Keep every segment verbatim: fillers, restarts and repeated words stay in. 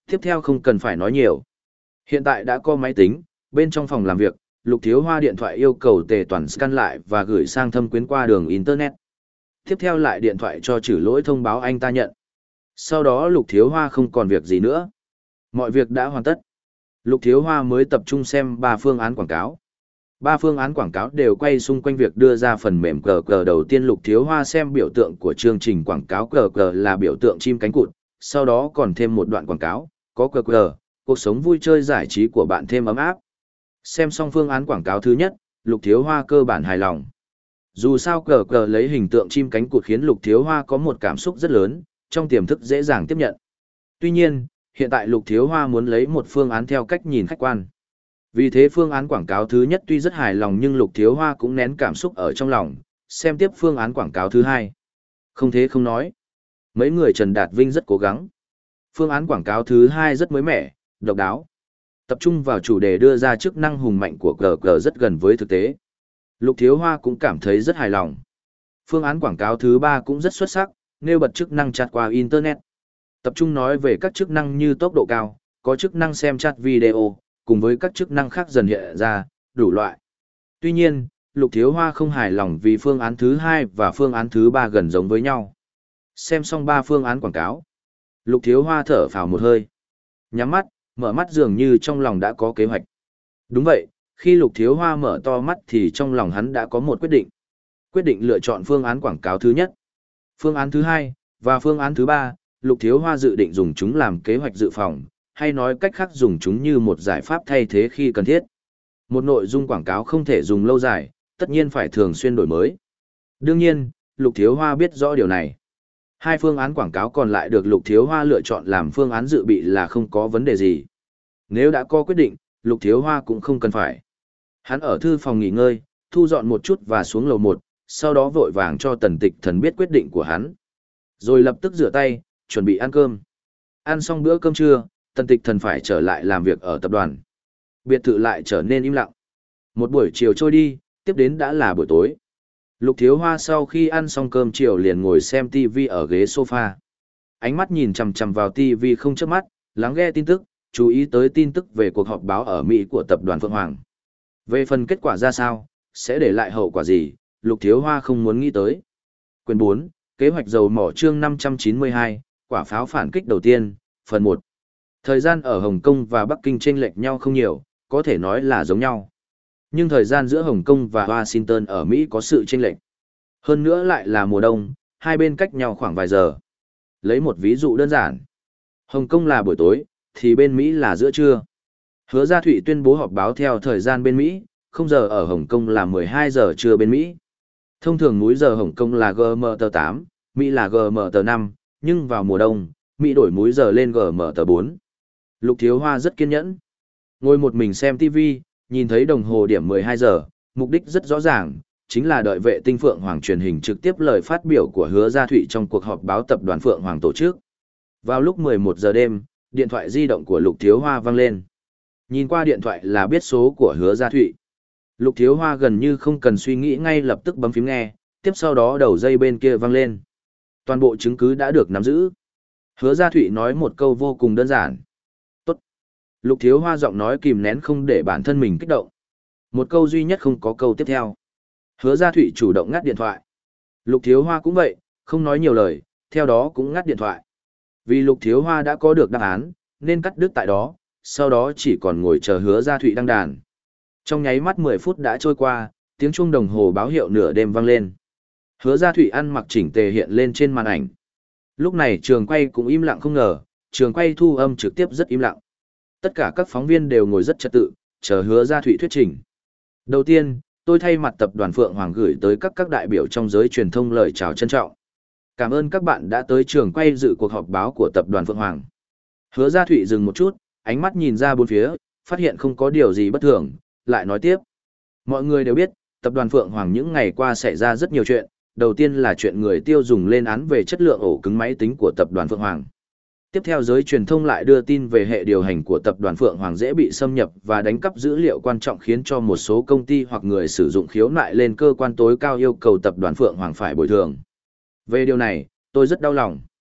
Tiếp theo không cần phải nói nhiều. Hiện tại đã có máy tính, bên trong phòng làm việc, Lục Thiếu Hoa điện thoại yêu cầu Tề Toàn scan lại và gửi sang Thâm Quyến qua đường Internet. Tiếp theo lại điện thoại cho Trử Lỗi thông báo anh ta nhận. Sau đó Lục Thiếu Hoa không còn việc gì nữa. Mọi việc đã hoàn tất. Lục Thiếu Hoa mới tập trung xem ba phương án quảng cáo. Ba phương án quảng cáo đều quay xung quanh việc đưa ra phần mềm cờ cờ. Đầu tiên Lục Thiếu Hoa xem biểu tượng của chương trình quảng cáo cờ cờ là biểu tượng chim cánh cụt, sau đó còn thêm một đoạn quảng cáo, có cờ cờ, cuộc sống vui chơi giải trí của bạn thêm ấm áp. Xem xong phương án quảng cáo thứ nhất, Lục Thiếu Hoa cơ bản hài lòng. Dù sao cờ cờ lấy hình tượng chim cánh cụt khiến Lục Thiếu Hoa có một cảm xúc rất lớn, trong tiềm thức dễ dàng tiếp nhận. Tuy nhiên, hiện tại Lục Thiếu Hoa muốn lấy một phương án theo cách nhìn khách quan. Vì thế phương án quảng cáo thứ nhất tuy rất hài lòng nhưng Lục Thiếu Hoa cũng nén cảm xúc ở trong lòng, xem tiếp phương án quảng cáo thứ hai. Không thế không nói. Mấy người Trần Đạt Vinh rất cố gắng. Phương án quảng cáo thứ hai rất mới mẻ, độc đáo. Tập trung vào chủ đề đưa ra chức năng hùng mạnh của cờ cờ rất gần với thực tế. Lục Thiếu Hoa cũng cảm thấy rất hài lòng. Phương án quảng cáo thứ ba cũng rất xuất sắc, nêu bật chức năng chat qua Internet. Tập trung nói về các chức năng như tốc độ cao, có chức năng xem chat video, cùng với các chức năng khác dần hiện ra, đủ loại. Tuy nhiên, Lục Thiếu Hoa không hài lòng vì phương án thứ hai và phương án thứ ba gần giống với nhau. Xem xong ba phương án quảng cáo, Lục Thiếu Hoa thở phào một hơi. Nhắm mắt, mở mắt dường như trong lòng đã có kế hoạch. Đúng vậy, khi Lục Thiếu Hoa mở to mắt thì trong lòng hắn đã có một quyết định. Quyết định lựa chọn phương án quảng cáo thứ nhất. Phương án thứ hai, và phương án thứ ba, Lục Thiếu Hoa dự định dùng chúng làm kế hoạch dự phòng, hay nói cách khác dùng chúng như một giải pháp thay thế khi cần thiết. Một nội dung quảng cáo không thể dùng lâu dài, tất nhiên phải thường xuyên đổi mới. Đương nhiên, Lục Thiếu Hoa biết rõ điều này. Hai phương án quảng cáo còn lại được Lục Thiếu Hoa lựa chọn làm phương án dự bị là không có vấn đề gì. Nếu đã có quyết định, Lục Thiếu Hoa cũng không cần phải. Hắn ở thư phòng nghỉ ngơi, thu dọn một chút và xuống lầu một, sau đó vội vàng cho Tần Tịch Thần biết quyết định của hắn. Rồi lập tức rửa tay, chuẩn bị ăn cơm. Ăn xong bữa cơm trưa, Tần Tịch Thần phải trở lại làm việc ở tập đoàn. Biệt thự lại trở nên im lặng. Một buổi chiều trôi đi, tiếp đến đã là buổi tối. Lục Thiếu Hoa sau khi ăn xong cơm chiều liền ngồi xem ti vi ở ghế sofa. Ánh mắt nhìn chằm chằm vào ti vi không chớp mắt, lắng nghe tin tức, chú ý tới tin tức về cuộc họp báo ở Mỹ của tập đoàn Phượng Hoàng. Về phần kết quả ra sao, sẽ để lại hậu quả gì, Lục Thiếu Hoa không muốn nghĩ tới. Quyển bốn, kế hoạch dầu mỏ chương năm trăm chín mươi hai, quả pháo phản kích đầu tiên, phần một. Thời gian ở Hồng Kông và Bắc Kinh chênh lệch nhau không nhiều, có thể nói là giống nhau. Nhưng thời gian giữa Hồng Kông và Washington ở Mỹ có sự chênh lệch. Hơn nữa lại là mùa đông, hai bên cách nhau khoảng vài giờ. Lấy một ví dụ đơn giản. Hồng Kông là buổi tối, thì bên Mỹ là giữa trưa. Hứa Gia Thụy tuyên bố họp báo theo thời gian bên Mỹ, không giờ ở Hồng Kông là mười hai giờ trưa bên Mỹ. Thông thường múi giờ Hồng Kông là giê em tê tám, Mỹ là giê em tê năm, nhưng vào mùa đông, Mỹ đổi múi giờ lên giê em tê bốn. Lục Thiếu Hoa rất kiên nhẫn. Ngồi một mình xem ti vi, nhìn thấy đồng hồ điểm mười hai giờ, mục đích rất rõ ràng, chính là đợi vệ tinh Phượng Hoàng truyền hình trực tiếp lời phát biểu của Hứa Gia Thụy trong cuộc họp báo tập đoàn Phượng Hoàng tổ chức. Vào lúc mười một giờ đêm, điện thoại di động của Lục Thiếu Hoa vang lên. Nhìn qua điện thoại là biết số của Hứa Gia Thụy. Lục Thiếu Hoa gần như không cần suy nghĩ ngay lập tức bấm phím nghe, tiếp sau đó đầu dây bên kia vang lên. Toàn bộ chứng cứ đã được nắm giữ. Hứa Gia Thụy nói một câu vô cùng đơn giản. Tốt. Lục Thiếu Hoa giọng nói kìm nén không để bản thân mình kích động. Một câu duy nhất không có câu tiếp theo. Hứa Gia Thụy chủ động ngắt điện thoại. Lục Thiếu Hoa cũng vậy, không nói nhiều lời, theo đó cũng ngắt điện thoại. Vì Lục Thiếu Hoa đã có được đáp án, nên cắt đứt tại đó, sau đó chỉ còn ngồi chờ Hứa Gia Thụy đăng đàn. Trong nháy mắt mười phút đã trôi qua, tiếng chuông đồng hồ báo hiệu nửa đêm vang lên. Hứa Gia Thụy ăn mặc chỉnh tề hiện lên trên màn ảnh. Lúc này trường quay cũng im lặng không ngờ, trường quay thu âm trực tiếp rất im lặng. Tất cả các phóng viên đều ngồi rất trật tự, chờ Hứa Gia Thụy thuyết trình. Đầu tiên, tôi thay mặt tập đoàn Phượng Hoàng gửi tới các các đại biểu trong giới truyền thông lời chào trân trọng. Cảm ơn các bạn đã tới trường quay dự cuộc họp báo của tập đoàn Phượng Hoàng. Hứa Gia Thụy dừng một chút, ánh mắt nhìn ra bốn phía, phát hiện không có điều gì bất thường, lại nói tiếp. Mọi người đều biết, tập đoàn Phượng Hoàng những ngày qua xảy ra rất nhiều chuyện, đầu tiên là chuyện người tiêu dùng lên án về chất lượng ổ cứng máy tính của tập đoàn Phượng Hoàng. Tiếp theo giới truyền thông lại đưa tin về hệ điều hành của tập đoàn Phượng Hoàng dễ bị xâm nhập và đánh cắp dữ liệu quan trọng khiến cho một số công ty hoặc người sử dụng khiếu nại lên cơ quan tối cao yêu cầu tập đoàn Phượng Hoàng phải bồi thường. Về điều này, tôi rất đau lòng.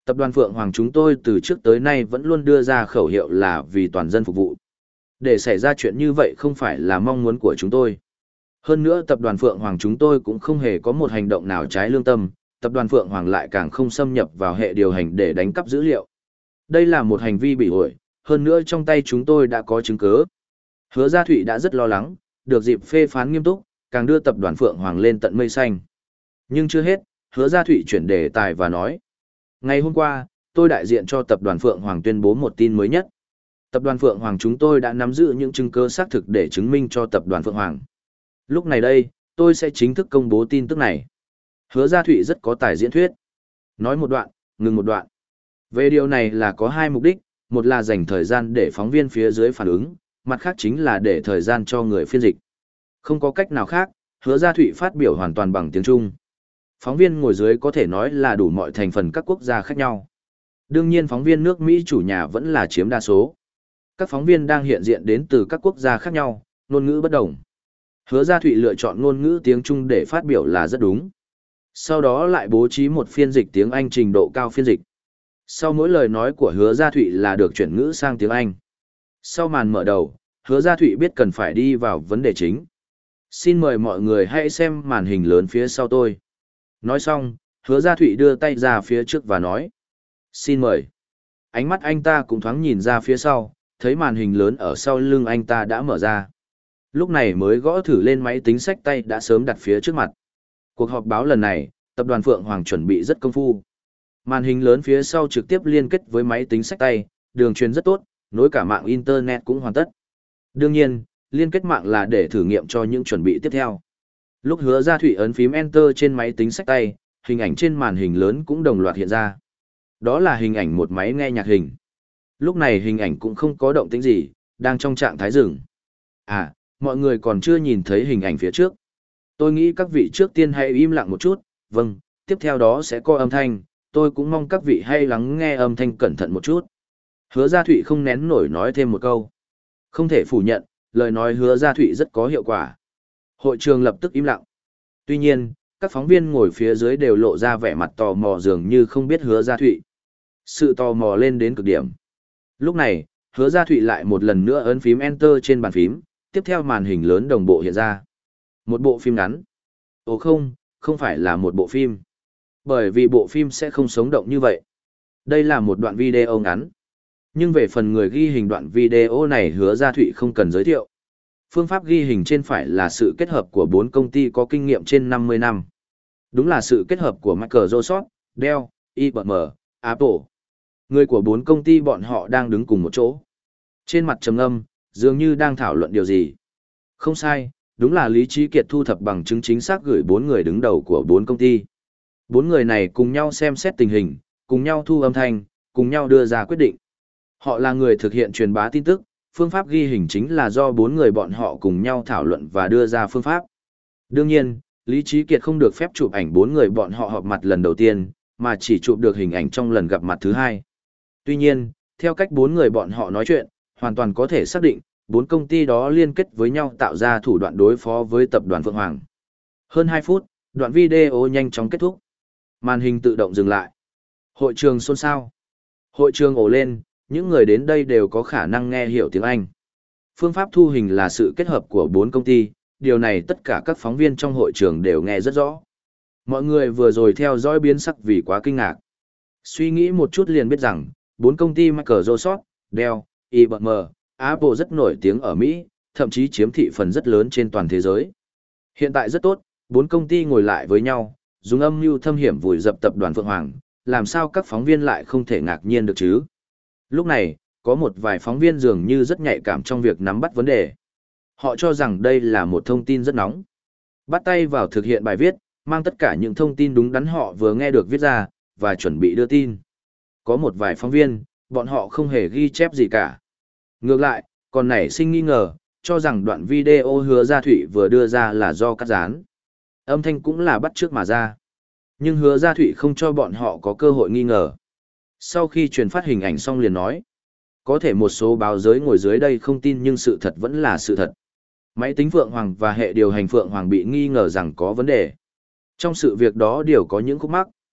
Tập đoàn Phượng Hoàng chúng tôi từ trước tới nay vẫn luôn đưa ra khẩu hiệu là vì toàn dân phục vụ. Để xảy ra chuyện như vậy không phải là mong muốn của chúng tôi. Hơn nữa tập đoàn Phượng Hoàng chúng tôi cũng không hề có một hành động nào trái lương tâm, tập đoàn Phượng Hoàng lại càng không xâm nhập vào hệ điều hành để đánh cắp dữ liệu. Đây là một hành vi bị ổi, hơn nữa trong tay chúng tôi đã có chứng cứ. Hứa Gia Thụy đã rất lo lắng, được dịp phê phán nghiêm túc, càng đưa tập đoàn Phượng Hoàng lên tận mây xanh. Nhưng chưa hết, Hứa Gia Thụy chuyển đề tài và nói. Ngày hôm qua, tôi đại diện cho tập đoàn Phượng Hoàng tuyên bố một tin mới nhất. Tập đoàn Phượng Hoàng chúng tôi đã nắm giữ những chứng cứ xác thực để chứng minh cho tập đoàn Phượng Hoàng. Lúc này đây, tôi sẽ chính thức công bố tin tức này. Hứa Gia Thụy rất có tài diễn thuyết. Nói một đoạn, ngừng một đoạn. Về điều này là có hai mục đích, một là dành thời gian để phóng viên phía dưới phản ứng, mặt khác chính là để thời gian cho người phiên dịch. Không có cách nào khác, Hứa Gia Thụy phát biểu hoàn toàn bằng tiếng Trung. Phóng viên ngồi dưới có thể nói là đủ mọi thành phần các quốc gia khác nhau. Đương nhiên phóng viên nước Mỹ chủ nhà vẫn là chiếm đa số. Các phóng viên đang hiện diện đến từ các quốc gia khác nhau, ngôn ngữ bất đồng. Hứa Gia Thụy lựa chọn ngôn ngữ tiếng Trung để phát biểu là rất đúng. Sau đó lại bố trí một phiên dịch tiếng Anh trình độ cao phiên dịch. Sau mỗi lời nói của Hứa Gia Thụy là được chuyển ngữ sang tiếng Anh. Sau màn mở đầu, Hứa Gia Thụy biết cần phải đi vào vấn đề chính. Xin mời mọi người hãy xem màn hình lớn phía sau tôi. Nói xong, Hứa Gia Thụy đưa tay ra phía trước và nói. Xin mời. Ánh mắt anh ta cũng thoáng nhìn ra phía sau, thấy màn hình lớn ở sau lưng anh ta đã mở ra. Lúc này mới gõ thử lên máy tính xách tay đã sớm đặt phía trước mặt. Cuộc họp báo lần này, tập đoàn Phượng Hoàng chuẩn bị rất công phu. Màn hình lớn phía sau trực tiếp liên kết với máy tính xách tay, đường truyền rất tốt, nối cả mạng Internet cũng hoàn tất. Đương nhiên, liên kết mạng là để thử nghiệm cho những chuẩn bị tiếp theo. Lúc Hứa Gia Thụy ấn phím Enter trên máy tính xách tay, hình ảnh trên màn hình lớn cũng đồng loạt hiện ra. Đó là hình ảnh một máy nghe nhạc hình. Lúc này hình ảnh cũng không có động tĩnh gì, đang trong trạng thái dừng. À, mọi người còn chưa nhìn thấy hình ảnh phía trước. Tôi nghĩ các vị trước tiên hãy im lặng một chút, vâng, tiếp theo đó sẽ có âm thanh, tôi cũng mong các vị hãy lắng nghe âm thanh cẩn thận một chút. Hứa Gia Thụy không nén nổi nói thêm một câu. Không thể phủ nhận, lời nói Hứa Gia Thụy rất có hiệu quả. Hội trường lập tức im lặng. Tuy nhiên, các phóng viên ngồi phía dưới đều lộ ra vẻ mặt tò mò dường như không biết Hứa Gia Thụy. Sự tò mò lên đến cực điểm. Lúc này, Hứa Gia Thụy lại một lần nữa ấn phím Enter trên bàn phím, tiếp theo màn hình lớn đồng bộ hiện ra. Một bộ phim ngắn. Ồ không, không phải là một bộ phim. Bởi vì bộ phim sẽ không sống động như vậy. Đây là một đoạn video ngắn. Nhưng về phần người ghi hình đoạn video này Hứa Gia Thụy không cần giới thiệu. Phương pháp ghi hình trên phải là sự kết hợp của bốn công ty có kinh nghiệm trên năm mươi năm. Đúng là sự kết hợp của Microsoft, Dell, i bê em, Apple. Người của bốn công ty bọn họ đang đứng cùng một chỗ. Trên mặt trầm ngâm, dường như đang thảo luận điều gì. Không sai, đúng là Lý Trí Kiệt thu thập bằng chứng chính xác gửi bốn người đứng đầu của bốn công ty. Bốn người này cùng nhau xem xét tình hình, cùng nhau thu âm thanh, cùng nhau đưa ra quyết định. Họ là người thực hiện truyền bá tin tức, phương pháp ghi hình chính là do bốn người bọn họ cùng nhau thảo luận và đưa ra phương pháp. Đương nhiên, Lý Trí Kiệt không được phép chụp ảnh bốn người bọn họ họp mặt lần đầu tiên, mà chỉ chụp được hình ảnh trong lần gặp mặt thứ hai. Tuy nhiên, theo cách bốn người bọn họ nói chuyện, hoàn toàn có thể xác định, bốn công ty đó liên kết với nhau tạo ra thủ đoạn đối phó với tập đoàn Phượng Hoàng. Hơn hai phút, đoạn video nhanh chóng kết thúc. Màn hình tự động dừng lại. Hội trường xôn xao. Hội trường ồ lên, những người đến đây đều có khả năng nghe hiểu tiếng Anh. Phương pháp thu hình là sự kết hợp của bốn công ty, điều này tất cả các phóng viên trong hội trường đều nghe rất rõ. Mọi người vừa rồi theo dõi biến sắc vì quá kinh ngạc. Suy nghĩ một chút liền biết rằng, bốn công ty Microsoft, Dell, i bê em, Apple rất nổi tiếng ở Mỹ, thậm chí chiếm thị phần rất lớn trên toàn thế giới. Hiện tại rất tốt, bốn công ty ngồi lại với nhau, dùng âm mưu thâm hiểm vùi dập tập đoàn Phượng Hoàng, làm sao các phóng viên lại không thể ngạc nhiên được chứ? Lúc này, có một vài phóng viên dường như rất nhạy cảm trong việc nắm bắt vấn đề. Họ cho rằng đây là một thông tin rất nóng. Bắt tay vào thực hiện bài viết, mang tất cả những thông tin đúng đắn họ vừa nghe được viết ra, và chuẩn bị đưa tin. Có một vài phóng viên, bọn họ không hề ghi chép gì cả. Ngược lại, còn nảy sinh nghi ngờ, cho rằng đoạn video Hứa Gia Thụy vừa đưa ra là do cắt dán. Âm thanh cũng là bắt chước mà ra. Nhưng Hứa Gia Thụy không cho bọn họ có cơ hội nghi ngờ. Sau khi truyền phát hình ảnh xong liền nói, có thể một số báo giới ngồi dưới đây không tin nhưng sự thật vẫn là sự thật. Máy tính Phượng Hoàng và hệ điều hành Phượng Hoàng bị nghi ngờ rằng có vấn đề. Trong sự việc đó đều có những khúc mắc.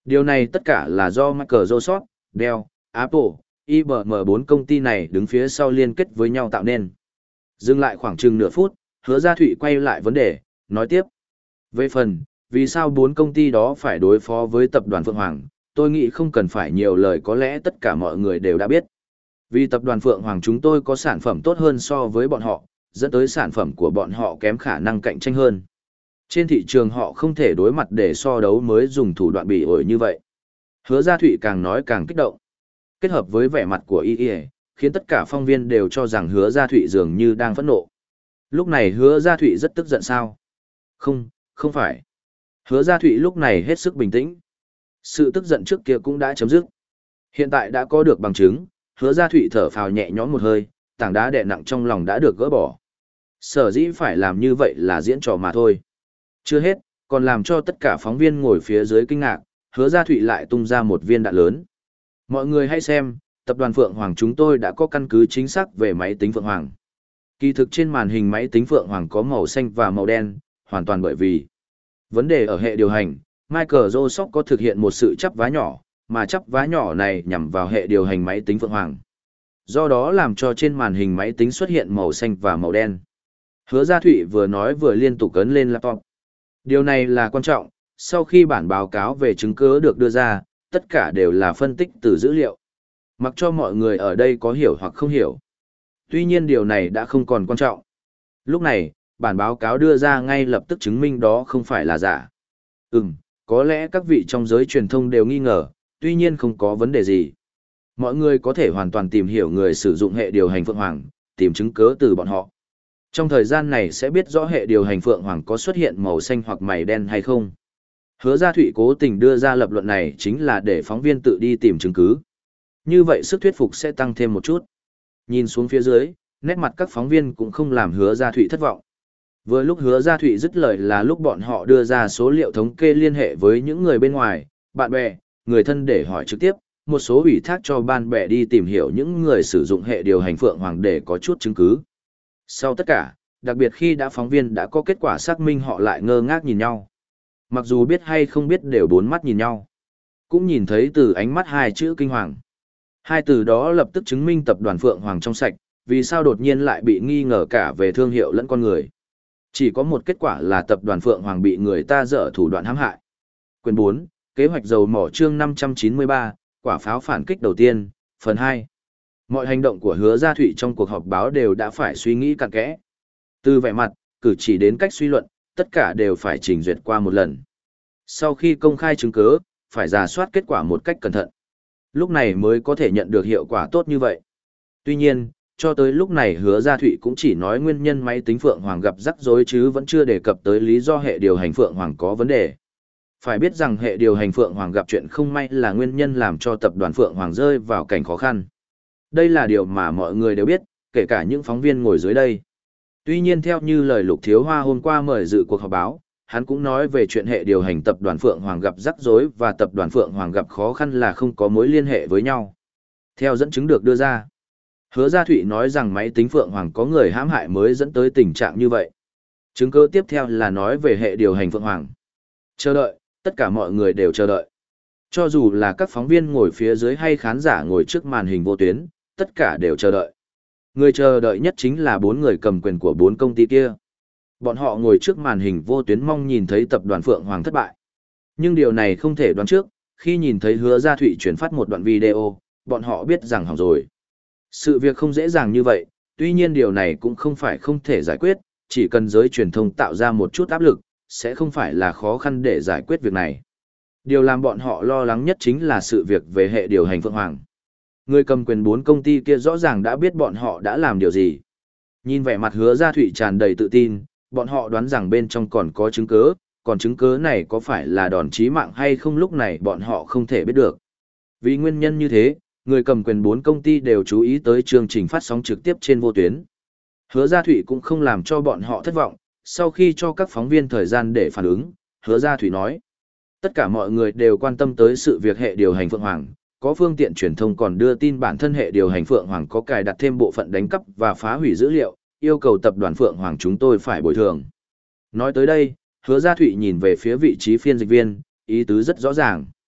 Điều này tất cả là do Microsoft, Dell, Apple, i bê em bốn công ty này đứng phía sau liên kết với nhau tạo nên. Dừng lại khoảng chừng nửa phút, Hứa Gia Thụy quay lại vấn đề, nói tiếp. Về phần, vì sao bốn công ty đó phải đối phó với tập đoàn Phượng Hoàng, tôi nghĩ không cần phải nhiều lời, có lẽ tất cả mọi người đều đã biết. Vì tập đoàn Phượng Hoàng chúng tôi có sản phẩm tốt hơn so với bọn họ, dẫn tới sản phẩm của bọn họ kém khả năng cạnh tranh hơn. Trên thị trường họ không thể đối mặt để so đấu mới dùng thủ đoạn bị ổi như vậy. Hứa Gia Thụy càng nói càng kích động. Kết hợp với vẻ mặt của y y, khiến tất cả phong viên đều cho rằng Hứa Gia Thụy dường như đang phẫn nộ. Lúc này Hứa Gia Thụy rất tức giận sao? Không, không phải. Hứa Gia Thụy lúc này hết sức bình tĩnh. Sự tức giận trước kia cũng đã chấm dứt. Hiện tại đã có được bằng chứng, Hứa Gia Thụy thở phào nhẹ nhõm một hơi, tảng đá đè nặng trong lòng đã được gỡ bỏ. Sở dĩ phải làm như vậy là diễn trò mà thôi. Chưa hết, còn làm cho tất cả phóng viên ngồi phía dưới kinh ngạc, Hứa Gia Thụy lại tung ra một viên đạn lớn. Mọi người hãy xem, tập đoàn Phượng Hoàng chúng tôi đã có căn cứ chính xác về máy tính Phượng Hoàng. Kỳ thực trên màn hình máy tính Phượng Hoàng có màu xanh và màu đen, hoàn toàn bởi vì vấn đề ở hệ điều hành, Microsoft có thực hiện một sự chắp vá nhỏ, mà chắp vá nhỏ này nhằm vào hệ điều hành máy tính Phượng Hoàng. Do đó làm cho trên màn hình máy tính xuất hiện màu xanh và màu đen. Hứa Gia Thụy vừa nói vừa liên tục ấn lên laptop. Điều này là quan trọng, sau khi bản báo cáo về chứng cứ được đưa ra, tất cả đều là phân tích từ dữ liệu. Mặc cho mọi người ở đây có hiểu hoặc không hiểu. Tuy nhiên điều này đã không còn quan trọng. Lúc này, bản báo cáo đưa ra ngay lập tức chứng minh đó không phải là giả. Ừm, có lẽ các vị trong giới truyền thông đều nghi ngờ, tuy nhiên không có vấn đề gì. Mọi người có thể hoàn toàn tìm hiểu người sử dụng hệ điều hành Phượng Hoàng, tìm chứng cứ từ bọn họ. Trong thời gian này sẽ biết rõ hệ điều hành Phượng Hoàng có xuất hiện màu xanh hoặc mày đen hay không. Hứa Gia Thụy cố tình đưa ra lập luận này chính là để phóng viên tự đi tìm chứng cứ. Như vậy sức thuyết phục sẽ tăng thêm một chút. Nhìn xuống phía dưới, nét mặt các phóng viên cũng không làm Hứa Gia Thụy thất vọng. Vừa lúc Hứa Gia Thụy dứt lời là lúc bọn họ đưa ra số liệu thống kê liên hệ với những người bên ngoài, bạn bè, người thân để hỏi trực tiếp, một số ủy thác cho ban bè đi tìm hiểu những người sử dụng hệ điều hành Phượng Hoàng để có chút chứng cứ. Sau tất cả, đặc biệt khi đã phóng viên đã có kết quả xác minh, họ lại ngơ ngác nhìn nhau. Mặc dù biết hay không biết đều bốn mắt nhìn nhau. Cũng nhìn thấy từ ánh mắt hai chữ kinh hoàng. Hai từ đó lập tức chứng minh tập đoàn Phượng Hoàng trong sạch, vì sao đột nhiên lại bị nghi ngờ cả về thương hiệu lẫn con người. Chỉ có một kết quả là tập đoàn Phượng Hoàng bị người ta dở thủ đoạn hãm hại. Quyền bốn, kế hoạch dầu mỏ chương năm trăm chín mươi ba, quả pháo phản kích đầu tiên, phần hai. Mọi hành động của Hứa Gia Thụy trong cuộc họp báo đều đã phải suy nghĩ cặn kẽ. Từ vẻ mặt, cử chỉ đến cách suy luận, tất cả đều phải trình duyệt qua một lần. Sau khi công khai chứng cứ, phải rà soát kết quả một cách cẩn thận. Lúc này mới có thể nhận được hiệu quả tốt như vậy. Tuy nhiên, cho tới lúc này Hứa Gia Thụy cũng chỉ nói nguyên nhân máy tính Phượng Hoàng gặp rắc rối chứ vẫn chưa đề cập tới lý do hệ điều hành Phượng Hoàng có vấn đề. Phải biết rằng hệ điều hành Phượng Hoàng gặp chuyện không may là nguyên nhân làm cho tập đoàn Phượng Hoàng rơi vào cảnh khó khăn. Đây là điều mà mọi người đều biết, kể cả những phóng viên ngồi dưới đây. Tuy nhiên theo như lời Lục Thiếu Hoa hôm qua mời dự cuộc họp báo, hắn cũng nói về chuyện hệ điều hành tập đoàn Phượng Hoàng gặp rắc rối và tập đoàn Phượng Hoàng gặp khó khăn là không có mối liên hệ với nhau. Theo dẫn chứng được đưa ra, Hứa Gia Thụy nói rằng máy tính Phượng Hoàng có người hãm hại mới dẫn tới tình trạng như vậy. Chứng cứ tiếp theo là nói về hệ điều hành Phượng Hoàng. Chờ đợi, tất cả mọi người đều chờ đợi. Cho dù là các phóng viên ngồi phía dưới hay khán giả ngồi trước màn hình vô tuyến, tất cả đều chờ đợi. Người chờ đợi nhất chính là bốn người cầm quyền của bốn công ty kia. Bọn họ ngồi trước màn hình vô tuyến mong nhìn thấy tập đoàn Phượng Hoàng thất bại. Nhưng điều này không thể đoán trước, khi nhìn thấy Hứa Gia Thụy chuyển phát một đoạn video, bọn họ biết rằng hỏng rồi. Sự việc không dễ dàng như vậy, tuy nhiên điều này cũng không phải không thể giải quyết, chỉ cần giới truyền thông tạo ra một chút áp lực, sẽ không phải là khó khăn để giải quyết việc này. Điều làm bọn họ lo lắng nhất chính là sự việc về hệ điều hành Phượng Hoàng. Người cầm quyền bốn công ty kia rõ ràng đã biết bọn họ đã làm điều gì. Nhìn vẻ mặt Hứa Gia Thụy tràn đầy tự tin, bọn họ đoán rằng bên trong còn có chứng cứ, còn chứng cứ này có phải là đòn chí mạng hay không lúc này bọn họ không thể biết được. Vì nguyên nhân như thế, người cầm quyền bốn công ty đều chú ý tới chương trình phát sóng trực tiếp trên vô tuyến. Hứa Gia Thụy cũng không làm cho bọn họ thất vọng, sau khi cho các phóng viên thời gian để phản ứng, Hứa Gia Thụy nói. Tất cả mọi người đều quan tâm tới sự việc hệ điều hành Phượng Hoàng, có phương tiện truyền thông còn đưa tin bản thân hệ điều hành Phượng Hoàng có cài đặt thêm bộ phận đánh cắp và phá hủy dữ liệu, yêu cầu tập đoàn Phượng Hoàng chúng tôi phải bồi thường. Nói tới đây, Hứa Gia Thụy nhìn về phía vị trí phiên dịch viên, ý tứ rất rõ ràng.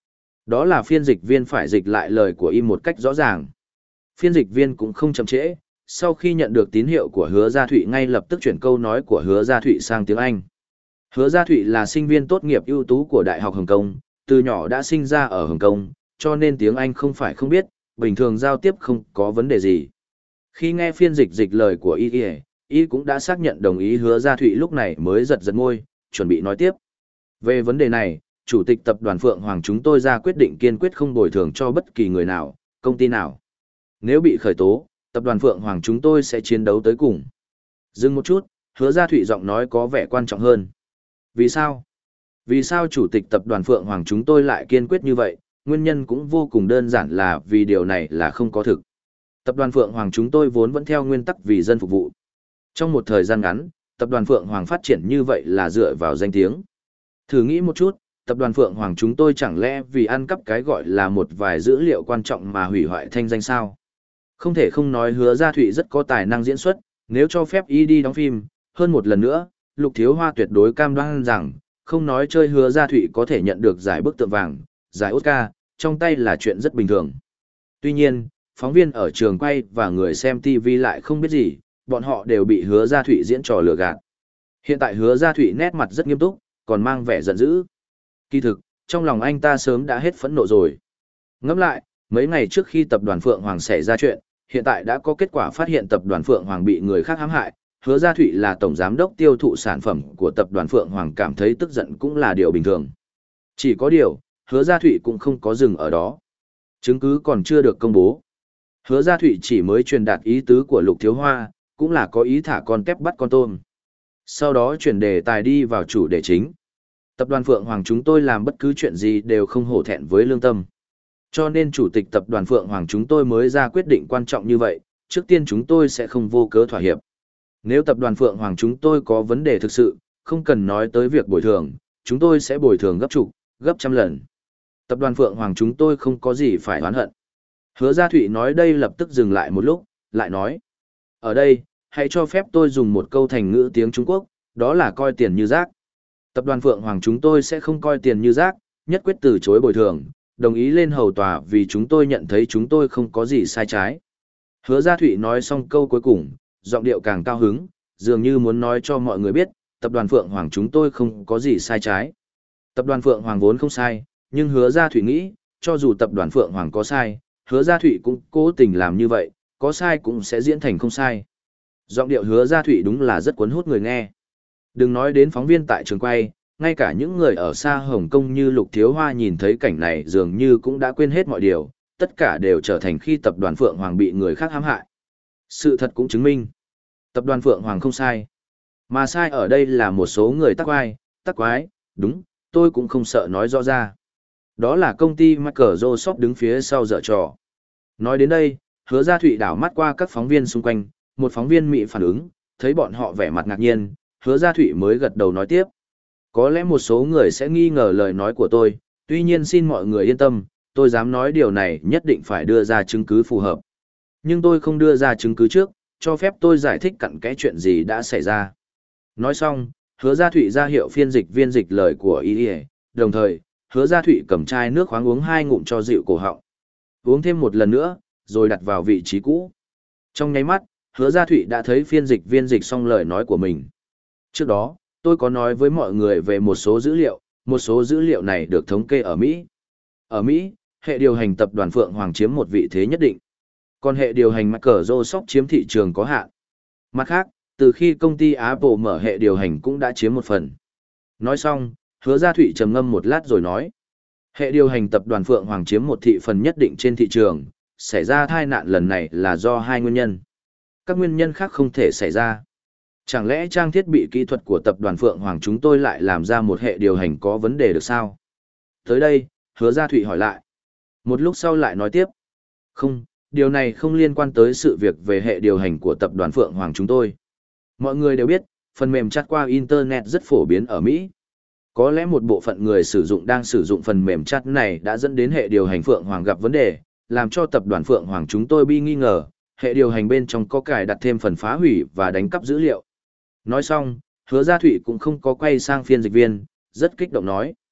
Đó là phiên dịch viên phải dịch lại lời của y một cách rõ ràng. Phiên dịch viên cũng không chậm trễ, sau khi nhận được tín hiệu của Hứa Gia Thụy ngay lập tức chuyển câu nói của Hứa Gia Thụy sang tiếng Anh. Hứa Gia Thụy là sinh viên tốt nghiệp ưu tú của Đại học Hồng Kông, từ nhỏ đã sinh ra ở Hồng Kông, cho nên tiếng Anh không phải không biết, bình thường giao tiếp không có vấn đề gì. Khi nghe phiên dịch dịch lời của y, y, y cũng đã xác nhận đồng ý. Hứa Gia Thụy lúc này mới giật giật môi, chuẩn bị nói tiếp. Về vấn đề này, Chủ tịch tập đoàn Phượng Hoàng chúng tôi ra quyết định kiên quyết không bồi thường cho bất kỳ người nào, công ty nào. Nếu bị khởi tố, tập đoàn Phượng Hoàng chúng tôi sẽ chiến đấu tới cùng. Dừng một chút, Hứa Gia Thụy giọng nói có vẻ quan trọng hơn. Vì sao? Vì sao Chủ tịch tập đoàn Phượng Hoàng chúng tôi lại kiên quyết như vậy? Nguyên nhân cũng vô cùng đơn giản là vì điều này là không có thực. Tập đoàn Phượng Hoàng chúng tôi vốn vẫn theo nguyên tắc vì dân phục vụ. Trong một thời gian ngắn, tập đoàn Phượng Hoàng phát triển như vậy là dựa vào danh tiếng. Thử nghĩ một chút, tập đoàn Phượng Hoàng chúng tôi chẳng lẽ vì ăn cắp cái gọi là một vài dữ liệu quan trọng mà hủy hoại thanh danh sao? Không thể không nói Hứa Gia Thụy rất có tài năng diễn xuất, nếu cho phép y đi đóng phim, hơn một lần nữa, Lục Thiếu Hoa tuyệt đối cam đoan rằng, không nói chơi Hứa Gia Thụy có thể nhận được giải bức tượng vàng, giải Oscar, trong tay là chuyện rất bình thường. Tuy nhiên, phóng viên ở trường quay và người xem ti vi lại không biết gì, bọn họ đều bị Hứa Gia Thụy diễn trò lừa gạt. Hiện tại Hứa Gia Thụy nét mặt rất nghiêm túc, còn mang vẻ giận dữ. Kỳ thực, trong lòng anh ta sớm đã hết phẫn nộ rồi. Ngẫm lại, mấy ngày trước khi tập đoàn Phượng Hoàng xảy ra chuyện, hiện tại đã có kết quả phát hiện tập đoàn Phượng Hoàng bị người khác hãm hại. Hứa Gia Thụy là tổng giám đốc tiêu thụ sản phẩm của tập đoàn Phượng Hoàng cảm thấy tức giận cũng là điều bình thường. Chỉ có điều, Hứa Gia Thụy cũng không có dừng ở đó. Chứng cứ còn chưa được công bố. Hứa Gia Thụy chỉ mới truyền đạt ý tứ của Lục Thiếu Hoa, cũng là có ý thả con tép bắt con tôm. Sau đó chuyển đề tài đi vào chủ đề chính. Tập đoàn Phượng Hoàng chúng tôi làm bất cứ chuyện gì đều không hổ thẹn với lương tâm. Cho nên chủ tịch tập đoàn Phượng Hoàng chúng tôi mới ra quyết định quan trọng như vậy, trước tiên chúng tôi sẽ không vô cớ thỏa hiệp. Nếu tập đoàn Phượng Hoàng chúng tôi có vấn đề thực sự, không cần nói tới việc bồi thường, chúng tôi sẽ bồi thường gấp chục, gấp trăm lần. Tập đoàn Phượng Hoàng chúng tôi không có gì phải oán hận. Hứa Gia Thụy nói đây lập tức dừng lại một lúc, lại nói. Ở đây, hãy cho phép tôi dùng một câu thành ngữ tiếng Trung Quốc, đó là coi tiền như rác. Tập đoàn Phượng Hoàng chúng tôi sẽ không coi tiền như rác, nhất quyết từ chối bồi thường, đồng ý lên hầu tòa vì chúng tôi nhận thấy chúng tôi không có gì sai trái. Hứa Gia Thụy nói xong câu cuối cùng, giọng điệu càng cao hứng, dường như muốn nói cho mọi người biết, tập đoàn Phượng Hoàng chúng tôi không có gì sai trái. Tập đoàn Phượng Hoàng vốn không sai, nhưng Hứa Gia Thụy nghĩ, cho dù tập đoàn Phượng Hoàng có sai, Hứa Gia Thụy cũng cố tình làm như vậy, có sai cũng sẽ diễn thành không sai. Giọng điệu Hứa Gia Thụy đúng là rất cuốn hút người nghe. Đừng nói đến phóng viên tại trường quay, ngay cả những người ở xa Hồng Kông như Lục Thiếu Hoa nhìn thấy cảnh này dường như cũng đã quên hết mọi điều, tất cả đều trở thành khi tập đoàn Phượng Hoàng bị người khác hãm hại. Sự thật cũng chứng minh, tập đoàn Phượng Hoàng không sai. Mà sai ở đây là một số người tắc oai, tắc quái, đúng, tôi cũng không sợ nói rõ ra. Đó là công ty Microsoft đứng phía sau dở trò. Nói đến đây, Hứa Gia Thụy đảo mắt qua các phóng viên xung quanh, một phóng viên Mỹ phản ứng, thấy bọn họ vẻ mặt ngạc nhiên, Hứa Gia Thụy mới gật đầu nói tiếp. Có lẽ một số người sẽ nghi ngờ lời nói của tôi, tuy nhiên xin mọi người yên tâm, tôi dám nói điều này nhất định phải đưa ra chứng cứ phù hợp. Nhưng tôi không đưa ra chứng cứ trước, cho phép tôi giải thích cặn kẽ chuyện gì đã xảy ra. Nói xong, Hứa Gia Thụy ra hiệu phiên dịch viên dịch lời của y, đồng thời, Hứa Gia Thụy cầm chai nước khoáng uống hai ngụm cho dịu cổ họng. Uống thêm một lần nữa, rồi đặt vào vị trí cũ. Trong nháy mắt, Hứa Gia Thụy đã thấy phiên dịch viên dịch xong lời nói của mình. Trước đó, tôi có nói với mọi người về một số dữ liệu, một số dữ liệu này được thống kê ở Mỹ. Ở Mỹ, hệ điều hành tập đoàn Phượng Hoàng chiếm một vị thế nhất định. Còn hệ điều hành Microsoft chiếm thị trường có hạn. Mặt khác, từ khi công ty Apple mở hệ điều hành cũng đã chiếm một phần. Nói xong, Hứa Gia Thụy trầm ngâm một lát rồi nói. Hệ điều hành tập đoàn Phượng Hoàng chiếm một thị phần nhất định trên thị trường, xảy ra tai nạn lần này là do hai nguyên nhân. Các nguyên nhân khác không thể xảy ra. Chẳng lẽ trang thiết bị kỹ thuật của tập đoàn Phượng Hoàng chúng tôi lại làm ra một hệ điều hành có vấn đề được sao? Tới đây, Hứa Gia Thụy hỏi lại. Một lúc sau lại nói tiếp. Không, điều này không liên quan tới sự việc về hệ điều hành của tập đoàn Phượng Hoàng chúng tôi. Mọi người đều biết, phần mềm chat qua Internet rất phổ biến ở Mỹ. Có lẽ một bộ phận người sử dụng đang sử dụng phần mềm chat này đã dẫn đến hệ điều hành Phượng Hoàng gặp vấn đề, làm cho tập đoàn Phượng Hoàng chúng tôi bị nghi ngờ, hệ điều hành bên trong có cài đặt thêm phần phá hủy và đánh cắp dữ liệu. Nói xong, Hứa Gia Thụy cũng không có quay sang phiên dịch viên, rất kích động nói.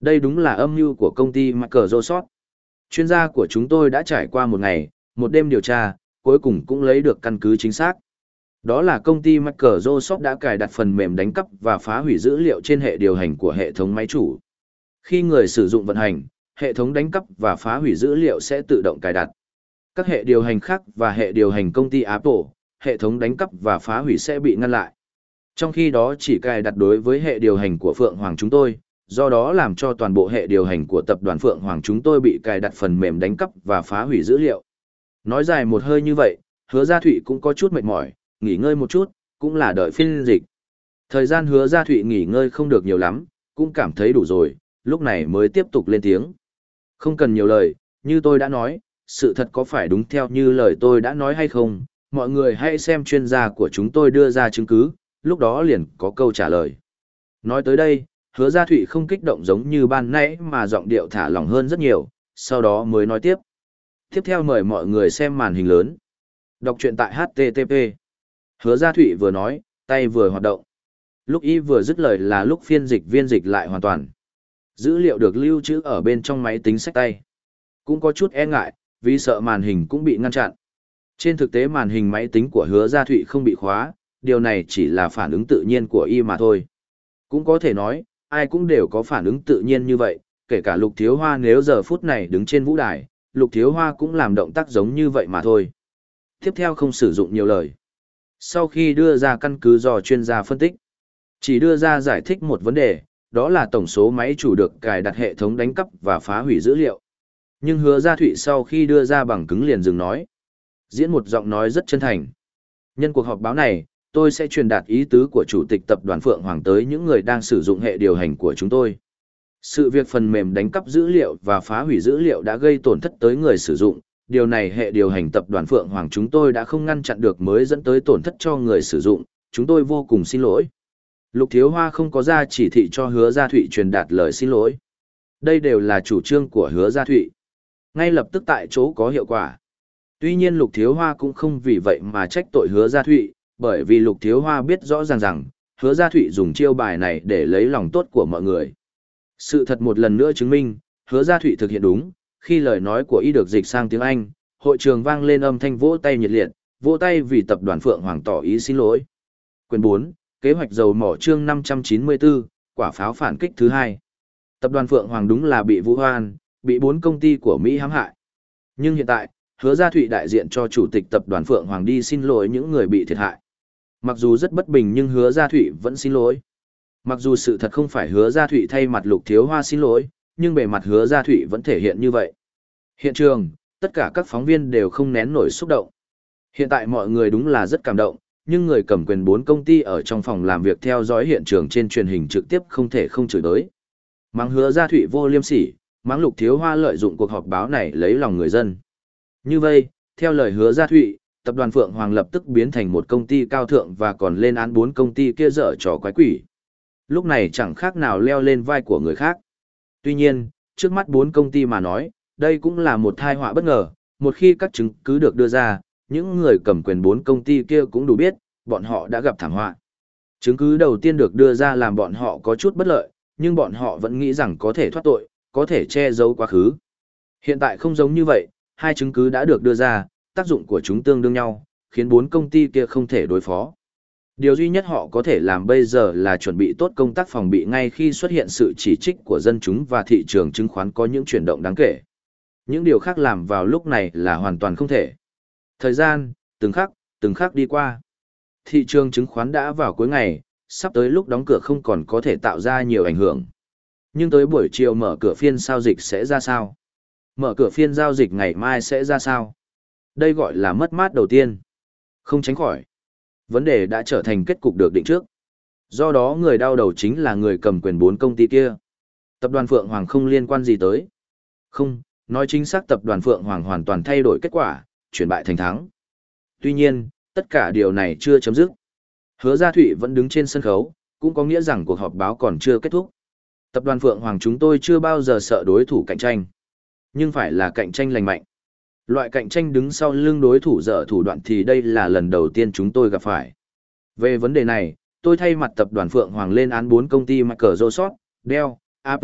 Đây đúng là âm mưu của công ty Microsoft. Chuyên gia của chúng tôi đã trải qua một ngày, một đêm điều tra, cuối cùng cũng lấy được căn cứ chính xác. Đó là công ty Microsoft đã cài đặt phần mềm đánh cắp và phá hủy dữ liệu trên hệ điều hành của hệ thống máy chủ. Khi người sử dụng vận hành, hệ thống đánh cắp và phá hủy dữ liệu sẽ tự động cài đặt. Các hệ điều hành khác và hệ điều hành công ty Apple, hệ thống đánh cắp và phá hủy sẽ bị ngăn lại. Trong khi đó chỉ cài đặt đối với hệ điều hành của Phượng Hoàng chúng tôi, do đó làm cho toàn bộ hệ điều hành của tập đoàn Phượng Hoàng chúng tôi bị cài đặt phần mềm đánh cắp và phá hủy dữ liệu. Nói dài một hơi như vậy, Hứa Gia Thụy cũng có chút mệt mỏi, nghỉ ngơi một chút, cũng là đợi phiên dịch. Thời gian Hứa Gia Thụy nghỉ ngơi không được nhiều lắm, cũng cảm thấy đủ rồi, lúc này mới tiếp tục lên tiếng. Không cần nhiều lời, như tôi đã nói, sự thật có phải đúng theo như lời tôi đã nói hay không, mọi người hãy xem chuyên gia của chúng tôi đưa ra chứng cứ, lúc đó liền có câu trả lời. Nói tới đây, Hứa Gia Thụy không kích động giống như ban nãy mà giọng điệu thả lỏng hơn rất nhiều, sau đó mới nói tiếp. Tiếp theo mời mọi người xem màn hình lớn. Đọc truyện tại hát tê tê pê. Hứa Gia Thụy vừa nói, tay vừa hoạt động. Lúc y vừa dứt lời là lúc phiên dịch viên dịch lại hoàn toàn. Dữ liệu được lưu trữ ở bên trong máy tính xách tay. Cũng có chút e ngại, vì sợ màn hình cũng bị ngăn chặn. Trên thực tế màn hình máy tính của Hứa Gia Thụy không bị khóa, điều này chỉ là phản ứng tự nhiên của y mà thôi. Cũng có thể nói, ai cũng đều có phản ứng tự nhiên như vậy, kể cả Lục Thiếu Hoa nếu giờ phút này đứng trên vũ đài, Lục Thiếu Hoa cũng làm động tác giống như vậy mà thôi. Tiếp theo không sử dụng nhiều lời. Sau khi đưa ra căn cứ do chuyên gia phân tích, chỉ đưa ra giải thích một vấn đề, đó là tổng số máy chủ được cài đặt hệ thống đánh cắp và phá hủy dữ liệu. Nhưng Hứa Gia Thụy sau khi đưa ra bằng chứng liền dừng nói. Diễn một giọng nói rất chân thành. Nhân cuộc họp báo này, tôi sẽ truyền đạt ý tứ của Chủ tịch Tập đoàn Phượng Hoàng tới những người đang sử dụng hệ điều hành của chúng tôi. Sự việc phần mềm đánh cắp dữ liệu và phá hủy dữ liệu đã gây tổn thất tới người sử dụng. Điều này hệ điều hành Tập đoàn Phượng Hoàng chúng tôi đã không ngăn chặn được mới dẫn tới tổn thất cho người sử dụng. Chúng tôi vô cùng xin lỗi. Lục Thiếu Hoa không có ra chỉ thị cho Hứa Gia Thụy truyền đạt lời xin lỗi. Đây đều là chủ trương của Hứa Gia Thụy. Ngay lập tức tại chỗ có hiệu quả. Tuy nhiên Lục Thiếu Hoa cũng không vì vậy mà trách tội Hứa Gia Thụy, bởi vì Lục Thiếu Hoa biết rõ ràng rằng, Hứa Gia Thụy dùng chiêu bài này để lấy lòng tốt của mọi người. Sự thật một lần nữa chứng minh, Hứa Gia Thụy thực hiện đúng, khi lời nói của y được dịch sang tiếng Anh, hội trường vang lên âm thanh vỗ tay nhiệt liệt, vỗ tay vì tập đoàn Phượng Hoàng tỏ ý xin lỗi. Quyền bốn, kế hoạch dầu mỏ chương năm trăm chín mươi tư, quả pháo phản kích thứ hai. Tập đoàn Phượng Hoàng đúng là bị vu oan, bị bốn công ty của Mỹ hãm hại. Nhưng hiện tại, Hứa Gia Thụy đại diện cho chủ tịch tập đoàn Phượng Hoàng đi xin lỗi những người bị thiệt hại. Mặc dù rất bất bình nhưng Hứa Gia Thụy vẫn xin lỗi. Mặc dù sự thật không phải Hứa Gia Thụy thay mặt Lục Thiếu Hoa xin lỗi, nhưng bề mặt Hứa Gia Thụy vẫn thể hiện như vậy. Hiện trường, tất cả các phóng viên đều không nén nổi xúc động. Hiện tại mọi người đúng là rất cảm động, nhưng người cầm quyền bốn công ty ở trong phòng làm việc theo dõi hiện trường trên truyền hình trực tiếp không thể không chửi đới. Mắng Hứa Gia Thụy vô liêm sỉ, mắng Lục Thiếu Hoa lợi dụng cuộc họp báo này lấy lòng người dân. Như vậy, theo lời Hứa Gia Thụy, tập đoàn Phượng Hoàng lập tức biến thành một công ty cao thượng và còn lên án bốn công ty kia dở trò quái quỷ. Lúc này chẳng khác nào leo lên vai của người khác. Tuy nhiên, trước mắt bốn công ty mà nói, đây cũng là một tai họa bất ngờ, một khi các chứng cứ được đưa ra, những người cầm quyền bốn công ty kia cũng đủ biết, bọn họ đã gặp thảm họa. Chứng cứ đầu tiên được đưa ra làm bọn họ có chút bất lợi, nhưng bọn họ vẫn nghĩ rằng có thể thoát tội, có thể che giấu quá khứ. Hiện tại không giống như vậy, hai chứng cứ đã được đưa ra, tác dụng của chúng tương đương nhau, khiến bốn công ty kia không thể đối phó. Điều duy nhất họ có thể làm bây giờ là chuẩn bị tốt công tác phòng bị ngay khi xuất hiện sự chỉ trích của dân chúng và thị trường chứng khoán có những chuyển động đáng kể. Những điều khác làm vào lúc này là hoàn toàn không thể. Thời gian, từng khắc, từng khắc đi qua. Thị trường chứng khoán đã vào cuối ngày, sắp tới lúc đóng cửa không còn có thể tạo ra nhiều ảnh hưởng. Nhưng tới buổi chiều mở cửa phiên giao dịch sẽ ra sao? Mở cửa phiên giao dịch ngày mai sẽ ra sao? Đây gọi là mất mát đầu tiên. Không tránh khỏi. Vấn đề đã trở thành kết cục được định trước. Do đó người đau đầu chính là người cầm quyền bốn công ty kia. Tập đoàn Phượng Hoàng không liên quan gì tới. Không, nói chính xác tập đoàn Phượng Hoàng hoàn toàn thay đổi kết quả, chuyển bại thành thắng. Tuy nhiên, tất cả điều này chưa chấm dứt. Hứa Gia Thụy vẫn đứng trên sân khấu, cũng có nghĩa rằng cuộc họp báo còn chưa kết thúc. Tập đoàn Phượng Hoàng chúng tôi chưa bao giờ sợ đối thủ cạnh tranh. Nhưng phải là cạnh tranh lành mạnh. Loại cạnh tranh đứng sau lưng đối thủ dở thủ đoạn thì đây là lần đầu tiên chúng tôi gặp phải. Về vấn đề này, tôi thay mặt tập đoàn Phượng Hoàng lên án bốn công ty Microsoft, Dell, Apple,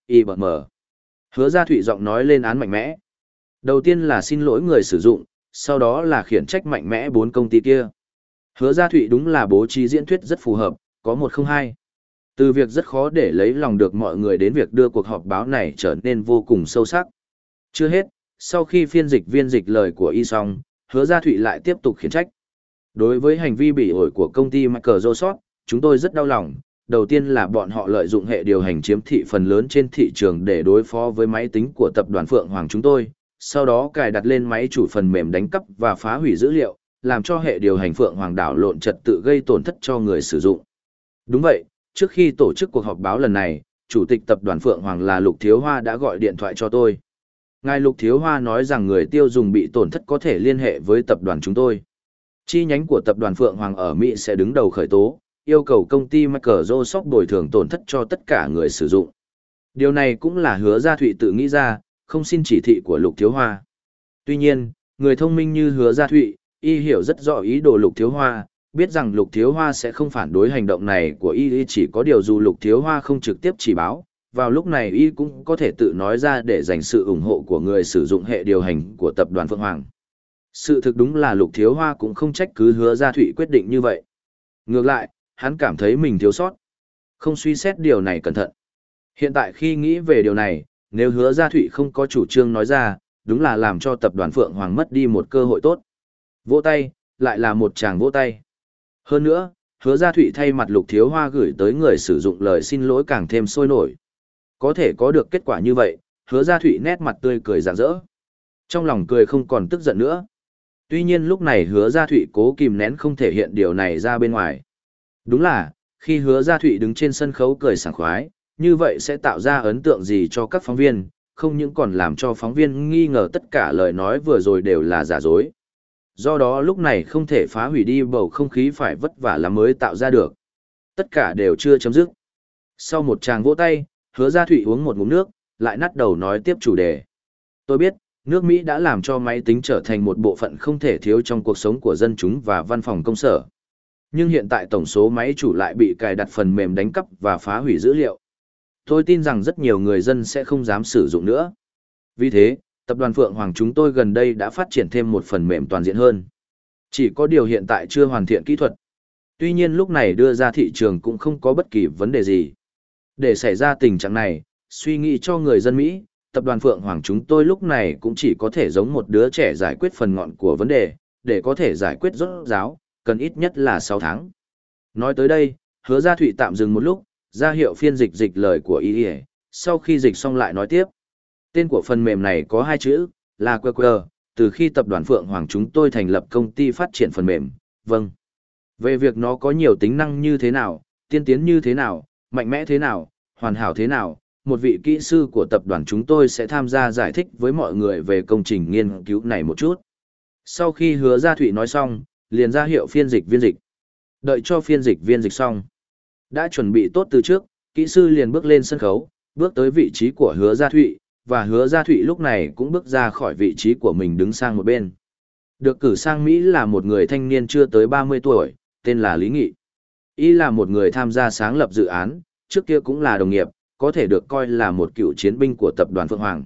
i bê em. Hứa Gia Thụy giọng nói lên án mạnh mẽ. Đầu tiên là xin lỗi người sử dụng, sau đó là khiển trách mạnh mẽ bốn công ty kia. Hứa Gia Thụy đúng là bố trí diễn thuyết rất phù hợp, có một không hai. Từ việc rất khó để lấy lòng được mọi người đến việc đưa cuộc họp báo này trở nên vô cùng sâu sắc. Chưa hết, sau khi phiên dịch viên dịch lời của y xong, Hứa Gia Thụy lại tiếp tục khiển trách. Đối với hành vi bị ổi của công ty Microsoft, chúng tôi rất đau lòng. Đầu tiên là bọn họ lợi dụng hệ điều hành chiếm thị phần lớn trên thị trường để đối phó với máy tính của tập đoàn Phượng Hoàng chúng tôi, sau đó cài đặt lên máy chủ phần mềm đánh cắp và phá hủy dữ liệu, làm cho hệ điều hành Phượng Hoàng đảo lộn trật tự gây tổn thất cho người sử dụng. Đúng vậy, trước khi tổ chức cuộc họp báo lần này, chủ tịch tập đoàn Phượng Hoàng là Lục Thiếu Hoa đã gọi điện thoại cho tôi. Ngài Lục Thiếu Hoa nói rằng người tiêu dùng bị tổn thất có thể liên hệ với tập đoàn chúng tôi. Chi nhánh của tập đoàn Phượng Hoàng ở Mỹ sẽ đứng đầu khởi tố, yêu cầu công ty Microsoft bồi thường tổn thất cho tất cả người sử dụng. Điều này cũng là Hứa Gia Thụy tự nghĩ ra, không xin chỉ thị của Lục Thiếu Hoa. Tuy nhiên, người thông minh như Hứa Gia Thụy, y hiểu rất rõ ý đồ Lục Thiếu Hoa, biết rằng Lục Thiếu Hoa sẽ không phản đối hành động này của y, chỉ có điều dù Lục Thiếu Hoa không trực tiếp chỉ báo, vào lúc này y cũng có thể tự nói ra để giành sự ủng hộ của người sử dụng hệ điều hành của tập đoàn Phượng Hoàng. Sự thực đúng là Lục Thiếu Hoa cũng không trách cứ Hứa Gia Thụy quyết định như vậy. Ngược lại, hắn cảm thấy mình thiếu sót. Không suy xét điều này cẩn thận. Hiện tại khi nghĩ về điều này, nếu Hứa Gia Thụy không có chủ trương nói ra, đúng là làm cho tập đoàn Phượng Hoàng mất đi một cơ hội tốt. Vỗ tay, lại là một tràng vỗ tay. Hơn nữa, Hứa Gia Thụy thay mặt Lục Thiếu Hoa gửi tới người sử dụng lời xin lỗi càng thêm sôi nổi. Có thể có được kết quả như vậy, Hứa Gia Thụy nét mặt tươi cười rạng rỡ. Trong lòng cười không còn tức giận nữa. Tuy nhiên lúc này Hứa Gia Thụy cố kìm nén không thể hiện điều này ra bên ngoài. Đúng là, khi Hứa Gia Thụy đứng trên sân khấu cười sảng khoái, như vậy sẽ tạo ra ấn tượng gì cho các phóng viên, không những còn làm cho phóng viên nghi ngờ tất cả lời nói vừa rồi đều là giả dối. Do đó lúc này không thể phá hủy đi bầu không khí phải vất vả lắm mới tạo ra được. Tất cả đều chưa chấm dứt. Sau một tràng vỗ tay, Hứa Gia Thụy uống một ngụm nước, lại nắt đầu nói tiếp chủ đề. Tôi biết, nước Mỹ đã làm cho máy tính trở thành một bộ phận không thể thiếu trong cuộc sống của dân chúng và văn phòng công sở. Nhưng hiện tại tổng số máy chủ lại bị cài đặt phần mềm đánh cắp và phá hủy dữ liệu. Tôi tin rằng rất nhiều người dân sẽ không dám sử dụng nữa. Vì thế, tập đoàn Phượng Hoàng chúng tôi gần đây đã phát triển thêm một phần mềm toàn diện hơn. Chỉ có điều hiện tại chưa hoàn thiện kỹ thuật. Tuy nhiên lúc này đưa ra thị trường cũng không có bất kỳ vấn đề gì. Để xảy ra tình trạng này, suy nghĩ cho người dân Mỹ, tập đoàn Phượng Hoàng chúng tôi lúc này cũng chỉ có thể giống một đứa trẻ giải quyết phần ngọn của vấn đề, để có thể giải quyết rốt ráo, cần ít nhất là sáu tháng. Nói tới đây, Hứa Gia Thụy tạm dừng một lúc, ra hiệu phiên dịch dịch lời của y, sau khi dịch xong lại nói tiếp. Tên của phần mềm này có hai chữ, là quy quy rờ, từ khi tập đoàn Phượng Hoàng chúng tôi thành lập công ty phát triển phần mềm, vâng. Về việc nó có nhiều tính năng như thế nào, tiên tiến như thế nào, mạnh mẽ thế nào, hoàn hảo thế nào, một vị kỹ sư của tập đoàn chúng tôi sẽ tham gia giải thích với mọi người về công trình nghiên cứu này một chút. Sau khi Hứa Gia Thụy nói xong, liền ra hiệu phiên dịch viên dịch. Đợi cho phiên dịch viên dịch xong. Đã chuẩn bị tốt từ trước, kỹ sư liền bước lên sân khấu, bước tới vị trí của Hứa Gia Thụy, và Hứa Gia Thụy lúc này cũng bước ra khỏi vị trí của mình đứng sang một bên. Được cử sang Mỹ là một người thanh niên chưa tới ba mươi tuổi, tên là Lý Nghị. Y là một người tham gia sáng lập dự án, trước kia cũng là đồng nghiệp, có thể được coi là một cựu chiến binh của tập đoàn Phượng Hoàng.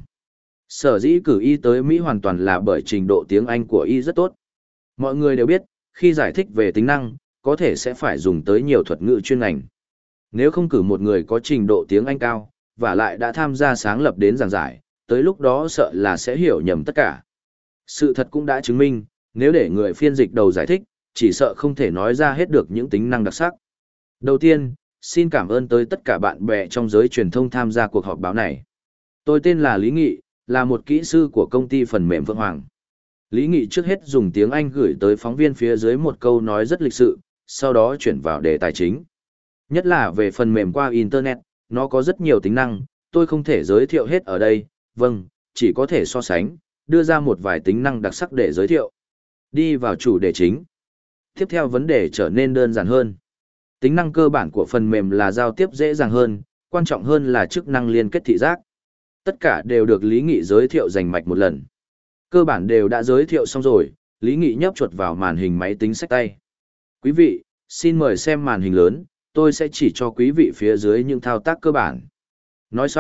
Sở dĩ cử Y tới Mỹ hoàn toàn là bởi trình độ tiếng Anh của Y rất tốt. Mọi người đều biết, khi giải thích về tính năng, có thể sẽ phải dùng tới nhiều thuật ngữ chuyên ngành. Nếu không cử một người có trình độ tiếng Anh cao, và lại đã tham gia sáng lập đến giảng giải, tới lúc đó sợ là sẽ hiểu nhầm tất cả. Sự thật cũng đã chứng minh, nếu để người phiên dịch đầu giải thích, chỉ sợ không thể nói ra hết được những tính năng đặc sắc. Đầu tiên, xin cảm ơn tới tất cả bạn bè trong giới truyền thông tham gia cuộc họp báo này. Tôi tên là Lý Nghị, là một kỹ sư của công ty phần mềm Phượng Hoàng. Lý Nghị trước hết dùng tiếng Anh gửi tới phóng viên phía dưới một câu nói rất lịch sự, sau đó chuyển vào đề tài chính. Nhất là về phần mềm qua Internet, nó có rất nhiều tính năng, tôi không thể giới thiệu hết ở đây, vâng, chỉ có thể so sánh, đưa ra một vài tính năng đặc sắc để giới thiệu. Đi vào chủ đề chính. Tiếp theo vấn đề trở nên đơn giản hơn. Tính năng cơ bản của phần mềm là giao tiếp dễ dàng hơn, quan trọng hơn là chức năng liên kết thị giác. Tất cả đều được Lý Nghị giới thiệu rành mạch một lần. Cơ bản đều đã giới thiệu xong rồi, Lý Nghị nhấp chuột vào màn hình máy tính xách tay. Quý vị, xin mời xem màn hình lớn, tôi sẽ chỉ cho quý vị phía dưới những thao tác cơ bản. Nói xong,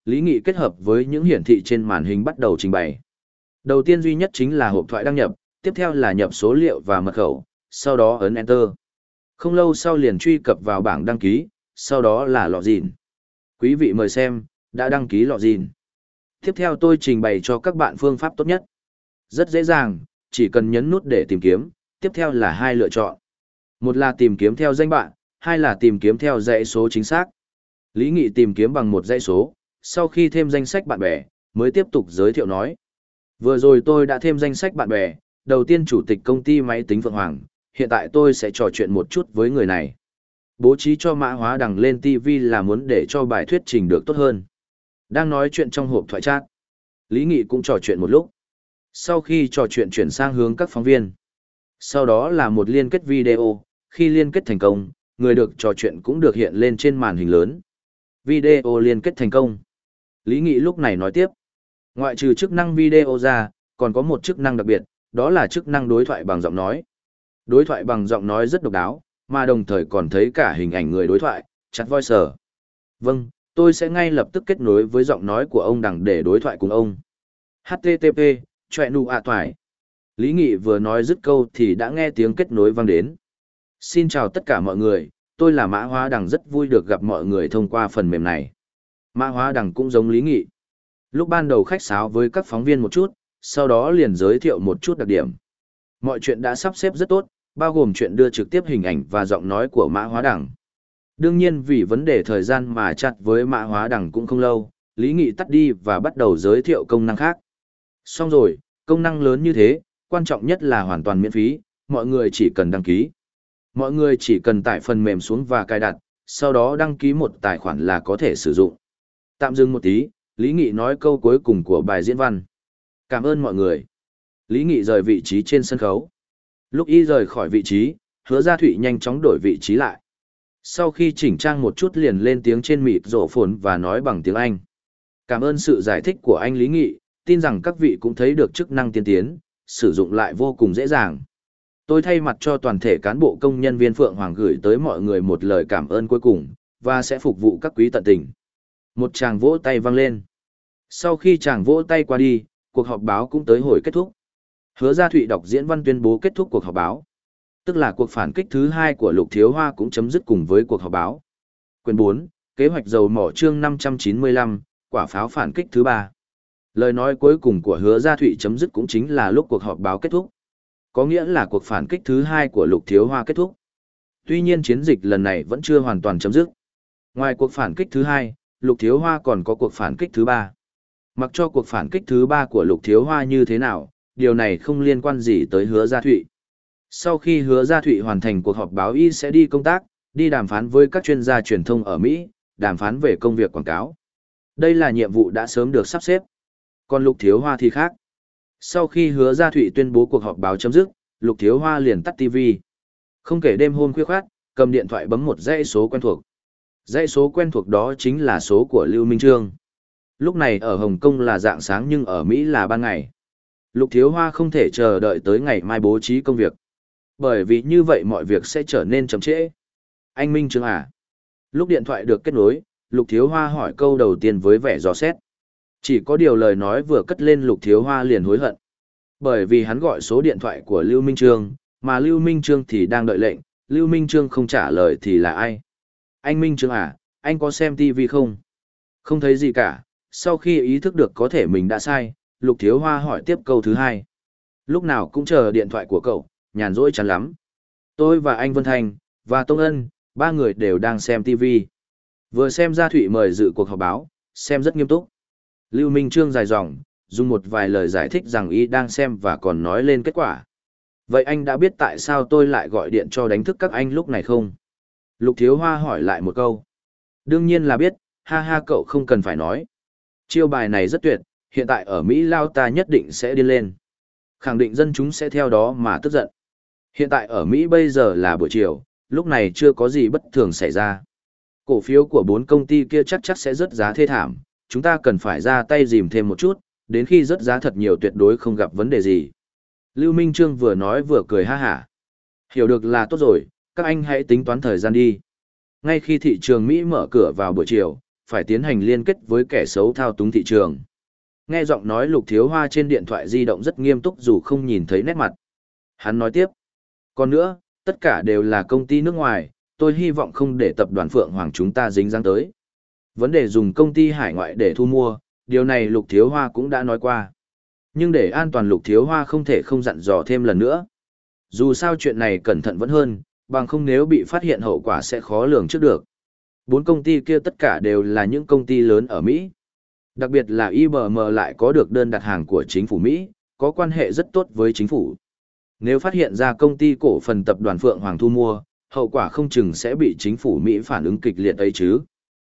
Lý Nghị kết hợp với những hiển thị trên màn hình bắt đầu trình bày. Đầu tiên duy nhất chính là hộp thoại đăng nhập, tiếp theo là nhập số liệu và mật khẩu, sau đó ấn Enter. Không lâu sau liền truy cập vào bảng đăng ký, sau đó là login. Quý vị mời xem, đã đăng ký login. Tiếp theo tôi trình bày cho các bạn phương pháp tốt nhất. Rất dễ dàng, chỉ cần nhấn nút để tìm kiếm, tiếp theo là hai lựa chọn. Một là tìm kiếm theo danh bạn, hai là tìm kiếm theo dãy số chính xác. Lý Nghị tìm kiếm bằng một dãy số, sau khi thêm danh sách bạn bè, mới tiếp tục giới thiệu nói. Vừa rồi tôi đã thêm danh sách bạn bè, đầu tiên chủ tịch công ty máy tính Phượng Hoàng, hiện tại tôi sẽ trò chuyện một chút với người này. Bố trí cho mã hóa đằng lên ti vi là muốn để cho bài thuyết trình được tốt hơn. Đang nói chuyện trong hộp thoại chat, Lý Nghị cũng trò chuyện một lúc. Sau khi trò chuyện chuyển sang hướng các phóng viên. Sau đó là một liên kết video, khi liên kết thành công, người được trò chuyện cũng được hiện lên trên màn hình lớn. Video liên kết thành công. Lý Nghị lúc này nói tiếp. Ngoại trừ chức năng video ra, còn có một chức năng đặc biệt, đó là chức năng đối thoại bằng giọng nói. Đối thoại bằng giọng nói rất độc đáo, mà đồng thời còn thấy cả hình ảnh người đối thoại, chat voice. Vâng, tôi sẽ ngay lập tức kết nối với giọng nói của ông Đằng để đối thoại cùng ông. hát tê tê pê, chọe nụ ạ toài. Lý Nghị vừa nói dứt câu thì đã nghe tiếng kết nối vang đến. Xin chào tất cả mọi người, tôi là Mã Hóa Đằng, rất vui được gặp mọi người thông qua phần mềm này. Mã Hóa Đằng cũng giống Lý Nghị. Lúc ban đầu khách sáo với các phóng viên một chút, sau đó liền giới thiệu một chút đặc điểm. Mọi chuyện đã sắp xếp rất tốt, bao gồm chuyện đưa trực tiếp hình ảnh và giọng nói của Mã Hóa Đằng. Đương nhiên vì vấn đề thời gian mà chat với Mã Hóa Đằng cũng không lâu, Lý Nghị tắt đi và bắt đầu giới thiệu công năng khác. Xong rồi, công năng lớn như thế, quan trọng nhất là hoàn toàn miễn phí, mọi người chỉ cần đăng ký. Mọi người chỉ cần tải phần mềm xuống và cài đặt, sau đó đăng ký một tài khoản là có thể sử dụng. Tạm dừng một tí, Lý Nghị nói câu cuối cùng của bài diễn văn. Cảm ơn mọi người. Lý Nghị rời vị trí trên sân khấu. Lúc y rời khỏi vị trí, Hứa Gia Thụy nhanh chóng đổi vị trí lại. Sau khi chỉnh trang một chút liền lên tiếng trên mịt rổ phồn và nói bằng tiếng Anh. Cảm ơn sự giải thích của anh Lý Nghị, tin rằng các vị cũng thấy được chức năng tiên tiến, sử dụng lại vô cùng dễ dàng. Tôi thay mặt cho toàn thể cán bộ công nhân viên Phượng Hoàng gửi tới mọi người một lời cảm ơn cuối cùng, và sẽ phục vụ các quý tận tình. Một tràng vỗ tay vang lên. Sau khi tràng vỗ tay qua đi, cuộc họp báo cũng tới hồi kết thúc. Hứa Gia Thụy đọc diễn văn tuyên bố kết thúc cuộc họp báo. Tức là cuộc phản kích thứ hai của Lục Thiếu Hoa cũng chấm dứt cùng với cuộc họp báo. Quyển bốn, kế hoạch dầu mỏ chương năm trăm chín mươi lăm, quả pháo phản kích thứ ba. Lời nói cuối cùng của Hứa Gia Thụy chấm dứt cũng chính là lúc cuộc họp báo kết thúc. Có nghĩa là cuộc phản kích thứ hai của Lục Thiếu Hoa kết thúc. Tuy nhiên chiến dịch lần này vẫn chưa hoàn toàn chấm dứt. Ngoài cuộc phản kích thứ hai, Lục Thiếu Hoa còn có cuộc phản kích thứ ba. Mặc cho cuộc phản kích thứ ba của Lục Thiếu Hoa như thế nào, điều này không liên quan gì tới Hứa Gia Thụy. Sau khi Hứa Gia Thụy hoàn thành cuộc họp báo, y sẽ đi công tác, đi đàm phán với các chuyên gia truyền thông ở Mỹ, đàm phán về công việc quảng cáo. Đây là nhiệm vụ đã sớm được sắp xếp. Còn Lục Thiếu Hoa thì khác. Sau khi Hứa Gia Thụy tuyên bố cuộc họp báo chấm dứt, Lục Thiếu Hoa liền tắt ti vi. Không kể đêm hôm khuya khoắt, cầm điện thoại bấm một dãy số quen thuộc. Dãy số quen thuộc đó chính là số của Lưu Minh Trương. Lúc này ở Hồng Kông là rạng sáng nhưng ở Mỹ là ban ngày. Lục Thiếu Hoa không thể chờ đợi tới ngày mai bố trí công việc. Bởi vì như vậy mọi việc sẽ trở nên chậm trễ. Anh Minh Trương à? Lúc điện thoại được kết nối, Lục Thiếu Hoa hỏi câu đầu tiên với vẻ dò xét. Chỉ có điều lời nói vừa cất lên Lục Thiếu Hoa liền hối hận. Bởi vì hắn gọi số điện thoại của Lưu Minh Trương, mà Lưu Minh Trương thì đang đợi lệnh, Lưu Minh Trương không trả lời thì là ai? Anh Minh Trương à, anh có xem ti vi không? Không thấy gì cả, sau khi ý thức được có thể mình đã sai, Lục Thiếu Hoa hỏi tiếp câu thứ hai. Lúc nào cũng chờ điện thoại của cậu, nhàn rỗi chán lắm. Tôi và anh Vân Thành, và Tông Ân, ba người đều đang xem ti vi. Vừa xem Gia Thụy mời dự cuộc họp báo, xem rất nghiêm túc. Lưu Minh Trương dài dòng, dùng một vài lời giải thích rằng y đang xem và còn nói lên kết quả. Vậy anh đã biết tại sao tôi lại gọi điện cho đánh thức các anh lúc này không? Lục Thiếu Hoa hỏi lại một câu. Đương nhiên là biết, ha ha, cậu không cần phải nói. Chiêu bài này rất tuyệt, hiện tại ở Mỹ Lao ta nhất định sẽ điên lên. Khẳng định dân chúng sẽ theo đó mà tức giận. Hiện tại ở Mỹ bây giờ là buổi chiều, lúc này chưa có gì bất thường xảy ra. Cổ phiếu của bốn công ty kia chắc chắc sẽ rớt giá thê thảm, chúng ta cần phải ra tay dìm thêm một chút, đến khi rớt giá thật nhiều tuyệt đối không gặp vấn đề gì. Lưu Minh Trương vừa nói vừa cười ha hả. Hiểu được là tốt rồi, các anh hãy tính toán thời gian đi. Ngay khi thị trường Mỹ mở cửa vào buổi chiều, phải tiến hành liên kết với kẻ xấu thao túng thị trường. Nghe giọng nói Lục Thiếu Hoa trên điện thoại di động rất nghiêm túc dù không nhìn thấy nét mặt. Hắn nói tiếp. Còn nữa, tất cả đều là công ty nước ngoài, tôi hy vọng không để tập đoàn Phượng Hoàng chúng ta dính dáng tới. Vấn đề dùng công ty hải ngoại để thu mua, điều này Lục Thiếu Hoa cũng đã nói qua. Nhưng để an toàn Lục Thiếu Hoa không thể không dặn dò thêm lần nữa. Dù sao chuyện này cẩn thận vẫn hơn, bằng không nếu bị phát hiện hậu quả sẽ khó lường trước được. Bốn công ty kia tất cả đều là những công ty lớn ở Mỹ. Đặc biệt là i bê em lại có được đơn đặt hàng của chính phủ Mỹ, có quan hệ rất tốt với chính phủ. Nếu phát hiện ra công ty cổ phần tập đoàn Phượng Hoàng thu mua, hậu quả không chừng sẽ bị chính phủ Mỹ phản ứng kịch liệt ấy chứ.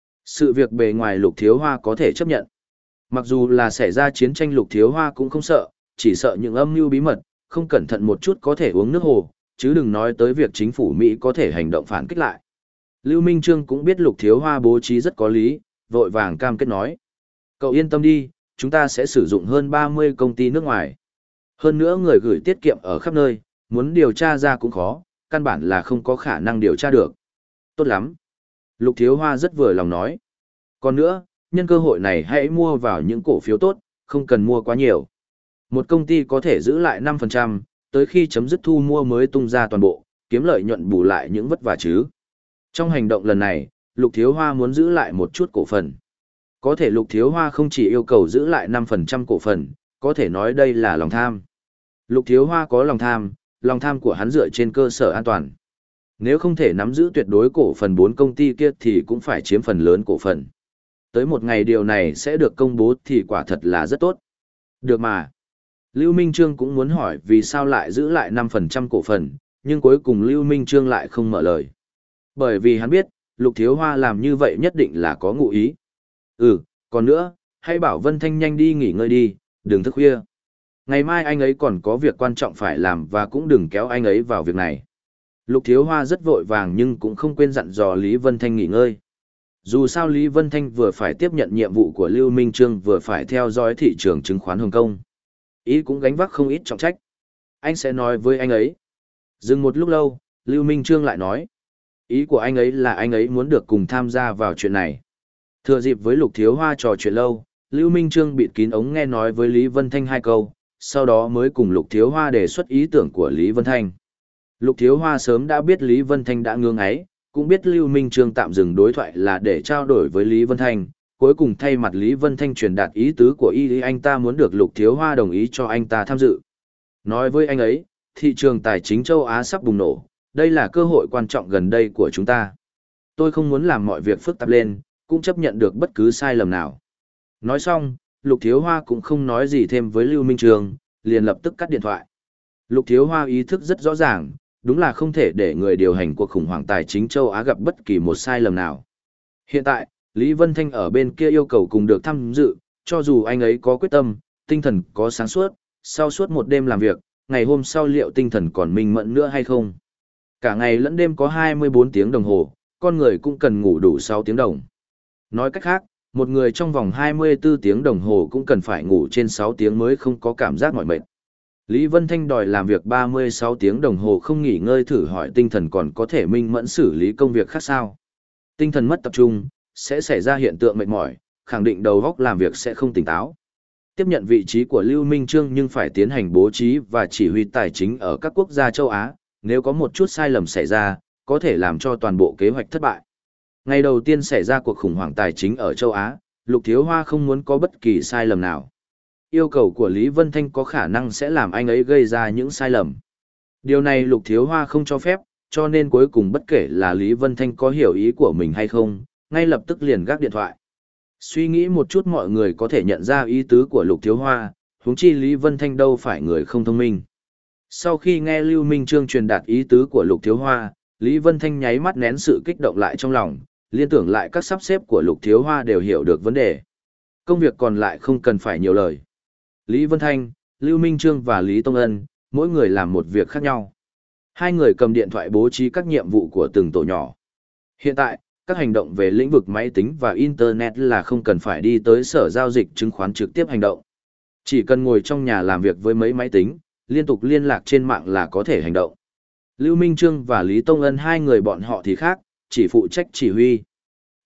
Sự việc bề ngoài Lục Thiếu Hoa có thể chấp nhận. Mặc dù là xảy ra chiến tranh Lục Thiếu Hoa cũng không sợ, chỉ sợ những âm mưu bí mật, không cẩn thận một chút có thể uống nước hồ, chứ đừng nói tới việc chính phủ Mỹ có thể hành động phản kích lại. Lưu Minh Trương cũng biết Lục Thiếu Hoa bố trí rất có lý, vội vàng cam kết nói. Cậu yên tâm đi, chúng ta sẽ sử dụng hơn ba mươi công ty nước ngoài. Hơn nữa người gửi tiết kiệm ở khắp nơi, muốn điều tra ra cũng khó, căn bản là không có khả năng điều tra được. Tốt lắm. Lục Thiếu Hoa rất vừa lòng nói. Còn nữa, nhân cơ hội này hãy mua vào những cổ phiếu tốt, không cần mua quá nhiều. Một công ty có thể giữ lại năm phần trăm, tới khi chấm dứt thu mua mới tung ra toàn bộ, kiếm lợi nhuận bù lại những vất vả chứ. Trong hành động lần này, Lục Thiếu Hoa muốn giữ lại một chút cổ phần. Có thể Lục Thiếu Hoa không chỉ yêu cầu giữ lại năm phần trăm cổ phần, có thể nói đây là lòng tham. Lục Thiếu Hoa có lòng tham, lòng tham của hắn dựa trên cơ sở an toàn. Nếu không thể nắm giữ tuyệt đối cổ phần bốn công ty kia thì cũng phải chiếm phần lớn cổ phần. Tới một ngày điều này sẽ được công bố thì quả thật là rất tốt. Được mà. Lưu Minh Trương cũng muốn hỏi vì sao lại giữ lại năm phần trăm cổ phần, nhưng cuối cùng Lưu Minh Trương lại không mở lời. Bởi vì hắn biết, Lục Thiếu Hoa làm như vậy nhất định là có ngụ ý. Ừ, còn nữa, hãy bảo Vân Thanh nhanh đi nghỉ ngơi đi, đừng thức khuya. Ngày mai anh ấy còn có việc quan trọng phải làm và cũng đừng kéo anh ấy vào việc này. Lục Thiếu Hoa rất vội vàng nhưng cũng không quên dặn dò Lý Vân Thanh nghỉ ngơi. Dù sao Lý Vân Thanh vừa phải tiếp nhận nhiệm vụ của Lưu Minh Trương vừa phải theo dõi thị trường chứng khoán Hồng Kông. Ý cũng gánh vác không ít trọng trách. Anh sẽ nói với anh ấy. Dừng một lúc lâu, Lưu Minh Trương lại nói. Ý của anh ấy là anh ấy muốn được cùng tham gia vào chuyện này. Thừa dịp với Lục Thiếu Hoa trò chuyện lâu, Lưu Minh Trương bịt kín ống nghe nói với Lý Vân Thanh hai câu, sau đó mới cùng Lục Thiếu Hoa đề xuất ý tưởng của Lý Vân Thanh. Lục Thiếu Hoa sớm đã biết Lý Vân Thanh đã ngưỡng ấy, cũng biết Lưu Minh Trương tạm dừng đối thoại là để trao đổi với Lý Vân Thanh, cuối cùng thay mặt Lý Vân Thanh truyền đạt ý tứ của y anh ta muốn được Lục Thiếu Hoa đồng ý cho anh ta tham dự. Nói với anh ấy, thị trường tài chính châu Á sắp bùng nổ, đây là cơ hội quan trọng gần đây của chúng ta. Tôi không muốn làm mọi việc phức tạp lên, cũng chấp nhận được bất cứ sai lầm nào. Nói xong, Lục Thiếu Hoa cũng không nói gì thêm với Lưu Minh Trương, liền lập tức cắt điện thoại. Lục Thiếu Hoa ý thức rất rõ ràng, đúng là không thể để người điều hành cuộc khủng hoảng tài chính châu Á gặp bất kỳ một sai lầm nào. Hiện tại, Lý Vân Thanh ở bên kia yêu cầu cùng được tham dự, cho dù anh ấy có quyết tâm, tinh thần có sáng suốt, sau suốt một đêm làm việc, ngày hôm sau liệu tinh thần còn minh mẫn nữa hay không? Cả ngày lẫn đêm có hai mươi bốn tiếng đồng hồ, con người cũng cần ngủ đủ sáu tiếng đồng. Nói cách khác, một người trong vòng hai mươi bốn tiếng đồng hồ cũng cần phải ngủ trên sáu tiếng mới không có cảm giác mỏi mệt. Lý Vân Thanh đòi làm việc ba mươi sáu tiếng đồng hồ không nghỉ ngơi thử hỏi tinh thần còn có thể minh mẫn xử lý công việc khác sao. Tinh thần mất tập trung, sẽ xảy ra hiện tượng mệt mỏi, khẳng định đầu óc làm việc sẽ không tỉnh táo. Tiếp nhận vị trí của Lưu Minh Trương nhưng phải tiến hành bố trí và chỉ huy tài chính ở các quốc gia châu Á, nếu có một chút sai lầm xảy ra, có thể làm cho toàn bộ kế hoạch thất bại. Ngày đầu tiên xảy ra cuộc khủng hoảng tài chính ở châu Á, Lục Thiếu Hoa không muốn có bất kỳ sai lầm nào. Yêu cầu của Lý Vân Thanh có khả năng sẽ làm anh ấy gây ra những sai lầm. Điều này Lục Thiếu Hoa không cho phép, cho nên cuối cùng bất kể là Lý Vân Thanh có hiểu ý của mình hay không, ngay lập tức liền gác điện thoại. Suy nghĩ một chút mọi người có thể nhận ra ý tứ của Lục Thiếu Hoa, huống chi Lý Vân Thanh đâu phải người không thông minh. Sau khi nghe Lưu Minh Trương truyền đạt ý tứ của Lục Thiếu Hoa, Lý Vân Thanh nháy mắt nén sự kích động lại trong lòng, liên tưởng lại các sắp xếp của Lục Thiếu Hoa đều hiểu được vấn đề. Công việc còn lại không cần phải nhiều lời. Lý Vân Thanh, Lưu Minh Trương và Lý Tông Ân, mỗi người làm một việc khác nhau. Hai người cầm điện thoại bố trí các nhiệm vụ của từng tổ nhỏ. Hiện tại, các hành động về lĩnh vực máy tính và Internet là không cần phải đi tới sở giao dịch chứng khoán trực tiếp hành động. Chỉ cần ngồi trong nhà làm việc với mấy máy tính, liên tục liên lạc trên mạng là có thể hành động. Lưu Minh Trương và Lý Tông Ân hai người bọn họ thì khác, chỉ phụ trách chỉ huy.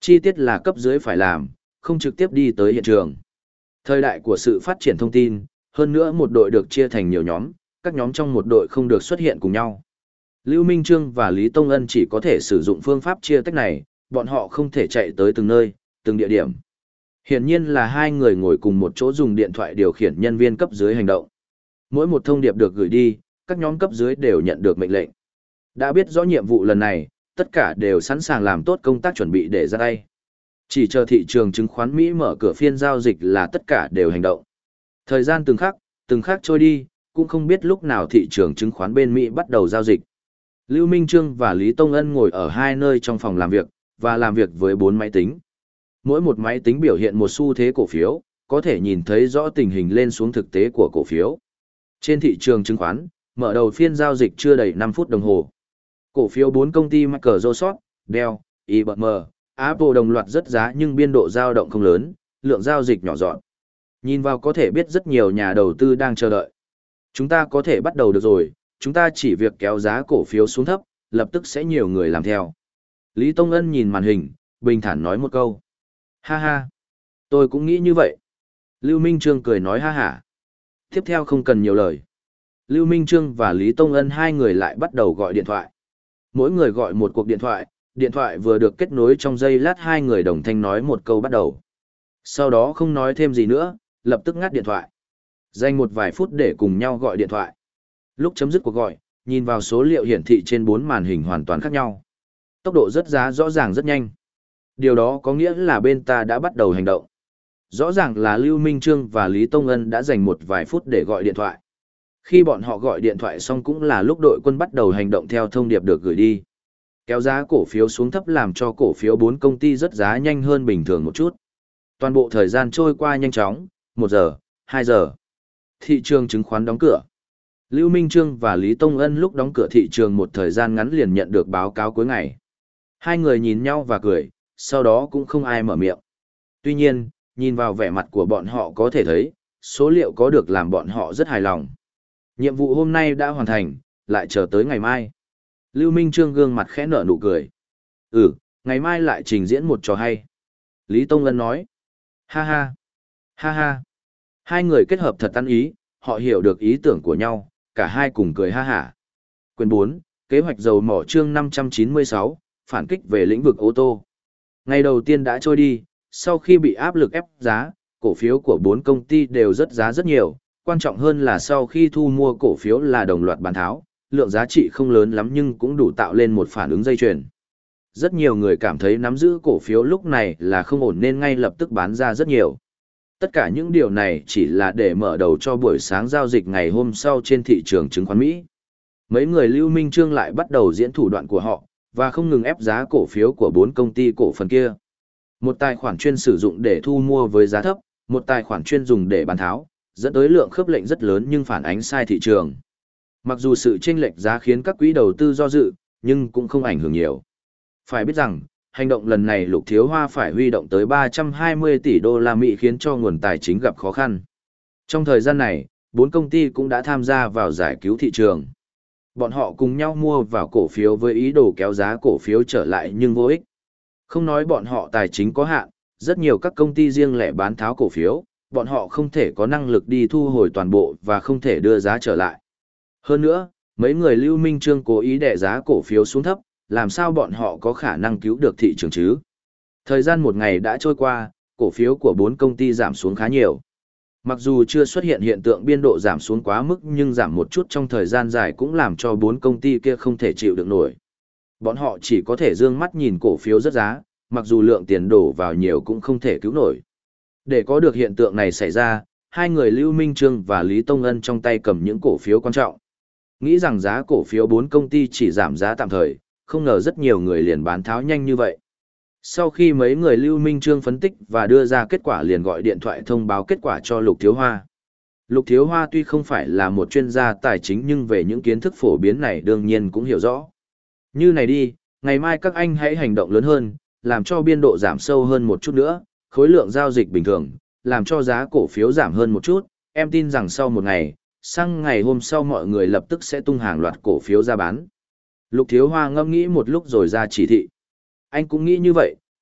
Chi tiết là cấp dưới phải làm, không trực tiếp đi tới hiện trường. Thời đại của sự phát triển thông tin, hơn nữa một đội được chia thành nhiều nhóm, các nhóm trong một đội không được xuất hiện cùng nhau. Lưu Minh Trương và Lý Tông Ân chỉ có thể sử dụng phương pháp chia tách này, bọn họ không thể chạy tới từng nơi, từng địa điểm. Hiển nhiên là hai người ngồi cùng một chỗ dùng điện thoại điều khiển nhân viên cấp dưới hành động. Mỗi một thông điệp được gửi đi, các nhóm cấp dưới đều nhận được mệnh lệnh. Đã biết rõ nhiệm vụ lần này, tất cả đều sẵn sàng làm tốt công tác chuẩn bị để ra tay. Chỉ chờ thị trường chứng khoán Mỹ mở cửa phiên giao dịch là tất cả đều hành động. Thời gian từng khắc, từng khắc trôi đi, cũng không biết lúc nào thị trường chứng khoán bên Mỹ bắt đầu giao dịch. Lưu Minh Trương và Lý Tông Ân ngồi ở hai nơi trong phòng làm việc, và làm việc với bốn máy tính. Mỗi một máy tính biểu hiện một xu thế cổ phiếu, có thể nhìn thấy rõ tình hình lên xuống thực tế của cổ phiếu. Trên thị trường chứng khoán, mở đầu phiên giao dịch chưa đầy năm phút đồng hồ. Cổ phiếu bốn công ty Microsoft, Dell, i bê em, Apple đồng loạt rất giá nhưng biên độ dao động không lớn, lượng giao dịch nhỏ dọn. Nhìn vào có thể biết rất nhiều nhà đầu tư đang chờ đợi. Chúng ta có thể bắt đầu được rồi, chúng ta chỉ việc kéo giá cổ phiếu xuống thấp, lập tức sẽ nhiều người làm theo. Lý Tông Ân nhìn màn hình, bình thản nói một câu. Ha ha, tôi cũng nghĩ như vậy. Lưu Minh Trương cười nói ha hả. Tiếp theo không cần nhiều lời. Lưu Minh Trương và Lý Tông Ân hai người lại bắt đầu gọi điện thoại. Mỗi người gọi một cuộc điện thoại, điện thoại vừa được kết nối trong giây lát hai người đồng thanh nói một câu bắt đầu. Sau đó không nói thêm gì nữa, lập tức ngắt điện thoại. Dành một vài phút để cùng nhau gọi điện thoại. Lúc chấm dứt cuộc gọi, nhìn vào số liệu hiển thị trên bốn màn hình hoàn toàn khác nhau. Tốc độ rất giá rõ ràng rất nhanh. Điều đó có nghĩa là bên ta đã bắt đầu hành động. Rõ ràng là Lưu Minh Trương và Lý Tông Ân đã dành một vài phút để gọi điện thoại. Khi bọn họ gọi điện thoại xong cũng là lúc đội quân bắt đầu hành động theo thông điệp được gửi đi. Kéo giá cổ phiếu xuống thấp làm cho cổ phiếu bốn công ty rất giá nhanh hơn bình thường một chút. Toàn bộ thời gian trôi qua nhanh chóng, một giờ, hai giờ. Thị trường chứng khoán đóng cửa. Lưu Minh Trương và Lý Tông Ân lúc đóng cửa thị trường một thời gian ngắn liền nhận được báo cáo cuối ngày. Hai người nhìn nhau và cười, sau đó cũng không ai mở miệng. Tuy nhiên, nhìn vào vẻ mặt của bọn họ có thể thấy, số liệu có được làm bọn họ rất hài lòng. Nhiệm vụ hôm nay đã hoàn thành, lại chờ tới ngày mai. Lưu Minh Trương gương mặt khẽ nở nụ cười. Ừ, ngày mai lại trình diễn một trò hay. Lý Tông Ân nói. Ha ha, ha ha. Hai người kết hợp thật ăn ý, họ hiểu được ý tưởng của nhau, cả hai cùng cười ha hả. Quyền bốn, kế hoạch dầu mỏ chương năm trăm chín mươi sáu, phản kích về lĩnh vực ô tô. Ngày đầu tiên đã trôi đi, sau khi bị áp lực ép giá, cổ phiếu của bốn công ty đều rất giá rất nhiều, quan trọng hơn là sau khi thu mua cổ phiếu là đồng loạt bán tháo, lượng giá trị không lớn lắm nhưng cũng đủ tạo lên một phản ứng dây chuyền. Rất nhiều người cảm thấy nắm giữ cổ phiếu lúc này là không ổn nên ngay lập tức bán ra rất nhiều. Tất cả những điều này chỉ là để mở đầu cho buổi sáng giao dịch ngày hôm sau trên thị trường chứng khoán Mỹ. Mấy người Lưu Minh Trương lại bắt đầu diễn thủ đoạn của họ, và không ngừng ép giá cổ phiếu của bốn công ty cổ phần kia. Một tài khoản chuyên sử dụng để thu mua với giá thấp, một tài khoản chuyên dùng để bán tháo, dẫn tới lượng khớp lệnh rất lớn nhưng phản ánh sai thị trường. Mặc dù sự chênh lệch giá khiến các quỹ đầu tư do dự, nhưng cũng không ảnh hưởng nhiều. Phải biết rằng, hành động lần này Lục Thiếu Hoa phải huy động tới ba trăm hai mươi tỷ đô la Mỹ khiến cho nguồn tài chính gặp khó khăn. Trong thời gian này, bốn công ty cũng đã tham gia vào giải cứu thị trường. Bọn họ cùng nhau mua vào cổ phiếu với ý đồ kéo giá cổ phiếu trở lại nhưng vô ích. Không nói bọn họ tài chính có hạn, rất nhiều các công ty riêng lẻ bán tháo cổ phiếu, bọn họ không thể có năng lực đi thu hồi toàn bộ và không thể đưa giá trở lại. Hơn nữa, mấy người Lưu Minh Trương cố ý đè giá cổ phiếu xuống thấp, làm sao bọn họ có khả năng cứu được thị trường chứ? Thời gian một ngày đã trôi qua, cổ phiếu của bốn công ty giảm xuống khá nhiều. Mặc dù chưa xuất hiện hiện tượng biên độ giảm xuống quá mức nhưng giảm một chút trong thời gian dài cũng làm cho bốn công ty kia không thể chịu được nổi. Bọn họ chỉ có thể dương mắt nhìn cổ phiếu rất giá, mặc dù lượng tiền đổ vào nhiều cũng không thể cứu nổi. Để có được hiện tượng này xảy ra, hai người Lưu Minh Trương và Lý Tông Ân trong tay cầm những cổ phiếu quan trọng. Nghĩ rằng giá cổ phiếu bốn công ty chỉ giảm giá tạm thời, không ngờ rất nhiều người liền bán tháo nhanh như vậy. Sau khi mấy người Lưu Minh Trương phân tích và đưa ra kết quả liền gọi điện thoại thông báo kết quả cho Lục Thiếu Hoa. Lục Thiếu Hoa tuy không phải là một chuyên gia tài chính nhưng về những kiến thức phổ biến này đương nhiên cũng hiểu rõ. Như này đi, ngày mai các anh hãy hành động lớn hơn, làm cho biên độ giảm sâu hơn một chút nữa, khối lượng giao dịch bình thường, làm cho giá cổ phiếu giảm hơn một chút, em tin rằng sau một ngày, sang ngày hôm sau mọi người lập tức sẽ tung hàng loạt cổ phiếu ra bán. Lục Thiếu Hoa ngẫm nghĩ một lúc rồi ra chỉ thị. Anh cũng nghĩ như vậy,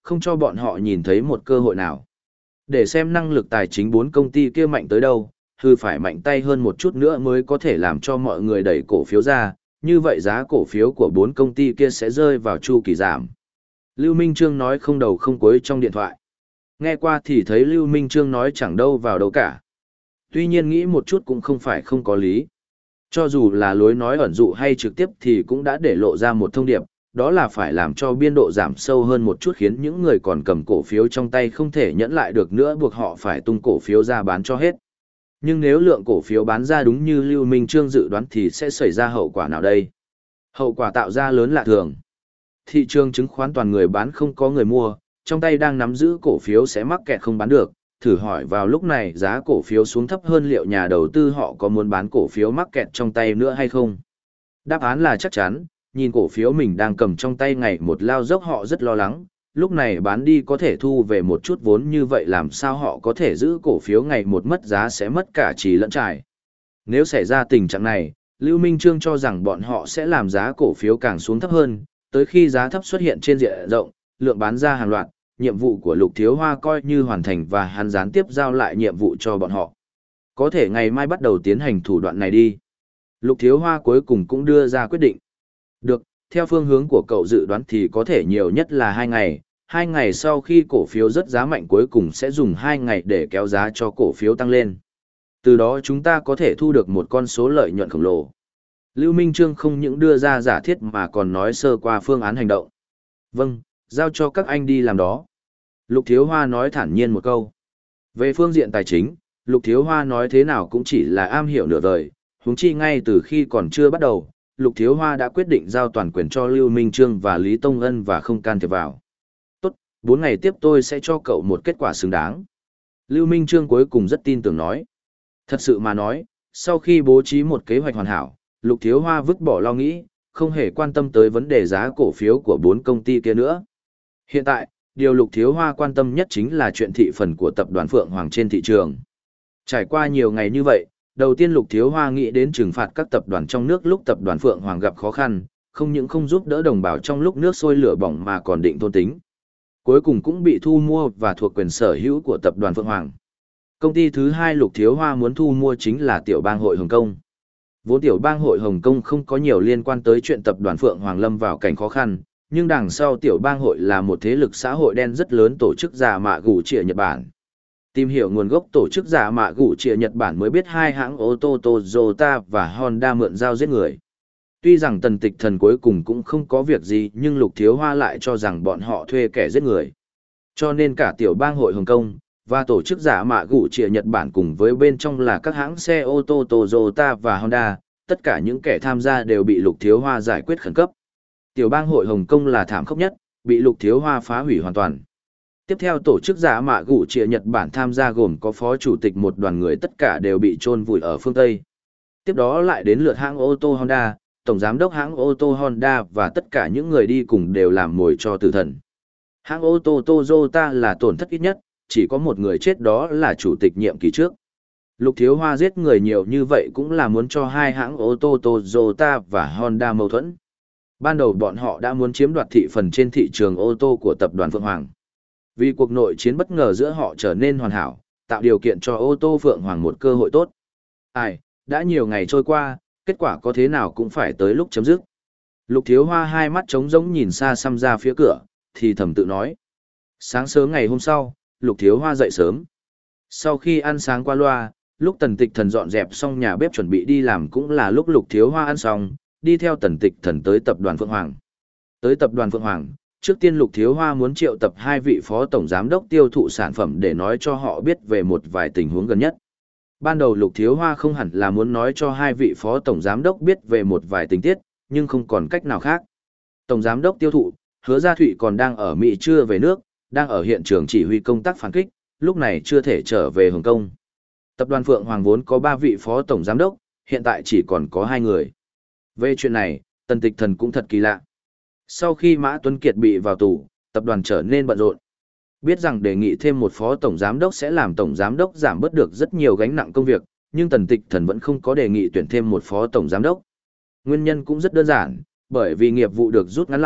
không cho bọn họ nhìn thấy một cơ hội nào. Để xem năng lực tài chính bốn công ty kia mạnh tới đâu, hư phải mạnh tay hơn một chút nữa mới có thể làm cho mọi người đẩy cổ phiếu ra, như vậy giá cổ phiếu của bốn công ty kia sẽ rơi vào chu kỳ giảm. Lưu Minh Trương nói không đầu không cuối trong điện thoại. Nghe qua thì thấy Lưu Minh Trương nói chẳng đâu vào đâu cả. Tuy nhiên nghĩ một chút cũng không phải không có lý. Cho dù là lối nói ẩn dụ hay trực tiếp thì cũng đã để lộ ra một thông điệp, đó là phải làm cho biên độ giảm sâu hơn một chút khiến những người còn cầm cổ phiếu trong tay không thể nhẫn lại được nữa, buộc họ phải tung cổ phiếu ra bán cho hết. Nhưng nếu lượng cổ phiếu bán ra đúng như Lưu Minh Trương dự đoán thì sẽ xảy ra hậu quả nào đây? Hậu quả tạo ra lớn lạ thường. Thị trường chứng khoán toàn người bán không có người mua, trong tay đang nắm giữ cổ phiếu sẽ mắc kẹt không bán được. Thử hỏi vào lúc này giá cổ phiếu xuống thấp hơn liệu nhà đầu tư họ có muốn bán cổ phiếu mắc kẹt trong tay nữa hay không? Đáp án là chắc chắn, nhìn cổ phiếu mình đang cầm trong tay ngày một lao dốc họ rất lo lắng, lúc này bán đi có thể thu về một chút vốn, như vậy làm sao họ có thể giữ cổ phiếu ngày một mất giá sẽ mất cả trì lẫn trải. Nếu xảy ra tình trạng này, Lưu Minh Trương cho rằng bọn họ sẽ làm giá cổ phiếu càng xuống thấp hơn, tới khi giá thấp xuất hiện trên diện rộng, lượng bán ra hàng loạt, nhiệm vụ của Lục Thiếu Hoa coi như hoàn thành và hắn gián tiếp giao lại nhiệm vụ cho bọn họ. Có thể ngày mai bắt đầu tiến hành thủ đoạn này đi. Lục Thiếu Hoa cuối cùng cũng đưa ra quyết định. Được, theo phương hướng của cậu dự đoán thì có thể nhiều nhất là hai ngày. Hai ngày sau khi cổ phiếu rất giá mạnh cuối cùng sẽ dùng hai ngày để kéo giá cho cổ phiếu tăng lên. Từ đó chúng ta có thể thu được một con số lợi nhuận khổng lồ. Lưu Minh Trương không những đưa ra giả thiết mà còn nói sơ qua phương án hành động. Vâng, giao cho các anh đi làm đó. Lục Thiếu Hoa nói thản nhiên một câu. Về phương diện tài chính, Lục Thiếu Hoa nói thế nào cũng chỉ là am hiểu nửa vời, huống chi ngay từ khi còn chưa bắt đầu, Lục Thiếu Hoa đã quyết định giao toàn quyền cho Lưu Minh Trương và Lý Tông Ân và không can thiệp vào. Tốt, bốn ngày tiếp tôi sẽ cho cậu một kết quả xứng đáng. Lưu Minh Trương cuối cùng rất tin tưởng nói. Thật sự mà nói, sau khi bố trí một kế hoạch hoàn hảo, Lục Thiếu Hoa vứt bỏ lo nghĩ, không hề quan tâm tới vấn đề giá cổ phiếu của bốn công ty kia nữa. Hiện tại, điều Lục Thiếu Hoa quan tâm nhất chính là chuyện thị phần của tập đoàn Phượng Hoàng trên thị trường. Trải qua nhiều ngày như vậy, đầu tiên Lục Thiếu Hoa nghĩ đến trừng phạt các tập đoàn trong nước lúc tập đoàn Phượng Hoàng gặp khó khăn, không những không giúp đỡ đồng bào trong lúc nước sôi lửa bỏng mà còn định thôn tính. Cuối cùng cũng bị thu mua và thuộc quyền sở hữu của tập đoàn Phượng Hoàng. Công ty thứ hai Lục Thiếu Hoa muốn thu mua chính là Tiểu Bang Hội Hồng Kông. Vốn Tiểu Bang Hội Hồng Kông không có nhiều liên quan tới chuyện tập đoàn Phượng Hoàng lâm vào cảnh khó khăn, nhưng đằng sau Tiểu Bang Hội là một thế lực xã hội đen rất lớn tổ chức giả mạ gù trịa Nhật Bản. Tìm hiểu nguồn gốc tổ chức giả mạ gù trịa Nhật Bản mới biết hai hãng ô tô Toyota và Honda mượn dao giết người. Tuy rằng Tần Tịch Thần cuối cùng cũng không có việc gì, nhưng Lục Thiếu Hoa lại cho rằng bọn họ thuê kẻ giết người. Cho nên cả Tiểu Bang Hội Hồng Kông và tổ chức giả mạ gù trịa Nhật Bản cùng với bên trong là các hãng xe ô tô Toyota và Honda, tất cả những kẻ tham gia đều bị Lục Thiếu Hoa giải quyết khẩn cấp. Tiểu Bang Hội Hồng Kông là thảm khốc nhất, bị Lục Thiếu Hoa phá hủy hoàn toàn. Tiếp theo tổ chức giả mạ gù trịa Nhật Bản tham gia gồm có phó chủ tịch một đoàn người, tất cả đều bị chôn vùi ở phương Tây. Tiếp đó lại đến lượt hãng ô tô Honda, tổng giám đốc hãng ô tô Honda và tất cả những người đi cùng đều làm mồi cho tử thần. Hãng ô tô Toyota là tổn thất ít nhất, chỉ có một người chết, đó là chủ tịch nhiệm kỳ trước. Lục Thiếu Hoa giết người nhiều như vậy cũng là muốn cho hai hãng ô tô Toyota và Honda mâu thuẫn. Ban đầu bọn họ đã muốn chiếm đoạt thị phần trên thị trường ô tô của tập đoàn Phượng Hoàng. Vì cuộc nội chiến bất ngờ giữa họ trở nên hoàn hảo, tạo điều kiện cho ô tô Phượng Hoàng một cơ hội tốt. Ai, đã nhiều ngày trôi qua, kết quả có thế nào cũng phải tới lúc chấm dứt. Lục Thiếu Hoa hai mắt trống rỗng nhìn xa xăm ra phía cửa, thì thầm tự nói. Sáng sớm ngày hôm sau, Lục Thiếu Hoa dậy sớm. Sau khi ăn sáng qua loa, lúc Tần Tịch Thần dọn dẹp xong nhà bếp chuẩn bị đi làm cũng là lúc Lục Thiếu Hoa ăn xong, đi theo Tần Tịch Thần tới tập đoàn Phượng Hoàng. Tới tập đoàn Phượng Hoàng, trước tiên Lục Thiếu Hoa muốn triệu tập hai vị phó tổng giám đốc tiêu thụ sản phẩm để nói cho họ biết về một vài tình huống gần nhất. Ban đầu Lục Thiếu Hoa không hẳn là muốn nói cho hai vị phó tổng giám đốc biết về một vài tình tiết, nhưng không còn cách nào khác. Tổng giám đốc tiêu thụ, Hứa Gia Thụy còn đang ở Mỹ chưa về nước, đang ở hiện trường chỉ huy công tác phản kích, lúc này chưa thể trở về Hồng Kông. Tập đoàn Phượng Hoàng vốn có ba vị phó tổng giám đốc, hiện tại chỉ còn có hai người. Về chuyện này, Tần Tịch Thần cũng thật kỳ lạ. Sau khi Mã Tuấn Kiệt bị vào tù, tập đoàn trở nên bận rộn. Biết rằng đề nghị thêm một phó tổng giám đốc sẽ làm tổng giám đốc giảm bớt được rất nhiều gánh nặng công việc, nhưng Tần Tịch Thần vẫn không có đề nghị tuyển thêm một phó tổng giám đốc. Nguyên nhân cũng rất đơn giản, bởi vì nghiệp vụ được rút ngắn lại,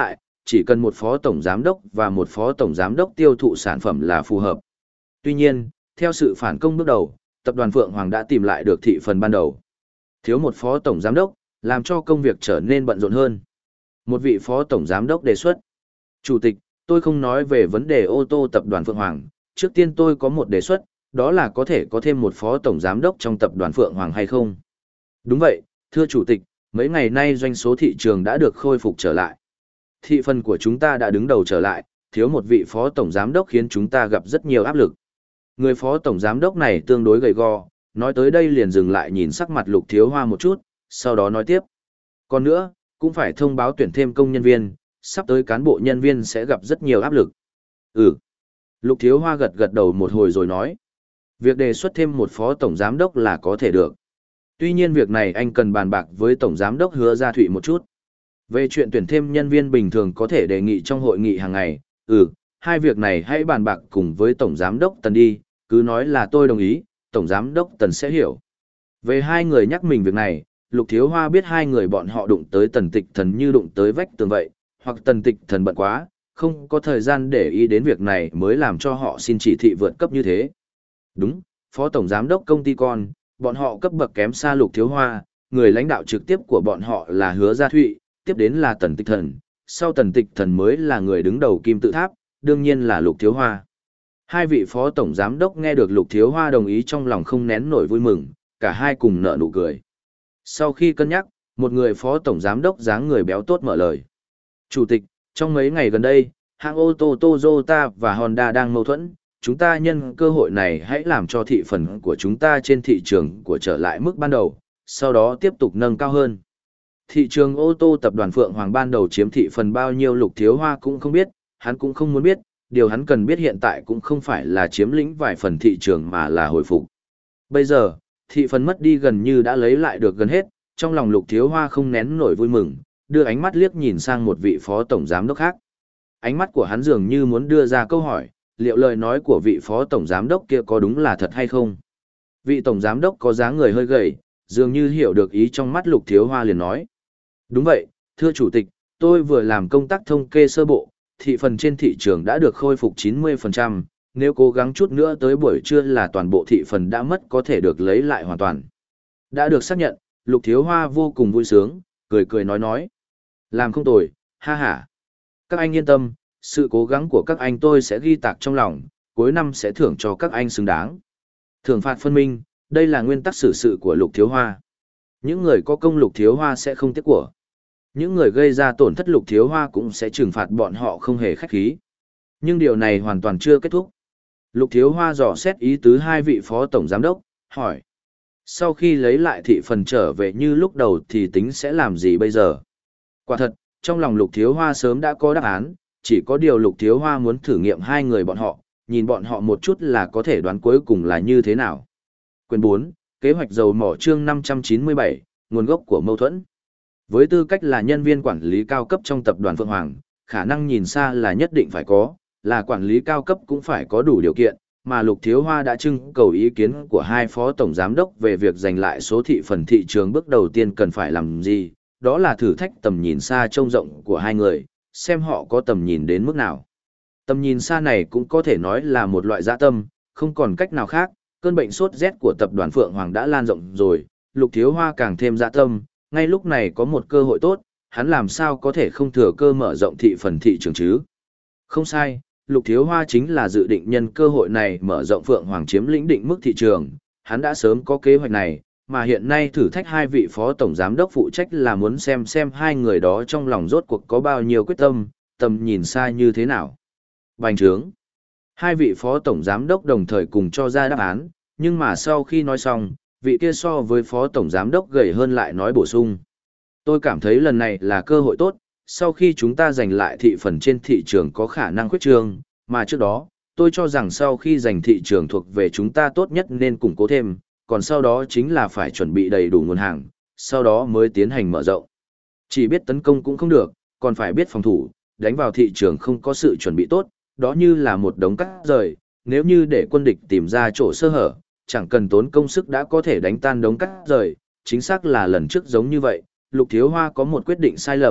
chỉ cần một phó tổng giám đốc và một phó tổng giám đốc tiêu thụ sản phẩm là phù hợp. Tuy nhiên, theo sự phản công bước đầu, tập đoàn Phượng Hoàng đã tìm lại được thị phần ban đầu. Thiếu một phó tổng giám đốc, làm cho công việc trở nên bận rộn hơn. Một vị phó tổng giám đốc đề xuất. Chủ tịch, tôi không nói về vấn đề ô tô tập đoàn Phượng Hoàng, trước tiên tôi có một đề xuất, đó là có thể có thêm một phó tổng giám đốc trong tập đoàn Phượng Hoàng hay không? Đúng vậy, thưa chủ tịch, mấy ngày nay doanh số thị trường đã được khôi phục trở lại. Thị phần của chúng ta đã đứng đầu trở lại, thiếu một vị phó tổng giám đốc khiến chúng ta gặp rất nhiều áp lực. Người phó tổng giám đốc này tương đối gầy gò, nói tới đây liền dừng lại nhìn sắc mặt Lục Thiếu Hoa một chút, sau đó nói tiếp. Còn nữa, cũng phải thông báo tuyển thêm công nhân viên, sắp tới cán bộ nhân viên sẽ gặp rất nhiều áp lực. Ừ. Lục Thiếu Hoa gật gật đầu một hồi rồi nói. Việc đề xuất thêm một phó tổng giám đốc là có thể được. Tuy nhiên việc này anh cần bàn bạc với tổng giám đốc Hứa Gia Thụy một chút. Về chuyện tuyển thêm nhân viên bình thường có thể đề nghị trong hội nghị hàng ngày. Ừ, hai việc này hãy bàn bạc cùng với tổng giám đốc Tần đi, cứ nói là tôi đồng ý, tổng giám đốc Tần sẽ hiểu. Về hai người nhắc mình việc này, Lục Thiếu Hoa biết hai người bọn họ đụng tới Tần Tịch Thần như đụng tới vách tường vậy, hoặc Tần Tịch Thần bận quá, không có thời gian để ý đến việc này mới làm cho họ xin chỉ thị vượt cấp như thế. Đúng, phó tổng giám đốc công ty con, bọn họ cấp bậc kém xa Lục Thiếu Hoa, người lãnh đạo trực tiếp của bọn họ là Hứa Gia Thụy, tiếp đến là Tần Tịch Thần, sau Tần Tịch Thần mới là người đứng đầu kim tự tháp, đương nhiên là Lục Thiếu Hoa. Hai vị phó tổng giám đốc nghe được Lục Thiếu Hoa đồng ý trong lòng không nén nổi vui mừng, cả hai cùng nở nụ cười. Sau khi cân nhắc, một người phó tổng giám đốc dáng người béo tốt mở lời. Chủ tịch, trong mấy ngày gần đây, hãng ô tô Toyota và Honda đang mâu thuẫn, chúng ta nhân cơ hội này hãy làm cho thị phần của chúng ta trên thị trường của trở lại mức ban đầu, sau đó tiếp tục nâng cao hơn. Thị trường ô tô tập đoàn Phượng Hoàng ban đầu chiếm thị phần bao nhiêu Lục Thiếu Hoa cũng không biết, hắn cũng không muốn biết, điều hắn cần biết hiện tại cũng không phải là chiếm lĩnh vài phần thị trường mà là hồi phục. Bây giờ, thị phần mất đi gần như đã lấy lại được gần hết, trong lòng Lục Thiếu Hoa không nén nổi vui mừng, đưa ánh mắt liếc nhìn sang một vị phó tổng giám đốc khác. Ánh mắt của hắn dường như muốn đưa ra câu hỏi, liệu lời nói của vị phó tổng giám đốc kia có đúng là thật hay không? Vị tổng giám đốc có dáng người hơi gầy, dường như hiểu được ý trong mắt Lục Thiếu Hoa liền nói. Đúng vậy, thưa chủ tịch, tôi vừa làm công tác thông kê sơ bộ, thị phần trên thị trường đã được khôi phục chín mươi phần trăm, nếu cố gắng chút nữa tới buổi trưa là toàn bộ thị phần đã mất có thể được lấy lại hoàn toàn. Đã được xác nhận, Lục Thiếu Hoa vô cùng vui sướng, cười cười nói nói. Làm không tồi, ha ha. Các anh yên tâm, sự cố gắng của các anh tôi sẽ ghi tạc trong lòng, cuối năm sẽ thưởng cho các anh xứng đáng. Thưởng phạt phân minh, đây là nguyên tắc xử sự của Lục Thiếu Hoa. Những người có công Lục Thiếu Hoa sẽ không tiếc của. Những người gây ra tổn thất Lục Thiếu Hoa cũng sẽ trừng phạt bọn họ không hề khách khí. Nhưng điều này hoàn toàn chưa kết thúc. Lục Thiếu Hoa dò xét ý tứ hai vị phó tổng giám đốc, hỏi. Sau khi lấy lại thị phần trở về như lúc đầu thì tính sẽ làm gì bây giờ? Quả thật, trong lòng Lục Thiếu Hoa sớm đã có đáp án, chỉ có điều Lục Thiếu Hoa muốn thử nghiệm hai người bọn họ, nhìn bọn họ một chút là có thể đoán cuối cùng là như thế nào. Quyền bốn, Kế hoạch dầu mỏ chương năm trăm chín mươi bảy, nguồn gốc của mâu thuẫn. Với tư cách là nhân viên quản lý cao cấp trong tập đoàn Phượng Hoàng, khả năng nhìn xa là nhất định phải có, là quản lý cao cấp cũng phải có đủ điều kiện, mà Lục Thiếu Hoa đã trưng cầu ý kiến của hai phó tổng giám đốc về việc giành lại số thị phần thị trường bước đầu tiên cần phải làm gì, đó là thử thách tầm nhìn xa trông rộng của hai người, xem họ có tầm nhìn đến mức nào. Tầm nhìn xa này cũng có thể nói là một loại dã tâm, không còn cách nào khác, cơn bệnh sốt rét của tập đoàn Phượng Hoàng đã lan rộng rồi, Lục Thiếu Hoa càng thêm dã tâm, ngay lúc này có một cơ hội tốt, hắn làm sao có thể không thừa cơ mở rộng thị phần thị trường chứ. Không sai, Lục Thiếu Hoa chính là dự định nhân cơ hội này mở rộng Phượng Hoàng chiếm lĩnh định mức thị trường, hắn đã sớm có kế hoạch này, mà hiện nay thử thách hai vị phó tổng giám đốc phụ trách là muốn xem xem hai người đó trong lòng rốt cuộc có bao nhiêu quyết tâm, tầm nhìn xa như thế nào. Bành trướng. Hai vị phó tổng giám đốc đồng thời cùng cho ra đáp án, nhưng mà sau khi nói xong, vị kia so với phó tổng giám đốc gầy hơn lại nói bổ sung. Tôi cảm thấy lần này là cơ hội tốt, sau khi chúng ta giành lại thị phần trên thị trường có khả năng khuyết trương, mà trước đó, tôi cho rằng sau khi giành thị trường thuộc về chúng ta tốt nhất nên củng cố thêm, còn sau đó chính là phải chuẩn bị đầy đủ nguồn hàng, sau đó mới tiến hành mở rộng. Chỉ biết tấn công cũng không được, còn phải biết phòng thủ, đánh vào thị trường không có sự chuẩn bị tốt, đó như là một đống cát rời, nếu như để quân địch tìm ra chỗ sơ hở, chẳng cần tốn công sức đã có thể đánh tan đống cát rời, chính xác là lần trước giống như vậy, Lục Thiếu Hoa có một quyết định sai lầm,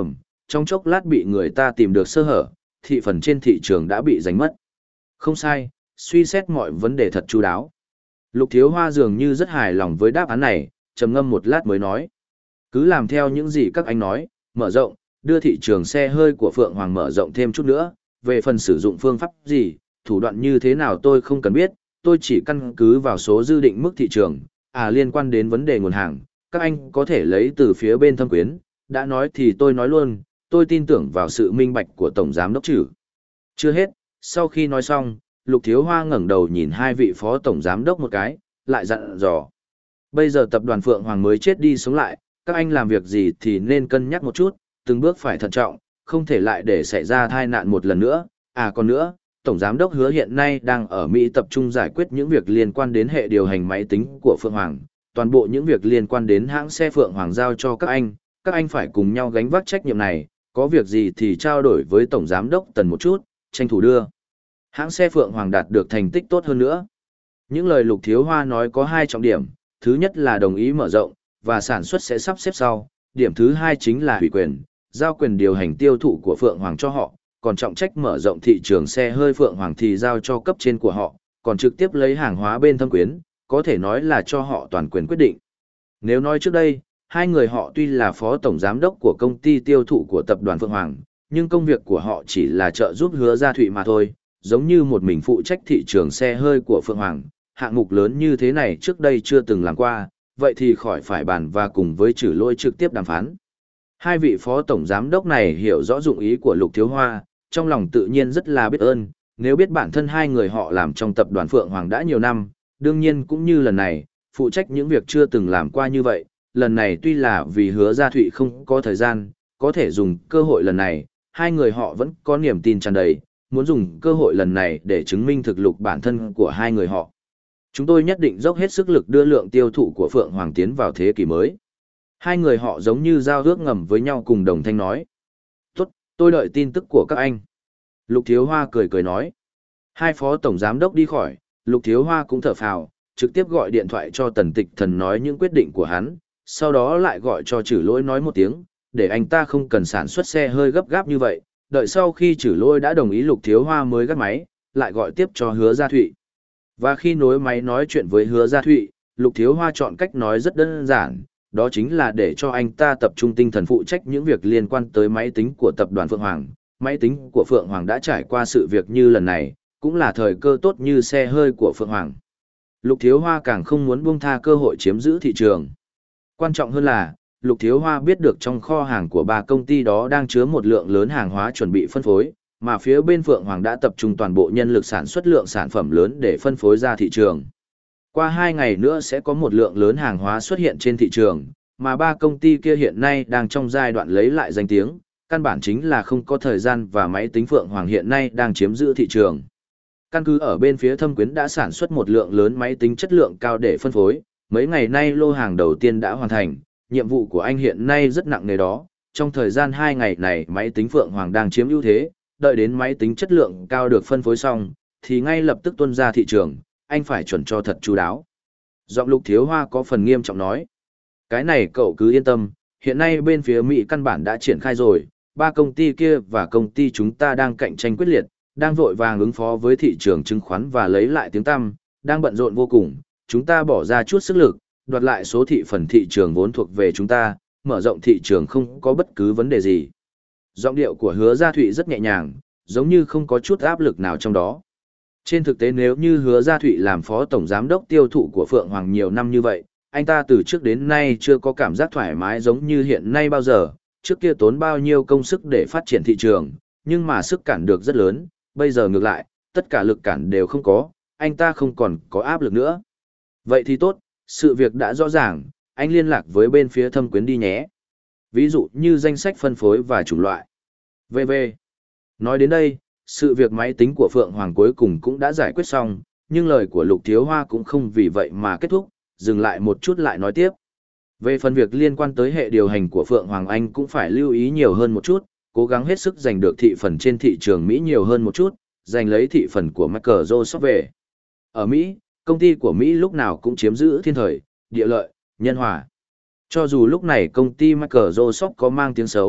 trong chốc lát bị người ta tìm được sơ hở, thị phần trên thị trường đã bị giành mất. Không sai, suy xét mọi vấn đề thật chu đáo. Lục Thiếu Hoa dường như rất hài lòng với đáp án này, trầm ngâm một lát mới nói. Cứ làm theo những gì các anh nói, mở rộng, đưa thị trường xe hơi của Phượng Hoàng mở rộng thêm chút nữa, về phần sử dụng phương pháp gì, thủ đoạn như thế nào tôi không cần biết, tôi chỉ căn cứ vào số dư định mức thị trường, à liên quan đến vấn đề nguồn hàng, các anh có thể lấy từ phía bên Thâm Quyến, đã nói thì tôi nói luôn, tôi tin tưởng vào sự minh bạch của Tổng Giám Đốc Trử. Chưa hết, sau khi nói xong, Lục Thiếu Hoa ngẩng đầu nhìn hai vị Phó Tổng Giám Đốc một cái, lại dặn dò. Bây giờ tập đoàn Phượng Hoàng mới chết đi sống lại, các anh làm việc gì thì nên cân nhắc một chút, từng bước phải thận trọng, không thể lại để xảy ra tai nạn một lần nữa. À còn nữa, Tổng Giám Đốc Hứa hiện nay đang ở Mỹ tập trung giải quyết những việc liên quan đến hệ điều hành máy tính của Phượng Hoàng. Toàn bộ những việc liên quan đến hãng xe Phượng Hoàng giao cho các anh, các anh phải cùng nhau gánh vác trách nhiệm này, có việc gì thì trao đổi với Tổng Giám Đốc Tần một chút, tranh thủ đưa hãng xe Phượng Hoàng đạt được thành tích tốt hơn nữa. Những lời Lục Thiếu Hoa nói có hai trọng điểm, thứ nhất là đồng ý mở rộng, và sản xuất sẽ sắp xếp sau, điểm thứ hai chính là hủy quyền, giao quyền điều hành tiêu thụ của Phượng Hoàng cho họ, còn trọng trách mở rộng thị trường xe hơi Phượng Hoàng thì giao cho cấp trên của họ, còn trực tiếp lấy hàng hóa bên Thâm Quyến, có thể nói là cho họ toàn quyền quyết định. Nếu nói trước đây, hai người họ tuy là phó tổng giám đốc của công ty tiêu thụ của tập đoàn Phượng Hoàng, nhưng công việc của họ chỉ là trợ giúp Hứa Gia Thụy mà thôi, giống như một mình phụ trách thị trường xe hơi của Phượng Hoàng, hạng mục lớn như thế này trước đây chưa từng làm qua, vậy thì khỏi phải bàn và cùng với Trử Lỗi trực tiếp đàm phán. Hai vị phó tổng giám đốc này hiểu rõ dụng ý của Lục Thiếu Hoa, trong lòng tự nhiên rất là biết ơn, nếu biết bản thân hai người họ làm trong tập đoàn Phượng Hoàng đã nhiều năm, đương nhiên cũng như lần này, phụ trách những việc chưa từng làm qua như vậy, lần này tuy là vì Hứa Gia Thụy không có thời gian, có thể dùng cơ hội lần này, hai người họ vẫn có niềm tin tràn đầy, muốn dùng cơ hội lần này để chứng minh thực lực bản thân của hai người họ. Chúng tôi nhất định dốc hết sức lực đưa lượng tiêu thụ của Phượng Hoàng tiến vào thế kỷ mới. Hai người họ giống như giao ước ngầm với nhau cùng đồng thanh nói. Tốt, tôi đợi tin tức của các anh. Lục Thiếu Hoa cười cười nói. Hai phó tổng giám đốc đi khỏi, Lục Thiếu Hoa cũng thở phào, trực tiếp gọi điện thoại cho Tần Tịch Thần nói những quyết định của hắn, sau đó lại gọi cho Trử Lỗi nói một tiếng, để anh ta không cần sản xuất xe hơi gấp gáp như vậy, đợi sau khi Trử Lỗi đã đồng ý Lục Thiếu Hoa mới gắt máy, lại gọi tiếp cho Hứa Gia Thụy. Và khi nối máy nói chuyện với Hứa Gia Thụy, Lục Thiếu Hoa chọn cách nói rất đơn giản, đó chính là để cho anh ta tập trung tinh thần phụ trách những việc liên quan tới máy tính của tập đoàn Phượng Hoàng. Máy tính của Phượng Hoàng đã trải qua sự việc như lần này, cũng là thời cơ tốt như xe hơi của Phượng Hoàng. Lục Thiếu Hoa càng không muốn buông tha cơ hội chiếm giữ thị trường. Quan trọng hơn là, Lục Thiếu Hoa biết được trong kho hàng của ba công ty đó đang chứa một lượng lớn hàng hóa chuẩn bị phân phối, mà phía bên Phượng Hoàng đã tập trung toàn bộ nhân lực sản xuất lượng sản phẩm lớn để phân phối ra thị trường. Qua hai ngày nữa sẽ có một lượng lớn hàng hóa xuất hiện trên thị trường, mà ba công ty kia hiện nay đang trong giai đoạn lấy lại danh tiếng, căn bản chính là không có thời gian và máy tính Phượng Hoàng hiện nay đang chiếm giữ thị trường. Căn cứ ở bên phía Thâm Quyến đã sản xuất một lượng lớn máy tính chất lượng cao để phân phối, mấy ngày nay lô hàng đầu tiên đã hoàn thành, nhiệm vụ của anh hiện nay rất nặng nề đó, trong thời gian hai ngày này máy tính Phượng Hoàng đang chiếm ưu thế, đợi đến máy tính chất lượng cao được phân phối xong, thì ngay lập tức tuân ra thị trường, anh phải chuẩn cho thật chu đáo. Giọng Lục Thiếu Hoa có phần nghiêm trọng nói. Cái này cậu cứ yên tâm, hiện nay bên phía Mỹ căn bản đã triển khai rồi, ba công ty kia và công ty chúng ta đang cạnh tranh quyết liệt, đang vội vàng ứng phó với thị trường chứng khoán và lấy lại tiếng tăm, đang bận rộn vô cùng, chúng ta bỏ ra chút sức lực, đoạt lại số thị phần thị trường vốn thuộc về chúng ta, mở rộng thị trường không có bất cứ vấn đề gì. Giọng điệu của Hứa Gia Thụy rất nhẹ nhàng, giống như không có chút áp lực nào trong đó. Trên thực tế nếu như Hứa Gia Thụy làm phó tổng giám đốc tiêu thụ của Phượng Hoàng nhiều năm như vậy, anh ta từ trước đến nay chưa có cảm giác thoải mái giống như hiện nay bao giờ, trước kia tốn bao nhiêu công sức để phát triển thị trường, nhưng mà sức cản được rất lớn, bây giờ ngược lại, tất cả lực cản đều không có, anh ta không còn có áp lực nữa. Vậy thì tốt, sự việc đã rõ ràng, anh liên lạc với bên phía Thâm Quyến đi nhé. Ví dụ như danh sách phân phối và chủng loại. vê vê. Nói đến đây, sự việc máy tính của Phượng Hoàng cuối cùng cũng đã giải quyết xong, nhưng lời của Lục Thiếu Hoa cũng không vì vậy mà kết thúc, dừng lại một chút lại nói tiếp. Về phần việc liên quan tới hệ điều hành của Phượng Hoàng anh cũng phải lưu ý nhiều hơn một chút, cố gắng hết sức giành được thị phần trên thị trường Mỹ nhiều hơn một chút, giành lấy thị phần của Microsoft về. Ở Mỹ, công ty của Mỹ lúc nào cũng chiếm giữ thiên thời, địa lợi, nhân hòa. Cho dù lúc này công ty Microsoft có mang tiếng xấu,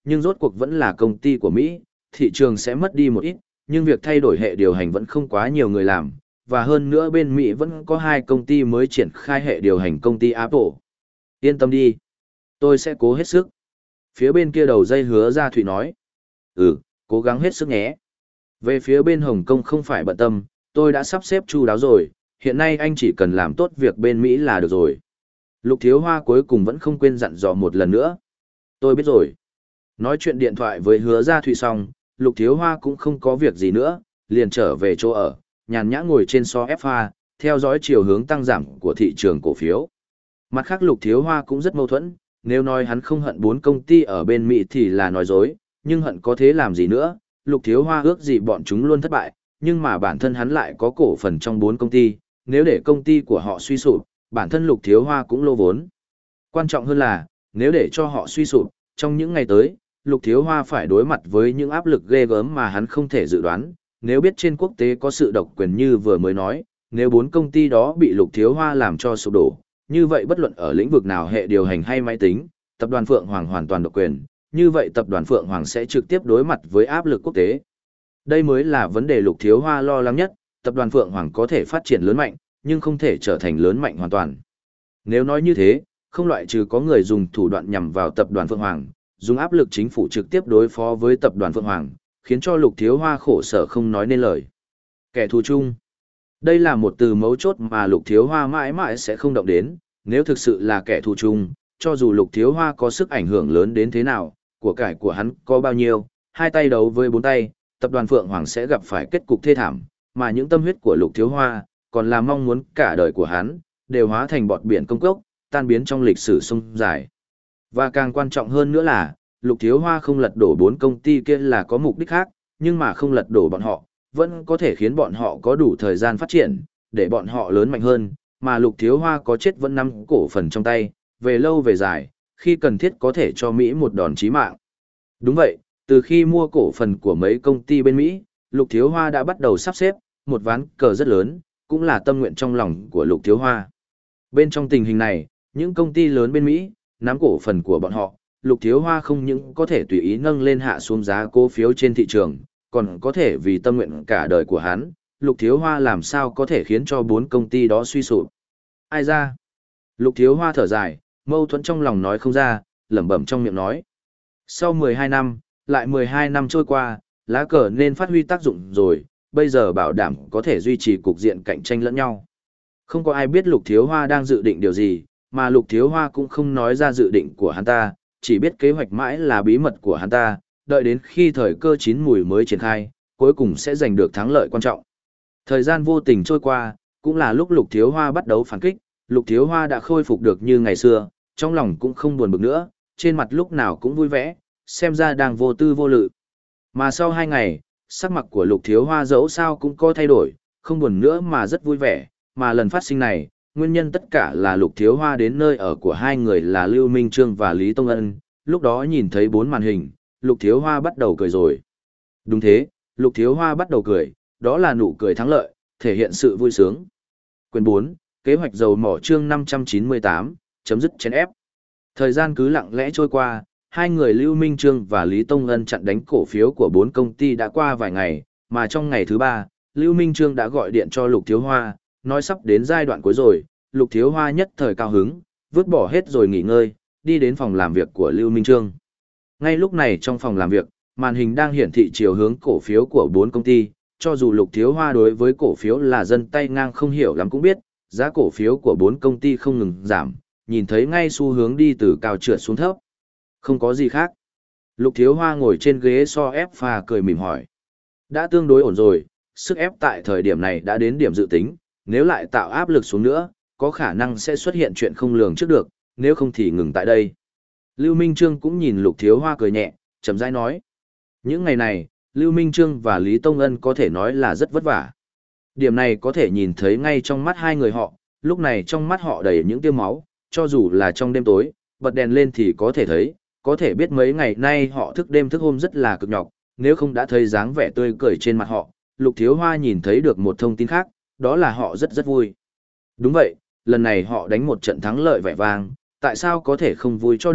nhưng rốt cuộc vẫn là công ty của Mỹ, thị trường sẽ mất đi một ít, nhưng việc thay đổi hệ điều hành vẫn không quá nhiều người làm, và hơn nữa bên Mỹ vẫn có hai công ty mới triển khai hệ điều hành công ty Apple. Yên tâm đi, tôi sẽ cố hết sức. Phía bên kia đầu dây Hứa Gia Thụy nói. Ừ, cố gắng hết sức nhé. Về phía bên Hồng Kông không phải bận tâm, tôi đã sắp xếp chu đáo rồi, hiện nay anh chỉ cần làm tốt việc bên Mỹ là được rồi. Lục Thiếu Hoa cuối cùng vẫn không quên dặn dò một lần nữa. Tôi biết rồi. Nói chuyện điện thoại với Hứa Gia Thụy xong, Lục Thiếu Hoa cũng không có việc gì nữa, liền trở về chỗ ở, nhàn nhã ngồi trên so ép a, theo dõi chiều hướng tăng giảm của thị trường cổ phiếu. Mặt khác Lục Thiếu Hoa cũng rất mâu thuẫn, nếu nói hắn không hận bốn công ty ở bên Mỹ thì là nói dối, nhưng hận có thế làm gì nữa, Lục Thiếu Hoa ước gì bọn chúng luôn thất bại, nhưng mà bản thân hắn lại có cổ phần trong bốn công ty, nếu để công ty của họ suy sụp, bản thân Lục Thiếu Hoa cũng lô vốn. Quan trọng hơn là, nếu để cho họ suy sụp, trong những ngày tới, Lục Thiếu Hoa phải đối mặt với những áp lực ghê gớm mà hắn không thể dự đoán, nếu biết trên quốc tế có sự độc quyền như vừa mới nói, nếu bốn công ty đó bị Lục Thiếu Hoa làm cho sụp đổ, như vậy bất luận ở lĩnh vực nào hệ điều hành hay máy tính, tập đoàn Phượng Hoàng hoàn toàn độc quyền, như vậy tập đoàn Phượng Hoàng sẽ trực tiếp đối mặt với áp lực quốc tế. Đây mới là vấn đề Lục Thiếu Hoa lo lắng nhất, tập đoàn Phượng Hoàng có thể phát triển lớn mạnh, nhưng không thể trở thành lớn mạnh hoàn toàn. Nếu nói như thế, không loại trừ có người dùng thủ đoạn nhằm vào tập đoàn Phượng Hoàng, dùng áp lực chính phủ trực tiếp đối phó với tập đoàn Phượng Hoàng, khiến cho Lục Thiếu Hoa khổ sở không nói nên lời. Kẻ thù chung. Đây là một từ mấu chốt mà Lục Thiếu Hoa mãi mãi sẽ không động đến, nếu thực sự là kẻ thù chung, cho dù Lục Thiếu Hoa có sức ảnh hưởng lớn đến thế nào, của cải của hắn có bao nhiêu, hai tay đấu với bốn tay, tập đoàn Phượng Hoàng sẽ gặp phải kết cục thê thảm, mà những tâm huyết của Lục Thiếu Hoa, còn là mong muốn cả đời của hắn, đều hóa thành bọt biển công cốc, tan biến trong lịch sử sông dài. Và càng quan trọng hơn nữa là, Lục Thiếu Hoa không lật đổ bốn công ty kia là có mục đích khác, nhưng mà không lật đổ bọn họ, vẫn có thể khiến bọn họ có đủ thời gian phát triển, để bọn họ lớn mạnh hơn, mà Lục Thiếu Hoa có chết vẫn nắm cổ phần trong tay, về lâu về dài, khi cần thiết có thể cho Mỹ một đòn chí mạng. Đúng vậy, từ khi mua cổ phần của mấy công ty bên Mỹ, Lục Thiếu Hoa đã bắt đầu sắp xếp một ván cờ rất lớn, cũng là tâm nguyện trong lòng của Lục Thiếu Hoa. Bên trong tình hình này, những công ty lớn bên Mỹ, nắm cổ phần của bọn họ, Lục Thiếu Hoa không những có thể tùy ý nâng lên hạ xuống giá cổ phiếu trên thị trường, còn có thể vì tâm nguyện cả đời của hắn, Lục Thiếu Hoa làm sao có thể khiến cho bốn công ty đó suy sụp. Ai ra? Lục Thiếu Hoa thở dài, mâu thuẫn trong lòng nói không ra, lẩm bẩm trong miệng nói. Sau mười hai năm, lại mười hai năm trôi qua, lá cờ nên phát huy tác dụng rồi, bây giờ bảo đảm có thể duy trì cục diện cạnh tranh lẫn nhau. Không có ai biết Lục Thiếu Hoa đang dự định điều gì, mà Lục Thiếu Hoa cũng không nói ra dự định của hắn ta, chỉ biết kế hoạch mãi là bí mật của hắn ta, đợi đến khi thời cơ chín mùi mới triển khai, cuối cùng sẽ giành được thắng lợi quan trọng. Thời gian vô tình trôi qua, cũng là lúc Lục Thiếu Hoa bắt đầu phản kích, Lục Thiếu Hoa đã khôi phục được như ngày xưa, trong lòng cũng không buồn bực nữa, trên mặt lúc nào cũng vui vẻ, xem ra đang vô tư vô lự. Mà sau hai ngày, sắc mặt của Lục Thiếu Hoa dẫu sao cũng có thay đổi, không buồn nữa mà rất vui vẻ, mà lần phát sinh này, nguyên nhân tất cả là Lục Thiếu Hoa đến nơi ở của hai người là Lưu Minh Trương và Lý Tông Ân, lúc đó nhìn thấy bốn màn hình, Lục Thiếu Hoa bắt đầu cười rồi. Đúng thế, Lục Thiếu Hoa bắt đầu cười, đó là nụ cười thắng lợi, thể hiện sự vui sướng. Quyền bốn, kế hoạch dầu mỏ chương năm trăm chín mươi tám, chấm dứt chèn ép. Thời gian cứ lặng lẽ trôi qua, hai người Lưu Minh Trương và Lý Tông Ân chặn đánh cổ phiếu của bốn công ty đã qua vài ngày, mà trong ngày thứ ba, Lưu Minh Trương đã gọi điện cho Lục Thiếu Hoa, nói sắp đến giai đoạn cuối rồi, Lục Thiếu Hoa nhất thời cao hứng, vứt bỏ hết rồi nghỉ ngơi, đi đến phòng làm việc của Lưu Minh Trương. Ngay lúc này trong phòng làm việc, màn hình đang hiển thị chiều hướng cổ phiếu của bốn công ty, cho dù Lục Thiếu Hoa đối với cổ phiếu là dân tay ngang không hiểu lắm cũng biết, giá cổ phiếu của bốn công ty không ngừng giảm, nhìn thấy ngay xu hướng đi từ cao trượt xuống thấp. Không có gì khác. Lục Thiếu Hoa ngồi trên ghế so ép pha cười mỉm hỏi. Đã tương đối ổn rồi, sức ép tại thời điểm này đã đến điểm dự tính, nếu lại tạo áp lực xuống nữa, có khả năng sẽ xuất hiện chuyện không lường trước được, nếu không thì ngừng tại đây. Lưu Minh Trương cũng nhìn Lục Thiếu Hoa cười nhẹ, chậm rãi nói. Những ngày này, Lưu Minh Trương và Lý Tông Ân có thể nói là rất vất vả. Điểm này có thể nhìn thấy ngay trong mắt hai người họ, lúc này trong mắt họ đầy những tia máu, cho dù là trong đêm tối, bật đèn lên thì có thể thấy, có thể biết mấy ngày nay họ thức đêm thức hôm rất là cực nhọc, nếu không đã thấy dáng vẻ tươi cười trên mặt họ, Lục Thiếu Hoa nhìn thấy được một thông tin khác, đó là họ rất rất vui. Đúng vậy, lần này họ đánh một trận thắng lợi vẻ vang, tại sao có thể không vui cho được,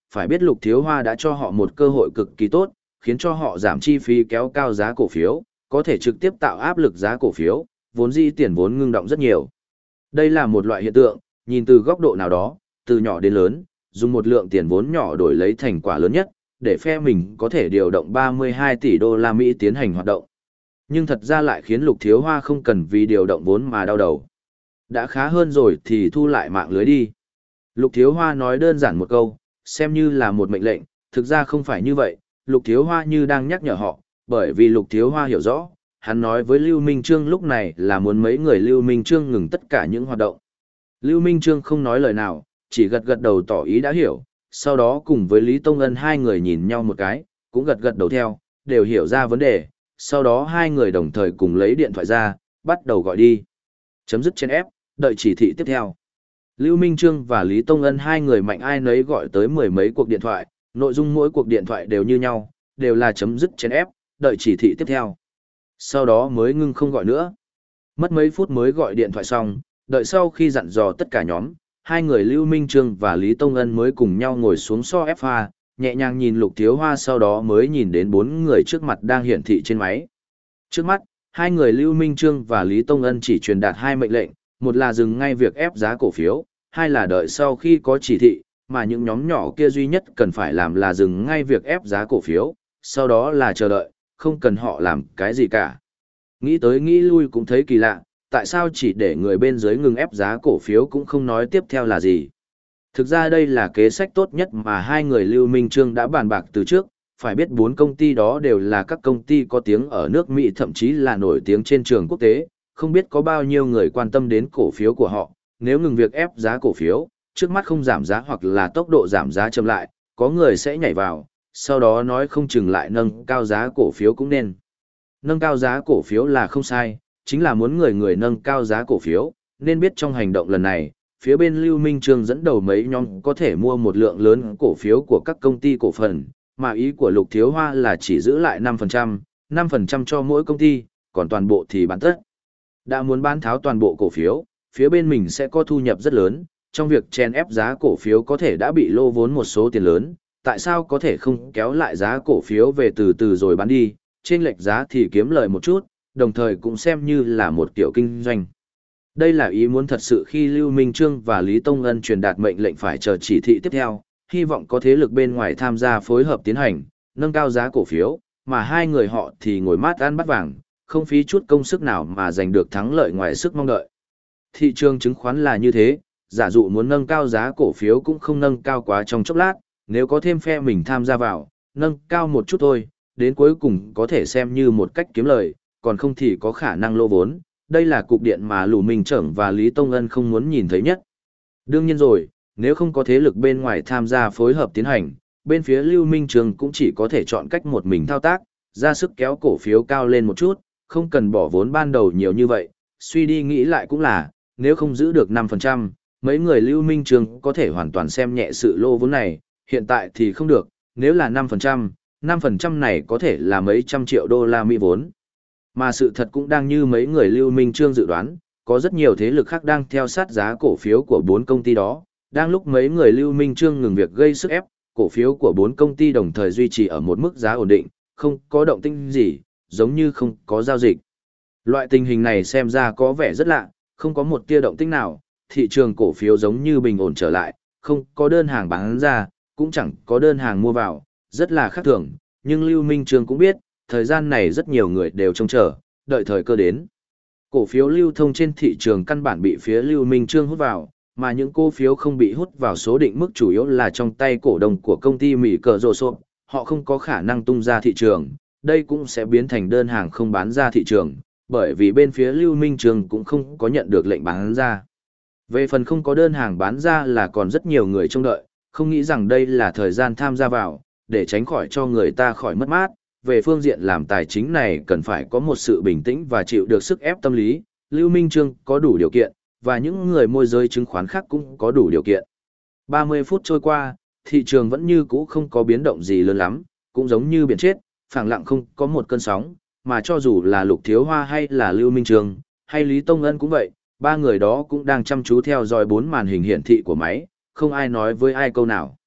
phải biết Lục Thiếu Hoa đã cho họ một cơ hội cực kỳ tốt, khiến cho họ giảm chi phí kéo cao giá cổ phiếu, có thể trực tiếp tạo áp lực giá cổ phiếu, vốn dĩ tiền vốn ngưng động rất nhiều. Đây là một loại hiện tượng, nhìn từ góc độ nào đó, từ nhỏ đến lớn, dùng một lượng tiền vốn nhỏ đổi lấy thành quả lớn nhất, để phe mình có thể điều động ba mươi hai tỷ đô la Mỹ tiến hành hoạt động. Nhưng thật ra lại khiến Lục Thiếu Hoa không cần vì điều động vốn mà đau đầu. Đã khá hơn rồi thì thu lại mạng lưới đi. Lục Thiếu Hoa nói đơn giản một câu, xem như là một mệnh lệnh, thực ra không phải như vậy, Lục Thiếu Hoa như đang nhắc nhở họ, bởi vì Lục Thiếu Hoa hiểu rõ, hắn nói với Lưu Minh Trương lúc này là muốn mấy người Lưu Minh Trương ngừng tất cả những hoạt động. Lưu Minh Trương không nói lời nào, chỉ gật gật đầu tỏ ý đã hiểu, sau đó cùng với Lý Tông Ân hai người nhìn nhau một cái, cũng gật gật đầu theo, đều hiểu ra vấn đề, sau đó hai người đồng thời cùng lấy điện thoại ra, bắt đầu gọi đi. Chấm dứt trên ép, đợi chỉ thị tiếp theo. Lưu Minh Trương và Lý Tông Ân hai người mạnh ai nấy gọi tới mười mấy cuộc điện thoại, nội dung mỗi cuộc điện thoại đều như nhau, đều là chấm dứt trên ép, đợi chỉ thị tiếp theo. Sau đó mới ngưng không gọi nữa. Mất mấy phút mới gọi điện thoại xong, đợi sau khi dặn dò tất cả nhóm, hai người Lưu Minh Trương và Lý Tông Ân mới cùng nhau ngồi xuống so ép pha, nhẹ nhàng nhìn Lục Thiếu Hoa, sau đó mới nhìn đến bốn người trước mặt đang hiển thị trên máy. Trước mắt, hai người Lưu Minh Trương và Lý Tông Ân chỉ truyền đạt hai mệnh lệnh, một là dừng ngay việc ép giá cổ phiếu, hai là đợi sau khi có chỉ thị, mà những nhóm nhỏ kia duy nhất cần phải làm là dừng ngay việc ép giá cổ phiếu, sau đó là chờ đợi, không cần họ làm cái gì cả. Nghĩ tới nghĩ lui cũng thấy kỳ lạ, tại sao chỉ để người bên dưới ngừng ép giá cổ phiếu cũng không nói tiếp theo là gì. Thực ra đây là kế sách tốt nhất mà hai người Lưu Minh Trương đã bàn bạc từ trước, phải biết bốn công ty đó đều là các công ty có tiếng ở nước Mỹ, thậm chí là nổi tiếng trên trường quốc tế, không biết có bao nhiêu người quan tâm đến cổ phiếu của họ, nếu ngừng việc ép giá cổ phiếu, trước mắt không giảm giá hoặc là tốc độ giảm giá chậm lại, có người sẽ nhảy vào, sau đó nói không chừng lại nâng cao giá cổ phiếu cũng nên. Nâng cao giá cổ phiếu là không sai, chính là muốn người người nâng cao giá cổ phiếu, nên biết trong hành động lần này, phía bên Lưu Minh Trương dẫn đầu mấy nhóm có thể mua một lượng lớn cổ phiếu của các công ty cổ phần, mà ý của Lục Thiếu Hoa là chỉ giữ lại năm phần trăm, năm phần trăm cho mỗi công ty, còn toàn bộ thì bán tất. Đã muốn bán tháo toàn bộ cổ phiếu, phía bên mình sẽ có thu nhập rất lớn, trong việc chèn ép giá cổ phiếu có thể đã bị lô vốn một số tiền lớn, tại sao có thể không kéo lại giá cổ phiếu về từ từ rồi bán đi, trên lệch giá thì kiếm lời một chút, đồng thời cũng xem như là một kiểu kinh doanh. Đây là ý muốn thật sự khi Lưu Minh Trương và Lý Tông Ân truyền đạt mệnh lệnh phải chờ chỉ thị tiếp theo, hy vọng có thế lực bên ngoài tham gia phối hợp tiến hành, nâng cao giá cổ phiếu, mà hai người họ thì ngồi mát ăn bát vàng, không phí chút công sức nào mà giành được thắng lợi ngoài sức mong đợi. Thị trường chứng khoán là như thế, giả dụ muốn nâng cao giá cổ phiếu cũng không nâng cao quá trong chốc lát, nếu có thêm phe mình tham gia vào, nâng cao một chút thôi, đến cuối cùng có thể xem như một cách kiếm lời, còn không thì có khả năng lỗ vốn. Đây là cục điện mà Lù Minh Trởng và Lý Tông Ân không muốn nhìn thấy nhất. Đương nhiên rồi, nếu không có thế lực bên ngoài tham gia phối hợp tiến hành, bên phía Lưu Minh Trương cũng chỉ có thể chọn cách một mình thao tác, ra sức kéo cổ phiếu cao lên một chút, không cần bỏ vốn ban đầu nhiều như vậy. Suy đi nghĩ lại cũng là, nếu không giữ được năm phần trăm, mấy người Lưu Minh Trương có thể hoàn toàn xem nhẹ sự lô vốn này, hiện tại thì không được, nếu là năm phần trăm, năm phần trăm này có thể là mấy trăm triệu đô la Mỹ vốn. Mà sự thật cũng đang như mấy người Lưu Minh Trương dự đoán, có rất nhiều thế lực khác đang theo sát giá cổ phiếu của bốn công ty đó. Đang lúc mấy người Lưu Minh Trương ngừng việc gây sức ép, cổ phiếu của bốn công ty đồng thời duy trì ở một mức giá ổn định, không có động tĩnh gì, giống như không có giao dịch. Loại tình hình này xem ra có vẻ rất lạ, không có một tia động tĩnh nào, thị trường cổ phiếu giống như bình ổn trở lại, không có đơn hàng bán ra, cũng chẳng có đơn hàng mua vào, rất là khác thường, nhưng Lưu Minh Trương cũng biết, thời gian này rất nhiều người đều trông chờ, đợi thời cơ đến. Cổ phiếu lưu thông trên thị trường căn bản bị phía Lưu Minh Trương hút vào, mà những cổ phiếu không bị hút vào số định mức chủ yếu là trong tay cổ đông của công ty Mỹ Cờ Rồ Sộp, họ không có khả năng tung ra thị trường, đây cũng sẽ biến thành đơn hàng không bán ra thị trường, bởi vì bên phía Lưu Minh Trương cũng không có nhận được lệnh bán ra. Về phần không có đơn hàng bán ra là còn rất nhiều người trông đợi, không nghĩ rằng đây là thời gian tham gia vào, để tránh khỏi cho người ta khỏi mất mát. Về phương diện làm tài chính này cần phải có một sự bình tĩnh và chịu được sức ép tâm lý, Lưu Minh Trương có đủ điều kiện, và những người môi giới chứng khoán khác cũng có đủ điều kiện. ba mươi phút trôi qua, thị trường vẫn như cũ không có biến động gì lớn lắm, cũng giống như biển chết, phẳng lặng không có một cơn sóng, mà cho dù là Lục Thiếu Hoa hay là Lưu Minh Trương, hay Lý Tông Ân cũng vậy, ba người đó cũng đang chăm chú theo dõi bốn màn hình hiển thị của máy, không ai nói với ai câu nào.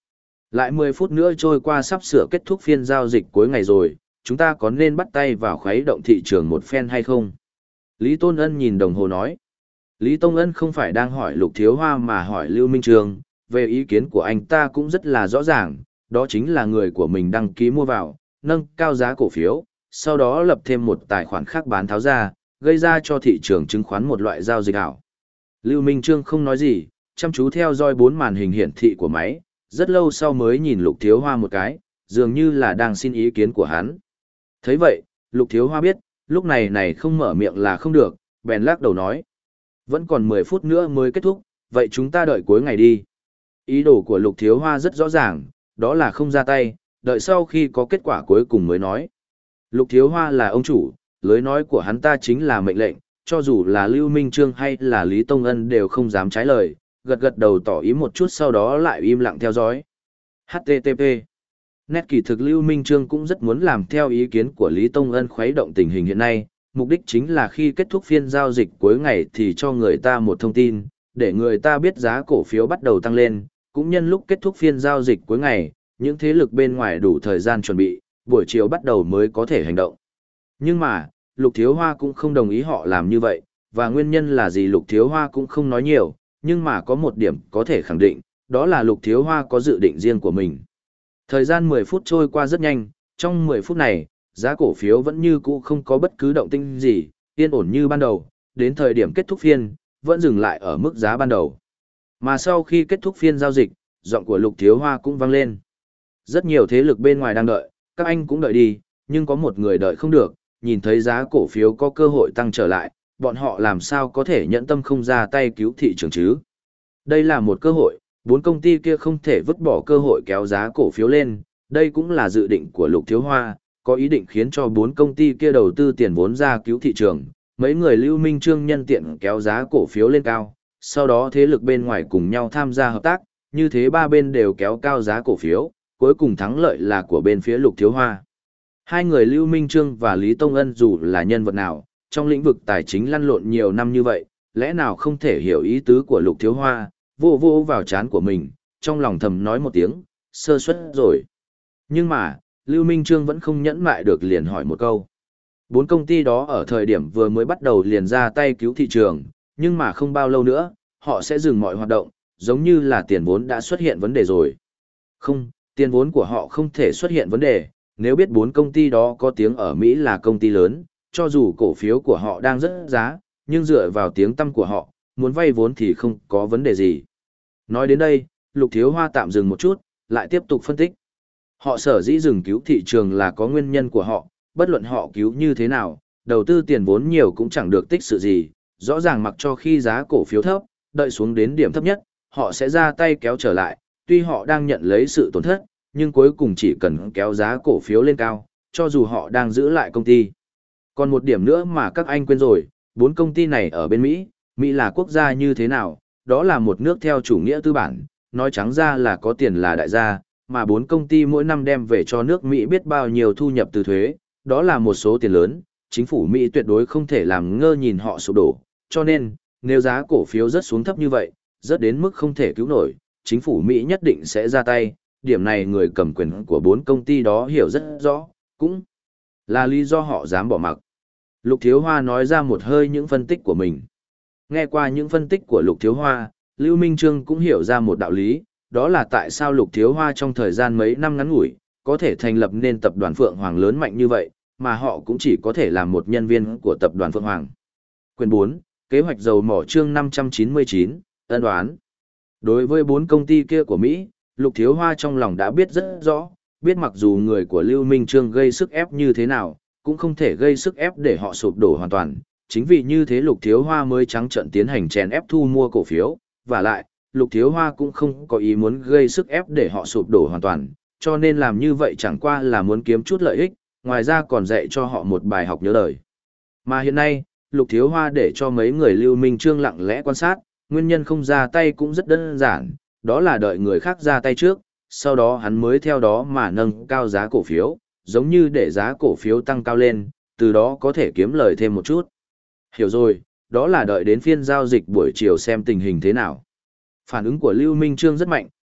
Lại mười phút nữa trôi qua sắp sửa kết thúc phiên giao dịch cuối ngày rồi, chúng ta có nên bắt tay vào khuấy động thị trường một phen hay không? Lý Tôn Ân nhìn đồng hồ nói. Lý Tôn Ân không phải đang hỏi Lục Thiếu Hoa mà hỏi Lưu Minh Trương, về ý kiến của anh ta cũng rất là rõ ràng, đó chính là người của mình đăng ký mua vào, nâng cao giá cổ phiếu, sau đó lập thêm một tài khoản khác bán tháo ra, gây ra cho thị trường chứng khoán một loại giao dịch ảo. Lưu Minh Trương không nói gì, chăm chú theo dõi bốn màn hình hiển thị của máy, rất lâu sau mới nhìn Lục Thiếu Hoa một cái, dường như là đang xin ý kiến của hắn. Thấy vậy, Lục Thiếu Hoa biết, lúc này này không mở miệng là không được, bèn lắc đầu nói. Vẫn còn mười phút nữa mới kết thúc, vậy chúng ta đợi cuối ngày đi. Ý đồ của Lục Thiếu Hoa rất rõ ràng, đó là không ra tay, đợi sau khi có kết quả cuối cùng mới nói. Lục Thiếu Hoa là ông chủ, lối nói của hắn ta chính là mệnh lệnh, cho dù là Lưu Minh Trương hay là Lý Tông Ân đều không dám trái lời, gật gật đầu tỏ ý một chút sau đó lại im lặng theo dõi. hát tê tê pê Nét kỳ thực Lưu Minh Trương cũng rất muốn làm theo ý kiến của Lý Tông Ân khuấy động tình hình hiện nay, mục đích chính là khi kết thúc phiên giao dịch cuối ngày thì cho người ta một thông tin, để người ta biết giá cổ phiếu bắt đầu tăng lên, cũng nhân lúc kết thúc phiên giao dịch cuối ngày, những thế lực bên ngoài đủ thời gian chuẩn bị, buổi chiều bắt đầu mới có thể hành động. Nhưng mà, Lục Thiếu Hoa cũng không đồng ý họ làm như vậy, và nguyên nhân là gì Lục Thiếu Hoa cũng không nói nhiều, nhưng mà có một điểm có thể khẳng định, đó là Lục Thiếu Hoa có dự định riêng của mình. Thời gian mười phút trôi qua rất nhanh, trong mười phút này, giá cổ phiếu vẫn như cũ không có bất cứ động tĩnh gì, yên ổn như ban đầu, đến thời điểm kết thúc phiên, vẫn dừng lại ở mức giá ban đầu. Mà sau khi kết thúc phiên giao dịch, giọng của Lục Thiếu Hoa cũng vang lên. Rất nhiều thế lực bên ngoài đang đợi, các anh cũng đợi đi, nhưng có một người đợi không được, nhìn thấy giá cổ phiếu có cơ hội tăng trở lại, bọn họ làm sao có thể nhẫn tâm không ra tay cứu thị trường chứ. Đây là một cơ hội, bốn công ty kia không thể vứt bỏ cơ hội kéo giá cổ phiếu lên, đây cũng là dự định của Lục Thiếu Hoa, có ý định khiến cho bốn công ty kia đầu tư tiền vốn ra cứu thị trường, mấy người Lưu Minh Trương nhân tiện kéo giá cổ phiếu lên cao, sau đó thế lực bên ngoài cùng nhau tham gia hợp tác, như thế ba bên đều kéo cao giá cổ phiếu, cuối cùng thắng lợi là của bên phía Lục Thiếu Hoa. Hai người Lưu Minh Trương và Lý Tông Ân dù là nhân vật nào, trong lĩnh vực tài chính lăn lộn nhiều năm như vậy, lẽ nào không thể hiểu ý tứ của Lục Thiếu Hoa, vô vô vào trán của mình, trong lòng thầm nói một tiếng, sơ suất rồi. Nhưng mà, Lưu Minh Trương vẫn không nhẫn mại được liền hỏi một câu. Bốn công ty đó ở thời điểm vừa mới bắt đầu liền ra tay cứu thị trường, nhưng mà không bao lâu nữa, họ sẽ dừng mọi hoạt động, giống như là tiền vốn đã xuất hiện vấn đề rồi. Không, tiền vốn của họ không thể xuất hiện vấn đề, nếu biết bốn công ty đó có tiếng ở Mỹ là công ty lớn, cho dù cổ phiếu của họ đang rất giá, nhưng dựa vào tiếng tăm của họ, muốn vay vốn thì không có vấn đề gì. Nói đến đây, Lục Thiếu Hoa tạm dừng một chút, lại tiếp tục phân tích. Họ sở dĩ dừng cứu thị trường là có nguyên nhân của họ, bất luận họ cứu như thế nào, đầu tư tiền vốn nhiều cũng chẳng được tích sự gì, rõ ràng mặc cho khi giá cổ phiếu thấp, đợi xuống đến điểm thấp nhất, họ sẽ ra tay kéo trở lại, tuy họ đang nhận lấy sự tổn thất, nhưng cuối cùng chỉ cần kéo giá cổ phiếu lên cao, cho dù họ đang giữ lại công ty. Còn một điểm nữa mà các anh quên rồi, bốn công ty này ở bên Mỹ, Mỹ là quốc gia như thế nào, đó là một nước theo chủ nghĩa tư bản, nói trắng ra là có tiền là đại gia, mà bốn công ty mỗi năm đem về cho nước Mỹ biết bao nhiêu thu nhập từ thuế, đó là một số tiền lớn, chính phủ Mỹ tuyệt đối không thể làm ngơ nhìn họ sụp đổ, cho nên, nếu giá cổ phiếu rất xuống thấp như vậy, rất đến mức không thể cứu nổi, chính phủ Mỹ nhất định sẽ ra tay, điểm này người cầm quyền của bốn công ty đó hiểu rất rõ, cũng là lý do họ dám bỏ mặc. Lục Thiếu Hoa nói ra một hơi những phân tích của mình. Nghe qua những phân tích của Lục Thiếu Hoa, Lưu Minh Trương cũng hiểu ra một đạo lý, đó là tại sao Lục Thiếu Hoa trong thời gian mấy năm ngắn ngủi, có thể thành lập nên tập đoàn Phượng Hoàng lớn mạnh như vậy, mà họ cũng chỉ có thể làm một nhân viên của tập đoàn Phượng Hoàng. Quyền bốn, Kế hoạch dầu mỏ chương năm trăm chín mươi chín, ân đoán. Đối với bốn công ty kia của Mỹ, Lục Thiếu Hoa trong lòng đã biết rất rõ, biết mặc dù người của Lưu Minh Trương gây sức ép như thế nào, cũng không thể gây sức ép để họ sụp đổ hoàn toàn. Chính vì như thế Lục Thiếu Hoa mới trắng trợn tiến hành chèn ép thu mua cổ phiếu, và lại, Lục Thiếu Hoa cũng không có ý muốn gây sức ép để họ sụp đổ hoàn toàn, cho nên làm như vậy chẳng qua là muốn kiếm chút lợi ích, ngoài ra còn dạy cho họ một bài học nhớ đời. Mà hiện nay, Lục Thiếu Hoa để cho mấy người Lưu Minh Trương lặng lẽ quan sát, nguyên nhân không ra tay cũng rất đơn giản, đó là đợi người khác ra tay trước, sau đó hắn mới theo đó mà nâng cao giá cổ phiếu, giống như để giá cổ phiếu tăng cao lên, từ đó có thể kiếm lời thêm một chút. Hiểu rồi, đó là đợi đến phiên giao dịch buổi chiều xem tình hình thế nào. Phản ứng của Lưu Minh Trương rất mạnh,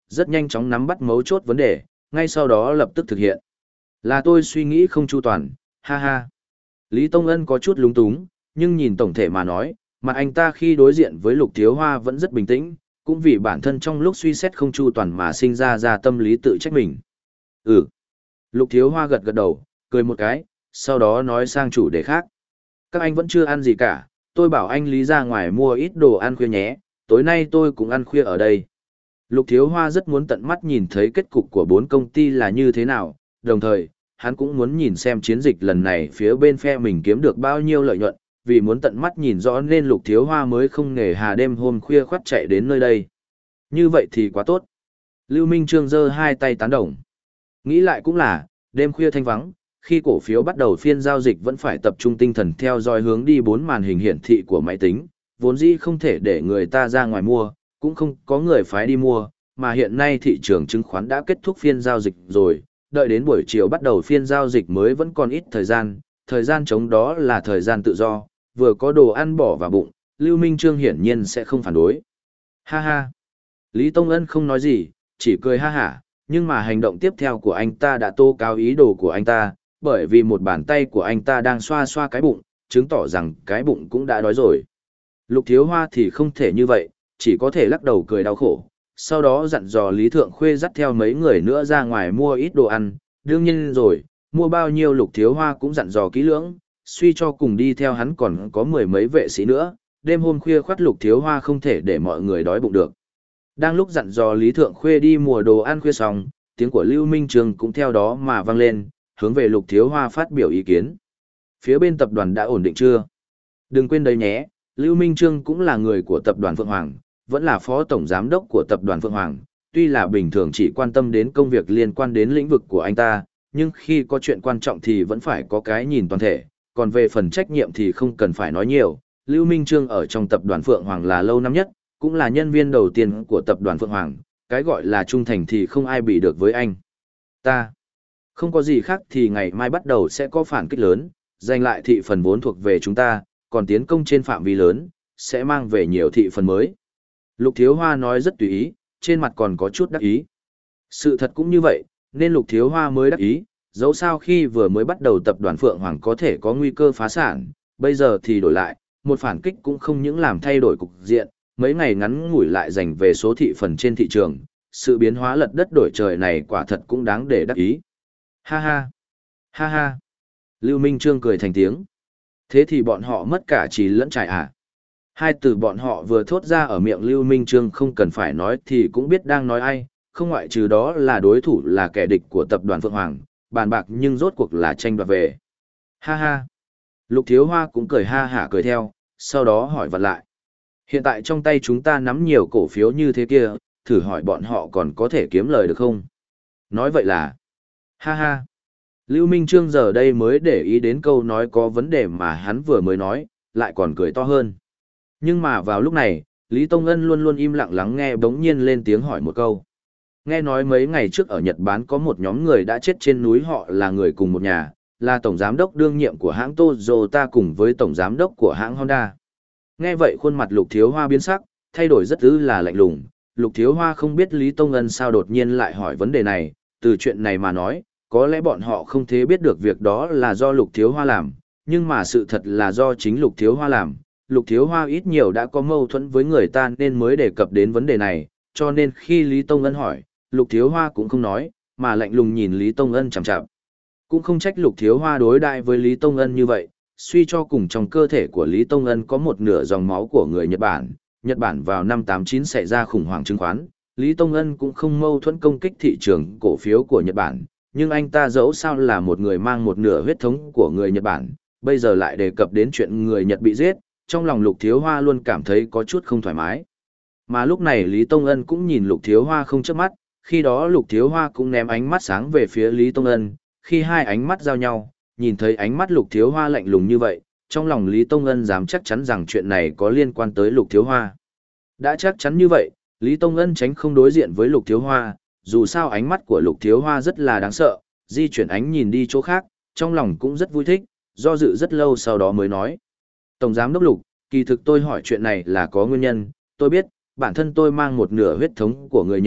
rất nhanh chóng nắm bắt mấu chốt vấn đề, ngay sau đó lập tức thực hiện. Là tôi suy nghĩ không chu toàn, ha ha. Lý Tông Ân có chút lúng túng, nhưng nhìn tổng thể mà nói, mặt anh ta khi đối diện với Lục Thiếu Hoa vẫn rất bình tĩnh, cũng vì bản thân trong lúc suy xét không chu toàn mà sinh ra ra tâm lý tự trách mình. Ừ. Lục Thiếu Hoa gật gật đầu, cười một cái, sau đó nói sang chủ đề khác. Các anh vẫn chưa ăn gì cả, tôi bảo anh Lý ra ngoài mua ít đồ ăn khuya nhé, tối nay tôi cũng ăn khuya ở đây. Lục Thiếu Hoa rất muốn tận mắt nhìn thấy kết cục của bốn công ty là như thế nào, đồng thời, hắn cũng muốn nhìn xem chiến dịch lần này phía bên phe mình kiếm được bao nhiêu lợi nhuận, vì muốn tận mắt nhìn rõ nên Lục Thiếu Hoa mới không nề hà đêm hôm khuya khoắt chạy đến nơi đây. Như vậy thì quá tốt. Lưu Minh Trương giơ hai tay tán đồng. Nghĩ lại cũng là, đêm khuya thanh vắng, khi cổ phiếu bắt đầu phiên giao dịch vẫn phải tập trung tinh thần theo dõi hướng đi bốn màn hình hiển thị của máy tính, vốn dĩ không thể để người ta ra ngoài mua, cũng không có người phái đi mua, mà hiện nay thị trường chứng khoán đã kết thúc phiên giao dịch rồi, đợi đến buổi chiều bắt đầu phiên giao dịch mới vẫn còn ít thời gian, thời gian trống đó là thời gian tự do, vừa có đồ ăn bỏ vào bụng, Lưu Minh Trương hiển nhiên sẽ không phản đối. Ha ha. Lý Tông Ân không nói gì, chỉ cười ha hả, nhưng mà hành động tiếp theo của anh ta đã tố cáo ý đồ của anh ta, bởi vì một bàn tay của anh ta đang xoa xoa cái bụng, chứng tỏ rằng cái bụng cũng đã đói rồi. Lục Thiếu Hoa thì không thể như vậy, chỉ có thể lắc đầu cười đau khổ, sau đó dặn dò Lý Thượng Khuê dắt theo mấy người nữa ra ngoài mua ít đồ ăn, đương nhiên rồi, mua bao nhiêu Lục Thiếu Hoa cũng dặn dò kỹ lưỡng, suy cho cùng đi theo hắn còn có mười mấy vệ sĩ nữa, đêm hôm khuya khoắt Lục Thiếu Hoa không thể để mọi người đói bụng được. Đang lúc dặn dò Lý Thượng Khuê đi mua đồ ăn khuya xong, tiếng của Lưu Minh Trương cũng theo đó mà vang lên, hướng về Lục Thiếu Hoa phát biểu ý kiến. Phía bên tập đoàn đã ổn định chưa? Đừng quên đấy nhé, Lưu Minh Trương cũng là người của tập đoàn Phượng Hoàng, vẫn là phó tổng giám đốc của tập đoàn Phượng Hoàng, tuy là bình thường chỉ quan tâm đến công việc liên quan đến lĩnh vực của anh ta, nhưng khi có chuyện quan trọng thì vẫn phải có cái nhìn toàn thể, còn về phần trách nhiệm thì không cần phải nói nhiều. Lưu Minh Trương ở trong tập đoàn Phượng Hoàng là lâu năm nhất, cũng là nhân viên đầu tiên của tập đoàn Phượng Hoàng, cái gọi là trung thành thì không ai bị được với anh. Ta, không có gì khác thì ngày mai bắt đầu sẽ có phản kích lớn, giành lại thị phần vốn thuộc về chúng ta, còn tiến công trên phạm vi lớn, sẽ mang về nhiều thị phần mới. Lục Thiếu Hoa nói rất tùy ý, trên mặt còn có chút đắc ý. Sự thật cũng như vậy, nên Lục Thiếu Hoa mới đắc ý, dẫu sao khi vừa mới bắt đầu tập đoàn Phượng Hoàng có thể có nguy cơ phá sản, bây giờ thì đổi lại, một phản kích cũng không những làm thay đổi cục diện, mấy ngày ngắn ngủi lại giành về số thị phần trên thị trường, sự biến hóa lật đất đổi trời này quả thật cũng đáng để đắc ý. Ha ha, ha ha. Lưu Minh Trương cười thành tiếng. Thế thì bọn họ mất cả trí lẫn trải à? Hai từ bọn họ vừa thốt ra ở miệng Lưu Minh Trương không cần phải nói thì cũng biết đang nói ai, không ngoại trừ đó là đối thủ là kẻ địch của tập đoàn Phượng Hoàng, bàn bạc nhưng rốt cuộc là tranh đoạt về. Ha ha. Lục Thiếu Hoa cũng cười ha hả cười theo, sau đó hỏi vặn lại. Hiện tại trong tay chúng ta nắm nhiều cổ phiếu như thế kia, thử hỏi bọn họ còn có thể kiếm lời được không? Nói vậy là... Ha ha. Lưu Minh Trương giờ đây mới để ý đến câu nói có vấn đề mà hắn vừa mới nói, lại còn cười to hơn. Nhưng mà vào lúc này, Lý Tông Ân luôn luôn im lặng lắng nghe bỗng nhiên lên tiếng hỏi một câu. Nghe nói mấy ngày trước ở Nhật Bản có một nhóm người đã chết trên núi họ là người cùng một nhà, là tổng giám đốc đương nhiệm của hãng Toyota cùng với tổng giám đốc của hãng Honda. Nghe vậy khuôn mặt Lục Thiếu Hoa biến sắc, thay đổi rất ư là lạnh lùng. Lục Thiếu Hoa không biết Lý Tông Ân sao đột nhiên lại hỏi vấn đề này, từ chuyện này mà nói, có lẽ bọn họ không thể biết được việc đó là do Lục Thiếu Hoa làm, nhưng mà sự thật là do chính Lục Thiếu Hoa làm. Lục Thiếu Hoa ít nhiều đã có mâu thuẫn với người ta nên mới đề cập đến vấn đề này, cho nên khi Lý Tông Ân hỏi, Lục Thiếu Hoa cũng không nói, mà lạnh lùng nhìn Lý Tông Ân chằm chằm. Cũng không trách Lục Thiếu Hoa đối đại với Lý Tông Ân như vậy, suy cho cùng trong cơ thể của Lý Tông Ân có một nửa dòng máu của người Nhật Bản. Nhật Bản vào năm tám chín xảy ra khủng hoảng chứng khoán, Lý Tông Ân cũng không mâu thuẫn công kích thị trường cổ phiếu của Nhật Bản, nhưng anh ta dẫu sao là một người mang một nửa huyết thống của người Nhật Bản, bây giờ lại đề cập đến chuyện người Nhật bị giết, trong lòng Lục Thiếu Hoa luôn cảm thấy có chút không thoải mái. Mà lúc này Lý Tông Ân cũng nhìn Lục Thiếu Hoa không chớp mắt, khi đó Lục Thiếu Hoa cũng ném ánh mắt sáng về phía Lý Tông Ân, khi hai ánh mắt giao nhau, nhìn thấy ánh mắt Lục Thiếu Hoa lạnh lùng như vậy, trong lòng Lý Tông Ân dám chắc chắn rằng chuyện này có liên quan tới Lục Thiếu Hoa. Đã chắc chắn như vậy, Lý Tông Ân tránh không đối diện với Lục Thiếu Hoa, dù sao ánh mắt của Lục Thiếu Hoa rất là đáng sợ, di chuyển ánh nhìn đi chỗ khác, trong lòng cũng rất vui thích, do dự rất lâu sau đó mới nói. Tổng giám đốc Lục, kỳ thực tôi hỏi chuyện này là có nguyên nhân, tôi biết, bản thân tôi mang một nửa huyết thống của người Nhật,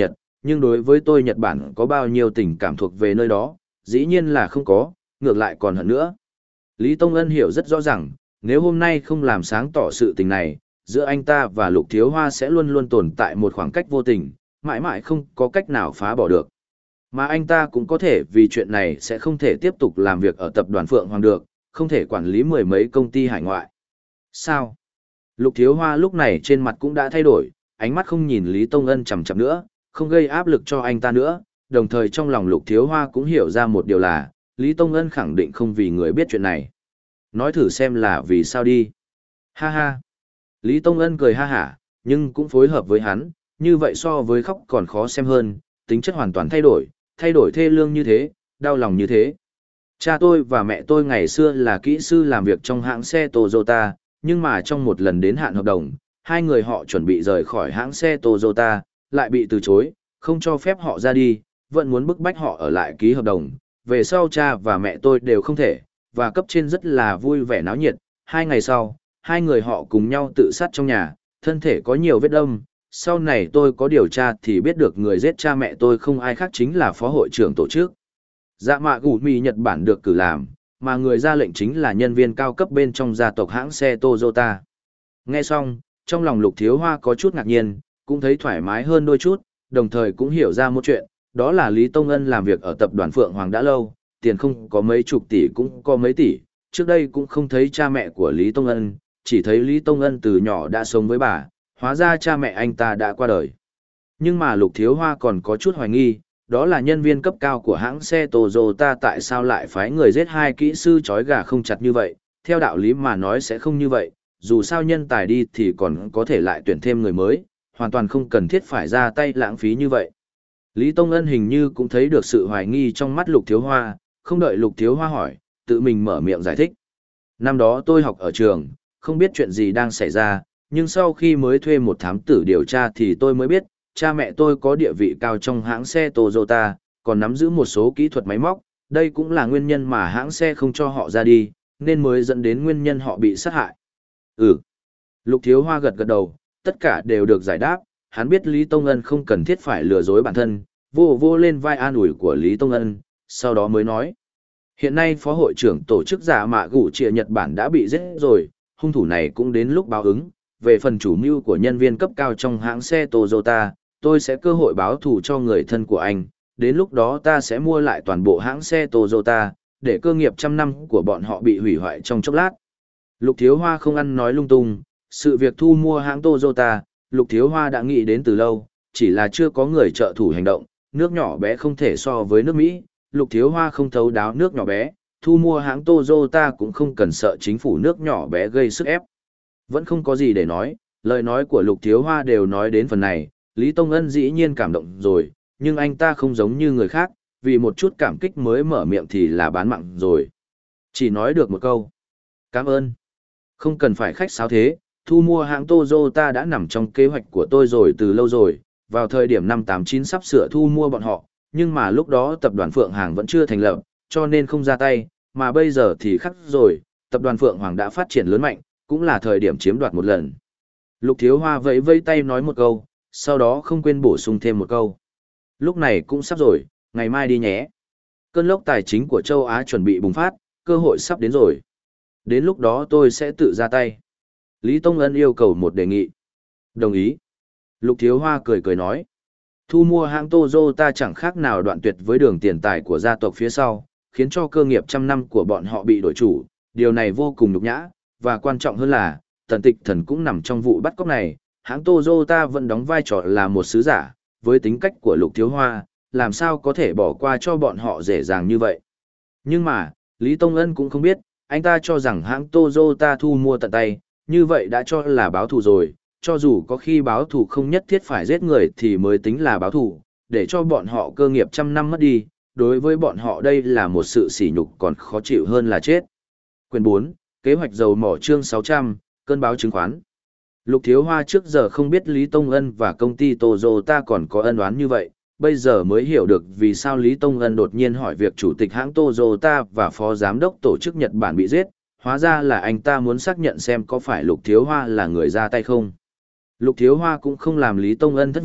nhưng đối với tôi Nhật Bản có bao nhiêu tình cảm thuộc về nơi đó, dĩ nhiên là không có, ngược lại còn hận nữa. Lý Tông Ân hiểu rất rõ ràng, nếu hôm nay không làm sáng tỏ sự tình này, giữa anh ta và Lục Thiếu Hoa sẽ luôn luôn tồn tại một khoảng cách vô tình, mãi mãi không có cách nào phá bỏ được. Mà anh ta cũng có thể vì chuyện này sẽ không thể tiếp tục làm việc ở tập đoàn Phượng Hoàng được, không thể quản lý mười mấy công ty hải ngoại. Sao? Lục Thiếu Hoa lúc này trên mặt cũng đã thay đổi, ánh mắt không nhìn Lý Tông Ân chằm chằm nữa, không gây áp lực cho anh ta nữa, đồng thời trong lòng Lục Thiếu Hoa cũng hiểu ra một điều là, Lý Tông Ân khẳng định không vì người biết chuyện này. Nói thử xem là vì sao đi. Ha ha. Lý Tông Ân cười ha hả, nhưng cũng phối hợp với hắn, như vậy so với khóc còn khó xem hơn, tính chất hoàn toàn thay đổi, thay đổi thê lương như thế, đau lòng như thế. Cha tôi và mẹ tôi ngày xưa là kỹ sư làm việc trong hãng xe Toyota, nhưng mà trong một lần đến hạn hợp đồng, hai người họ chuẩn bị rời khỏi hãng xe Toyota, lại bị từ chối, không cho phép họ ra đi, vẫn muốn bức bách họ ở lại ký hợp đồng. Về sau cha và mẹ tôi đều không thể, và cấp trên rất là vui vẻ náo nhiệt. Hai ngày sau, hai người họ cùng nhau tự sát trong nhà, thân thể có nhiều vết đâm. Sau này tôi có điều tra thì biết được người giết cha mẹ tôi không ai khác chính là phó hội trưởng tổ chức Dạ Mạ Gù Mì Nhật Bản được cử làm, mà người ra lệnh chính là nhân viên cao cấp bên trong gia tộc hãng xe Toyota. Nghe xong, trong lòng Lục Thiếu Hoa có chút ngạc nhiên, cũng thấy thoải mái hơn đôi chút, đồng thời cũng hiểu ra một chuyện, đó là Lý Tông Ân làm việc ở tập đoàn Phượng Hoàng đã lâu, tiền không có mấy chục tỷ cũng có mấy tỷ, trước đây cũng không thấy cha mẹ của Lý Tông Ân, chỉ thấy Lý Tông Ân từ nhỏ đã sống với bà, hóa ra cha mẹ anh ta đã qua đời. Nhưng mà Lục Thiếu Hoa còn có chút hoài nghi, đó là nhân viên cấp cao của hãng xe Toyota tại sao lại phái người giết hai kỹ sư chói gà không chặt như vậy, theo đạo lý mà nói sẽ không như vậy, dù sao nhân tài đi thì còn có thể lại tuyển thêm người mới, hoàn toàn không cần thiết phải ra tay lãng phí như vậy. Lý Tông Ân hình như cũng thấy được sự hoài nghi trong mắt Lục Thiếu Hoa, không đợi Lục Thiếu Hoa hỏi, tự mình mở miệng giải thích. Năm đó tôi học ở trường, không biết chuyện gì đang xảy ra, nhưng sau khi mới thuê một thám tử điều tra thì tôi mới biết, cha mẹ tôi có địa vị cao trong hãng xe Toyota, còn nắm giữ một số kỹ thuật máy móc, đây cũng là nguyên nhân mà hãng xe không cho họ ra đi, nên mới dẫn đến nguyên nhân họ bị sát hại. Ừ. Lục Thiếu Hoa gật gật đầu, tất cả đều được giải đáp, hắn biết Lý Tông Ân không cần thiết phải lừa dối bản thân, vô vô lên vai an ủi của Lý Tông Ân, sau đó mới nói. Hiện nay phó hội trưởng tổ chức Dạ Mạ Gù Trịa Nhật Bản đã bị giết rồi, hung thủ này cũng đến lúc báo ứng, về phần chủ mưu của nhân viên cấp cao trong hãng xe Toyota, tôi sẽ cơ hội báo thù cho người thân của anh, đến lúc đó ta sẽ mua lại toàn bộ hãng xe Toyota, để cơ nghiệp trăm năm của bọn họ bị hủy hoại trong chốc lát. Lục Thiếu Hoa không ăn nói lung tung, sự việc thu mua hãng Toyota, Lục Thiếu Hoa đã nghĩ đến từ lâu, chỉ là chưa có người trợ thủ hành động, nước nhỏ bé không thể so với nước Mỹ, Lục Thiếu Hoa không thấu đáo nước nhỏ bé, thu mua hãng Toyota cũng không cần sợ chính phủ nước nhỏ bé gây sức ép. Vẫn không có gì để nói, lời nói của Lục Thiếu Hoa đều nói đến phần này, Lý Tông Ân dĩ nhiên cảm động rồi, nhưng anh ta không giống như người khác, vì một chút cảm kích mới mở miệng thì là bán mặng rồi. Chỉ nói được một câu. Cảm ơn. Không cần phải khách sáo thế, thu mua hãng Toyota đã nằm trong kế hoạch của tôi rồi từ lâu rồi, vào thời điểm năm tám chín sắp sửa thu mua bọn họ, nhưng mà lúc đó tập đoàn Phượng Hoàng vẫn chưa thành lập, cho nên không ra tay, mà bây giờ thì khác rồi, tập đoàn Phượng Hoàng đã phát triển lớn mạnh, cũng là thời điểm chiếm đoạt một lần. Lục Thiếu Hoa vẫy vẫy tay nói một câu, sau đó không quên bổ sung thêm một câu. Lúc này cũng sắp rồi, ngày mai đi nhé. Cơn lốc tài chính của châu Á chuẩn bị bùng phát, cơ hội sắp đến rồi. Đến lúc đó tôi sẽ tự ra tay. Lý Tông Ân yêu cầu một đề nghị. Đồng ý. Lục Thiếu Hoa cười cười nói. Thu mua hãng Toyota chẳng khác nào đoạn tuyệt với đường tiền tài của gia tộc phía sau, khiến cho cơ nghiệp trăm năm của bọn họ bị đổi chủ. Điều này vô cùng nhục nhã, và quan trọng hơn là, Tần Tịch Thần cũng nằm trong vụ bắt cóc này. Hãng Toyota vẫn đóng vai trò là một sứ giả, với tính cách của Lục Thiếu Hoa, làm sao có thể bỏ qua cho bọn họ dễ dàng như vậy. Nhưng mà, Lý Tông Ân cũng không biết, anh ta cho rằng hãng Toyota thu mua tận tay, như vậy đã cho là báo thù rồi, cho dù có khi báo thù không nhất thiết phải giết người thì mới tính là báo thù, để cho bọn họ cơ nghiệp trăm năm mất đi, đối với bọn họ đây là một sự sỉ nhục còn khó chịu hơn là chết. Quyền bốn, Kế hoạch dầu mỏ chương sáu trăm, cơn báo chứng khoán. Lục Thiếu Hoa trước giờ không biết Lý Tông Ân và công ty Toyota còn có ân oán như vậy, bây giờ mới hiểu được vì sao Lý Tông Ân đột nhiên hỏi việc chủ tịch hãng Toyota và phó giám đốc tổ chức Nhật Bản bị giết, hóa ra là anh ta muốn xác nhận xem có phải Lục Thiếu Hoa là người ra tay không. Lục Thiếu Hoa cũng không làm Lý Tông Ân thất vọng,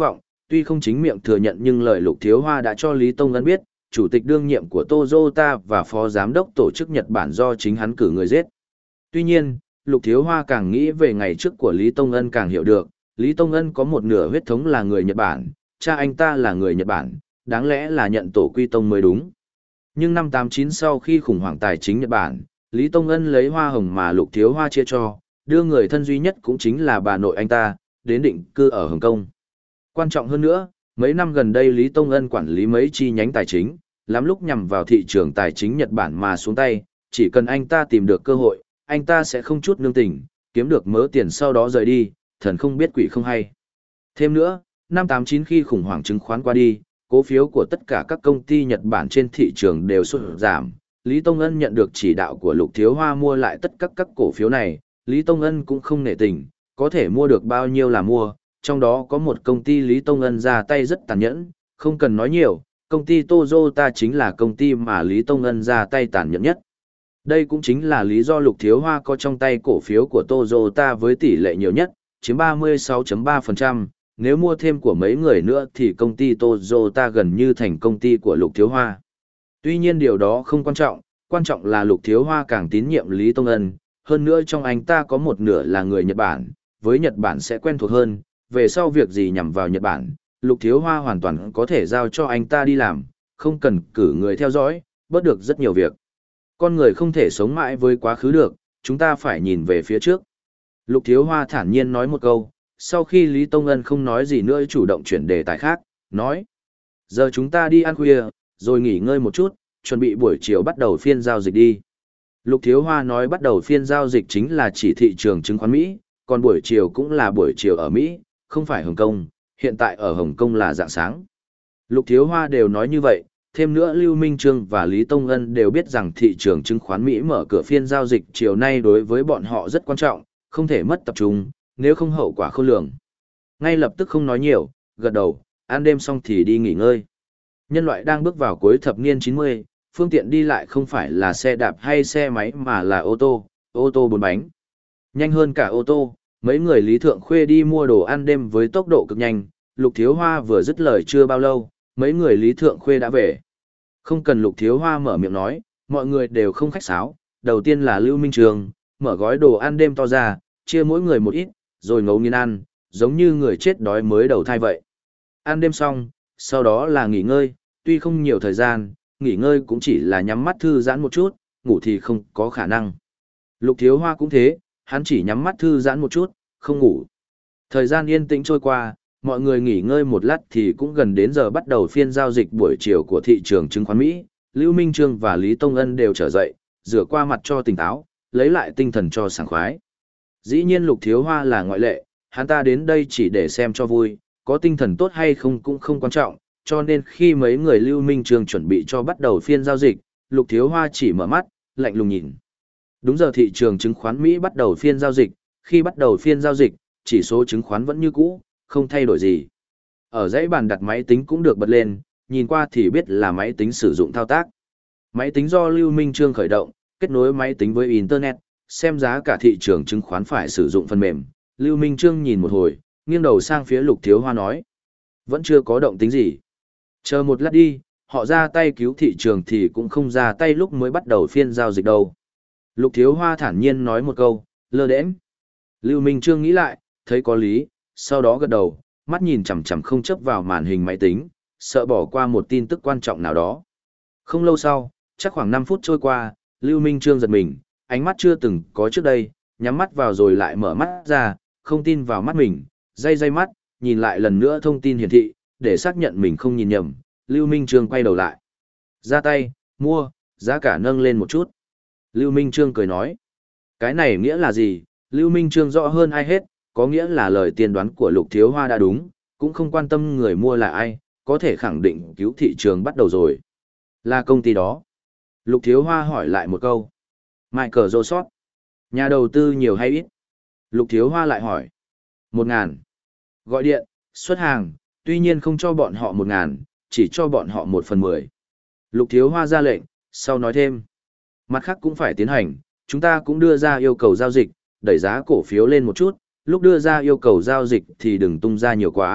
tuy không chính miệng thừa nhận nhưng lời Lục Thiếu Hoa đã cho Lý Tông Ân biết, chủ tịch đương nhiệm của Toyota và phó giám đốc tổ chức Nhật Bản do chính hắn cử người giết. Tuy nhiên, Lục Thiếu Hoa càng nghĩ về ngày trước của Lý Tông Ân càng hiểu được, Lý Tông Ân có một nửa huyết thống là người Nhật Bản, cha anh ta là người Nhật Bản, đáng lẽ là nhận tổ quy tông mới đúng. Nhưng năm tám chín sau khi khủng hoảng tài chính Nhật Bản, Lý Tông Ân lấy hoa hồng mà Lục Thiếu Hoa chia cho, đưa người thân duy nhất cũng chính là bà nội anh ta, đến định cư ở Hồng Kông. Quan trọng hơn nữa, mấy năm gần đây Lý Tông Ân quản lý mấy chi nhánh tài chính, lắm lúc nhằm vào thị trường tài chính Nhật Bản mà xuống tay, chỉ cần anh ta tìm được cơ hội, anh ta sẽ không chút nương tình, kiếm được mớ tiền sau đó rời đi, thần không biết quỷ không hay. Thêm nữa, năm tám chín khi khủng hoảng chứng khoán qua đi, cổ phiếu của tất cả các công ty Nhật Bản trên thị trường đều sụt giảm. Lý Tông Ân nhận được chỉ đạo của Lục Thiếu Hoa mua lại tất cả các cổ phiếu này, Lý Tông Ân cũng không nể tình, có thể mua được bao nhiêu là mua, trong đó có một công ty Lý Tông Ân ra tay rất tàn nhẫn, không cần nói nhiều, công ty Toyota chính là công ty mà Lý Tông Ân ra tay tàn nhẫn nhất. Đây cũng chính là lý do Lục Thiếu Hoa có trong tay cổ phiếu của Toyota với tỷ lệ nhiều nhất, chiếm ba mươi sáu phẩy ba phần trăm, nếu mua thêm của mấy người nữa thì công ty Toyota gần như thành công ty của Lục Thiếu Hoa. Tuy nhiên điều đó không quan trọng, quan trọng là Lục Thiếu Hoa càng tín nhiệm Lý Tông Ân, hơn nữa trong anh ta có một nửa là người Nhật Bản, với Nhật Bản sẽ quen thuộc hơn, về sau việc gì nhằm vào Nhật Bản, Lục Thiếu Hoa hoàn toàn có thể giao cho anh ta đi làm, không cần cử người theo dõi, bớt được rất nhiều việc. Con người không thể sống mãi với quá khứ được, chúng ta phải nhìn về phía trước. Lục Thiếu Hoa thản nhiên nói một câu, sau khi Lý Tông Ân không nói gì nữa chủ động chuyển đề tài khác, nói. Giờ chúng ta đi ăn khuya, rồi nghỉ ngơi một chút, chuẩn bị buổi chiều bắt đầu phiên giao dịch đi. Lục Thiếu Hoa nói bắt đầu phiên giao dịch chính là chỉ thị trường chứng khoán Mỹ, còn buổi chiều cũng là buổi chiều ở Mỹ, không phải Hồng Kông, hiện tại ở Hồng Kông là rạng sáng. Lục Thiếu Hoa đều nói như vậy, thêm nữa Lưu Minh Trương và Lý Tông Ân đều biết rằng thị trường chứng khoán Mỹ mở cửa phiên giao dịch chiều nay đối với bọn họ rất quan trọng, không thể mất tập trung, nếu không hậu quả khôn lường. Ngay lập tức không nói nhiều, gật đầu, ăn đêm xong thì đi nghỉ ngơi. Nhân loại đang bước vào cuối thập niên chín mươi, phương tiện đi lại không phải là xe đạp hay xe máy mà là ô tô, ô tô bốn bánh. Nhanh hơn cả ô tô, mấy người Lý Thượng Khuê đi mua đồ ăn đêm với tốc độ cực nhanh, Lục Thiếu Hoa vừa dứt lời chưa bao lâu, mấy người Lý Thượng Khuê đã về. Không cần Lục Thiếu Hoa mở miệng nói, mọi người đều không khách sáo, đầu tiên là Lưu Minh Trường, mở gói đồ ăn đêm to ra, chia mỗi người một ít, rồi ngấu nghiến ăn, giống như người chết đói mới đầu thai vậy. Ăn đêm xong, sau đó là nghỉ ngơi, tuy không nhiều thời gian, nghỉ ngơi cũng chỉ là nhắm mắt thư giãn một chút, ngủ thì không có khả năng. Lục Thiếu Hoa cũng thế, hắn chỉ nhắm mắt thư giãn một chút, không ngủ. Thời gian yên tĩnh trôi qua, mọi người nghỉ ngơi một lát thì cũng gần đến giờ bắt đầu phiên giao dịch buổi chiều của thị trường chứng khoán Mỹ. Lưu Minh Trương và Lý Tông Ân đều trở dậy, rửa qua mặt cho tỉnh táo, lấy lại tinh thần cho sảng khoái. Dĩ nhiên Lục Thiếu Hoa là ngoại lệ, hắn ta đến đây chỉ để xem cho vui, có tinh thần tốt hay không cũng không quan trọng, cho nên khi mấy người Lưu Minh Trương chuẩn bị cho bắt đầu phiên giao dịch, Lục Thiếu Hoa chỉ mở mắt, lạnh lùng nhìn. Đúng giờ thị trường chứng khoán Mỹ bắt đầu phiên giao dịch, khi bắt đầu phiên giao dịch, chỉ số chứng khoán vẫn như cũ, không thay đổi gì. Ở dãy bàn đặt máy tính cũng được bật lên, nhìn qua thì biết là máy tính sử dụng thao tác. Máy tính do Lưu Minh Trương khởi động, kết nối máy tính với Internet, xem giá cả thị trường chứng khoán phải sử dụng phần mềm. Lưu Minh Trương nhìn một hồi, nghiêng đầu sang phía Lục Thiếu Hoa nói. Vẫn chưa có động tính gì. Chờ một lát đi, họ ra tay cứu thị trường thì cũng không ra tay lúc mới bắt đầu phiên giao dịch đâu. Lục Thiếu Hoa thản nhiên nói một câu, lơ đễnh. Lưu Minh Trương nghĩ lại, thấy có lý, sau đó gật đầu, mắt nhìn chằm chằm không chớp vào màn hình máy tính, sợ bỏ qua một tin tức quan trọng nào đó. Không lâu sau, chắc khoảng năm phút trôi qua, Lưu Minh Trương giật mình, ánh mắt chưa từng có trước đây, nhắm mắt vào rồi lại mở mắt ra, không tin vào mắt mình, day day mắt, nhìn lại lần nữa thông tin hiển thị, để xác nhận mình không nhìn nhầm, Lưu Minh Trương quay đầu lại. Ra tay, mua, giá cả nâng lên một chút. Lưu Minh Trương cười nói, cái này nghĩa là gì? Lưu Minh Trương rõ hơn ai hết, có nghĩa là lời tiên đoán của Lục Thiếu Hoa đã đúng, cũng không quan tâm người mua là ai, có thể khẳng định cứu thị trường bắt đầu rồi. Là công ty đó. Lục Thiếu Hoa hỏi lại một câu. Michael Joseph. Nhà đầu tư nhiều hay ít? Lục Thiếu Hoa lại hỏi. Một ngàn. Gọi điện, xuất hàng, tuy nhiên không cho bọn họ một ngàn, chỉ cho bọn họ một phần mười. Lục Thiếu Hoa ra lệnh, sau nói thêm. Mặt khác cũng phải tiến hành, chúng ta cũng đưa ra yêu cầu giao dịch, đẩy giá cổ phiếu lên một chút, lúc đưa ra yêu cầu giao dịch thì đừng tung ra nhiều quá,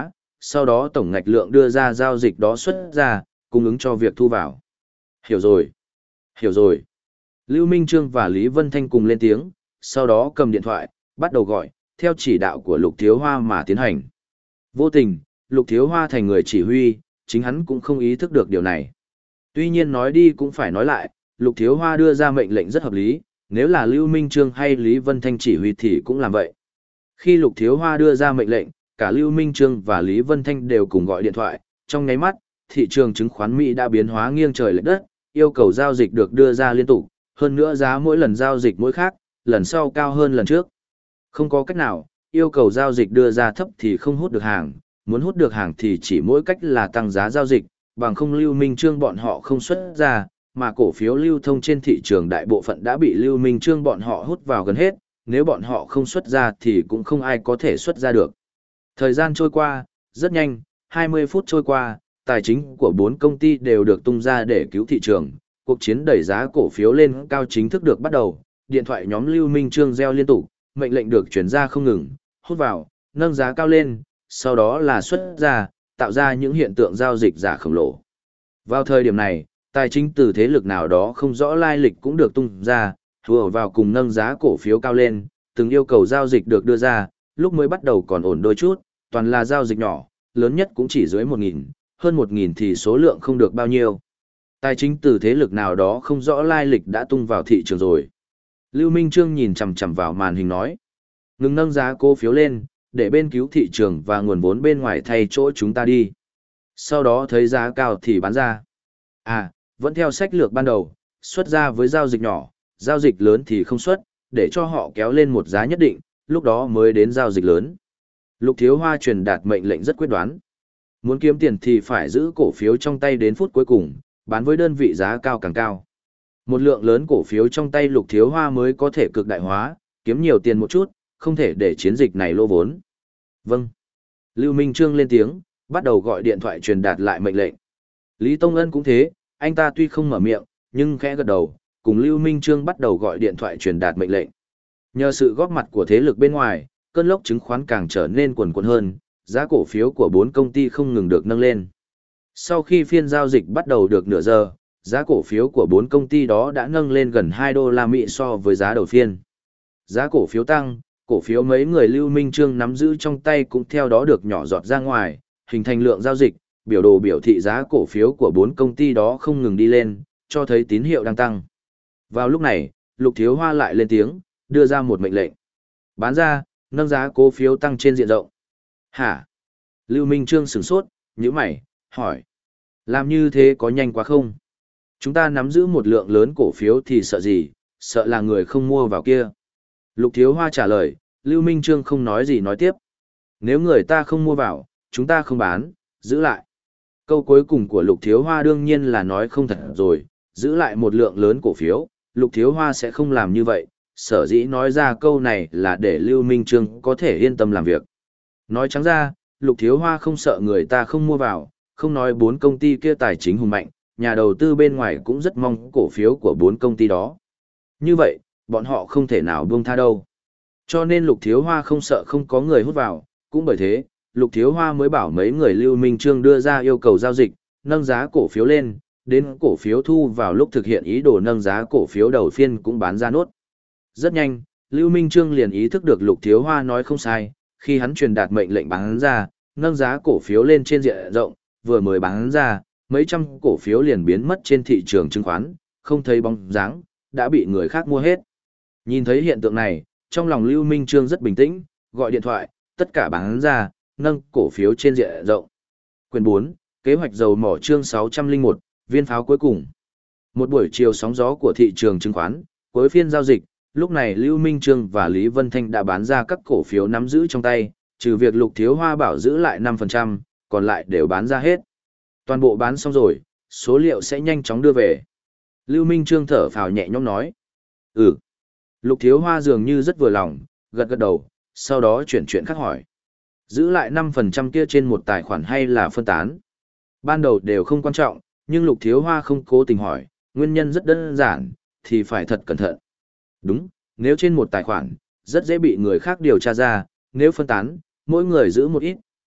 sau đó tổng ngạch lượng đưa ra giao dịch đó xuất ra, cung ứng cho việc thu vào. Hiểu rồi. Hiểu rồi. Lưu Minh Trương và Lý Vân Thanh cùng lên tiếng, sau đó cầm điện thoại, bắt đầu gọi, theo chỉ đạo của Lục Thiếu Hoa mà tiến hành. Vô tình, Lục Thiếu Hoa thành người chỉ huy, chính hắn cũng không ý thức được điều này. Tuy nhiên nói đi cũng phải nói lại, Lục Thiếu Hoa đưa ra mệnh lệnh rất hợp lý, nếu là Lưu Minh Trương hay Lý Vân Thanh chỉ huy thì cũng làm vậy. Khi Lục Thiếu Hoa đưa ra mệnh lệnh, cả Lưu Minh Trương và Lý Vân Thanh đều cùng gọi điện thoại, trong nháy mắt, thị trường chứng khoán Mỹ đã biến hóa nghiêng trời lệch đất, yêu cầu giao dịch được đưa ra liên tục, hơn nữa giá mỗi lần giao dịch mỗi khác, lần sau cao hơn lần trước. Không có cách nào, yêu cầu giao dịch đưa ra thấp thì không hút được hàng, muốn hút được hàng thì chỉ mỗi cách là tăng giá giao dịch, bằng không Lưu Minh Trương bọn họ không xuất ra, mà cổ phiếu lưu thông trên thị trường đại bộ phận đã bị Lưu Minh Trương bọn họ hút vào gần hết, nếu bọn họ không xuất ra thì cũng không ai có thể xuất ra được. Thời gian trôi qua, rất nhanh, hai mươi phút trôi qua, tài chính của bốn công ty đều được tung ra để cứu thị trường, cuộc chiến đẩy giá cổ phiếu lên cao chính thức được bắt đầu, điện thoại nhóm Lưu Minh Trương reo liên tục, mệnh lệnh được chuyển ra không ngừng, hút vào, nâng giá cao lên, sau đó là xuất ra, tạo ra những hiện tượng giao dịch giả khổng lồ. Vào thời điểm này, tài chính từ thế lực nào đó không rõ lai lịch cũng được tung ra, hùa vào cùng nâng giá cổ phiếu cao lên, từng yêu cầu giao dịch được đưa ra, lúc mới bắt đầu còn ổn đôi chút, toàn là giao dịch nhỏ, lớn nhất cũng chỉ dưới một nghìn, hơn một nghìn thì số lượng không được bao nhiêu. Tài chính từ thế lực nào đó không rõ lai lịch đã tung vào thị trường rồi. Lưu Minh Trương nhìn chằm chằm vào màn hình nói, ngừng nâng giá cổ phiếu lên, để bên cứu thị trường và nguồn vốn bên ngoài thay chỗ chúng ta đi. Sau đó thấy giá cao thì bán ra. À, vẫn theo sách lược ban đầu, xuất ra với giao dịch nhỏ, giao dịch lớn thì không xuất, để cho họ kéo lên một giá nhất định, lúc đó mới đến giao dịch lớn. Lục Thiếu Hoa truyền đạt mệnh lệnh rất quyết đoán. Muốn kiếm tiền thì phải giữ cổ phiếu trong tay đến phút cuối cùng, bán với đơn vị giá cao càng cao. Một lượng lớn cổ phiếu trong tay Lục Thiếu Hoa mới có thể cực đại hóa, kiếm nhiều tiền một chút, không thể để chiến dịch này lỗ vốn. Vâng. Lưu Minh Trương lên tiếng, bắt đầu gọi điện thoại truyền đạt lại mệnh lệnh. Lý Tông Ân cũng thế, anh ta tuy không mở miệng, nhưng khẽ gật đầu, cùng Lưu Minh Trương bắt đầu gọi điện thoại truyền đạt mệnh lệnh. Nhờ sự góp mặt của thế lực bên ngoài, cơn lốc chứng khoán càng trở nên cuồn cuộn hơn, giá cổ phiếu của bốn công ty không ngừng được nâng lên. Sau khi phiên giao dịch bắt đầu được nửa giờ, giá cổ phiếu của bốn công ty đó đã nâng lên gần hai đô la Mỹ so với giá đầu phiên. Giá cổ phiếu tăng, cổ phiếu mấy người Lưu Minh Trương nắm giữ trong tay cũng theo đó được nhỏ giọt ra ngoài, hình thành lượng giao dịch, biểu đồ biểu thị giá cổ phiếu của bốn công ty đó không ngừng đi lên, cho thấy tín hiệu đang tăng. Vào lúc này, Lục Thiếu Hoa lại lên tiếng, đưa ra một mệnh lệnh. Bán ra, nâng giá cổ phiếu tăng trên diện rộng. Hả? Lưu Minh Trương sửng sốt, nhíu mày, hỏi. Làm như thế có nhanh quá không? Chúng ta nắm giữ một lượng lớn cổ phiếu thì sợ gì, sợ là người không mua vào kia. Lục Thiếu Hoa trả lời, Lưu Minh Trương không nói gì nói tiếp. Nếu người ta không mua vào, chúng ta không bán, giữ lại. Câu cuối cùng của Lục Thiếu Hoa đương nhiên là nói không thật rồi, giữ lại một lượng lớn cổ phiếu, Lục Thiếu Hoa sẽ không làm như vậy, sở dĩ nói ra câu này là để Lưu Minh Trương có thể yên tâm làm việc. Nói trắng ra, Lục Thiếu Hoa không sợ người ta không mua vào, không nói bốn công ty kia tài chính hùng mạnh, nhà đầu tư bên ngoài cũng rất mong cổ phiếu của bốn công ty đó. Như vậy, bọn họ không thể nào buông tha đâu. Cho nên Lục Thiếu Hoa không sợ không có người hút vào, cũng bởi thế, Lục Thiếu Hoa mới bảo mấy người Lưu Minh Trương đưa ra yêu cầu giao dịch, nâng giá cổ phiếu lên, đến cổ phiếu thu vào lúc thực hiện ý đồ nâng giá cổ phiếu đầu phiên cũng bán ra nốt. Rất nhanh, Lưu Minh Trương liền ý thức được Lục Thiếu Hoa nói không sai, khi hắn truyền đạt mệnh lệnh bán ra, nâng giá cổ phiếu lên trên diện rộng, vừa mới bán ra, mấy trăm cổ phiếu liền biến mất trên thị trường chứng khoán, không thấy bóng dáng, đã bị người khác mua hết. Nhìn thấy hiện tượng này, trong lòng Lưu Minh Trương rất bình tĩnh, gọi điện thoại, tất cả bán ra, nâng cổ phiếu trên diện rộng. Quyền bốn, kế hoạch dầu mỏ chương sáu trăm lẻ một, viên pháo cuối cùng. Một buổi chiều sóng gió của thị trường chứng khoán, cuối phiên giao dịch, lúc này Lưu Minh Trương và Lý Vân Thanh đã bán ra các cổ phiếu nắm giữ trong tay, trừ việc Lục Thiếu Hoa bảo giữ lại năm phần trăm, còn lại đều bán ra hết. Toàn bộ bán xong rồi, số liệu sẽ nhanh chóng đưa về. Lưu Minh Trương thở phào nhẹ nhõm nói. Ừ. Lục Thiếu Hoa dường như rất vừa lòng, gật gật đầu, sau đó chuyển chuyện khác hỏi. Giữ lại năm phần trăm kia trên một tài khoản hay là phân tán? Ban đầu đều không quan trọng, nhưng Lục Thiếu Hoa không cố tình hỏi, nguyên nhân rất đơn giản, thì phải thật cẩn thận. Đúng, nếu trên một tài khoản, rất dễ bị người khác điều tra ra, nếu phân tán, mỗi người giữ một ít,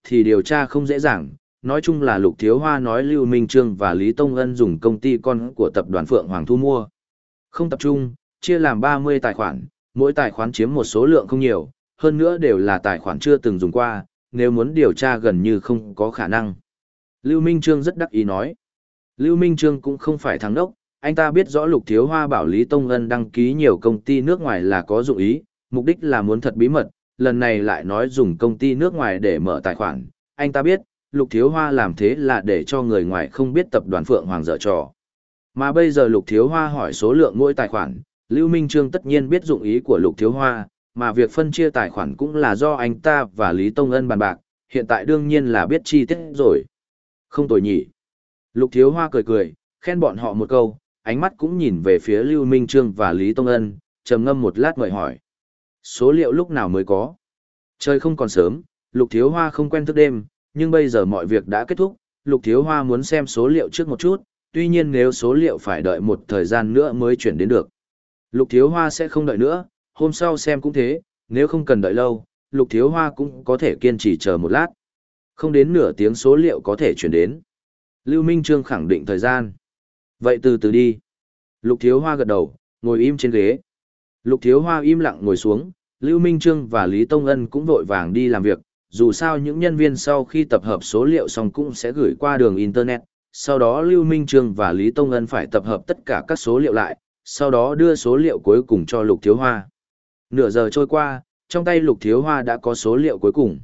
thì điều tra không dễ dàng. Nói chung là Lục Thiếu Hoa nói Lưu Minh Trương và Lý Tông Ân dùng công ty con của tập đoàn Phượng Hoàng thu mua. Không tập trung, chia làm ba mươi tài khoản, mỗi tài khoản chiếm một số lượng không nhiều, hơn nữa đều là tài khoản chưa từng dùng qua, nếu muốn điều tra gần như không có khả năng. Lưu Minh Trương rất đắc ý nói. Lưu Minh Trương cũng không phải thằng đốc, anh ta biết rõ Lục Thiếu Hoa bảo Lý Tông Ân đăng ký nhiều công ty nước ngoài là có dụng ý, mục đích là muốn thật bí mật, lần này lại nói dùng công ty nước ngoài để mở tài khoản. Anh ta biết, Lục Thiếu Hoa làm thế là để cho người ngoài không biết tập đoàn Phượng Hoàng dở trò. Mà bây giờ Lục Thiếu Hoa hỏi số lượng mỗi tài khoản, Lưu Minh Trương tất nhiên biết dụng ý của Lục Thiếu Hoa, mà việc phân chia tài khoản cũng là do anh ta và Lý Tông Ân bàn bạc, hiện tại đương nhiên là biết chi tiết rồi. Không tồi nhỉ. Lục Thiếu Hoa cười cười, khen bọn họ một câu, ánh mắt cũng nhìn về phía Lưu Minh Trương và Lý Tông Ân, trầm ngâm một lát mời hỏi. Số liệu lúc nào mới có? Trời không còn sớm, Lục Thiếu Hoa không quen thức đêm, nhưng bây giờ mọi việc đã kết thúc, Lục Thiếu Hoa muốn xem số liệu trước một chút, tuy nhiên nếu số liệu phải đợi một thời gian nữa mới chuyển đến được. Lục Thiếu Hoa sẽ không đợi nữa, hôm sau xem cũng thế, nếu không cần đợi lâu, Lục Thiếu Hoa cũng có thể kiên trì chờ một lát. Không đến nửa tiếng số liệu có thể chuyển đến. Lưu Minh Trương khẳng định thời gian. Vậy từ từ đi. Lục Thiếu Hoa gật đầu, ngồi im trên ghế. Lục Thiếu Hoa im lặng ngồi xuống, Lưu Minh Trương và Lý Tông Ân cũng vội vàng đi làm việc, dù sao những nhân viên sau khi tập hợp số liệu xong cũng sẽ gửi qua đường Internet, sau đó Lưu Minh Trương và Lý Tông Ân phải tập hợp tất cả các số liệu lại, sau đó đưa số liệu cuối cùng cho Lục Thiếu Hoa. Nửa giờ trôi qua, trong tay Lục Thiếu Hoa đã có số liệu cuối cùng.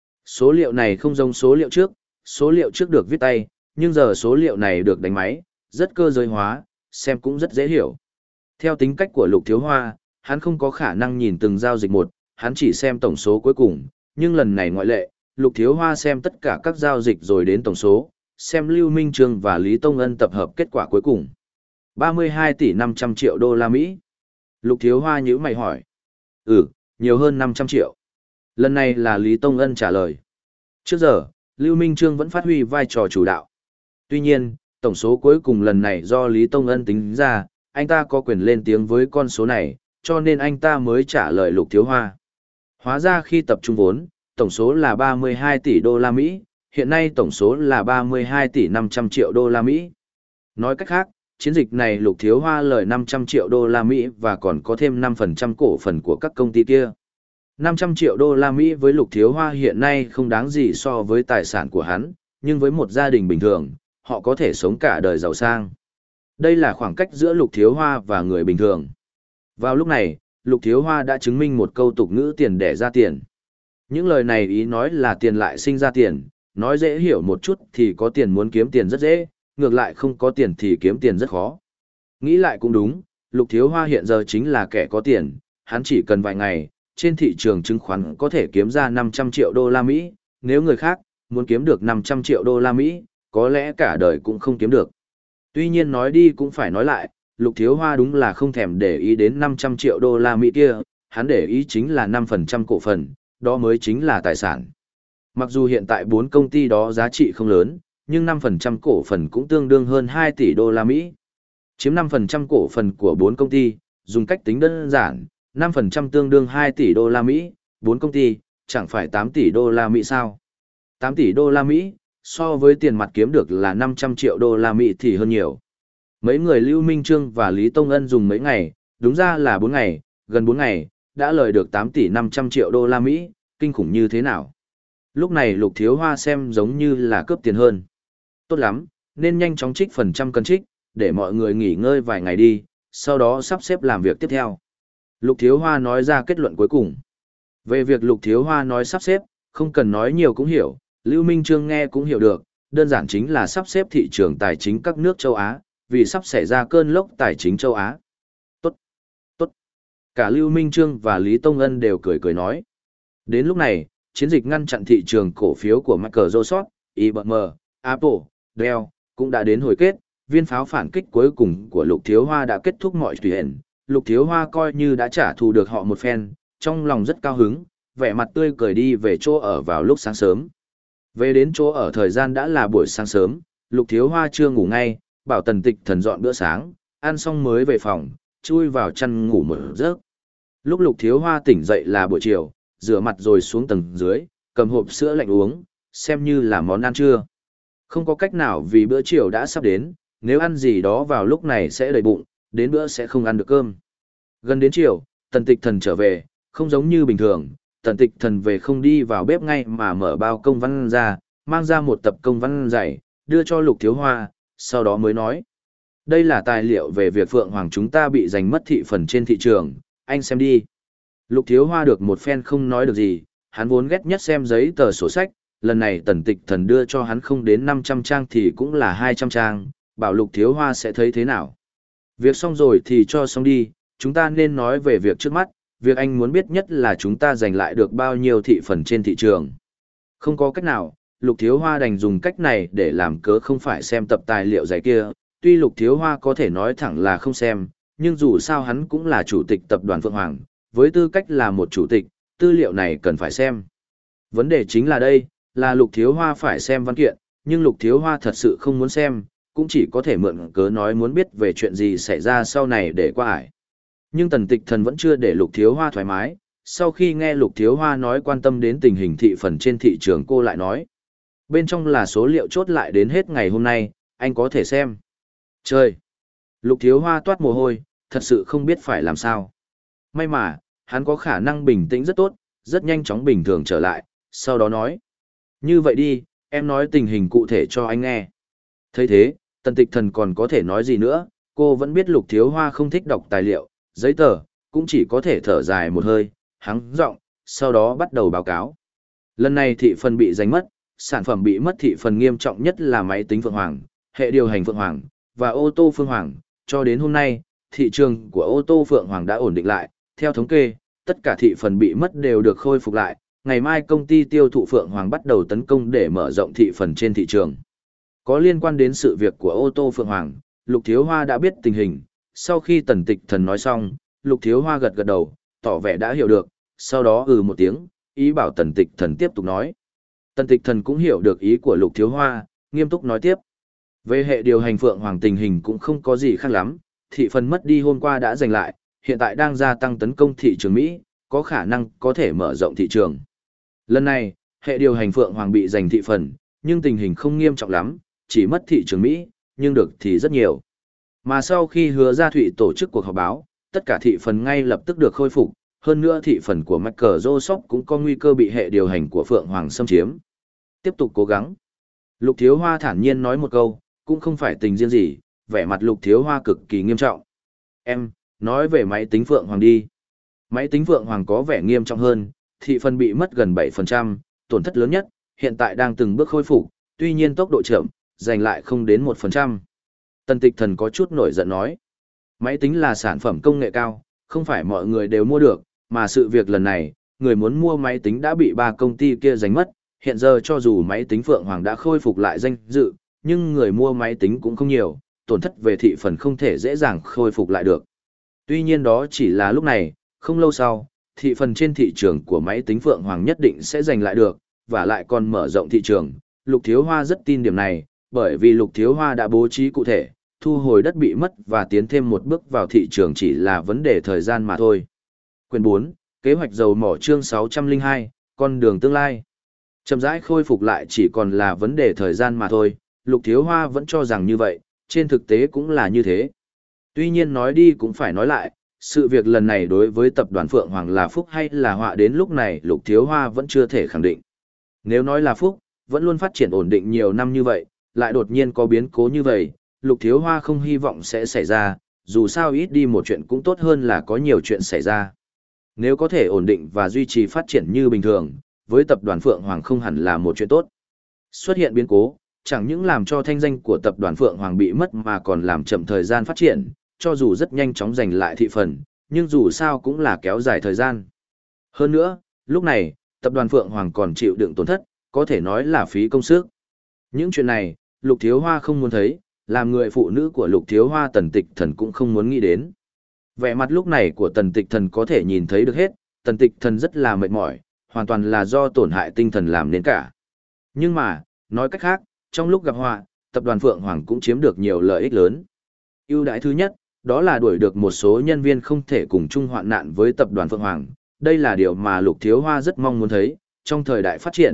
Số liệu này không giống số liệu trước, số liệu trước được viết tay, nhưng giờ số liệu này được đánh máy, rất cơ giới hóa, xem cũng rất dễ hiểu. Theo tính cách của Lục Thiếu Hoa, hắn không có khả năng nhìn từng giao dịch một, hắn chỉ xem tổng số cuối cùng, nhưng lần này ngoại lệ, Lục Thiếu Hoa xem tất cả các giao dịch rồi đến tổng số, xem Lưu Minh Trương và Lý Tông Ân tập hợp kết quả cuối cùng. ba mươi hai tỷ năm trăm triệu đô la Mỹ. Lục Thiếu Hoa nhíu mày hỏi. Ừ, nhiều hơn năm trăm triệu. Lần này là Lý Tông Ân trả lời. Trước giờ, Lưu Minh Trương vẫn phát huy vai trò chủ đạo. Tuy nhiên, tổng số cuối cùng lần này do Lý Tông Ân tính ra, anh ta có quyền lên tiếng với con số này, cho nên anh ta mới trả lời Lục Thiếu Hoa. Hóa ra khi tập trung vốn, tổng số là ba mươi hai tỷ đô la Mỹ, hiện nay tổng số là ba mươi hai tỷ năm trăm triệu đô la Mỹ. Nói cách khác, chiến dịch này Lục Thiếu Hoa lời năm trăm triệu đô la Mỹ và còn có thêm năm phần trăm cổ phần của các công ty kia. năm trăm triệu đô la Mỹ với Lục Thiếu Hoa hiện nay không đáng gì so với tài sản của hắn, nhưng với một gia đình bình thường, họ có thể sống cả đời giàu sang. Đây là khoảng cách giữa Lục Thiếu Hoa và người bình thường. Vào lúc này, Lục Thiếu Hoa đã chứng minh một câu tục ngữ tiền đẻ ra tiền. Những lời này ý nói là tiền lại sinh ra tiền, nói dễ hiểu một chút thì có tiền muốn kiếm tiền rất dễ, ngược lại không có tiền thì kiếm tiền rất khó. Nghĩ lại cũng đúng, Lục Thiếu Hoa hiện giờ chính là kẻ có tiền, hắn chỉ cần vài ngày, trên thị trường chứng khoán có thể kiếm ra năm trăm triệu đô la Mỹ, nếu người khác muốn kiếm được năm trăm triệu đô la Mỹ, có lẽ cả đời cũng không kiếm được. Tuy nhiên nói đi cũng phải nói lại, Lục Thiếu Hoa đúng là không thèm để ý đến năm trăm triệu đô la Mỹ kia, hắn để ý chính là năm phần trăm cổ phần, đó mới chính là tài sản. Mặc dù hiện tại bốn công ty đó giá trị không lớn, nhưng năm phần trăm cổ phần cũng tương đương hơn hai tỷ đô la Mỹ. Chiếm năm phần trăm cổ phần của bốn công ty, dùng cách tính đơn giản, năm phần trăm tương đương hai tỷ đô la Mỹ, bốn công ty, chẳng phải tám tỷ đô la Mỹ sao? tám tỷ đô la Mỹ, so với tiền mặt kiếm được là năm trăm triệu đô la Mỹ thì hơn nhiều. Mấy người Lưu Minh Trương và Lý Tông Ân dùng mấy ngày, đúng ra là bốn ngày, gần bốn ngày, đã lời được tám tỷ năm trăm triệu đô la Mỹ, kinh khủng như thế nào? Lúc này Lục Thiếu Hoa xem giống như là cướp tiền hơn. Tốt lắm, nên nhanh chóng trích phần trăm cân trích, để mọi người nghỉ ngơi vài ngày đi, sau đó sắp xếp làm việc tiếp theo. Lục Thiếu Hoa nói ra kết luận cuối cùng. Về việc Lục Thiếu Hoa nói sắp xếp, không cần nói nhiều cũng hiểu, Lưu Minh Trương nghe cũng hiểu được, đơn giản chính là sắp xếp thị trường tài chính các nước châu Á, vì sắp xảy ra cơn lốc tài chính châu Á. Tốt, tốt. Cả Lưu Minh Trương và Lý Tông Ân đều cười cười nói. Đến lúc này, chiến dịch ngăn chặn thị trường cổ phiếu của Microsoft, i bê em, Apple, Dell, cũng đã đến hồi kết, viên pháo phản kích cuối cùng của Lục Thiếu Hoa đã kết thúc mọi chuyện. Lục Thiếu Hoa coi như đã trả thù được họ một phen, trong lòng rất cao hứng, vẻ mặt tươi cười đi về chỗ ở vào lúc sáng sớm. Về đến chỗ ở thời gian đã là buổi sáng sớm, Lục Thiếu Hoa chưa ngủ ngay, bảo Tần Tịch Thần dọn bữa sáng, ăn xong mới về phòng, chui vào chăn ngủ một giấc. Lúc Lục Thiếu Hoa tỉnh dậy là buổi chiều, rửa mặt rồi xuống tầng dưới, cầm hộp sữa lạnh uống, xem như là món ăn trưa. Không có cách nào vì bữa chiều đã sắp đến, nếu ăn gì đó vào lúc này sẽ đầy bụng, đến bữa sẽ không ăn được cơm. Gần đến chiều, Tần Tịch Thần trở về, không giống như bình thường, Tần Tịch Thần về không đi vào bếp ngay mà mở bao công văn ra, mang ra một tập công văn dày, đưa cho Lục Thiếu Hoa, sau đó mới nói. Đây là tài liệu về việc Phượng Hoàng chúng ta bị giành mất thị phần trên thị trường, anh xem đi. Lục Thiếu Hoa được một phen không nói được gì, hắn vốn ghét nhất xem giấy tờ sổ sách, lần này Tần Tịch Thần đưa cho hắn không đến năm trăm trang thì cũng là hai trăm trang, bảo Lục Thiếu Hoa sẽ thấy thế nào. Việc xong rồi thì cho xong đi, chúng ta nên nói về việc trước mắt, việc anh muốn biết nhất là chúng ta giành lại được bao nhiêu thị phần trên thị trường. Không có cách nào, Lục Thiếu Hoa đành dùng cách này để làm cớ không phải xem tập tài liệu dày kia, tuy Lục Thiếu Hoa có thể nói thẳng là không xem, nhưng dù sao hắn cũng là chủ tịch tập đoàn Phượng Hoàng, với tư cách là một chủ tịch, tư liệu này cần phải xem. Vấn đề chính là đây, là Lục Thiếu Hoa phải xem văn kiện, nhưng Lục Thiếu Hoa thật sự không muốn xem, cũng chỉ có thể mượn cớ nói muốn biết về chuyện gì xảy ra sau này để qua ải. Nhưng Tần Tịch Thần vẫn chưa để Lục Thiếu Hoa thoải mái, sau khi nghe Lục Thiếu Hoa nói quan tâm đến tình hình thị phần trên thị trường cô lại nói. Bên trong là số liệu chốt lại đến hết ngày hôm nay, anh có thể xem. Chơi! Lục Thiếu Hoa toát mồ hôi, thật sự không biết phải làm sao. May mà, hắn có khả năng bình tĩnh rất tốt, rất nhanh chóng bình thường trở lại, sau đó nói. Như vậy đi, em nói tình hình cụ thể cho anh nghe. Thấy thế, Tần Tịch Thần còn có thể nói gì nữa, cô vẫn biết Lục Thiếu Hoa không thích đọc tài liệu, giấy tờ, cũng chỉ có thể thở dài một hơi, hắng giọng, sau đó bắt đầu báo cáo. Lần này thị phần bị giành mất, sản phẩm bị mất thị phần nghiêm trọng nhất là máy tính Phượng Hoàng, hệ điều hành Phượng Hoàng, và ô tô Phượng Hoàng. Cho đến hôm nay, thị trường của ô tô Phượng Hoàng đã ổn định lại, theo thống kê, tất cả thị phần bị mất đều được khôi phục lại, ngày mai công ty tiêu thụ Phượng Hoàng bắt đầu tấn công để mở rộng thị phần trên thị trường. Có liên quan đến sự việc của ô tô Phượng Hoàng, Lục Thiếu Hoa đã biết tình hình, sau khi Tần Tịch Thần nói xong, Lục Thiếu Hoa gật gật đầu, tỏ vẻ đã hiểu được, sau đó ừ một tiếng, ý bảo Tần Tịch Thần tiếp tục nói. Tần Tịch Thần cũng hiểu được ý của Lục Thiếu Hoa, nghiêm túc nói tiếp. Về hệ điều hành Phượng Hoàng tình hình cũng không có gì khác lắm, thị phần mất đi hôm qua đã giành lại, hiện tại đang gia tăng tấn công thị trường Mỹ, có khả năng có thể mở rộng thị trường. Lần này, hệ điều hành Phượng Hoàng bị giành thị phần, nhưng tình hình không nghiêm trọng lắm, chỉ mất thị trường Mỹ, nhưng được thì rất nhiều. Mà sau khi Hứa Gia Thụy tổ chức cuộc họp báo, tất cả thị phần ngay lập tức được khôi phục, hơn nữa thị phần của Microsoft cũng có nguy cơ bị hệ điều hành của Phượng Hoàng xâm chiếm. Tiếp tục cố gắng. Lục Thiếu Hoa thản nhiên nói một câu, cũng không phải tình riêng gì, vẻ mặt Lục Thiếu Hoa cực kỳ nghiêm trọng. Em, nói về máy tính Phượng Hoàng đi. Máy tính Phượng Hoàng có vẻ nghiêm trọng hơn, thị phần bị mất gần bảy phần trăm, tổn thất lớn nhất, hiện tại đang từng bước khôi phục, tuy nhiên tốc độ chậm, giành lại không đến một phần trăm. Tần Tịch Thần có chút nổi giận nói. Máy tính là sản phẩm công nghệ cao, không phải mọi người đều mua được, mà sự việc lần này, người muốn mua máy tính đã bị ba công ty kia giành mất, hiện giờ cho dù máy tính Phượng Hoàng đã khôi phục lại danh dự, nhưng người mua máy tính cũng không nhiều, tổn thất về thị phần không thể dễ dàng khôi phục lại được. Tuy nhiên đó chỉ là lúc này, không lâu sau, thị phần trên thị trường của máy tính Phượng Hoàng nhất định sẽ giành lại được, và lại còn mở rộng thị trường. Lục Thiếu Hoa rất tin điểm này, bởi vì Lục Thiếu Hoa đã bố trí cụ thể, thu hồi đất bị mất và tiến thêm một bước vào thị trường chỉ là vấn đề thời gian mà thôi. Quyển bốn, Kế hoạch dầu mỏ chương sáu trăm lẻ hai, con đường tương lai. Chậm rãi khôi phục lại chỉ còn là vấn đề thời gian mà thôi, Lục Thiếu Hoa vẫn cho rằng như vậy, trên thực tế cũng là như thế. Tuy nhiên nói đi cũng phải nói lại, sự việc lần này đối với tập đoàn Phượng Hoàng là phúc hay là họa đến lúc này Lục Thiếu Hoa vẫn chưa thể khẳng định. Nếu nói là phúc, vẫn luôn phát triển ổn định nhiều năm như vậy, lại đột nhiên có biến cố như vậy, Lục Thiếu Hoa không hy vọng sẽ xảy ra, dù sao ít đi một chuyện cũng tốt hơn là có nhiều chuyện xảy ra. Nếu có thể ổn định và duy trì phát triển như bình thường, với tập đoàn Phượng Hoàng không hẳn là một chuyện tốt. Xuất hiện biến cố, chẳng những làm cho thanh danh của tập đoàn Phượng Hoàng bị mất mà còn làm chậm thời gian phát triển, cho dù rất nhanh chóng giành lại thị phần, nhưng dù sao cũng là kéo dài thời gian. Hơn nữa, lúc này, tập đoàn Phượng Hoàng còn chịu đựng tổn thất, có thể nói là phí công sức. Những chuyện này, Lục Thiếu Hoa không muốn thấy, làm người phụ nữ của Lục Thiếu Hoa Tần Tịch Thần cũng không muốn nghĩ đến. Vẻ mặt lúc này của Tần Tịch Thần có thể nhìn thấy được hết, Tần Tịch Thần rất là mệt mỏi, hoàn toàn là do tổn hại tinh thần làm nên cả. Nhưng mà, nói cách khác, trong lúc gặp họa, tập đoàn Phượng Hoàng cũng chiếm được nhiều lợi ích lớn. Ưu đãi thứ nhất, đó là đuổi được một số nhân viên không thể cùng chung hoạn nạn với tập đoàn Phượng Hoàng. Đây là điều mà Lục Thiếu Hoa rất mong muốn thấy, trong thời đại phát triển,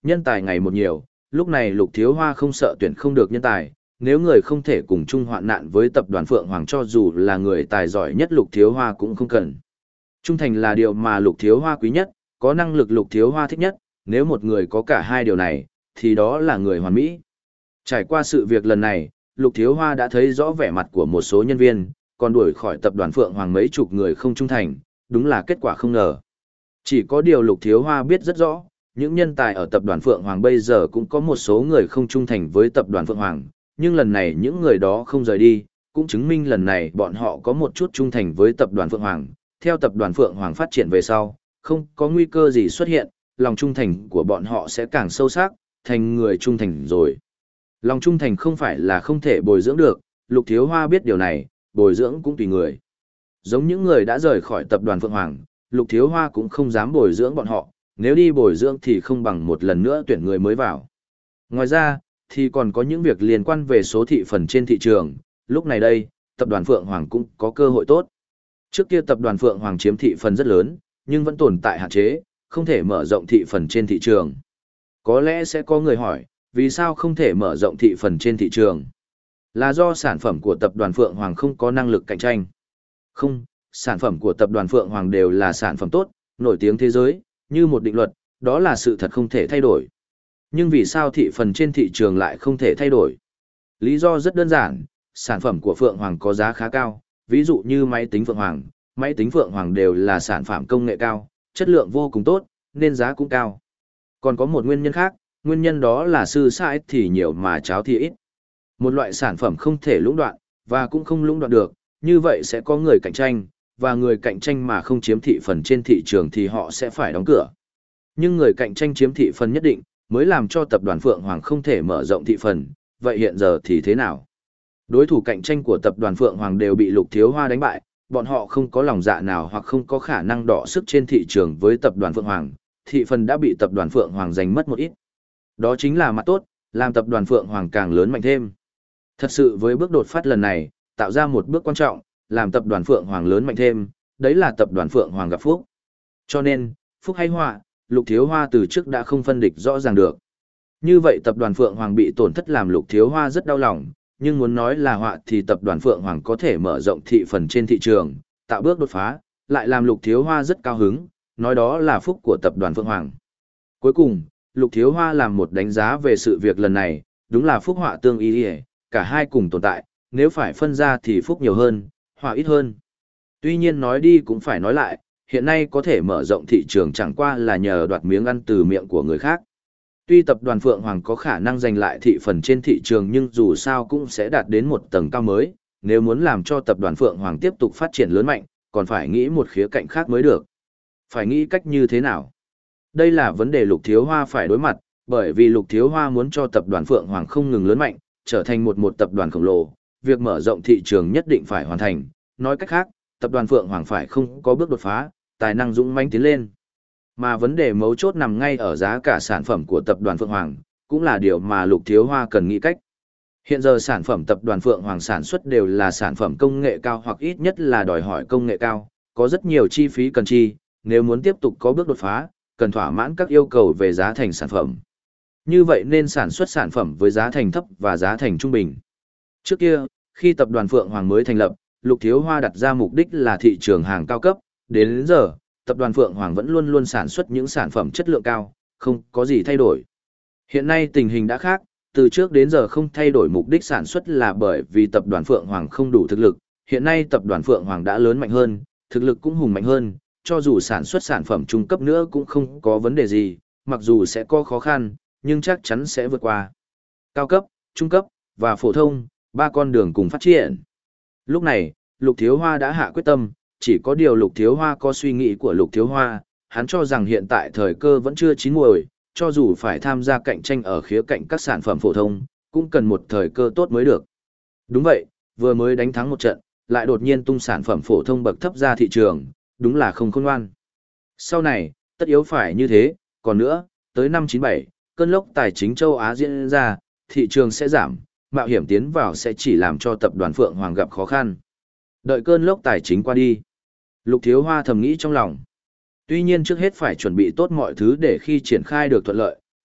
Nhân tài ngày một nhiều, lúc này Lục Thiếu Hoa không sợ tuyển không được nhân tài, nếu người không thể cùng chung hoạn nạn với tập đoàn Phượng Hoàng cho dù là người tài giỏi nhất Lục Thiếu Hoa cũng không cần. Trung thành là điều mà Lục Thiếu Hoa quý nhất, có năng lực Lục Thiếu Hoa thích nhất, nếu một người có cả hai điều này, thì đó là người hoàn mỹ. Trải qua sự việc lần này, Lục Thiếu Hoa đã thấy rõ vẻ mặt của một số nhân viên, còn đuổi khỏi tập đoàn Phượng Hoàng mấy chục người không trung thành, đúng là kết quả không ngờ. Chỉ có điều Lục Thiếu Hoa biết rất rõ, những nhân tài ở tập đoàn Phượng Hoàng bây giờ cũng có một số người không trung thành với tập đoàn Phượng Hoàng, nhưng lần này những người đó không rời đi, cũng chứng minh lần này bọn họ có một chút trung thành với tập đoàn Phượng Hoàng. Theo tập đoàn Phượng Hoàng phát triển về sau, không có nguy cơ gì xuất hiện, lòng trung thành của bọn họ sẽ càng sâu sắc, thành người trung thành rồi. Lòng trung thành không phải là không thể bồi dưỡng được, Lục Thiếu Hoa biết điều này, bồi dưỡng cũng tùy người. Giống những người đã rời khỏi tập đoàn Phượng Hoàng, Lục Thiếu Hoa cũng không dám bồi dưỡng bọn họ, nếu đi bồi dưỡng thì không bằng một lần nữa tuyển người mới vào. Ngoài ra, thì còn có những việc liên quan về số thị phần trên thị trường, lúc này đây, tập đoàn Phượng Hoàng cũng có cơ hội tốt. Trước kia tập đoàn Phượng Hoàng chiếm thị phần rất lớn, nhưng vẫn tồn tại hạn chế, không thể mở rộng thị phần trên thị trường. Có lẽ sẽ có người hỏi, vì sao không thể mở rộng thị phần trên thị trường? Là do sản phẩm của tập đoàn Phượng Hoàng không có năng lực cạnh tranh. Không, sản phẩm của tập đoàn Phượng Hoàng đều là sản phẩm tốt, nổi tiếng thế giới, như một định luật, đó là sự thật không thể thay đổi. Nhưng vì sao thị phần trên thị trường lại không thể thay đổi? Lý do rất đơn giản, sản phẩm của Phượng Hoàng có giá khá cao, ví dụ như máy tính Phượng Hoàng, máy tính Phượng Hoàng đều là sản phẩm công nghệ cao, chất lượng vô cùng tốt, nên giá cũng cao. Còn có một nguyên nhân khác, nguyên nhân đó là sư sai thì nhiều mà cháo thì ít. Một loại sản phẩm không thể lũng đoạn, và cũng không lũng đoạn được, như vậy sẽ có người cạnh tranh, và người cạnh tranh mà không chiếm thị phần trên thị trường thì họ sẽ phải đóng cửa. Nhưng người cạnh tranh chiếm thị phần nhất định, mới làm cho tập đoàn Phượng Hoàng không thể mở rộng thị phần, vậy hiện giờ thì thế nào? Đối thủ cạnh tranh của tập đoàn Phượng Hoàng đều bị Lục Thiếu Hoa đánh bại, bọn họ không có lòng dạ nào hoặc không có khả năng đọ sức trên thị trường với tập đoàn Phượng Hoàng, thị phần đã bị tập đoàn Phượng Hoàng giành mất một ít. Đó chính là mặt tốt, làm tập đoàn Phượng Hoàng càng lớn mạnh thêm. Thật sự với bước đột phát lần này, tạo ra một bước quan trọng, làm tập đoàn Phượng Hoàng lớn mạnh thêm, đấy là tập đoàn Phượng Hoàng gặp phúc. Cho nên, phúc hay họa, Lục Thiếu Hoa từ trước đã không phân địch rõ ràng được. Như vậy tập đoàn Phượng Hoàng bị tổn thất làm Lục Thiếu Hoa rất đau lòng, nhưng muốn nói là họa thì tập đoàn Phượng Hoàng có thể mở rộng thị phần trên thị trường, tạo bước đột phá, lại làm Lục Thiếu Hoa rất cao hứng, nói đó là phúc của tập đoàn Phượng Hoàng. Cuối cùng, Lục Thiếu Hoa làm một đánh giá về sự việc lần này, đúng là phúc họa tương y, cả hai cùng tồn tại, nếu phải phân ra thì phúc nhiều hơn, họa ít hơn. Tuy nhiên nói đi cũng phải nói lại, hiện nay có thể mở rộng thị trường chẳng qua là nhờ đoạt miếng ăn từ miệng của người khác. Tuy tập đoàn Phượng Hoàng có khả năng giành lại thị phần trên thị trường nhưng dù sao cũng sẽ đạt đến một tầng cao mới, nếu muốn làm cho tập đoàn Phượng Hoàng tiếp tục phát triển lớn mạnh, còn phải nghĩ một khía cạnh khác mới được. Phải nghĩ cách như thế nào? Đây là vấn đề Lục Thiếu Hoa phải đối mặt, bởi vì Lục Thiếu Hoa muốn cho tập đoàn Phượng Hoàng không ngừng lớn mạnh, trở thành một một tập đoàn khổng lồ, việc mở rộng thị trường nhất định phải hoàn thành. Nói cách khác, tập đoàn Phượng Hoàng phải không có bước đột phá, tài năng dũng mãnh tiến lên. Mà vấn đề mấu chốt nằm ngay ở giá cả sản phẩm của tập đoàn Phượng Hoàng, cũng là điều mà Lục Thiếu Hoa cần nghĩ cách. Hiện giờ sản phẩm tập đoàn Phượng Hoàng sản xuất đều là sản phẩm công nghệ cao hoặc ít nhất là đòi hỏi công nghệ cao, có rất nhiều chi phí cần chi, nếu muốn tiếp tục có bước đột phá, cần thỏa mãn các yêu cầu về giá thành sản phẩm. Như vậy nên sản xuất sản phẩm với giá thành thấp và giá thành trung bình. Trước kia, khi tập đoàn Phượng Hoàng mới thành lập, Lục Thiếu Hoa đặt ra mục đích là thị trường hàng cao cấp, đến, đến giờ, tập đoàn Phượng Hoàng vẫn luôn luôn sản xuất những sản phẩm chất lượng cao, không có gì thay đổi. Hiện nay tình hình đã khác, từ trước đến giờ không thay đổi mục đích sản xuất là bởi vì tập đoàn Phượng Hoàng không đủ thực lực, hiện nay tập đoàn Phượng Hoàng đã lớn mạnh hơn, thực lực cũng hùng mạnh hơn, cho dù sản xuất sản phẩm trung cấp nữa cũng không có vấn đề gì, mặc dù sẽ có khó khăn, nhưng chắc chắn sẽ vượt qua. Cao cấp, trung cấp, và phổ thông, ba con đường cùng phát triển. Lúc này, Lục Thiếu Hoa đã hạ quyết tâm, chỉ có điều Lục Thiếu Hoa có suy nghĩ của Lục Thiếu Hoa, hắn cho rằng hiện tại thời cơ vẫn chưa chín muồi, cho dù phải tham gia cạnh tranh ở khía cạnh các sản phẩm phổ thông, cũng cần một thời cơ tốt mới được. Đúng vậy, vừa mới đánh thắng một trận, lại đột nhiên tung sản phẩm phổ thông bậc thấp ra thị trường, đúng là không khôn ngoan. Sau này, tất yếu phải như thế, còn nữa, tới năm chín bảy, cơn lốc tài chính châu Á diễn ra, thị trường sẽ giảm, mạo hiểm tiến vào sẽ chỉ làm cho tập đoàn Phượng Hoàng gặp khó khăn. Đợi cơn lốc tài chính qua đi. Lục Thiếu Hoa thầm nghĩ trong lòng. Tuy nhiên trước hết phải chuẩn bị tốt mọi thứ để khi triển khai được thuận lợi,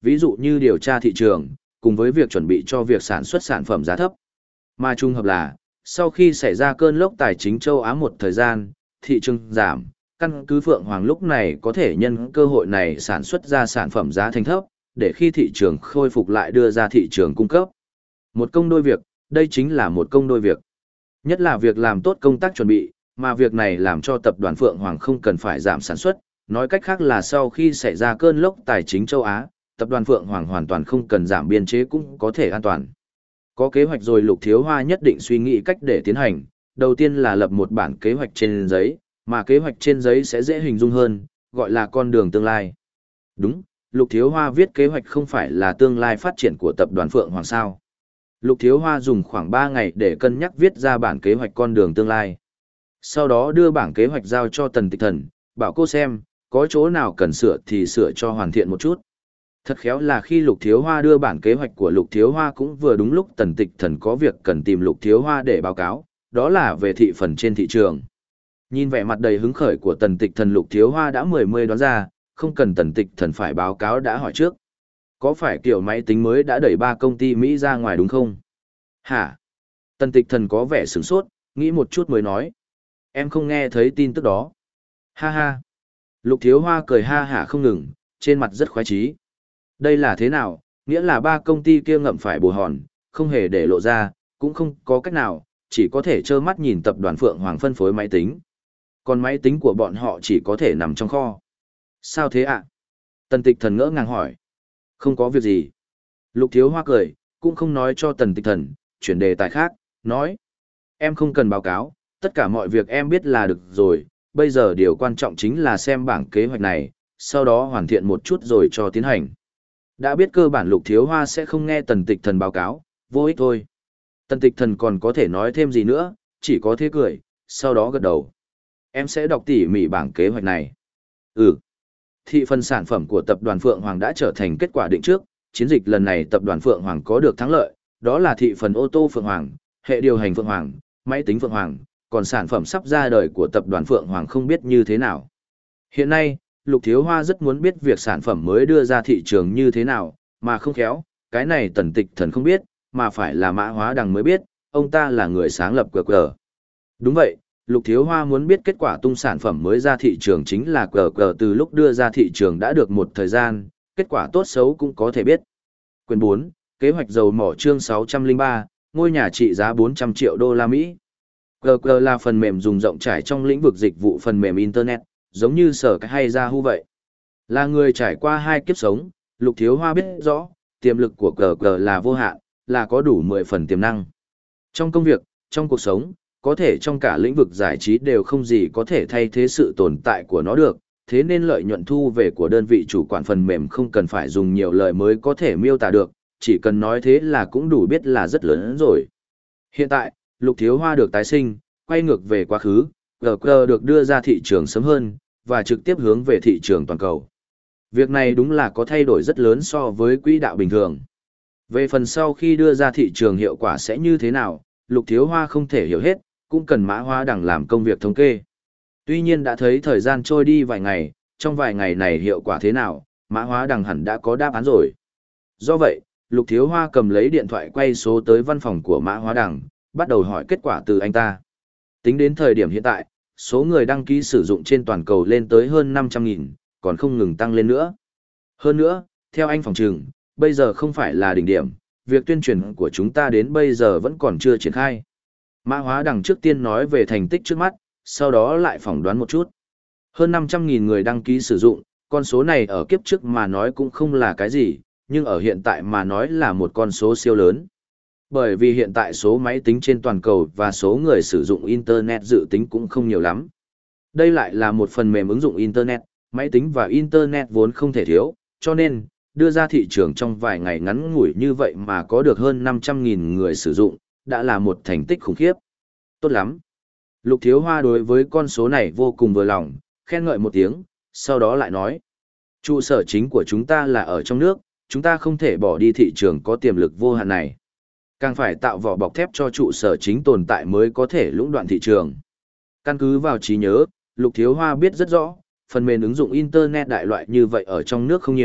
ví dụ như điều tra thị trường, cùng với việc chuẩn bị cho việc sản xuất sản phẩm giá thấp. Mà chung hợp là, sau khi xảy ra cơn lốc tài chính châu Á một thời gian, thị trường giảm, căn cứ Phượng Hoàng lúc này có thể nhân cơ hội này sản xuất ra sản phẩm giá thành thấp, để khi thị trường khôi phục lại đưa ra thị trường cung cấp. Một công đôi việc, đây chính là một công đôi việc. Nhất là việc làm tốt công tác chuẩn bị, mà việc này làm cho tập đoàn Phượng Hoàng không cần phải giảm sản xuất, nói cách khác là sau khi xảy ra cơn lốc tài chính châu Á, tập đoàn Phượng Hoàng hoàn toàn không cần giảm biên chế cũng có thể an toàn. Có kế hoạch rồi Lục Thiếu Hoa nhất định suy nghĩ cách để tiến hành, đầu tiên là lập một bản kế hoạch trên giấy, mà kế hoạch trên giấy sẽ dễ hình dung hơn, gọi là con đường tương lai. Đúng, Lục Thiếu Hoa viết kế hoạch không phải là tương lai phát triển của tập đoàn Phượng Hoàng sao. Lục Thiếu Hoa dùng khoảng ba ngày để cân nhắc viết ra bản kế hoạch con đường tương lai. Sau đó đưa bản kế hoạch giao cho Tần Tịch Thần, bảo cô xem, có chỗ nào cần sửa thì sửa cho hoàn thiện một chút. Thật khéo là khi Lục Thiếu Hoa đưa bản kế hoạch của Lục Thiếu Hoa cũng vừa đúng lúc Tần Tịch Thần có việc cần tìm Lục Thiếu Hoa để báo cáo, đó là về thị phần trên thị trường. Nhìn vẻ mặt đầy hứng khởi của Tần Tịch Thần, Lục Thiếu Hoa đã mười mươi đoán ra, không cần Tần Tịch Thần phải báo cáo đã hỏi trước. Có phải kiểu máy tính mới đã đẩy ba công ty Mỹ ra ngoài đúng không? Hả? Tần Tịch Thần có vẻ sửng sốt, nghĩ một chút mới nói. Em không nghe thấy tin tức đó. Ha ha. Lục Thiếu Hoa cười ha hả không ngừng, trên mặt rất khoái chí. Đây là thế nào? Nghĩa là ba công ty kia ngậm phải bồ hòn, không hề để lộ ra, cũng không có cách nào, chỉ có thể trơ mắt nhìn tập đoàn Phượng Hoàng phân phối máy tính. Còn máy tính của bọn họ chỉ có thể nằm trong kho. Sao thế ạ? Tần Tịch Thần ngỡ ngàng hỏi. Không có việc gì. Lục Thiếu Hoa cười, cũng không nói cho Tần Tịch Thần, chuyển đề tài khác, nói. Em không cần báo cáo, tất cả mọi việc em biết là được rồi, bây giờ điều quan trọng chính là xem bảng kế hoạch này, sau đó hoàn thiện một chút rồi cho tiến hành. Đã biết cơ bản Lục Thiếu Hoa sẽ không nghe Tần Tịch Thần báo cáo, vô ích thôi. Tần Tịch Thần còn có thể nói thêm gì nữa, chỉ có thế cười, sau đó gật đầu. Em sẽ đọc tỉ mỉ bảng kế hoạch này. Ừ. Thị phần sản phẩm của tập đoàn Phượng Hoàng đã trở thành kết quả định trước, chiến dịch lần này tập đoàn Phượng Hoàng có được thắng lợi, đó là thị phần ô tô Phượng Hoàng, hệ điều hành Phượng Hoàng, máy tính Phượng Hoàng, còn sản phẩm sắp ra đời của tập đoàn Phượng Hoàng không biết như thế nào. Hiện nay, Lục Thiếu Hoa rất muốn biết việc sản phẩm mới đưa ra thị trường như thế nào, mà không khéo, cái này Tần Tịch Thần không biết, mà phải là Mã Hóa Đằng mới biết, ông ta là người sáng lập cờ cờ. Đúng vậy, Lục Thiếu Hoa muốn biết kết quả tung sản phẩm mới ra thị trường chính là cờ cờ từ lúc đưa ra thị trường đã được một thời gian, kết quả tốt xấu cũng có thể biết. Quyển bốn, kế hoạch dầu mỏ chương sáu trăm lẻ ba, ngôi nhà trị giá bốn trăm triệu đô la Mỹ. giê giê là phần mềm dùng rộng trải trong lĩnh vực dịch vụ phần mềm Internet, giống như Sở Cái hay Yahoo vậy. Là người trải qua hai kiếp sống, Lục Thiếu Hoa biết rõ, tiềm lực của giê giê là vô hạn, là có đủ mười phần tiềm năng. Trong công việc, trong cuộc sống, có thể trong cả lĩnh vực giải trí đều không gì có thể thay thế sự tồn tại của nó được, thế nên lợi nhuận thu về của đơn vị chủ quản phần mềm không cần phải dùng nhiều lời mới có thể miêu tả được, chỉ cần nói thế là cũng đủ biết là rất lớn rồi. Hiện tại, Lục Thiếu Hoa được tái sinh, quay ngược về quá khứ, giê giê được đưa ra thị trường sớm hơn, và trực tiếp hướng về thị trường toàn cầu. Việc này đúng là có thay đổi rất lớn so với quỹ đạo bình thường. Về phần sau khi đưa ra thị trường hiệu quả sẽ như thế nào, Lục Thiếu Hoa không thể hiểu hết, cũng cần Mã Hóa Đằng làm công việc thống kê. Tuy nhiên đã thấy thời gian trôi đi vài ngày, trong vài ngày này hiệu quả thế nào, Mã Hóa Đằng hẳn đã có đáp án rồi. Do vậy, Lục Thiếu Hoa cầm lấy điện thoại quay số tới văn phòng của Mã Hóa Đằng, bắt đầu hỏi kết quả từ anh ta. Tính đến thời điểm hiện tại, số người đăng ký sử dụng trên toàn cầu lên tới hơn năm trăm nghìn, còn không ngừng tăng lên nữa. Hơn nữa, theo anh phòng trừng, bây giờ không phải là đỉnh điểm, việc tuyên truyền của chúng ta đến bây giờ vẫn còn chưa triển khai. Mã Hóa Đằng trước tiên nói về thành tích trước mắt, sau đó lại phỏng đoán một chút. Hơn năm trăm nghìn người đăng ký sử dụng, con số này ở kiếp trước mà nói cũng không là cái gì, nhưng ở hiện tại mà nói là một con số siêu lớn. Bởi vì hiện tại số máy tính trên toàn cầu và số người sử dụng Internet dự tính cũng không nhiều lắm. Đây lại là một phần mềm ứng dụng Internet, máy tính và Internet vốn không thể thiếu, cho nên, đưa ra thị trường trong vài ngày ngắn ngủi như vậy mà có được hơn năm trăm nghìn người sử dụng, đã là một thành tích khủng khiếp. Tốt lắm. Lục Thiếu Hoa đối với con số này vô cùng vừa lòng, khen ngợi một tiếng, sau đó lại nói. Trụ sở chính của chúng ta là ở trong nước, chúng ta không thể bỏ đi thị trường có tiềm lực vô hạn này. Càng phải tạo vỏ bọc thép cho trụ sở chính tồn tại mới có thể lũng đoạn thị trường. Căn cứ vào trí nhớ, Lục Thiếu Hoa biết rất rõ, phần mềm ứng dụng Internet đại loại như vậy ở trong nước không nhiều,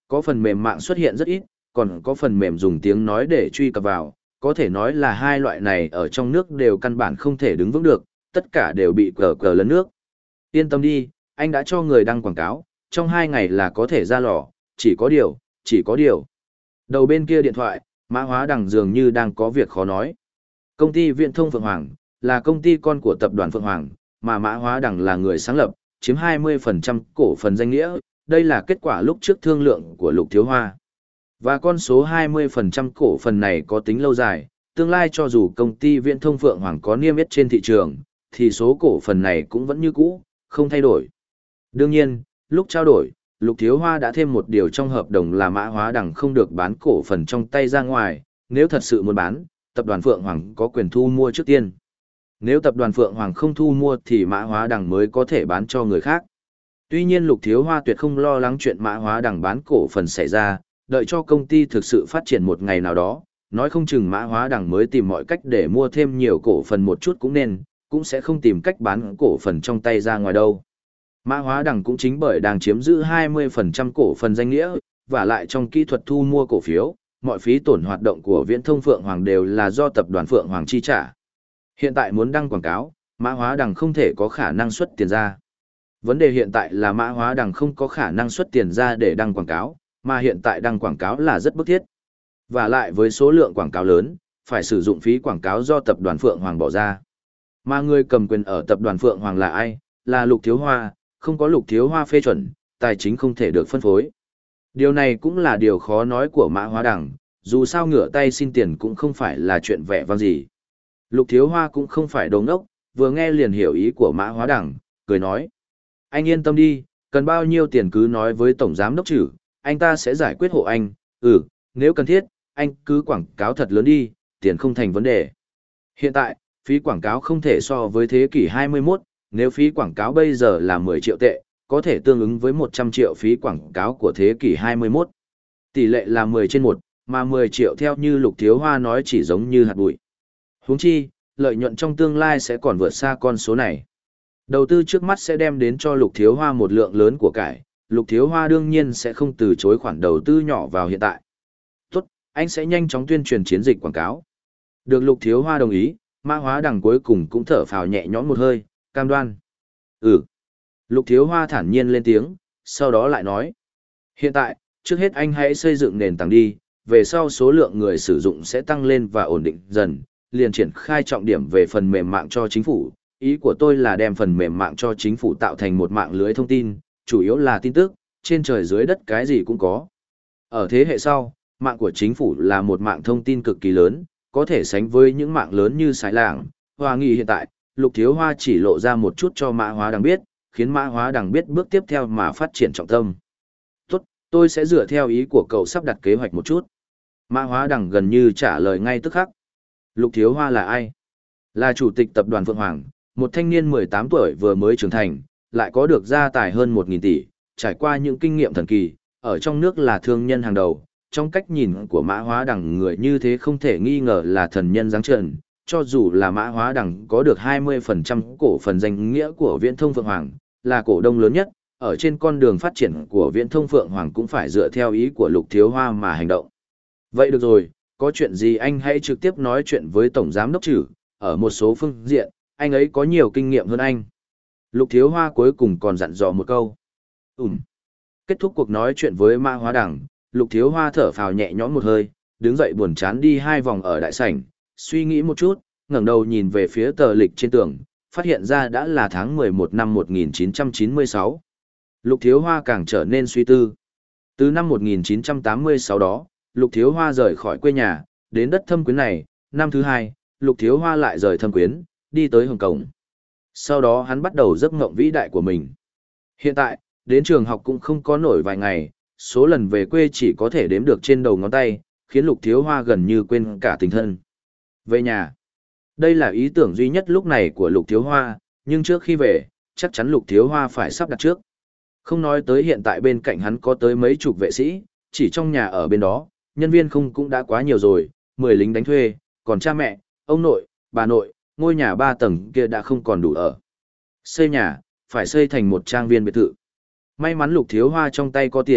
Có phần mềm mạng xuất hiện rất ít, còn có phần mềm dùng tiếng nói để truy cập vào, có thể nói là hai loại này ở trong nước đều căn bản không thể đứng vững được, tất cả đều bị cờ cờ lấn nước. Yên tâm đi, anh đã cho người đăng quảng cáo, trong hai ngày là có thể ra lò, chỉ có điều, chỉ có điều. Đầu bên kia điện thoại, Mã Hóa Đằng dường như đang có việc khó nói. Công ty Viễn thông Phượng Hoàng là công ty con của tập đoàn Phượng Hoàng, mà Mã Hóa Đằng là người sáng lập, chiếm hai mươi phần trăm cổ phần danh nghĩa, đây là kết quả lúc trước thương lượng của Lục Thiếu Hoa. Và con số hai mươi phần trăm cổ phần này có tính lâu dài, tương lai cho dù công ty Viễn thông Phượng Hoàng có niêm yết trên thị trường, thì số cổ phần này cũng vẫn như cũ, không thay đổi. Đương nhiên, lúc trao đổi, Lục Thiếu Hoa đã thêm một điều trong hợp đồng là Mã Hóa Đằng không được bán cổ phần trong tay ra ngoài, nếu thật sự muốn bán, tập đoàn Phượng Hoàng có quyền thu mua trước tiên. Nếu tập đoàn Phượng Hoàng không thu mua thì Mã Hóa Đằng mới có thể bán cho người khác. Tuy nhiên Lục Thiếu Hoa tuyệt không lo lắng chuyện Mã Hóa Đằng bán cổ phần xảy ra, đợi cho công ty thực sự phát triển một ngày nào đó, nói không chừng Mã Hóa Đằng mới tìm mọi cách để mua thêm nhiều cổ phần một chút cũng nên, cũng sẽ không tìm cách bán cổ phần trong tay ra ngoài đâu. Mã Hóa Đằng cũng chính bởi đang chiếm giữ hai mươi phần trăm cổ phần danh nghĩa, và lại trong kỹ thuật thu mua cổ phiếu, mọi phí tổn hoạt động của Viễn thông Phượng Hoàng đều là do tập đoàn Phượng Hoàng chi trả. Hiện tại muốn đăng quảng cáo, Mã Hóa Đằng không thể có khả năng xuất tiền ra. Vấn đề hiện tại là Mã Hóa Đằng không có khả năng xuất tiền ra để đăng quảng cáo, mà hiện tại đăng quảng cáo là rất bức thiết. Và lại với số lượng quảng cáo lớn, phải sử dụng phí quảng cáo do tập đoàn Phượng Hoàng bỏ ra. Mà người cầm quyền ở tập đoàn Phượng Hoàng là ai? Là Lục Thiếu Hoa, không có Lục Thiếu Hoa phê chuẩn, tài chính không thể được phân phối. Điều này cũng là điều khó nói của Mã Hóa Đằng, dù sao ngửa tay xin tiền cũng không phải là chuyện vẻ vang gì. Lục Thiếu Hoa cũng không phải đồ ngốc, vừa nghe liền hiểu ý của Mã Hóa Đằng, cười nói. Anh yên tâm đi, cần bao nhiêu tiền cứ nói với Tổng Giám Đốc Trử, anh ta sẽ giải quyết hộ anh, ừ, nếu cần thiết, anh cứ quảng cáo thật lớn đi, tiền không thành vấn đề. Hiện tại, phí quảng cáo không thể so với thế kỷ hai mươi mốt, nếu phí quảng cáo bây giờ là mười triệu tệ, có thể tương ứng với một trăm triệu phí quảng cáo của thế kỷ hai mươi mốt. Tỷ lệ là mười trên một, mà mười triệu theo như Lục Thiếu Hoa nói chỉ giống như hạt bụi. Huống chi, lợi nhuận trong tương lai sẽ còn vượt xa con số này. Đầu tư trước mắt sẽ đem đến cho Lục Thiếu Hoa một lượng lớn của cải, Lục Thiếu Hoa đương nhiên sẽ không từ chối khoản đầu tư nhỏ vào hiện tại. Tốt, anh sẽ nhanh chóng tuyên truyền chiến dịch quảng cáo. Được Lục Thiếu Hoa đồng ý, Mã Hóa Đằng cuối cùng cũng thở phào nhẹ nhõm một hơi, cam đoan. Ừ. Lục Thiếu Hoa thản nhiên lên tiếng, sau đó lại nói. Hiện tại, trước hết anh hãy xây dựng nền tảng đi, về sau số lượng người sử dụng sẽ tăng lên và ổn định dần, liền triển khai trọng điểm về phần mềm mạng cho chính phủ. Ý của tôi là đem phần mềm mạng cho chính phủ tạo thành một mạng lưới thông tin, chủ yếu là tin tức, trên trời dưới đất cái gì cũng có. Ở thế hệ sau, mạng của chính phủ là một mạng thông tin cực kỳ lớn, có thể sánh với những mạng lớn như Sài Lạng, Hoa Nghị hiện tại. Lục Thiếu Hoa chỉ lộ ra một chút cho Mã Hóa Đằng biết, khiến Mã Hóa Đằng biết bước tiếp theo mà phát triển trọng tâm. Tốt, tôi sẽ dựa theo ý của cậu sắp đặt kế hoạch một chút. Mã Hóa Đằng gần như trả lời ngay tức khắc. Lục Thiếu Hoa là ai? Là chủ tịch tập đoàn Phượng Hoàng, một thanh niên mười tám tuổi vừa mới trưởng thành, lại có được gia tài hơn một nghìn tỷ, trải qua những kinh nghiệm thần kỳ, ở trong nước là thương nhân hàng đầu. Trong cách nhìn của Mã Hóa Đằng, người như thế không thể nghi ngờ là thần nhân giáng trần. Cho dù là Mã Hóa Đằng có được hai mươi phần trăm cổ phần danh nghĩa của Viễn thông Phượng Hoàng, là cổ đông lớn nhất, ở trên con đường phát triển của Viễn thông Phượng Hoàng cũng phải dựa theo ý của Lục Thiếu Hoa mà hành động. Vậy được rồi, có chuyện gì anh hãy trực tiếp nói chuyện với Tổng Giám Đốc Trử, ở một số phương diện, anh ấy có nhiều kinh nghiệm hơn anh. Lục Thiếu Hoa cuối cùng còn dặn dò một câu. Ừm. Kết thúc cuộc nói chuyện với Mã Hóa Đằng, Lục Thiếu Hoa thở phào nhẹ nhõm một hơi, đứng dậy buồn chán đi hai vòng ở đại sảnh, suy nghĩ một chút, ngẩng đầu nhìn về phía tờ lịch trên tường, phát hiện ra đã là tháng mười một năm một nghìn chín trăm chín mươi sáu. Lục Thiếu Hoa càng trở nên suy tư. Từ năm một nghìn chín trăm tám mươi sáu đó, Lục Thiếu Hoa rời khỏi quê nhà, đến đất Thâm Quyến này, năm thứ hai, Lục Thiếu Hoa lại rời Thâm Quyến, đi tới Hồng Kông. Sau đó hắn bắt đầu giấc mộng vĩ đại của mình. Hiện tại, đến trường học cũng không có nổi vài ngày, số lần về quê chỉ có thể đếm được trên đầu ngón tay, khiến Lục Thiếu Hoa gần như quên cả tình thân. Về nhà. Đây là ý tưởng duy nhất lúc này của Lục Thiếu Hoa, nhưng trước khi về, chắc chắn Lục Thiếu Hoa phải sắp đặt trước. Không nói tới hiện tại bên cạnh hắn có tới mấy chục vệ sĩ, chỉ trong nhà ở bên đó, nhân viên không cũng đã quá nhiều rồi, mười lính đánh thuê, còn cha mẹ, ông nội, bà nội, ngôi nhà ba tầng kia đã không còn đủ ở. Xây nhà, phải xây thành một trang viên biệt thự. May mắn Lục Thiếu Hoa trong tay có tiền,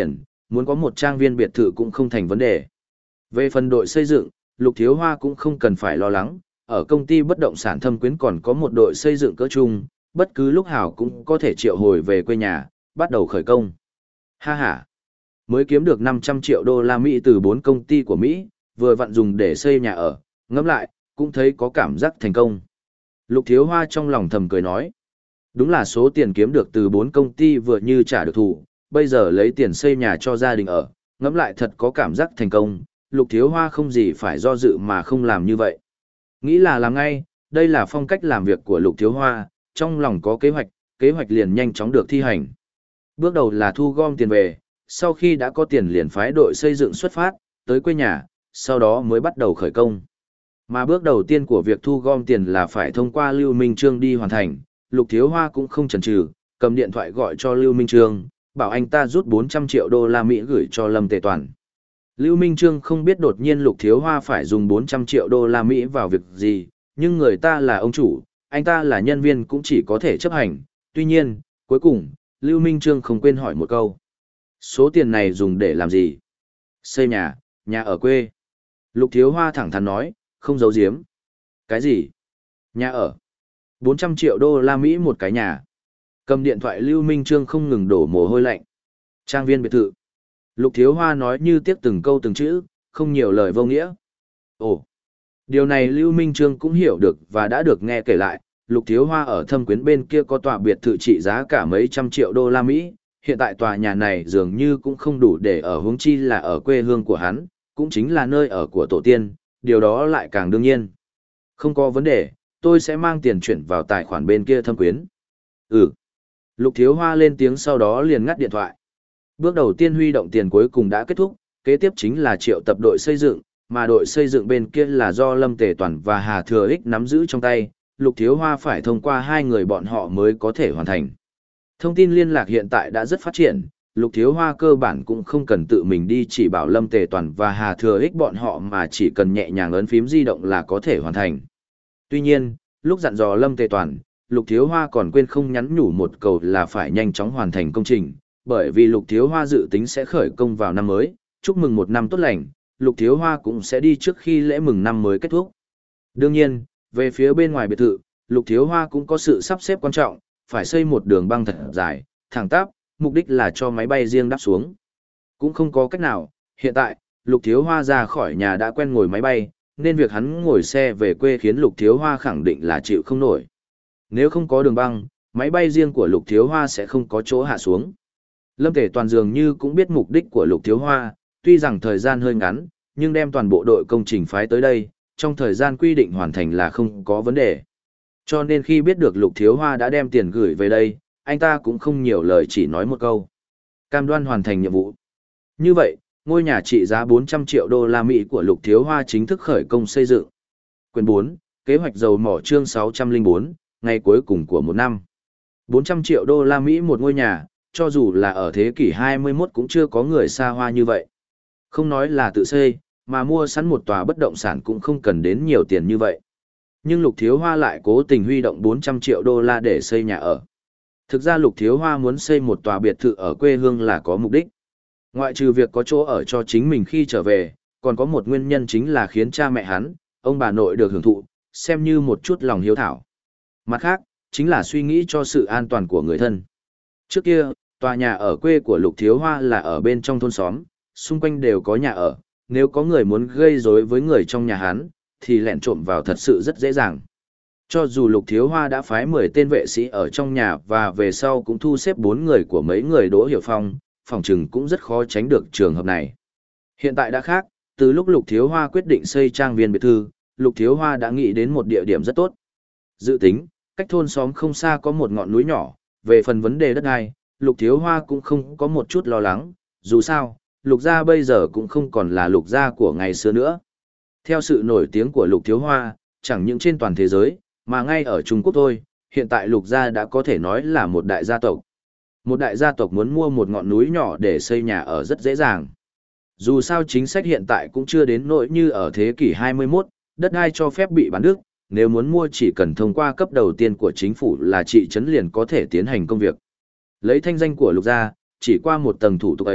muốn có một trang viên biệt thự cũng không thành vấn đề. Về phần đội xây dựng, Lục Thiếu Hoa cũng không cần phải lo lắng, ở công ty bất động sản Thâm Quyến còn có một đội xây dựng cỡ chung, bất cứ lúc nào cũng có thể triệu hồi về quê nhà, bắt đầu khởi công. Ha ha! Mới kiếm được năm trăm triệu đô la Mỹ từ bốn công ty của Mỹ, vừa vặn dùng để xây nhà ở, ngẫm lại, cũng thấy có cảm giác thành công. Lục Thiếu Hoa trong lòng thầm cười nói. Đúng là số tiền kiếm được từ bốn công ty vừa như trả được thù, bây giờ lấy tiền xây nhà cho gia đình ở, ngẫm lại thật có cảm giác thành công, Lục Thiếu Hoa không gì phải do dự mà không làm như vậy. Nghĩ là làm ngay, đây là phong cách làm việc của Lục Thiếu Hoa, trong lòng có kế hoạch, kế hoạch liền nhanh chóng được thi hành. Bước đầu là thu gom tiền về, sau khi đã có tiền liền phái đội xây dựng xuất phát, tới quê nhà, sau đó mới bắt đầu khởi công. Mà bước đầu tiên của việc thu gom tiền là phải thông qua Lưu Minh Trương đi hoàn thành, Lục Thiếu Hoa cũng không chần chừ, cầm điện thoại gọi cho Lưu Minh Trương, bảo anh ta rút bốn trăm triệu đô la Mỹ gửi cho Lâm Tề Toàn. Lưu Minh Trương không biết đột nhiên Lục Thiếu Hoa phải dùng bốn trăm triệu đô la Mỹ vào việc gì, nhưng người ta là ông chủ, anh ta là nhân viên cũng chỉ có thể chấp hành. Tuy nhiên, cuối cùng, Lưu Minh Trương không quên hỏi một câu. Số tiền này dùng để làm gì? Xây nhà, nhà ở quê. Lục Thiếu Hoa thẳng thắn nói, không giấu giếm. Cái gì? Nhà ở. bốn trăm triệu đô la Mỹ một cái nhà. Cầm điện thoại Lưu Minh Trương không ngừng đổ mồ hôi lạnh. Trang viên biệt thự. Lục Thiếu Hoa nói như tiếc từng câu từng chữ, không nhiều lời vô nghĩa. Ồ, điều này Lưu Minh Trương cũng hiểu được và đã được nghe kể lại. Lục Thiếu Hoa ở Thâm Quyến bên kia có tòa biệt thự trị giá cả mấy trăm triệu đô la Mỹ. Hiện tại tòa nhà này dường như cũng không đủ để ở, huống chi là ở quê hương của hắn, cũng chính là nơi ở của tổ tiên, điều đó lại càng đương nhiên. Không có vấn đề, tôi sẽ mang tiền chuyển vào tài khoản bên kia Thâm Quyến. Ừ. Lục Thiếu Hoa lên tiếng sau đó liền ngắt điện thoại. Bước đầu tiên huy động tiền cuối cùng đã kết thúc, kế tiếp chính là triệu tập đội xây dựng, mà đội xây dựng bên kia là do Lâm Tề Toàn và Hà Thừa Ích nắm giữ trong tay, Lục Thiếu Hoa phải thông qua hai người bọn họ mới có thể hoàn thành. Thông tin liên lạc hiện tại đã rất phát triển, Lục Thiếu Hoa cơ bản cũng không cần tự mình đi chỉ bảo Lâm Tề Toàn và Hà Thừa Ích bọn họ mà chỉ cần nhẹ nhàng ấn phím di động là có thể hoàn thành. Tuy nhiên, lúc dặn dò Lâm Tề Toàn, Lục Thiếu Hoa còn quên không nhắn nhủ một câu là phải nhanh chóng hoàn thành công trình, bởi vì Lục Thiếu Hoa dự tính sẽ khởi công vào năm mới, chúc mừng một năm tốt lành, Lục Thiếu Hoa cũng sẽ đi trước khi lễ mừng năm mới kết thúc. Đương nhiên, về phía bên ngoài biệt thự, Lục Thiếu Hoa cũng có sự sắp xếp quan trọng, phải xây một đường băng thật dài, thẳng tắp, mục đích là cho máy bay riêng đáp xuống. Cũng không có cách nào, hiện tại, Lục Thiếu Hoa ra khỏi nhà đã quen ngồi máy bay, nên việc hắn ngồi xe về quê khiến Lục Thiếu Hoa khẳng định là chịu không nổi. Nếu không có đường băng, máy bay riêng của Lục Thiếu Hoa sẽ không có chỗ hạ xuống. Lâm Tề Toàn dường như cũng biết mục đích của Lục Thiếu Hoa, tuy rằng thời gian hơi ngắn, nhưng đem toàn bộ đội công trình phái tới đây, trong thời gian quy định hoàn thành là không có vấn đề. Cho nên khi biết được Lục Thiếu Hoa đã đem tiền gửi về đây, anh ta cũng không nhiều lời chỉ nói một câu. Cam đoan hoàn thành nhiệm vụ. Như vậy, ngôi nhà trị giá bốn trăm triệu đô la Mỹ của Lục Thiếu Hoa chính thức khởi công xây dựng. Quyền bốn, kế hoạch dầu mỏ chương sáu trăm lẻ bốn, ngày cuối cùng của một năm. bốn trăm triệu đô la Mỹ một ngôi nhà, cho dù là ở thế kỷ hai mươi mốt cũng chưa có người xa hoa như vậy. Không nói là tự xây, mà mua sẵn một tòa bất động sản cũng không cần đến nhiều tiền như vậy. Nhưng Lục Thiếu Hoa lại cố tình huy động bốn trăm triệu đô la để xây nhà ở. Thực ra Lục Thiếu Hoa muốn xây một tòa biệt thự ở quê hương là có mục đích. Ngoại trừ việc có chỗ ở cho chính mình khi trở về, còn có một nguyên nhân chính là khiến cha mẹ hắn, ông bà nội được hưởng thụ, xem như một chút lòng hiếu thảo. Mặt khác, chính là suy nghĩ cho sự an toàn của người thân. Trước kia, tòa nhà ở quê của Lục Thiếu Hoa là ở bên trong thôn xóm, xung quanh đều có nhà ở, nếu có người muốn gây rối với người trong nhà hắn, thì lẻn trộm vào thật sự rất dễ dàng. Cho dù Lục Thiếu Hoa đã phái mười tên vệ sĩ ở trong nhà và về sau cũng thu xếp bốn người của mấy người Đỗ Hiểu Phong, phòng trừng cũng rất khó tránh được trường hợp này. Hiện tại đã khác, từ lúc Lục Thiếu Hoa quyết định xây trang viên biệt thự, Lục Thiếu Hoa đã nghĩ đến một địa điểm rất tốt. Dự tính, cách thôn xóm không xa có một ngọn núi nhỏ, về phần vấn đề đất đai, Lục Thiếu Hoa cũng không có một chút lo lắng, dù sao, Lục gia bây giờ cũng không còn là Lục gia của ngày xưa nữa. Theo sự nổi tiếng của Lục Thiếu Hoa, chẳng những trên toàn thế giới, mà ngay ở Trung Quốc thôi, hiện tại Lục gia đã có thể nói là một đại gia tộc. Một đại gia tộc muốn mua một ngọn núi nhỏ để xây nhà ở rất dễ dàng. Dù sao chính sách hiện tại cũng chưa đến nỗi như ở thế kỷ hai mươi mốt, đất đai cho phép bị bán đứt, nếu muốn mua chỉ cần thông qua cấp đầu tiên của chính phủ là thị trấn liền có thể tiến hành công việc. Lấy thanh danh của Lục gia, chỉ qua một tầng thủ tục ấy,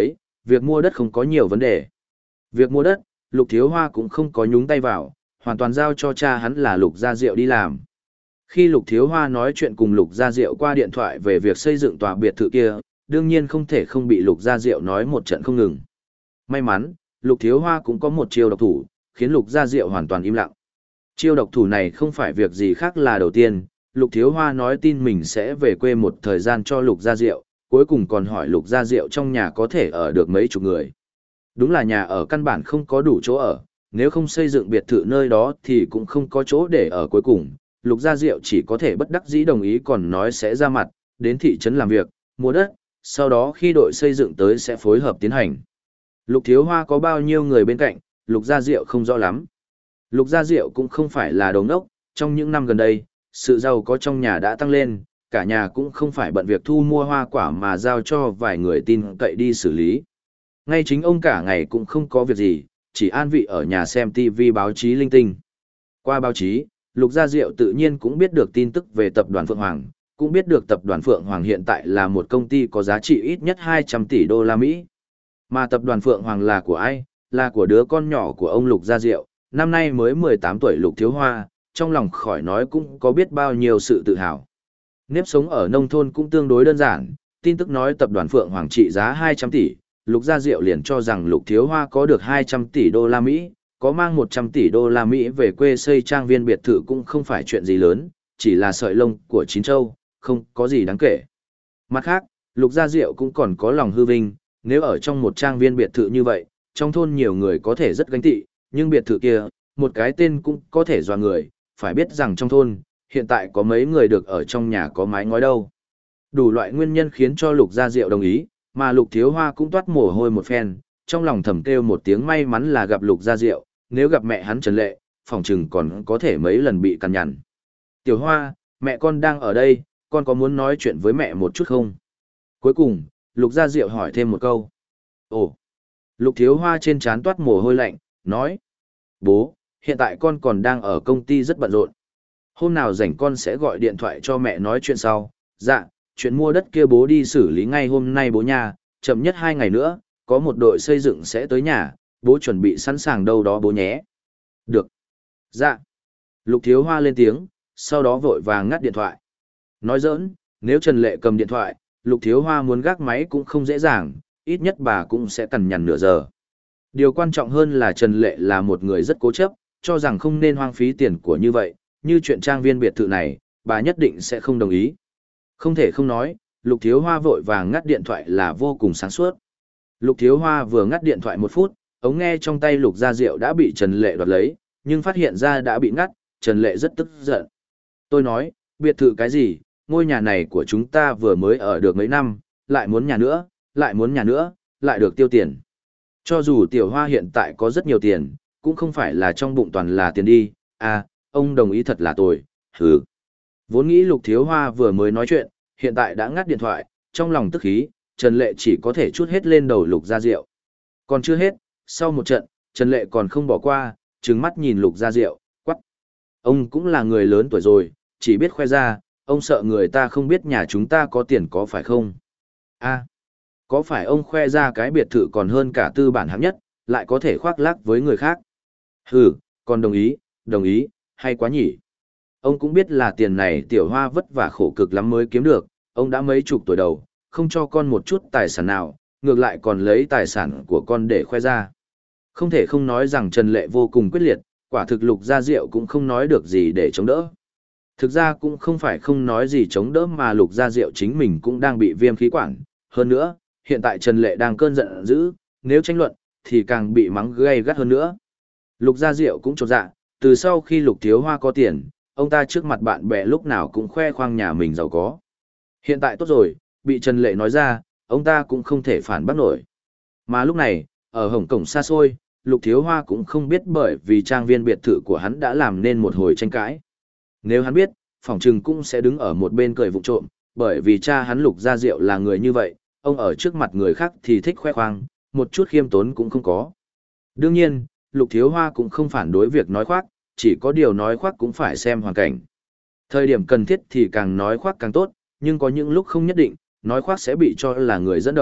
việc mua đất không có nhiều vấn đề. Việc mua đất, Lục Thiếu Hoa cũng không có nhúng tay vào, hoàn toàn giao cho cha hắn là Lục Gia Diệu đi làm. Khi Lục Thiếu Hoa nói chuyện cùng Lục Gia Diệu qua điện thoại về việc xây dựng tòa biệt thự kia, đương nhiên không thể không bị Lục Gia Diệu nói một trận không ngừng. May mắn, Lục Thiếu Hoa cũng có một chiêu độc thủ, khiến Lục Gia Diệu hoàn toàn im lặng. Chiêu độc thủ này không phải việc gì khác là đầu tiên, Lục Thiếu Hoa nói tin mình sẽ về quê một thời gian cho Lục Gia Diệu, cuối cùng còn hỏi Lục Gia Diệu trong nhà có thể ở được mấy chục người. Đúng là nhà ở căn bản không có đủ chỗ ở, nếu không xây dựng biệt thự nơi đó thì cũng không có chỗ để ở cuối cùng. Lục Gia Diệu chỉ có thể bất đắc dĩ đồng ý còn nói sẽ ra mặt, đến thị trấn làm việc, mua đất, sau đó khi đội xây dựng tới sẽ phối hợp tiến hành. Lục Thiếu Hoa có bao nhiêu người bên cạnh, Lục Gia Diệu không rõ lắm. Lục Gia Diệu cũng không phải là đồ ngốc, trong những năm gần đây, sự giàu có trong nhà đã tăng lên, cả nhà cũng không phải bận việc thu mua hoa quả mà giao cho vài người tin cậy đi xử lý. Ngay chính ông cả ngày cũng không có việc gì, chỉ an vị ở nhà xem ti vi báo chí linh tinh. Qua báo chí, Lục Gia Diệu tự nhiên cũng biết được tin tức về tập đoàn Phượng Hoàng, cũng biết được tập đoàn Phượng Hoàng hiện tại là một công ty có giá trị ít nhất hai trăm tỷ đô la Mỹ. Mà tập đoàn Phượng Hoàng là của ai? Là của đứa con nhỏ của ông Lục Gia Diệu, năm nay mới mười tám tuổi Lục Thiếu Hoa, trong lòng khỏi nói cũng có biết bao nhiêu sự tự hào. Nếp sống ở nông thôn cũng tương đối đơn giản, tin tức nói tập đoàn Phượng Hoàng trị giá hai trăm tỷ, Lục Gia Diệu liền cho rằng Lục Thiếu Hoa có được hai trăm tỷ đô la Mỹ, có mang một trăm tỷ đô la Mỹ về quê xây trang viên biệt thự cũng không phải chuyện gì lớn, chỉ là sợi lông của chín châu, không có gì đáng kể. Mặt khác, Lục Gia Diệu cũng còn có lòng hư vinh, nếu ở trong một trang viên biệt thự như vậy, trong thôn nhiều người có thể rất ganh tị, nhưng biệt thự kia, một cái tên cũng có thể dọa người, phải biết rằng trong thôn, hiện tại có mấy người được ở trong nhà có mái ngói đâu. Đủ loại nguyên nhân khiến cho Lục Gia Diệu đồng ý, mà Lục Thiếu Hoa cũng toát mồ hôi một phen, trong lòng thầm kêu một tiếng may mắn là gặp Lục Gia Diệu, nếu gặp mẹ hắn Trần Lệ, phỏng chừng còn có thể mấy lần bị cằn nhằn. Tiểu Hoa, mẹ con đang ở đây, con có muốn nói chuyện với mẹ một chút không? Cuối cùng, Lục Gia Diệu hỏi thêm một câu. Ồ! Lục Thiếu Hoa trên trán toát mồ hôi lạnh, nói. Bố, hiện tại con còn đang ở công ty rất bận rộn. Hôm nào rảnh con sẽ gọi điện thoại cho mẹ nói chuyện sau. Dạ, chuyện mua đất kia bố đi xử lý ngay hôm nay bố nhà, chậm nhất hai ngày nữa, có một đội xây dựng sẽ tới nhà, bố chuẩn bị sẵn sàng đâu đó bố nhé. Được. Dạ. Lục Thiếu Hoa lên tiếng, sau đó vội vàng ngắt điện thoại. Nói giỡn, nếu Trần Lệ cầm điện thoại, Lục Thiếu Hoa muốn gác máy cũng không dễ dàng, ít nhất bà cũng sẽ cằn nhằn nửa giờ. Điều quan trọng hơn là Trần Lệ là một người rất cố chấp, cho rằng không nên hoang phí tiền của như vậy, như chuyện trang viên biệt thự này, bà nhất định sẽ không đồng ý. Không thể không nói, Lục Thiếu Hoa vội vàng ngắt điện thoại là vô cùng sáng suốt. Lục Thiếu Hoa vừa ngắt điện thoại một phút, ống nghe trong tay Lục Gia Diệu đã bị Trần Lệ đoạt lấy, nhưng phát hiện ra đã bị ngắt, Trần Lệ rất tức giận. Tôi nói, biệt thự cái gì, ngôi nhà này của chúng ta vừa mới ở được mấy năm, lại muốn nhà nữa, lại muốn nhà nữa, lại được tiêu tiền. Cho dù Tiểu Hoa hiện tại có rất nhiều tiền, cũng không phải là trong bụng toàn là tiền đi, à, ông đồng ý thật là tồi, hừ. Vốn nghĩ Lục Thiếu Hoa vừa mới nói chuyện, hiện tại đã ngắt điện thoại, trong lòng tức khí, Trần Lệ chỉ có thể trút hết lên đầu Lục Gia Diệu. Còn chưa hết, sau một trận, Trần Lệ còn không bỏ qua, trừng mắt nhìn Lục Gia Diệu, quắc. Ông cũng là người lớn tuổi rồi, chỉ biết khoe ra, ông sợ người ta không biết nhà chúng ta có tiền có phải không? À, có phải ông khoe ra cái biệt thự còn hơn cả tư bản hạng nhất, lại có thể khoác lác với người khác? Hừ, còn đồng ý, đồng ý, hay quá nhỉ? Ông cũng biết là tiền này Tiểu Hoa vất vả khổ cực lắm mới kiếm được, ông đã mấy chục tuổi đầu, không cho con một chút tài sản nào, ngược lại còn lấy tài sản của con để khoe ra. Không thể không nói rằng Trần Lệ vô cùng quyết liệt, quả thực Lục Gia Diệu cũng không nói được gì để chống đỡ. Thực ra cũng không phải không nói gì chống đỡ mà Lục Gia Diệu chính mình cũng đang bị viêm khí quản. Hơn nữa, hiện tại Trần Lệ đang cơn giận dữ, nếu tranh luận, thì càng bị mắng gay gắt hơn nữa. Lục Gia Diệu cũng chột dạ, từ sau khi Lục Thiếu Hoa có tiền, ông ta trước mặt bạn bè lúc nào cũng khoe khoang nhà mình giàu có. Hiện tại tốt rồi, bị Trần Lệ nói ra, ông ta cũng không thể phản bác nổi. Mà lúc này, ở Hồng Kông xa xôi, Lục Thiếu Hoa cũng không biết bởi vì trang viên biệt thự của hắn đã làm nên một hồi tranh cãi. Nếu hắn biết, phỏng chừng cũng sẽ đứng ở một bên cười vụng trộm, bởi vì cha hắn Lục Gia Diệu là người như vậy, ông ở trước mặt người khác thì thích khoe khoang, một chút khiêm tốn cũng không có. Đương nhiên, Lục Thiếu Hoa cũng không phản đối việc nói khoác, chỉ có điều nói khoác cũng phải xem hoàn cảnh. Thời điểm cần thiết thì càng nói khoác càng tốt, nhưng có những lúc không nhất định, nói khoác sẽ bị cho là người dẫn đầu,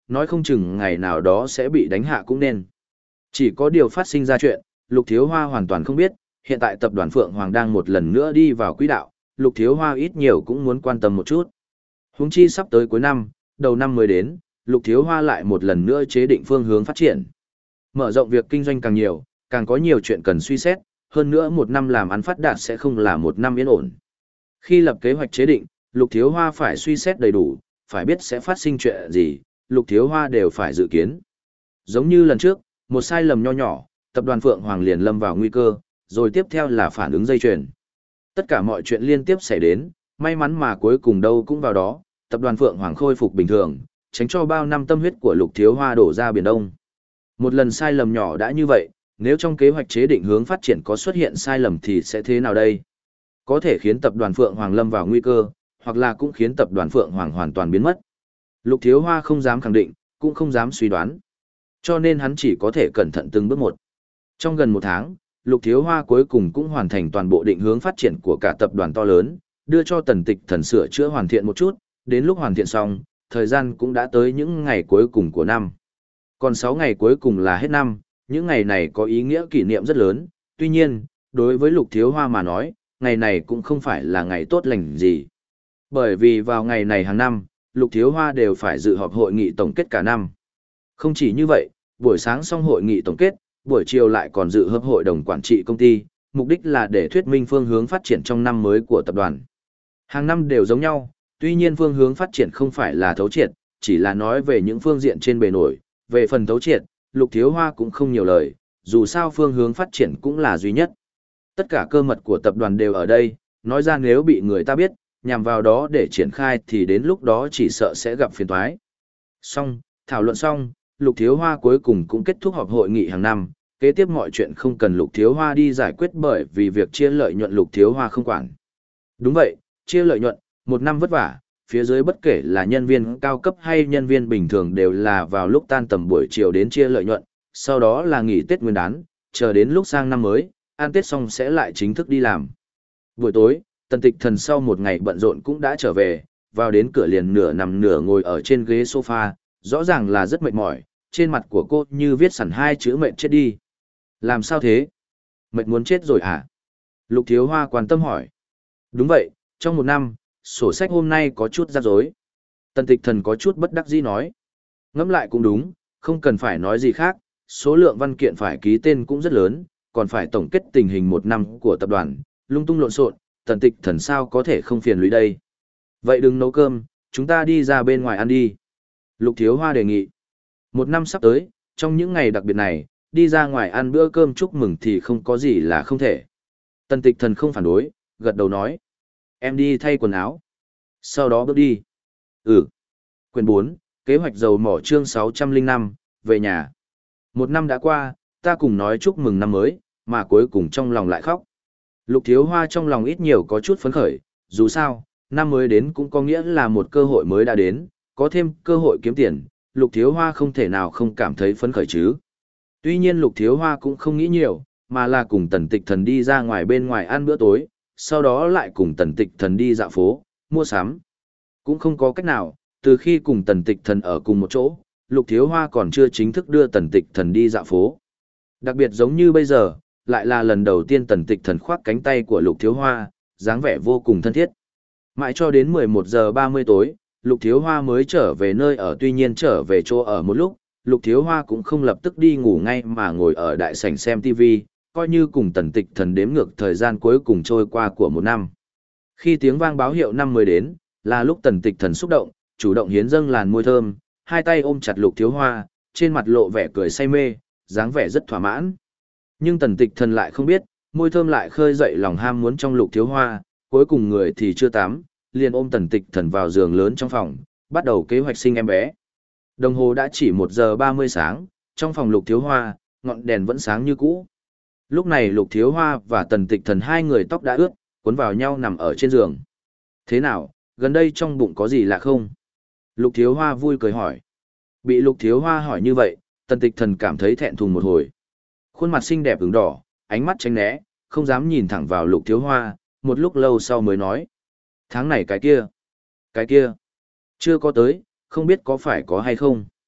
nói không chừng ngày nào đó sẽ bị đánh hạ cũng nên. Chỉ có điều phát sinh ra chuyện, Lục Thiếu Hoa hoàn toàn không biết, hiện tại tập đoàn Phượng Hoàng đang một lần nữa đi vào quỹ đạo, Lục Thiếu Hoa ít nhiều cũng muốn quan tâm một chút. Huống chi sắp tới cuối năm, đầu năm mới đến, Lục Thiếu Hoa lại một lần nữa chế định phương hướng phát triển. Mở rộng việc kinh doanh càng nhiều, càng có nhiều chuyện cần suy xét, hơn nữa một năm làm ăn phát đạt sẽ không là một năm yên ổn. Khi lập kế hoạch chế định, Lục Thiếu Hoa phải suy xét đầy đủ, phải biết sẽ phát sinh chuyện gì, Lục Thiếu Hoa đều phải dự kiến. Giống như lần trước, một sai lầm nho nhỏ, tập đoàn Phượng Hoàng liền lâm vào nguy cơ, rồi tiếp theo là phản ứng dây chuyền. Tất cả mọi chuyện liên tiếp xảy đến, may mắn mà cuối cùng đâu cũng vào đó, tập đoàn Phượng Hoàng khôi phục bình thường, tránh cho bao năm tâm huyết của Lục Thiếu Hoa đổ ra biển Đông. Một lần sai lầm nhỏ đã như vậy, nếu trong kế hoạch chế định hướng phát triển có xuất hiện sai lầm thì sẽ thế nào đây? Có thể khiến tập đoàn Phượng Hoàng lâm vào nguy cơ, hoặc là cũng khiến tập đoàn Phượng Hoàng hoàn toàn biến mất. Lục Thiếu Hoa không dám khẳng định, cũng không dám suy đoán. Cho nên hắn chỉ có thể cẩn thận từng bước một. Trong gần một tháng, Lục Thiếu Hoa cuối cùng cũng hoàn thành toàn bộ định hướng phát triển của cả tập đoàn to lớn, đưa cho Tần Tịch Thần sửa chữa hoàn thiện một chút, đến lúc hoàn thiện xong, thời gian cũng đã tới những ngày cuối cùng của năm. Còn sáu ngày cuối cùng là hết năm, những ngày này có ý nghĩa kỷ niệm rất lớn, tuy nhiên, đối với Lục Thiếu Hoa mà nói, ngày này cũng không phải là ngày tốt lành gì. Bởi vì vào ngày này hàng năm, Lục Thiếu Hoa đều phải dự họp hội nghị tổng kết cả năm. Không chỉ như vậy, buổi sáng xong hội nghị tổng kết, buổi chiều lại còn dự họp hội đồng quản trị công ty, mục đích là để thuyết minh phương hướng phát triển trong năm mới của tập đoàn. Hàng năm đều giống nhau, tuy nhiên phương hướng phát triển không phải là thấu triệt, chỉ là nói về những phương diện trên bề nổi, về phần thấu triệt, Lục Thiếu Hoa cũng không nhiều lời, dù sao phương hướng phát triển cũng là duy nhất. Tất cả cơ mật của tập đoàn đều ở đây, nói ra nếu bị người ta biết, nhằm vào đó để triển khai thì đến lúc đó chỉ sợ sẽ gặp phiền toái. Xong, thảo luận xong, Lục Thiếu Hoa cuối cùng cũng kết thúc họp hội nghị hàng năm, kế tiếp mọi chuyện không cần Lục Thiếu Hoa đi giải quyết bởi vì việc chia lợi nhuận Lục Thiếu Hoa không quản. Đúng vậy, chia lợi nhuận, một năm vất vả, phía dưới bất kể là nhân viên cao cấp hay nhân viên bình thường đều là vào lúc tan tầm buổi chiều đến chia lợi nhuận, sau đó là nghỉ Tết Nguyên đán, chờ đến lúc sang năm mới, ăn Tết xong sẽ lại chính thức đi làm. Buổi tối, Tần Tịch Thần sau một ngày bận rộn cũng đã trở về, vào đến cửa liền nửa nằm nửa ngồi ở trên ghế sofa, rõ ràng là rất mệt mỏi, trên mặt của cô như viết sẵn hai chữ mệt chết đi. Làm sao thế? Mệt muốn chết rồi hả? Lục Thiếu Hoa quan tâm hỏi. Đúng vậy, trong một năm, sổ sách hôm nay có chút rắc rối. Tần Tịch Thần có chút bất đắc dĩ nói. Ngẫm lại cũng đúng, không cần phải nói gì khác, số lượng văn kiện phải ký tên cũng rất lớn, còn phải tổng kết tình hình một năm của tập đoàn, lung tung lộn xộn, Tần Tịch Thần sao có thể không phiền lụy đây. Vậy đừng nấu cơm, chúng ta đi ra bên ngoài ăn đi. Lục Thiếu Hoa đề nghị. Một năm sắp tới, trong những ngày đặc biệt này, đi ra ngoài ăn bữa cơm chúc mừng thì không có gì là không thể. Tần Tịch Thần không phản đối, gật đầu nói. Em đi thay quần áo. Sau đó bước đi. Ừ. Quyển bốn, kế hoạch dầu mỏ chương sáu trăm lẻ năm, về nhà. Một năm đã qua, ta cùng nói chúc mừng năm mới, mà cuối cùng trong lòng lại khóc. Lục Thiếu Hoa trong lòng ít nhiều có chút phấn khởi, dù sao, năm mới đến cũng có nghĩa là một cơ hội mới đã đến, có thêm cơ hội kiếm tiền, Lục Thiếu Hoa không thể nào không cảm thấy phấn khởi chứ. Tuy nhiên Lục Thiếu Hoa cũng không nghĩ nhiều, mà là cùng Tần Tịch Thần đi ra ngoài bên ngoài ăn bữa tối, sau đó lại cùng Tần Tịch Thần đi dạo phố, mua sắm. Cũng không có cách nào, từ khi cùng Tần Tịch Thần ở cùng một chỗ, Lục Thiếu Hoa còn chưa chính thức đưa Tần Tịch Thần đi dạo phố. Đặc biệt giống như bây giờ, lại là lần đầu tiên Tần Tịch Thần khoác cánh tay của Lục Thiếu Hoa, dáng vẻ vô cùng thân thiết. Mãi cho đến mười một giờ ba mươi tối, Lục Thiếu Hoa mới trở về nơi ở, tuy nhiên trở về chỗ ở một lúc, Lục Thiếu Hoa cũng không lập tức đi ngủ ngay mà ngồi ở đại sảnh xem ti vi, coi như cùng Tần Tịch Thần đếm ngược thời gian cuối cùng trôi qua của một năm. Khi tiếng vang báo hiệu năm mới đến, là lúc Tần Tịch Thần xúc động, chủ động hiến dâng làn môi thơm, hai tay ôm chặt Lục Thiếu Hoa, trên mặt lộ vẻ cười say mê, dáng vẻ rất thỏa mãn. Nhưng Tần Tịch Thần lại không biết, môi thơm lại khơi dậy lòng ham muốn trong Lục Thiếu Hoa, cuối cùng người thì chưa tắm, liền ôm Tần Tịch Thần vào giường lớn trong phòng, bắt đầu kế hoạch sinh em bé. Đồng hồ đã chỉ một giờ ba mươi sáng, trong phòng Lục Thiếu Hoa, ngọn đèn vẫn sáng như cũ. Lúc này Lục Thiếu Hoa và Tần Tịch Thần hai người tóc đã ướt, cuốn vào nhau nằm ở trên giường. Thế nào, gần đây trong bụng có gì lạ không? Lục Thiếu Hoa vui cười hỏi. Bị Lục Thiếu Hoa hỏi như vậy, Tần Tịch Thần cảm thấy thẹn thùng một hồi. Khuôn mặt xinh đẹp ửng đỏ, ánh mắt tránh né, không dám nhìn thẳng vào Lục Thiếu Hoa, một lúc lâu sau mới nói. Tháng này cái kia, cái kia, chưa có tới, không biết có phải có hay không.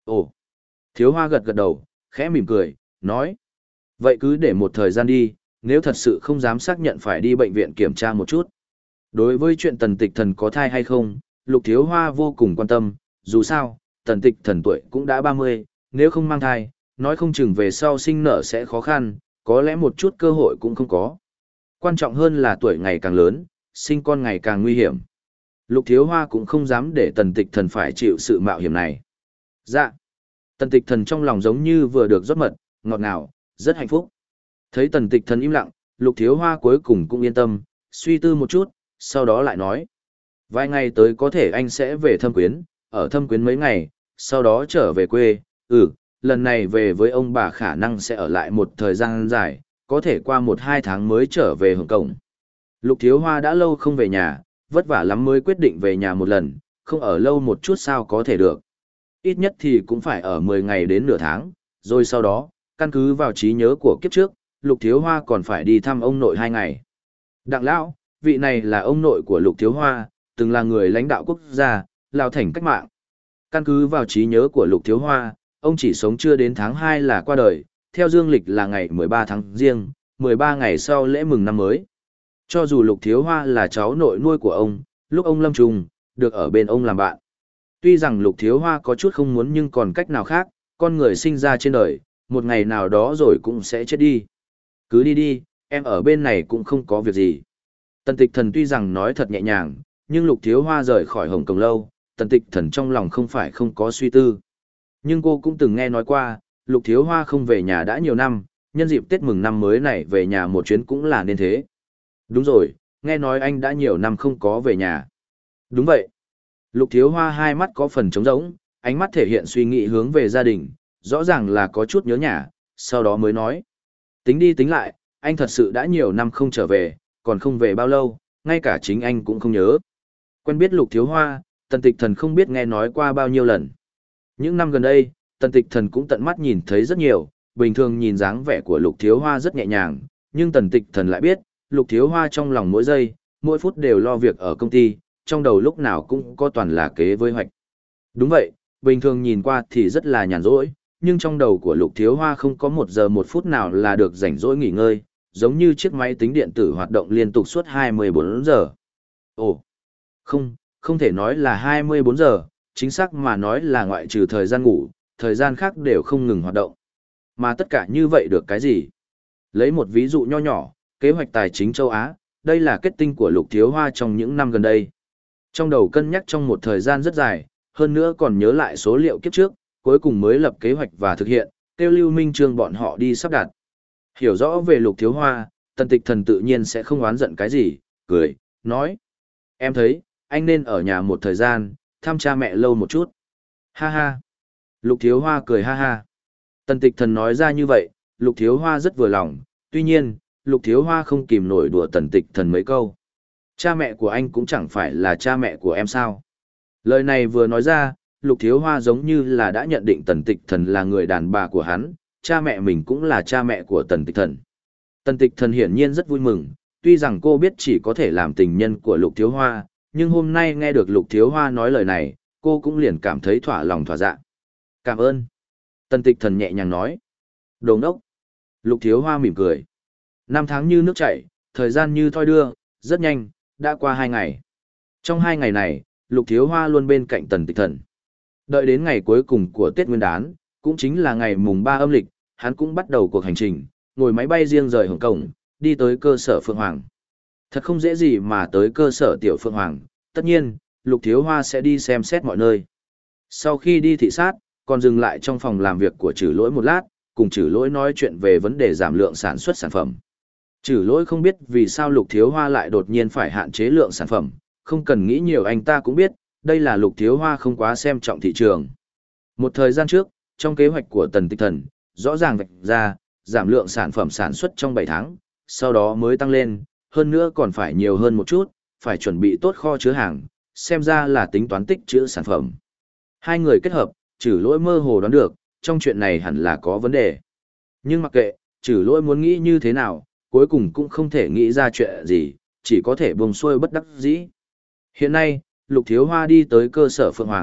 Ồ, thiếu hoa gật gật đầu, khẽ mỉm cười, nói. Vậy cứ để một thời gian đi, nếu thật sự không dám xác nhận phải đi bệnh viện kiểm tra một chút. Đối với chuyện tần tịch thần có thai hay không, lục thiếu hoa vô cùng quan tâm, dù sao, tần tịch thần tuổi cũng đã ba mươi, nếu không mang thai, nói không chừng về sau sinh nở sẽ khó khăn, có lẽ một chút cơ hội cũng không có. Quan trọng hơn là tuổi ngày càng lớn, sinh con ngày càng nguy hiểm. Lục thiếu hoa cũng không dám để tần tịch thần phải chịu sự mạo hiểm này. Dạ. Tần tịch thần trong lòng giống như vừa được rót mật, ngọt ngào, rất hạnh phúc. Thấy tần tịch thần im lặng, lục thiếu hoa cuối cùng cũng yên tâm, suy tư một chút, sau đó lại nói. Vài ngày tới có thể anh sẽ về Thâm Quyến, ở Thâm Quyến mấy ngày, sau đó trở về quê. Ừ, lần này về với ông bà khả năng sẽ ở lại một thời gian dài, có thể qua một hai tháng mới trở về Hồng Kông. Lục thiếu hoa đã lâu không về nhà, vất vả lắm mới quyết định về nhà một lần, không ở lâu một chút sao có thể được. Ít nhất thì cũng phải ở mười ngày đến nửa tháng, rồi sau đó, căn cứ vào trí nhớ của kiếp trước, Lục Thiếu Hoa còn phải đi thăm ông nội hai ngày. Đặng lão, vị này là ông nội của Lục Thiếu Hoa, từng là người lãnh đạo quốc gia, lao thành cách mạng. Căn cứ vào trí nhớ của Lục Thiếu Hoa, ông chỉ sống chưa đến tháng hai là qua đời, theo dương lịch là ngày mười ba tháng Giêng, mười ba ngày sau lễ mừng năm mới. Cho dù Lục Thiếu Hoa là cháu nội nuôi của ông, lúc ông lâm trùng, được ở bên ông làm bạn. Tuy rằng Lục Thiếu Hoa có chút không muốn nhưng còn cách nào khác, con người sinh ra trên đời, một ngày nào đó rồi cũng sẽ chết đi. Cứ đi đi, em ở bên này cũng không có việc gì. Tần Tịch Thần tuy rằng nói thật nhẹ nhàng, nhưng Lục Thiếu Hoa rời khỏi Hồng Kông lâu, Tần Tịch Thần trong lòng không phải không có suy tư. Nhưng cô cũng từng nghe nói qua, Lục Thiếu Hoa không về nhà đã nhiều năm, nhân dịp Tết mừng năm mới này về nhà một chuyến cũng là nên thế. Đúng rồi, nghe nói anh đã nhiều năm không có về nhà. Đúng vậy. Lục Thiếu Hoa hai mắt có phần trống rỗng, ánh mắt thể hiện suy nghĩ hướng về gia đình, rõ ràng là có chút nhớ nhà, sau đó mới nói. Tính đi tính lại, anh thật sự đã nhiều năm không trở về, còn không về bao lâu, ngay cả chính anh cũng không nhớ. Quen biết Lục Thiếu Hoa, Tần Tịch Thần không biết nghe nói qua bao nhiêu lần. Những năm gần đây, Tần Tịch Thần cũng tận mắt nhìn thấy rất nhiều, bình thường nhìn dáng vẻ của Lục Thiếu Hoa rất nhẹ nhàng, nhưng Tần Tịch Thần lại biết, Lục Thiếu Hoa trong lòng mỗi giây, mỗi phút đều lo việc ở công ty, trong đầu lúc nào cũng có toàn là kế với hoạch. Đúng vậy, bình thường nhìn qua thì rất là nhàn rỗi, nhưng trong đầu của Lục Thiếu Hoa không có một giờ một phút nào là được rảnh rỗi nghỉ ngơi, giống như chiếc máy tính điện tử hoạt động liên tục suốt hai mươi bốn giờ. Ồ, không, không thể nói là hai mươi bốn giờ, chính xác mà nói là ngoại trừ thời gian ngủ, thời gian khác đều không ngừng hoạt động. Mà tất cả như vậy được cái gì? Lấy một ví dụ nho nhỏ, kế hoạch tài chính châu Á, đây là kết tinh của Lục Thiếu Hoa trong những năm gần đây. Trong đầu cân nhắc trong một thời gian rất dài, hơn nữa còn nhớ lại số liệu kiếp trước, cuối cùng mới lập kế hoạch và thực hiện, kêu Lưu Minh Trương bọn họ đi sắp đặt. Hiểu rõ về Lục Thiếu Hoa, Tần Tịch Thần tự nhiên sẽ không oán giận cái gì, cười, nói. Em thấy, anh nên ở nhà một thời gian, thăm cha mẹ lâu một chút. Ha ha. Lục Thiếu Hoa cười ha ha. Tần Tịch Thần nói ra như vậy, Lục Thiếu Hoa rất vừa lòng, tuy nhiên, Lục Thiếu Hoa không kìm nổi đùa Tần Tịch Thần mấy câu. Cha mẹ của anh cũng chẳng phải là cha mẹ của em sao. Lời này vừa nói ra, Lục Thiếu Hoa giống như là đã nhận định Tần Tịch Thần là người đàn bà của hắn, cha mẹ mình cũng là cha mẹ của Tần Tịch Thần. Tần Tịch Thần hiển nhiên rất vui mừng, tuy rằng cô biết chỉ có thể làm tình nhân của Lục Thiếu Hoa, nhưng hôm nay nghe được Lục Thiếu Hoa nói lời này, cô cũng liền cảm thấy thỏa lòng thỏa dạ. Cảm ơn. Tần Tịch Thần nhẹ nhàng nói. Đồ ngốc. Lục Thiếu Hoa mỉm cười. Năm tháng như nước chảy, thời gian như thoi đưa, rất nhanh, đã qua hai ngày. Trong hai ngày này, Lục Thiếu Hoa luôn bên cạnh Tần Tịch Thần. Đợi đến ngày cuối cùng của Tết Nguyên đán, cũng chính là ngày mùng ba âm lịch, hắn cũng bắt đầu cuộc hành trình, ngồi máy bay riêng rời Hồng Kông, đi tới cơ sở Phượng Hoàng. Thật không dễ gì mà tới cơ sở Tiểu Phượng Hoàng, tất nhiên, Lục Thiếu Hoa sẽ đi xem xét mọi nơi. Sau khi đi thị sát, còn dừng lại trong phòng làm việc của Trử Lỗi một lát, cùng Trử Lỗi nói chuyện về vấn đề giảm lượng sản xuất sản phẩm. Trử Lỗi không biết vì sao Lục Thiếu Hoa lại đột nhiên phải hạn chế lượng sản phẩm, không cần nghĩ nhiều anh ta cũng biết, đây là Lục Thiếu Hoa không quá xem trọng thị trường. Một thời gian trước, trong kế hoạch của Tần Tịch Thần, rõ ràng vạch ra, giảm lượng sản phẩm sản xuất trong bảy tháng, sau đó mới tăng lên, hơn nữa còn phải nhiều hơn một chút, phải chuẩn bị tốt kho chứa hàng, xem ra là tính toán tích trữ sản phẩm. Hai người kết hợp, Trử Lỗi mơ hồ đoán được, trong chuyện này hẳn là có vấn đề. Nhưng mặc kệ, Trử Lỗi muốn nghĩ như thế nào, cuối cùng cũng không thể nghĩ ra chuyện gì, chỉ có thể buông xuôi bất đắc dĩ. Hiện nay, Lục Thiếu Hoa đi tới cơ sở Phượng Hoàng,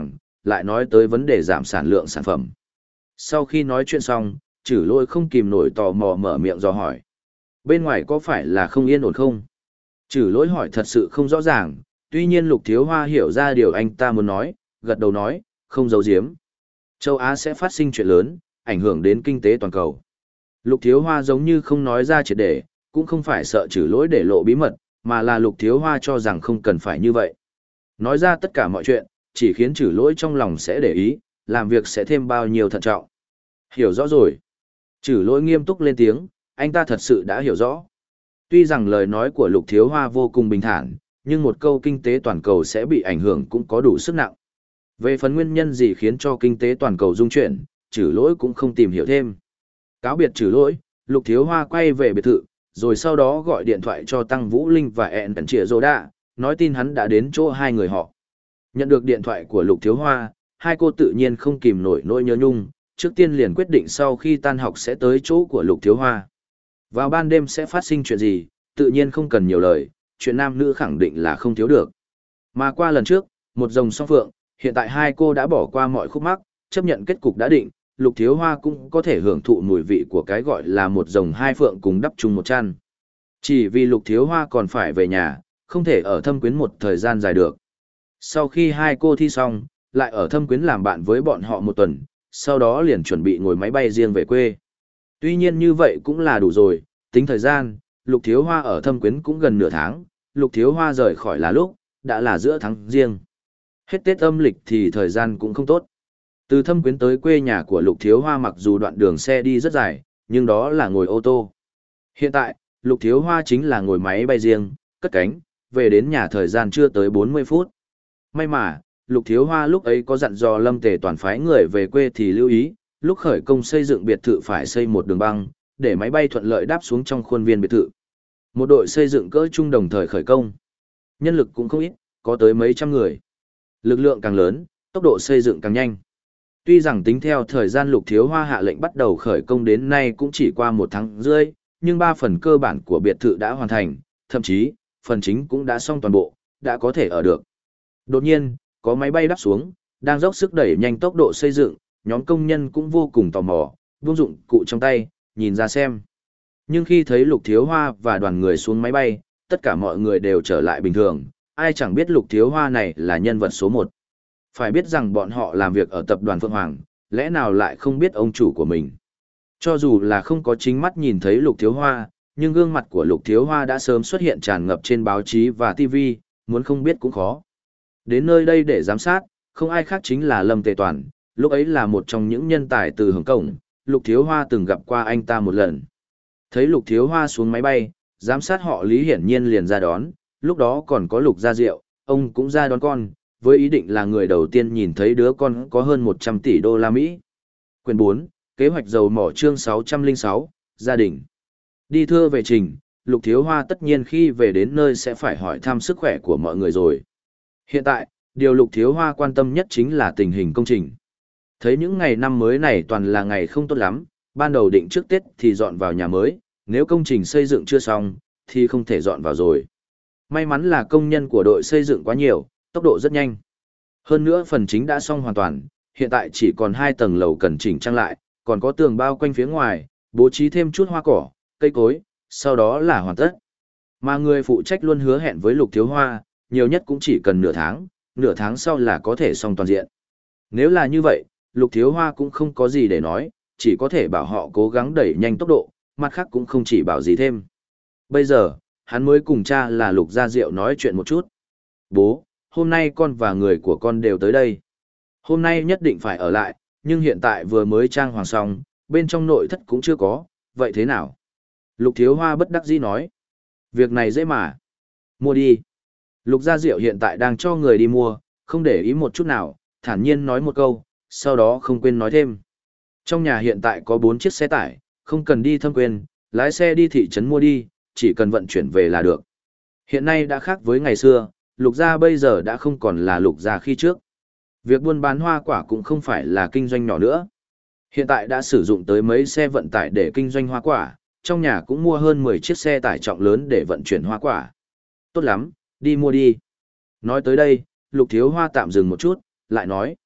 lại nói tới vấn đề giảm sản lượng sản phẩm. Sau khi nói chuyện xong, Trử Lỗi không kìm nổi tò mò mở miệng dò hỏi. Bên ngoài có phải là không yên ổn không? Trử Lỗi hỏi thật sự không rõ ràng, tuy nhiên Lục Thiếu Hoa hiểu ra điều anh ta muốn nói, gật đầu nói, không giấu giếm. Châu Á sẽ phát sinh chuyện lớn, ảnh hưởng đến kinh tế toàn cầu. Lục Thiếu Hoa giống như không nói ra triệt để, cũng không phải sợ Trử Lỗi để lộ bí mật, mà là Lục Thiếu Hoa cho rằng không cần phải như vậy. Nói ra tất cả mọi chuyện, chỉ khiến Trử Lỗi trong lòng sẽ để ý, làm việc sẽ thêm bao nhiêu thận trọng. Hiểu rõ rồi. Trử Lỗi nghiêm túc lên tiếng, anh ta thật sự đã hiểu rõ. Tuy rằng lời nói của Lục Thiếu Hoa vô cùng bình thản, nhưng một câu kinh tế toàn cầu sẽ bị ảnh hưởng cũng có đủ sức nặng. Về phần nguyên nhân gì khiến cho kinh tế toàn cầu rung chuyển, Trử Lỗi cũng không tìm hiểu thêm. Cáo biệt Trử Lỗi, Lục Thiếu Hoa quay về biệt thự, rồi sau đó gọi điện thoại cho Tăng Vũ Linh và ẹn Tần Trịa Dô Đạ, nói tin hắn đã đến chỗ hai người họ. Nhận được điện thoại của Lục Thiếu Hoa, hai cô tự nhiên không kìm nổi nỗi nhớ nhung, trước tiên liền quyết định sau khi tan học sẽ tới chỗ của Lục Thiếu Hoa. Vào ban đêm sẽ phát sinh chuyện gì, tự nhiên không cần nhiều lời, chuyện nam nữ khẳng định là không thiếu được. Mà qua lần trước, một rồng song phượng, hiện tại hai cô đã bỏ qua mọi khúc mắc, chấp nhận kết cục đã định, Lục Thiếu Hoa cũng có thể hưởng thụ mùi vị của cái gọi là một rồng hai phượng cùng đắp chung một chăn. Chỉ vì Lục Thiếu Hoa còn phải về nhà, không thể ở Thâm Quyến một thời gian dài được. Sau khi hai cô thi xong, lại ở Thâm Quyến làm bạn với bọn họ một tuần, sau đó liền chuẩn bị ngồi máy bay riêng về quê. Tuy nhiên như vậy cũng là đủ rồi, tính thời gian, Lục Thiếu Hoa ở Thâm Quyến cũng gần nửa tháng, Lục Thiếu Hoa rời khỏi là lúc, đã là giữa tháng riêng. Hết Tết âm lịch thì thời gian cũng không tốt. Từ Thâm Quyến tới quê nhà của Lục Thiếu Hoa mặc dù đoạn đường xe đi rất dài, nhưng đó là ngồi ô tô. Hiện tại, Lục Thiếu Hoa chính là ngồi máy bay riêng, cất cánh, về đến nhà thời gian chưa tới bốn mươi phút. May mà, Lục Thiếu Hoa lúc ấy có dặn dò Lâm Tề toàn phái người về quê thì lưu ý, lúc khởi công xây dựng biệt thự phải xây một đường băng, để máy bay thuận lợi đáp xuống trong khuôn viên biệt thự. Một đội xây dựng cỡ trung đồng thời khởi công. Nhân lực cũng không ít, có tới mấy trăm người. Lực lượng càng lớn, tốc độ xây dựng càng nhanh. Tuy rằng tính theo thời gian Lục Thiếu Hoa hạ lệnh bắt đầu khởi công đến nay cũng chỉ qua một tháng rưỡi, nhưng ba phần cơ bản của biệt thự đã hoàn thành, thậm chí, phần chính cũng đã xong toàn bộ, đã có thể ở được. Đột nhiên, có máy bay đáp xuống, đang dốc sức đẩy nhanh tốc độ xây dựng, nhóm công nhân cũng vô cùng tò mò, buông dụng cụ trong tay, nhìn ra xem. Nhưng khi thấy Lục Thiếu Hoa và đoàn người xuống máy bay, tất cả mọi người đều trở lại bình thường, ai chẳng biết Lục Thiếu Hoa này là nhân vật số một. Phải biết rằng bọn họ làm việc ở tập đoàn Phượng Hoàng, lẽ nào lại không biết ông chủ của mình. Cho dù là không có chính mắt nhìn thấy Lục Thiếu Hoa, nhưng gương mặt của Lục Thiếu Hoa đã sớm xuất hiện tràn ngập trên báo chí và ti vi, muốn không biết cũng khó. Đến nơi đây để giám sát, không ai khác chính là Lâm Tề Toàn, lúc ấy là một trong những nhân tài từ Hồng Kông, Lục Thiếu Hoa từng gặp qua anh ta một lần. Thấy Lục Thiếu Hoa xuống máy bay, giám sát họ Lý hiển nhiên liền ra đón, lúc đó còn có Lục Gia Diệu, ông cũng ra đón con, với ý định là người đầu tiên nhìn thấy đứa con có hơn một trăm tỷ đô la Mỹ. Quyền bốn, kế hoạch dầu mỏ chương sáu trăm lẻ sáu, gia đình. Đi thưa về trình, Lục Thiếu Hoa tất nhiên khi về đến nơi sẽ phải hỏi thăm sức khỏe của mọi người rồi. Hiện tại, điều Lục Thiếu Hoa quan tâm nhất chính là tình hình công trình. Thấy những ngày năm mới này toàn là ngày không tốt lắm, ban đầu định trước Tết thì dọn vào nhà mới, nếu công trình xây dựng chưa xong, thì không thể dọn vào rồi. May mắn là công nhân của đội xây dựng quá nhiều, tốc độ rất nhanh. Hơn nữa phần chính đã xong hoàn toàn, hiện tại chỉ còn hai tầng lầu cần chỉnh trang lại, còn có tường bao quanh phía ngoài, bố trí thêm chút hoa cỏ, cây cối, sau đó là hoàn tất. Mà người phụ trách luôn hứa hẹn với Lục Thiếu Hoa, nhiều nhất cũng chỉ cần nửa tháng, nửa tháng sau là có thể xong toàn diện. Nếu là như vậy, Lục Thiếu Hoa cũng không có gì để nói, chỉ có thể bảo họ cố gắng đẩy nhanh tốc độ, mặt khác cũng không chỉ bảo gì thêm. Bây giờ, hắn mới cùng cha là Lục Gia Diệu nói chuyện một chút. Bố, hôm nay con và người của con đều tới đây. Hôm nay nhất định phải ở lại, nhưng hiện tại vừa mới trang hoàng xong, bên trong nội thất cũng chưa có, vậy thế nào? Lục Thiếu Hoa bất đắc dĩ nói. Việc này dễ mà. Mua đi. Lục Gia Diệu hiện tại đang cho người đi mua, không để ý một chút nào, thản nhiên nói một câu, sau đó không quên nói thêm. Trong nhà hiện tại có bốn chiếc xe tải, không cần đi Thâm Quyến, lái xe đi thị trấn mua đi, chỉ cần vận chuyển về là được. Hiện nay đã khác với ngày xưa, Lục Gia bây giờ đã không còn là Lục Gia khi trước. Việc buôn bán hoa quả cũng không phải là kinh doanh nhỏ nữa. Hiện tại đã sử dụng tới mấy xe vận tải để kinh doanh hoa quả, trong nhà cũng mua hơn mười chiếc xe tải trọng lớn để vận chuyển hoa quả. Tốt lắm, đi mua đi. Nói tới đây, Lục Thiếu Hoa tạm dừng một chút, lại nói.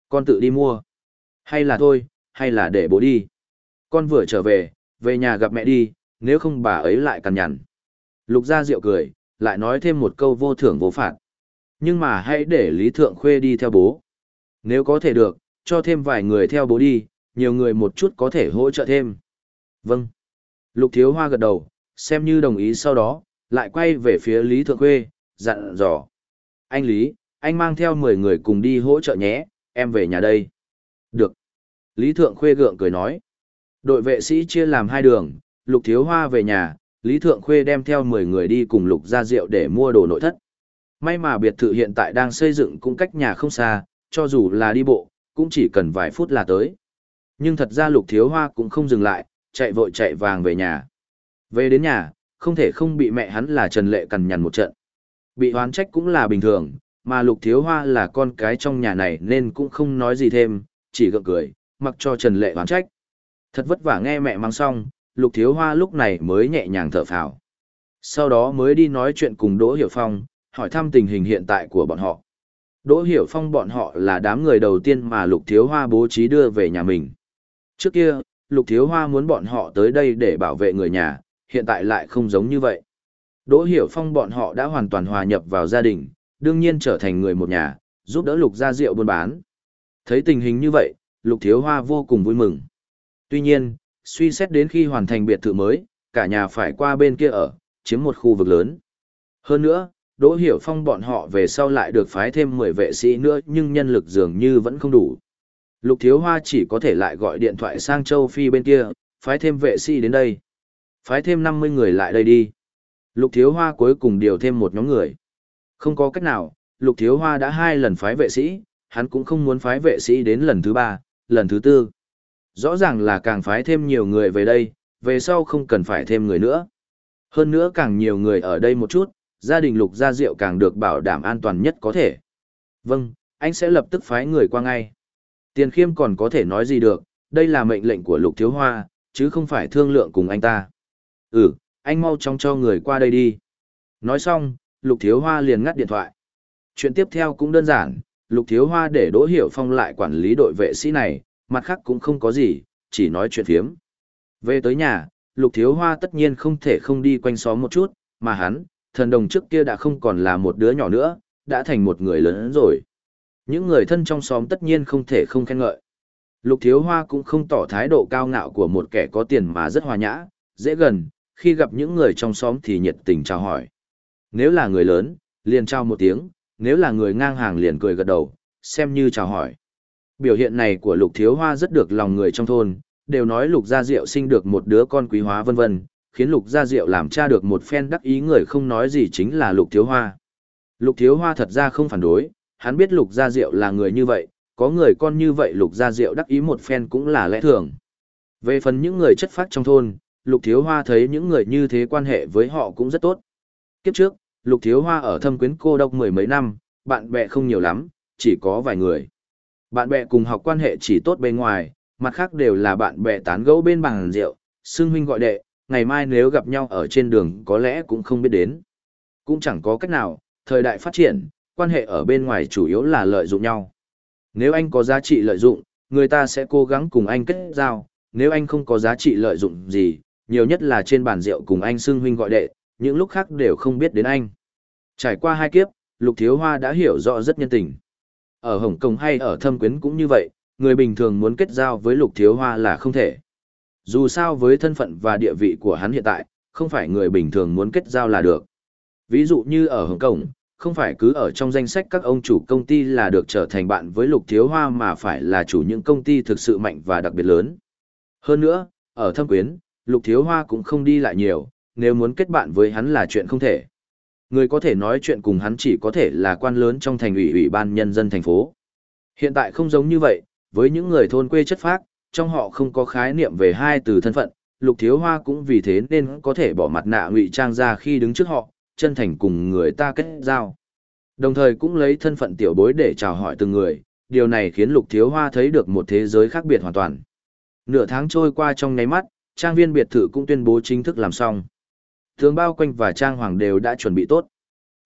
Con tự đi mua. Hay là thôi, hay là để bố đi. Con vừa trở về, về nhà gặp mẹ đi, nếu không bà ấy lại cằn nhằn. Lục Gia Diệu cười, lại nói thêm một câu vô thưởng vô phạt. Nhưng mà hãy để Lý Thượng Khuê đi theo bố. Nếu có thể được, cho thêm vài người theo bố đi, nhiều người một chút có thể hỗ trợ thêm. Vâng. Lục Thiếu Hoa gật đầu, xem như đồng ý, sau đó, lại quay về phía Lý Thượng Khuê, dặn dò. Anh Lý, anh mang theo mười người cùng đi hỗ trợ nhé, em về nhà đây. Được. Lý Thượng Khuê gượng cười nói. Đội vệ sĩ chia làm hai đường, Lục Thiếu Hoa về nhà, Lý Thượng Khuê đem theo mười người đi cùng Lục Gia Diệu để mua đồ nội thất. May mà biệt thự hiện tại đang xây dựng cũng cách nhà không xa, cho dù là đi bộ, cũng chỉ cần vài phút là tới. Nhưng thật ra Lục Thiếu Hoa cũng không dừng lại, chạy vội chạy vàng về nhà. Về đến nhà, không thể không bị mẹ hắn là Trần Lệ cằn nhằn một trận. Bị oán trách cũng là bình thường, mà Lục Thiếu Hoa là con cái trong nhà này nên cũng không nói gì thêm, chỉ gượng cười, mặc cho Trần Lệ oán trách. Thật vất vả nghe mẹ mang xong, Lục Thiếu Hoa lúc này mới nhẹ nhàng thở phào. Sau đó mới đi nói chuyện cùng Đỗ Hiểu Phong, hỏi thăm tình hình hiện tại của bọn họ. Đỗ Hiểu Phong bọn họ là đám người đầu tiên mà Lục Thiếu Hoa bố trí đưa về nhà mình. Trước kia, Lục Thiếu Hoa muốn bọn họ tới đây để bảo vệ người nhà, hiện tại lại không giống như vậy. Đỗ Hiểu Phong bọn họ đã hoàn toàn hòa nhập vào gia đình, đương nhiên trở thành người một nhà, giúp đỡ Lục Gia Diệu buôn bán. Thấy tình hình như vậy, Lục Thiếu Hoa vô cùng vui mừng. Tuy nhiên, suy xét đến khi hoàn thành biệt thự mới, cả nhà phải qua bên kia ở, chiếm một khu vực lớn. Hơn nữa, Đỗ Hiểu Phong bọn họ về sau lại được phái thêm mười vệ sĩ nữa, nhưng nhân lực dường như vẫn không đủ. Lục Thiếu Hoa chỉ có thể lại gọi điện thoại sang châu Phi bên kia, phái thêm vệ sĩ đến đây. Phái thêm năm mươi người lại đây đi. Lục Thiếu Hoa cuối cùng điều thêm một nhóm người. Không có cách nào, Lục Thiếu Hoa đã hai lần phái vệ sĩ, hắn cũng không muốn phái vệ sĩ đến lần thứ ba, lần thứ tư. Rõ ràng là càng phái thêm nhiều người về đây, về sau không cần phải thêm người nữa. Hơn nữa càng nhiều người ở đây một chút, gia đình Lục Gia Diệu càng được bảo đảm an toàn nhất có thể. Vâng, anh sẽ lập tức phái người qua ngay. Tiền Khiêm còn có thể nói gì được, đây là mệnh lệnh của Lục Thiếu Hoa, chứ không phải thương lượng cùng anh ta. Ừ, anh mau chóng cho người qua đây đi. Nói xong, Lục Thiếu Hoa liền ngắt điện thoại. Chuyện tiếp theo cũng đơn giản, Lục Thiếu Hoa để Đỗ Hiểu Phong lại quản lý đội vệ sĩ này, mặt khác cũng không có gì, chỉ nói chuyện phiếm. Về tới nhà, Lục Thiếu Hoa tất nhiên không thể không đi quanh xóm một chút, mà hắn, thần đồng trước kia đã không còn là một đứa nhỏ nữa, đã thành một người lớn rồi. Những người thân trong xóm tất nhiên không thể không khen ngợi. Lục Thiếu Hoa cũng không tỏ thái độ cao ngạo của một kẻ có tiền mà rất hòa nhã, dễ gần, khi gặp những người trong xóm thì nhiệt tình chào hỏi. Nếu là người lớn, liền chào một tiếng, nếu là người ngang hàng liền cười gật đầu, xem như chào hỏi. Biểu hiện này của Lục Thiếu Hoa rất được lòng người trong thôn, đều nói Lục Gia Diệu sinh được một đứa con quý hóa vân vân, khiến Lục Gia Diệu làm cha được một phen đắc ý, người không nói gì chính là Lục Thiếu Hoa. Lục Thiếu Hoa thật ra không phản đối, hắn biết Lục Gia Diệu là người như vậy, có người con như vậy Lục Gia Diệu đắc ý một phen cũng là lẽ thường. Về phần những người chất phác trong thôn, Lục Thiếu Hoa thấy những người như thế quan hệ với họ cũng rất tốt. Kiếp trước, Lục Thiếu Hoa ở Thâm Quyến cô độc mười mấy năm, bạn bè không nhiều lắm, chỉ có vài người. Bạn bè cùng học quan hệ chỉ tốt bên ngoài, mặt khác đều là bạn bè tán gẫu bên bàn rượu, xưng huynh gọi đệ, ngày mai nếu gặp nhau ở trên đường có lẽ cũng không biết đến. Cũng chẳng có cách nào, thời đại phát triển, quan hệ ở bên ngoài chủ yếu là lợi dụng nhau. Nếu anh có giá trị lợi dụng, người ta sẽ cố gắng cùng anh kết giao, nếu anh không có giá trị lợi dụng gì, nhiều nhất là trên bàn rượu cùng anh xưng huynh gọi đệ, những lúc khác đều không biết đến anh. Trải qua hai kiếp, Lục Thiếu Hoa đã hiểu rõ rất nhân tình. Ở Hồng Kông hay ở Thâm Quyến cũng như vậy, người bình thường muốn kết giao với Lục Thiếu Hoa là không thể. Dù sao với thân phận và địa vị của hắn hiện tại, không phải người bình thường muốn kết giao là được. Ví dụ như ở Hồng Kông, không phải cứ ở trong danh sách các ông chủ công ty là được trở thành bạn với Lục Thiếu Hoa, mà phải là chủ những công ty thực sự mạnh và đặc biệt lớn. Hơn nữa, ở Thâm Quyến, Lục Thiếu Hoa cũng không đi lại nhiều, nếu muốn kết bạn với hắn là chuyện không thể. Người có thể nói chuyện cùng hắn chỉ có thể là quan lớn trong thành ủy ủy ban nhân dân thành phố. Hiện tại không giống như vậy, với những người thôn quê chất phác, trong họ không có khái niệm về hai từ thân phận, Lục Thiếu Hoa cũng vì thế nên có thể bỏ mặt nạ ngụy trang ra khi đứng trước họ, chân thành cùng người ta kết giao. Đồng thời cũng lấy thân phận tiểu bối để chào hỏi từng người, điều này khiến Lục Thiếu Hoa thấy được một thế giới khác biệt hoàn toàn. Nửa tháng trôi qua trong nháy mắt, trang viên biệt thự cũng tuyên bố chính thức làm xong. Tường bao quanh và trang hoàng đều đã chuẩn bị tốt.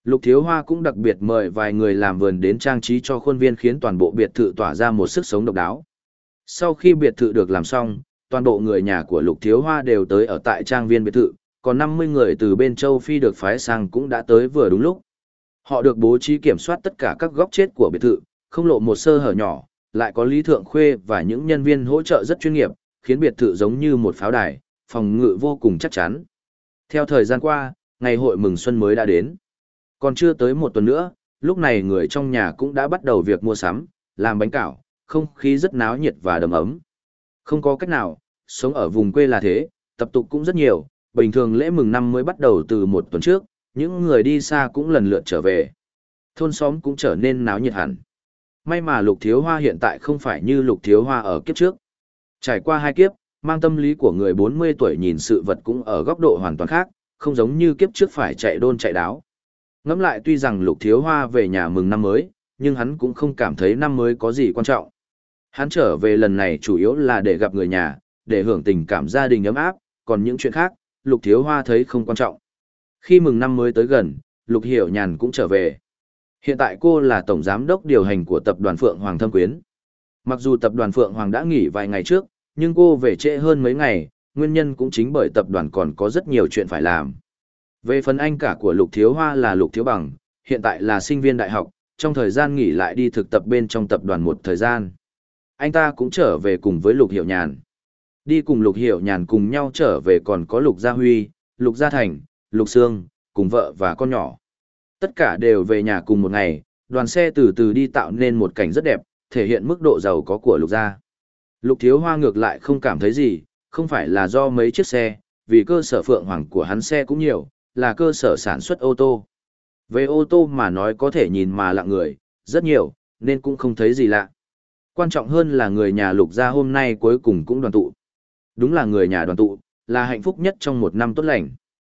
Lục Thiếu Hoa cũng đặc biệt mời vài người làm vườn đến trang trí cho khuôn viên, khiến toàn bộ biệt thự tỏa ra một sức sống độc đáo. Sau khi biệt thự được làm xong, toàn bộ người nhà của Lục Thiếu Hoa đều tới ở tại trang viên biệt thự, còn năm mươi người từ bên châu Phi được phái sang cũng đã tới vừa đúng lúc. Họ được bố trí kiểm soát tất cả các góc chết của biệt thự, không lộ một sơ hở nhỏ, lại có Lý Thượng Khuê và những nhân viên hỗ trợ rất chuyên nghiệp, khiến biệt thự giống như một pháo đài, phòng ngự vô cùng chắc chắn. Theo thời gian qua, ngày hội mừng xuân mới đã đến. Còn chưa tới một tuần nữa, lúc này người trong nhà cũng đã bắt đầu việc mua sắm, làm bánh cảo, không khí rất náo nhiệt và đầm ấm. Không có cách nào, sống ở vùng quê là thế, tập tục cũng rất nhiều, bình thường lễ mừng năm mới bắt đầu từ một tuần trước, những người đi xa cũng lần lượt trở về. Thôn xóm cũng trở nên náo nhiệt hẳn. May mà Lục Thiếu Hoa hiện tại không phải như Lục Thiếu Hoa ở kiếp trước. Trải qua hai kiếp, mang tâm lý của người bốn mươi tuổi nhìn sự vật cũng ở góc độ hoàn toàn khác, không giống như kiếp trước phải chạy đôn chạy đáo. Ngẫm lại, tuy rằng Lục Thiếu Hoa về nhà mừng năm mới, nhưng hắn cũng không cảm thấy năm mới có gì quan trọng. Hắn trở về lần này chủ yếu là để gặp người nhà, để hưởng tình cảm gia đình ấm áp, còn những chuyện khác, Lục Thiếu Hoa thấy không quan trọng. Khi mừng năm mới tới gần, Lục Hiểu Nhàn cũng trở về. Hiện tại cô là tổng giám đốc điều hành của tập đoàn Phượng Hoàng Thâm Quyến. Mặc dù tập đoàn Phượng Hoàng đã nghỉ vài ngày trước, nhưng cô về trễ hơn mấy ngày, nguyên nhân cũng chính bởi tập đoàn còn có rất nhiều chuyện phải làm. Về phần anh cả của Lục Thiếu Hoa là Lục Thiếu Bằng, hiện tại là sinh viên đại học, trong thời gian nghỉ lại đi thực tập bên trong tập đoàn một thời gian. Anh ta cũng trở về cùng với Lục Hiểu Nhàn. Đi cùng Lục Hiểu Nhàn cùng nhau trở về còn có Lục Gia Huy, Lục Gia Thành, Lục Sương, cùng vợ và con nhỏ. Tất cả đều về nhà cùng một ngày, đoàn xe từ từ đi tạo nên một cảnh rất đẹp, thể hiện mức độ giàu có của Lục Gia. Lục Thiếu Hoa ngược lại không cảm thấy gì, không phải là do mấy chiếc xe, vì cơ sở Phượng Hoàng của hắn xe cũng nhiều, là cơ sở sản xuất ô tô. Về ô tô mà nói có thể nhìn mà lặng người, rất nhiều, nên cũng không thấy gì lạ. Quan trọng hơn là người nhà Lục Gia hôm nay cuối cùng cũng đoàn tụ. Đúng là người nhà đoàn tụ, là hạnh phúc nhất trong một năm tốt lành.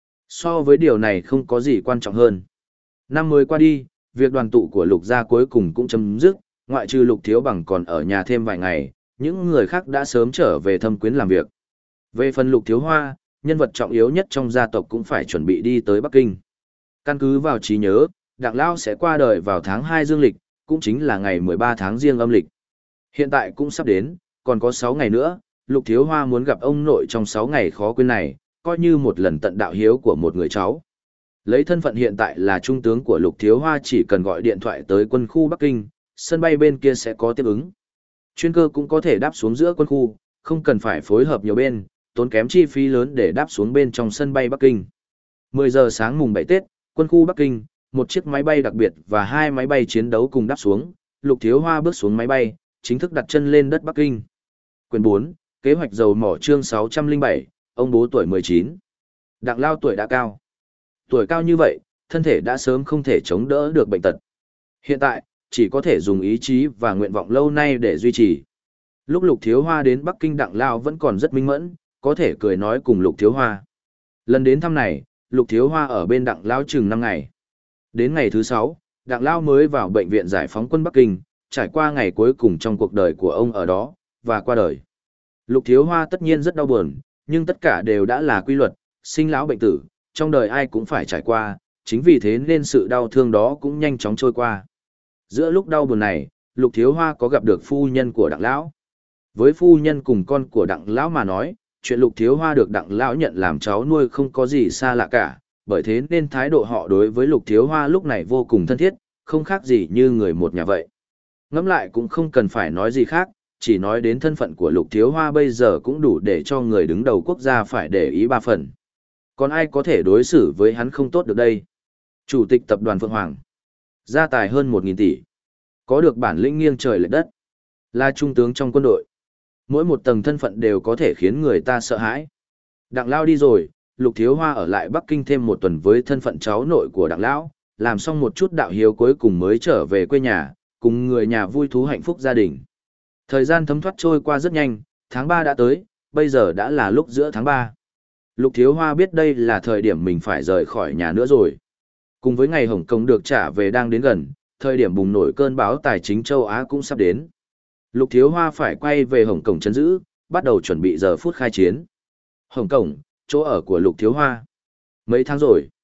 So với điều này không có gì quan trọng hơn. Năm mới qua đi, việc đoàn tụ của Lục Gia cuối cùng cũng chấm dứt, ngoại trừ Lục Thiếu Bằng còn ở nhà thêm vài ngày, những người khác đã sớm trở về Thâm Quyến làm việc. Về phần Lục Thiếu Hoa, nhân vật trọng yếu nhất trong gia tộc cũng phải chuẩn bị đi tới Bắc Kinh. Căn cứ vào trí nhớ, Đặng Lao sẽ qua đời vào tháng hai dương lịch, cũng chính là ngày mười ba tháng Giêng âm lịch. Hiện tại cũng sắp đến, còn có sáu ngày nữa, Lục Thiếu Hoa muốn gặp ông nội trong sáu ngày khó quên này, coi như một lần tận đạo hiếu của một người cháu. Lấy thân phận hiện tại là trung tướng của Lục Thiếu Hoa, chỉ cần gọi điện thoại tới quân khu Bắc Kinh, sân bay bên kia sẽ có tiếp ứng. Chuyên cơ cũng có thể đáp xuống giữa quân khu, không cần phải phối hợp nhiều bên, tốn kém chi phí lớn để đáp xuống bên trong sân bay Bắc Kinh. mười giờ sáng mùng bảy Tết, quân khu Bắc Kinh, một chiếc máy bay đặc biệt và hai máy bay chiến đấu cùng đáp xuống, Lục Thiếu Hoa bước xuống máy bay, chính thức đặt chân lên đất Bắc Kinh. Quyền bốn, kế hoạch dầu mỏ chương sáu trăm lẻ bảy, ông bố tuổi mười chín. Đặng Lao tuổi đã cao. Tuổi cao như vậy, thân thể đã sớm không thể chống đỡ được bệnh tật. Hiện tại, chỉ có thể dùng ý chí và nguyện vọng lâu nay để duy trì. Lúc Lục Thiếu Hoa đến Bắc Kinh, Đặng Lao vẫn còn rất minh mẫn, có thể cười nói cùng Lục Thiếu Hoa. Lần đến thăm này, Lục Thiếu Hoa ở bên Đặng Lao chừng năm ngày. Đến ngày thứ sáu, Đặng Lao mới vào bệnh viện giải phóng quân Bắc Kinh, trải qua ngày cuối cùng trong cuộc đời của ông ở đó, và qua đời. Lục Thiếu Hoa tất nhiên rất đau buồn, nhưng tất cả đều đã là quy luật, sinh lão bệnh tử, trong đời ai cũng phải trải qua, chính vì thế nên sự đau thương đó cũng nhanh chóng trôi qua. Giữa lúc đau buồn này, Lục Thiếu Hoa có gặp được phu nhân của Đặng Lão. Với phu nhân cùng con của Đặng Lão mà nói, chuyện Lục Thiếu Hoa được Đặng Lão nhận làm cháu nuôi không có gì xa lạ cả, bởi thế nên thái độ họ đối với Lục Thiếu Hoa lúc này vô cùng thân thiết, không khác gì như người một nhà vậy. Ngẫm lại cũng không cần phải nói gì khác, chỉ nói đến thân phận của Lục Thiếu Hoa bây giờ cũng đủ để cho người đứng đầu quốc gia phải để ý ba phần. Còn ai có thể đối xử với hắn không tốt được đây? Chủ tịch tập đoàn Phượng Hoàng, gia tài hơn một nghìn tỷ, có được bản lĩnh nghiêng trời lệch đất, là trung tướng trong quân đội. Mỗi một tầng thân phận đều có thể khiến người ta sợ hãi. Đặng Lao đi rồi, Lục Thiếu Hoa ở lại Bắc Kinh thêm một tuần với thân phận cháu nội của Đặng Lão, làm xong một chút đạo hiếu cuối cùng mới trở về quê nhà, cùng người nhà vui thú hạnh phúc gia đình. Thời gian thấm thoát trôi qua rất nhanh, tháng ba đã tới, bây giờ đã là lúc giữa tháng ba. Lục Thiếu Hoa biết đây là thời điểm mình phải rời khỏi nhà nữa rồi. Cùng với ngày Hồng Kông được trả về đang đến gần, thời điểm bùng nổi cơn bão tài chính châu Á cũng sắp đến. Lục Thiếu Hoa phải quay về Hồng Kông trấn giữ, bắt đầu chuẩn bị giờ phút khai chiến. Hồng Kông, chỗ ở của Lục Thiếu Hoa. Mấy tháng rồi,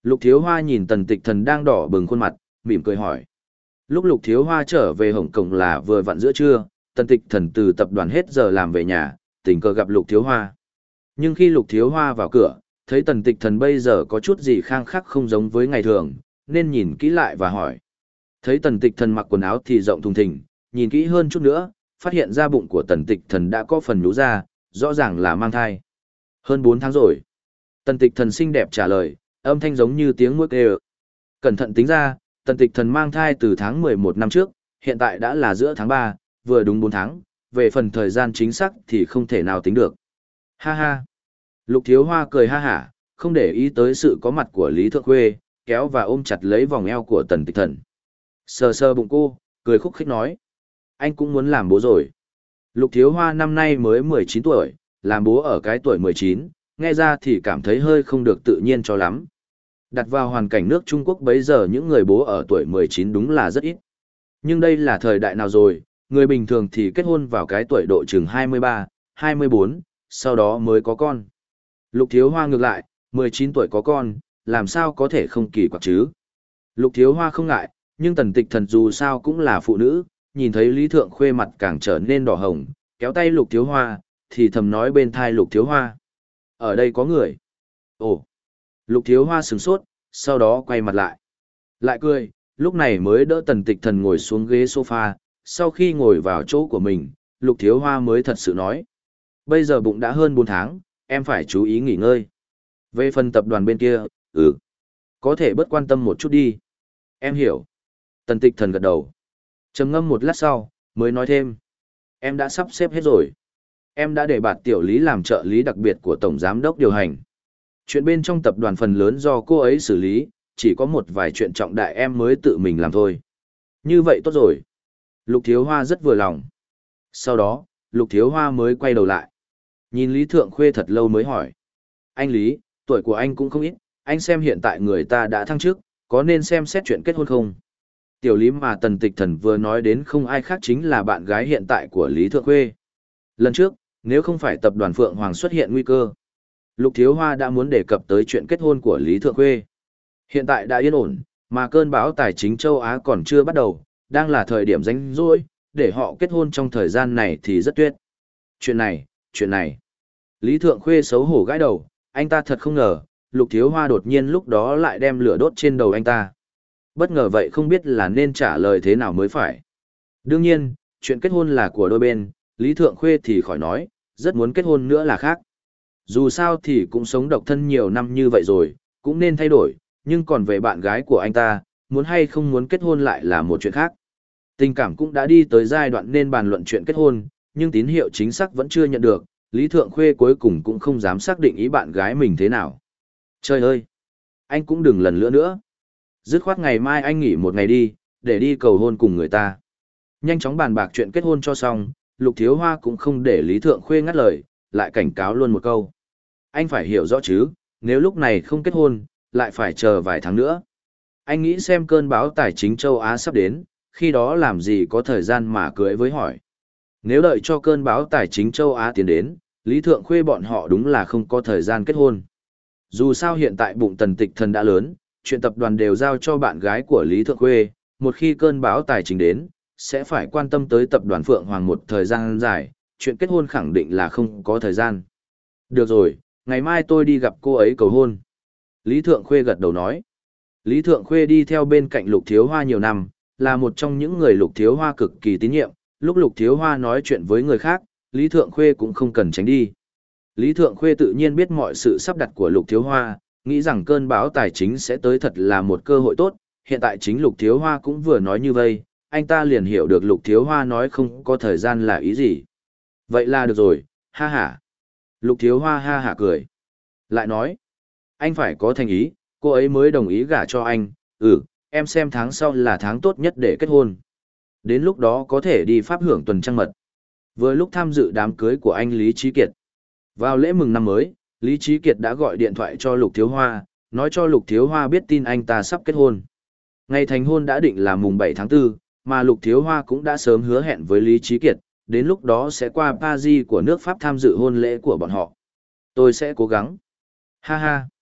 Lục Thiếu Hoa nhìn Tần Tịch Thần đang đỏ bừng khuôn mặt, mỉm cười hỏi. Lúc Lục Thiếu Hoa trở về Hồng Kông là vừa vặn giữa trưa, Tần Tịch Thần từ tập đoàn hết giờ làm về nhà, tình cờ gặp Lục Thiếu Hoa. Nhưng khi Lục Thiếu Hoa vào cửa, thấy Tần Tịch Thần bây giờ có chút gì khang khắc không giống với ngày thường, nên nhìn kỹ lại và hỏi. Thấy Tần Tịch Thần mặc quần áo thì rộng thùng thình, nhìn kỹ hơn chút nữa, phát hiện ra bụng của Tần Tịch Thần đã có phần nhú ra, rõ ràng là mang thai. Hơn bốn tháng rồi. Tần Tịch Thần xinh đẹp trả lời, âm thanh giống như tiếng muỗi kêu. Cẩn thận tính ra, Tần Tịch Thần mang thai từ tháng mười một năm trước, hiện tại đã là giữa tháng ba, vừa đúng bốn tháng, về phần thời gian chính xác thì không thể nào tính được. Ha ha. Lục Thiếu Hoa cười ha hả, không để ý tới sự có mặt của Lý Thượng Khuê, kéo và ôm chặt lấy vòng eo của Tần Tịch Thần. Sờ sờ bụng cô, cười khúc khích nói. Anh cũng muốn làm bố rồi. Lục Thiếu Hoa năm nay mới mười chín tuổi, làm bố ở cái tuổi mười chín, nghe ra thì cảm thấy hơi không được tự nhiên cho lắm. Đặt vào hoàn cảnh nước Trung Quốc bấy giờ những người bố ở tuổi mười chín đúng là rất ít. Nhưng đây là thời đại nào rồi, người bình thường thì kết hôn vào cái tuổi độ chừng hai mươi ba, hai mươi bốn, sau đó mới có con. Lục Thiếu Hoa ngược lại, mười chín tuổi có con, làm sao có thể không kỳ quặc chứ. Lục Thiếu Hoa không ngại, nhưng Tần Tịch Thần dù sao cũng là phụ nữ, nhìn thấy Lý Thượng Khuê mặt càng trở nên đỏ hồng, kéo tay Lục Thiếu Hoa, thì thầm nói bên thai Lục Thiếu Hoa. Ở đây có người. Ồ. Lục Thiếu Hoa sửng sốt, sau đó quay mặt lại. Lại cười, lúc này mới đỡ Tần Tịch Thần ngồi xuống ghế sofa, sau khi ngồi vào chỗ của mình, Lục Thiếu Hoa mới thật sự nói. Bây giờ bụng đã hơn bốn tháng, em phải chú ý nghỉ ngơi. Về phần tập đoàn bên kia, ừ. Có thể bớt quan tâm một chút đi. Em hiểu. Tần Tịch Thần gật đầu. Trầm ngâm một lát sau, mới nói thêm. Em đã sắp xếp hết rồi. Em đã để Bạt Tiểu Lý làm trợ lý đặc biệt của Tổng Giám đốc điều hành. Chuyện bên trong tập đoàn phần lớn do cô ấy xử lý, chỉ có một vài chuyện trọng đại em mới tự mình làm thôi. Như vậy tốt rồi. Lục Thiếu Hoa rất vừa lòng. Sau đó, Lục Thiếu Hoa mới quay đầu lại. Nhìn Lý Thượng Khuê thật lâu mới hỏi. Anh Lý, tuổi của anh cũng không ít, anh xem hiện tại người ta đã thăng chức, có nên xem xét chuyện kết hôn không? Tiểu Lý mà Tần Tịch Thần vừa nói đến không ai khác chính là bạn gái hiện tại của Lý Thượng Khuê. Lần trước, nếu không phải tập đoàn Phượng Hoàng xuất hiện nguy cơ, Lục Thiếu Hoa đã muốn đề cập tới chuyện kết hôn của Lý Thượng Khuê. Hiện tại đã yên ổn, mà cơn bão tài chính châu Á còn chưa bắt đầu, đang là thời điểm rảnh rỗi, để họ kết hôn trong thời gian này thì rất tuyệt. Chuyện này, chuyện này. Lý Thượng Khuê xấu hổ gãi đầu, anh ta thật không ngờ, Lục Thiếu Hoa đột nhiên lúc đó lại đem lửa đốt trên đầu anh ta. Bất ngờ vậy không biết là nên trả lời thế nào mới phải. Đương nhiên, chuyện kết hôn là của đôi bên, Lý Thượng Khuê thì khỏi nói, rất muốn kết hôn nữa là khác. Dù sao thì cũng sống độc thân nhiều năm như vậy rồi, cũng nên thay đổi, nhưng còn về bạn gái của anh ta, muốn hay không muốn kết hôn lại là một chuyện khác. Tình cảm cũng đã đi tới giai đoạn nên bàn luận chuyện kết hôn, nhưng tín hiệu chính xác vẫn chưa nhận được, Lý Thượng Khuê cuối cùng cũng không dám xác định ý bạn gái mình thế nào. Trời ơi! Anh cũng đừng lần nữa nữa. Dứt khoát ngày mai anh nghỉ một ngày đi, để đi cầu hôn cùng người ta. Nhanh chóng bàn bạc chuyện kết hôn cho xong, Lục Thiếu Hoa cũng không để Lý Thượng Khuê ngắt lời, lại cảnh cáo luôn một câu. Anh phải hiểu rõ chứ, nếu lúc này không kết hôn, lại phải chờ vài tháng nữa. Anh nghĩ xem cơn bão tài chính châu Á sắp đến, khi đó làm gì có thời gian mà cưới với hỏi. Nếu đợi cho cơn bão tài chính châu Á tiến đến, Lý Thượng Khuê bọn họ đúng là không có thời gian kết hôn. Dù sao hiện tại bụng Tần Tịch Thần đã lớn, chuyện tập đoàn đều giao cho bạn gái của Lý Thượng Khuê, một khi cơn bão tài chính đến, sẽ phải quan tâm tới tập đoàn Phượng Hoàng một thời gian dài, chuyện kết hôn khẳng định là không có thời gian. Được rồi, ngày mai tôi đi gặp cô ấy cầu hôn. Lý Thượng Khuê gật đầu nói. Lý Thượng Khuê đi theo bên cạnh Lục Thiếu Hoa nhiều năm, là một trong những người Lục Thiếu Hoa cực kỳ tín nhiệm, lúc Lục Thiếu Hoa nói chuyện với người khác, Lý Thượng Khuê cũng không cần tránh đi. Lý Thượng Khuê tự nhiên biết mọi sự sắp đặt của Lục Thiếu Hoa, nghĩ rằng cơn bão tài chính sẽ tới thật là một cơ hội tốt, hiện tại chính Lục Thiếu Hoa cũng vừa nói như vậy, anh ta liền hiểu được Lục Thiếu Hoa nói không có thời gian là ý gì. Vậy là được rồi, ha ha. Lục Thiếu Hoa ha ha cười. Lại nói, anh phải có thành ý, cô ấy mới đồng ý gả cho anh, ừ, em xem tháng sau là tháng tốt nhất để kết hôn. Đến lúc đó có thể đi pháp hưởng tuần trăng mật. Vừa lúc tham dự đám cưới của anh Lý Trí Kiệt. Vào lễ mừng năm mới, Lý Trí Kiệt đã gọi điện thoại cho Lục Thiếu Hoa, nói cho Lục Thiếu Hoa biết tin anh ta sắp kết hôn. Ngày thành hôn đã định là mùng bảy tháng tư, mà Lục Thiếu Hoa cũng đã sớm hứa hẹn với Lý Trí Kiệt, đến lúc đó sẽ qua Paris của nước Pháp tham dự hôn lễ của bọn họ. Tôi sẽ cố gắng. Ha ha.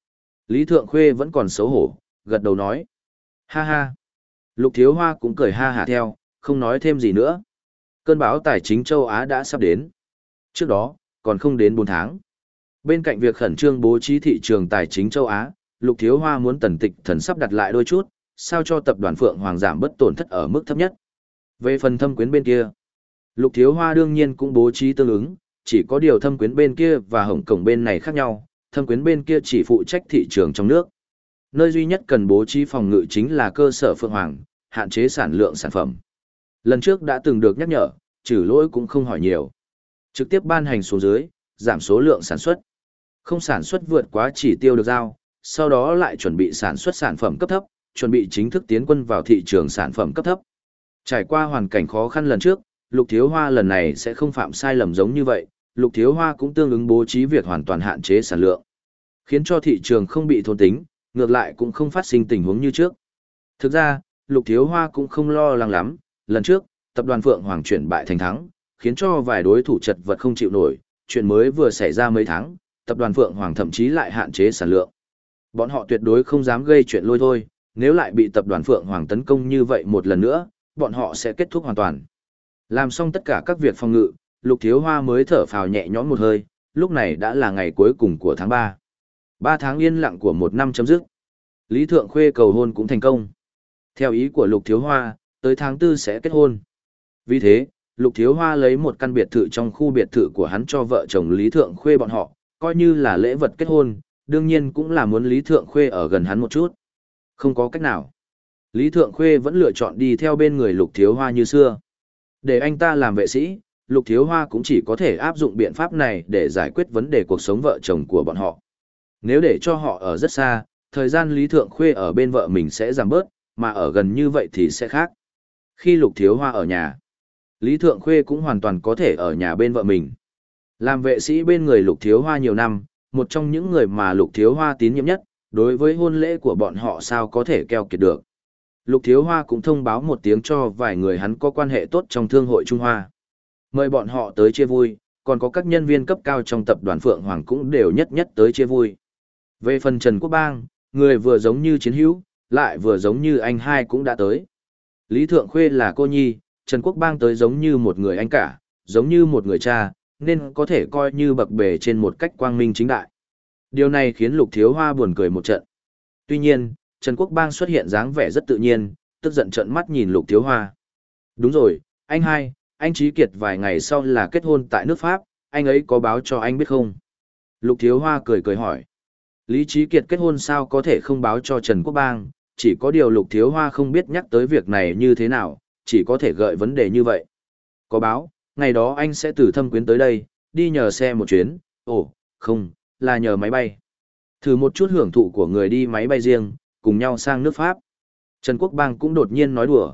Lý Thượng Khuê vẫn còn xấu hổ, gật đầu nói. Ha ha. Lục Thiếu Hoa cũng cười ha hả theo, không nói thêm gì nữa. Cơn bão tài chính châu Á đã sắp đến. Trước đó, còn không đến bốn tháng. Bên cạnh việc khẩn trương bố trí thị trường tài chính châu Á, Lục Thiếu Hoa muốn Tần Tịch Thần sắp đặt lại đôi chút, sao cho tập đoàn Phượng Hoàng giảm bất tổn thất ở mức thấp nhất. Về phần Thâm Quyến bên kia, Lục Thiếu Hoa đương nhiên cũng bố trí tương ứng, chỉ có điều Thâm Quyến bên kia và Hồng Kông bên này khác nhau, Thâm Quyến bên kia chỉ phụ trách thị trường trong nước. Nơi duy nhất cần bố trí phòng ngự chính là cơ sở Phượng Hoàng, hạn chế sản lượng sản phẩm. Lần trước đã từng được nhắc nhở, trừ lỗi cũng không hỏi nhiều. Trực tiếp ban hành xuống dưới, giảm số lượng sản xuất. Không sản xuất vượt quá chỉ tiêu được giao, sau đó lại chuẩn bị sản xuất sản phẩm cấp thấp, chuẩn bị chính thức tiến quân vào thị trường sản phẩm cấp thấp. Trải qua hoàn cảnh khó khăn lần trước, Lục Thiếu Hoa lần này sẽ không phạm sai lầm giống như vậy, Lục Thiếu Hoa cũng tương ứng bố trí việc hoàn toàn hạn chế sản lượng, khiến cho thị trường không bị thôn tính, ngược lại cũng không phát sinh tình huống như trước. Thực ra, Lục Thiếu Hoa cũng không lo lắng lắm, lần trước, tập đoàn Phượng Hoàng chuyển bại thành thắng, khiến cho vài đối thủ chật vật không chịu nổi, chuyện mới vừa xảy ra mấy tháng, tập đoàn Phượng Hoàng thậm chí lại hạn chế sản lượng. Bọn họ tuyệt đối không dám gây chuyện lôi thôi, nếu lại bị tập đoàn Phượng Hoàng tấn công như vậy một lần nữa, bọn họ sẽ kết thúc hoàn toàn. Làm xong tất cả các việc phòng ngự, Lục Thiếu Hoa mới thở phào nhẹ nhõm một hơi, lúc này đã là ngày cuối cùng của tháng ba. Ba tháng yên lặng của một năm chấm dứt. Lý Thượng Khuê cầu hôn cũng thành công. Theo ý của Lục Thiếu Hoa, tới tháng tư sẽ kết hôn. Vì thế, Lục Thiếu Hoa lấy một căn biệt thự trong khu biệt thự của hắn cho vợ chồng Lý Thượng Khuê bọn họ, coi như là lễ vật kết hôn, đương nhiên cũng là muốn Lý Thượng Khuê ở gần hắn một chút. Không có cách nào. Lý Thượng Khuê vẫn lựa chọn đi theo bên người Lục Thiếu Hoa như xưa. Để anh ta làm vệ sĩ, Lục Thiếu Hoa cũng chỉ có thể áp dụng biện pháp này để giải quyết vấn đề cuộc sống vợ chồng của bọn họ. Nếu để cho họ ở rất xa, thời gian Lý Thượng Khuê ở bên vợ mình sẽ giảm bớt, mà ở gần như vậy thì sẽ khác. Khi Lục Thiếu Hoa ở nhà, Lý Thượng Khuê cũng hoàn toàn có thể ở nhà bên vợ mình. Làm vệ sĩ bên người Lục Thiếu Hoa nhiều năm, một trong những người mà Lục Thiếu Hoa tín nhiệm nhất, đối với hôn lễ của bọn họ sao có thể keo kiệt được. Lục Thiếu Hoa cũng thông báo một tiếng cho vài người hắn có quan hệ tốt trong thương hội Trung Hoa. Mời bọn họ tới chia vui, còn có các nhân viên cấp cao trong tập đoàn Phượng Hoàng cũng đều nhất nhất tới chia vui. Về phần Trần Quốc Bang, người vừa giống như chiến hữu, lại vừa giống như anh hai cũng đã tới. Lý Thượng Khuê là cô nhi, Trần Quốc Bang tới giống như một người anh cả, giống như một người cha, nên có thể coi như bậc bề trên một cách quang minh chính đại. Điều này khiến Lục Thiếu Hoa buồn cười một trận. Tuy nhiên, Trần Quốc Bang xuất hiện dáng vẻ rất tự nhiên, tức giận trợn mắt nhìn Lục Thiếu Hoa. Đúng rồi, anh hai, anh Trí Kiệt vài ngày sau là kết hôn tại nước Pháp, anh ấy có báo cho anh biết không? Lục Thiếu Hoa cười cười hỏi. Lý Trí Kiệt kết hôn sao có thể không báo cho Trần Quốc Bang, chỉ có điều Lục Thiếu Hoa không biết nhắc tới việc này như thế nào, chỉ có thể gợi vấn đề như vậy. Có báo, ngày đó anh sẽ từ Thâm Quyến tới đây, đi nhờ xe một chuyến, ồ, không, là nhờ máy bay. Thử một chút hưởng thụ của người đi máy bay riêng, cùng nhau sang nước Pháp. Trần Quốc Bang cũng đột nhiên nói đùa.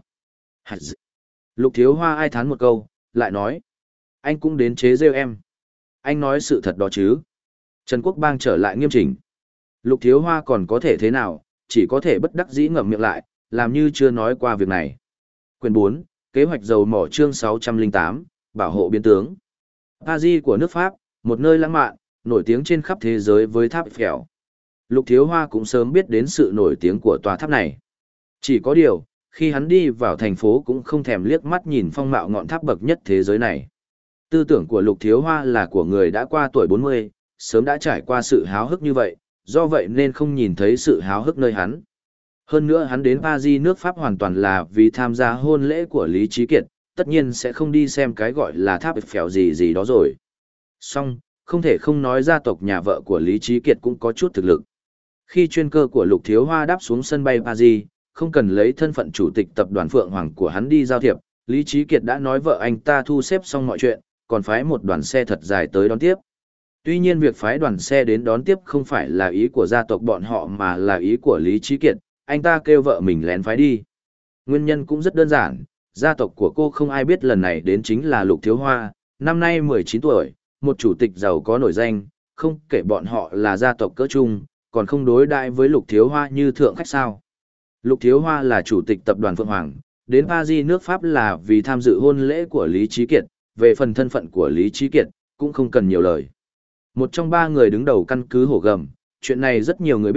Lục Thiếu Hoa ai thán một câu, lại nói. Anh cũng đến chế rêu em. Anh nói sự thật đó chứ. Trần Quốc Bang trở lại nghiêm chỉnh. Lục Thiếu Hoa còn có thể thế nào, chỉ có thể bất đắc dĩ ngậm miệng lại, làm như chưa nói qua việc này. Quyền bốn, kế hoạch dầu mỏ chương sáu trăm lẻ tám, bảo hộ biến tướng. Paris của nước Pháp, một nơi lãng mạn, nổi tiếng trên khắp thế giới với tháp Eiffel. Lục Thiếu Hoa cũng sớm biết đến sự nổi tiếng của tòa tháp này. Chỉ có điều, khi hắn đi vào thành phố cũng không thèm liếc mắt nhìn phong mạo ngọn tháp bậc nhất thế giới này. Tư tưởng của Lục Thiếu Hoa là của người đã qua tuổi bốn mươi, sớm đã trải qua sự háo hức như vậy, do vậy nên không nhìn thấy sự háo hức nơi hắn. Hơn nữa hắn đến Paris nước Pháp hoàn toàn là vì tham gia hôn lễ của Lý Trí Kiệt, tất nhiên sẽ không đi xem cái gọi là tháp Eiffel gì gì đó rồi. Song, không thể không nói gia tộc nhà vợ của Lý Trí Kiệt cũng có chút thực lực. Khi chuyên cơ của Lục Thiếu Hoa đáp xuống sân bay Paris, không cần lấy thân phận chủ tịch tập đoàn Phượng Hoàng của hắn đi giao thiệp, Lý Trí Kiệt đã nói vợ anh ta thu xếp xong mọi chuyện, còn phái một đoàn xe thật dài tới đón tiếp. Tuy nhiên việc phái đoàn xe đến đón tiếp không phải là ý của gia tộc bọn họ mà là ý của Lý Trí Kiệt, anh ta kêu vợ mình lén phái đi. Nguyên nhân cũng rất đơn giản, gia tộc của cô không ai biết lần này đến chính là Lục Thiếu Hoa, năm nay mười chín tuổi, một chủ tịch giàu có nổi danh, không kể bọn họ là gia tộc cỡ trung, còn không đối đãi với Lục Thiếu Hoa như thượng khách sao. Lục Thiếu Hoa là chủ tịch tập đoàn Phượng Hoàng, đến Paris nước Pháp là vì tham dự hôn lễ của Lý Trí Kiệt, về phần thân phận của Lý Trí Kiệt, cũng không cần nhiều lời. Một trong ba người đứng đầu căn cứ Hổ Gầm, chuyện này rất nhiều người biết,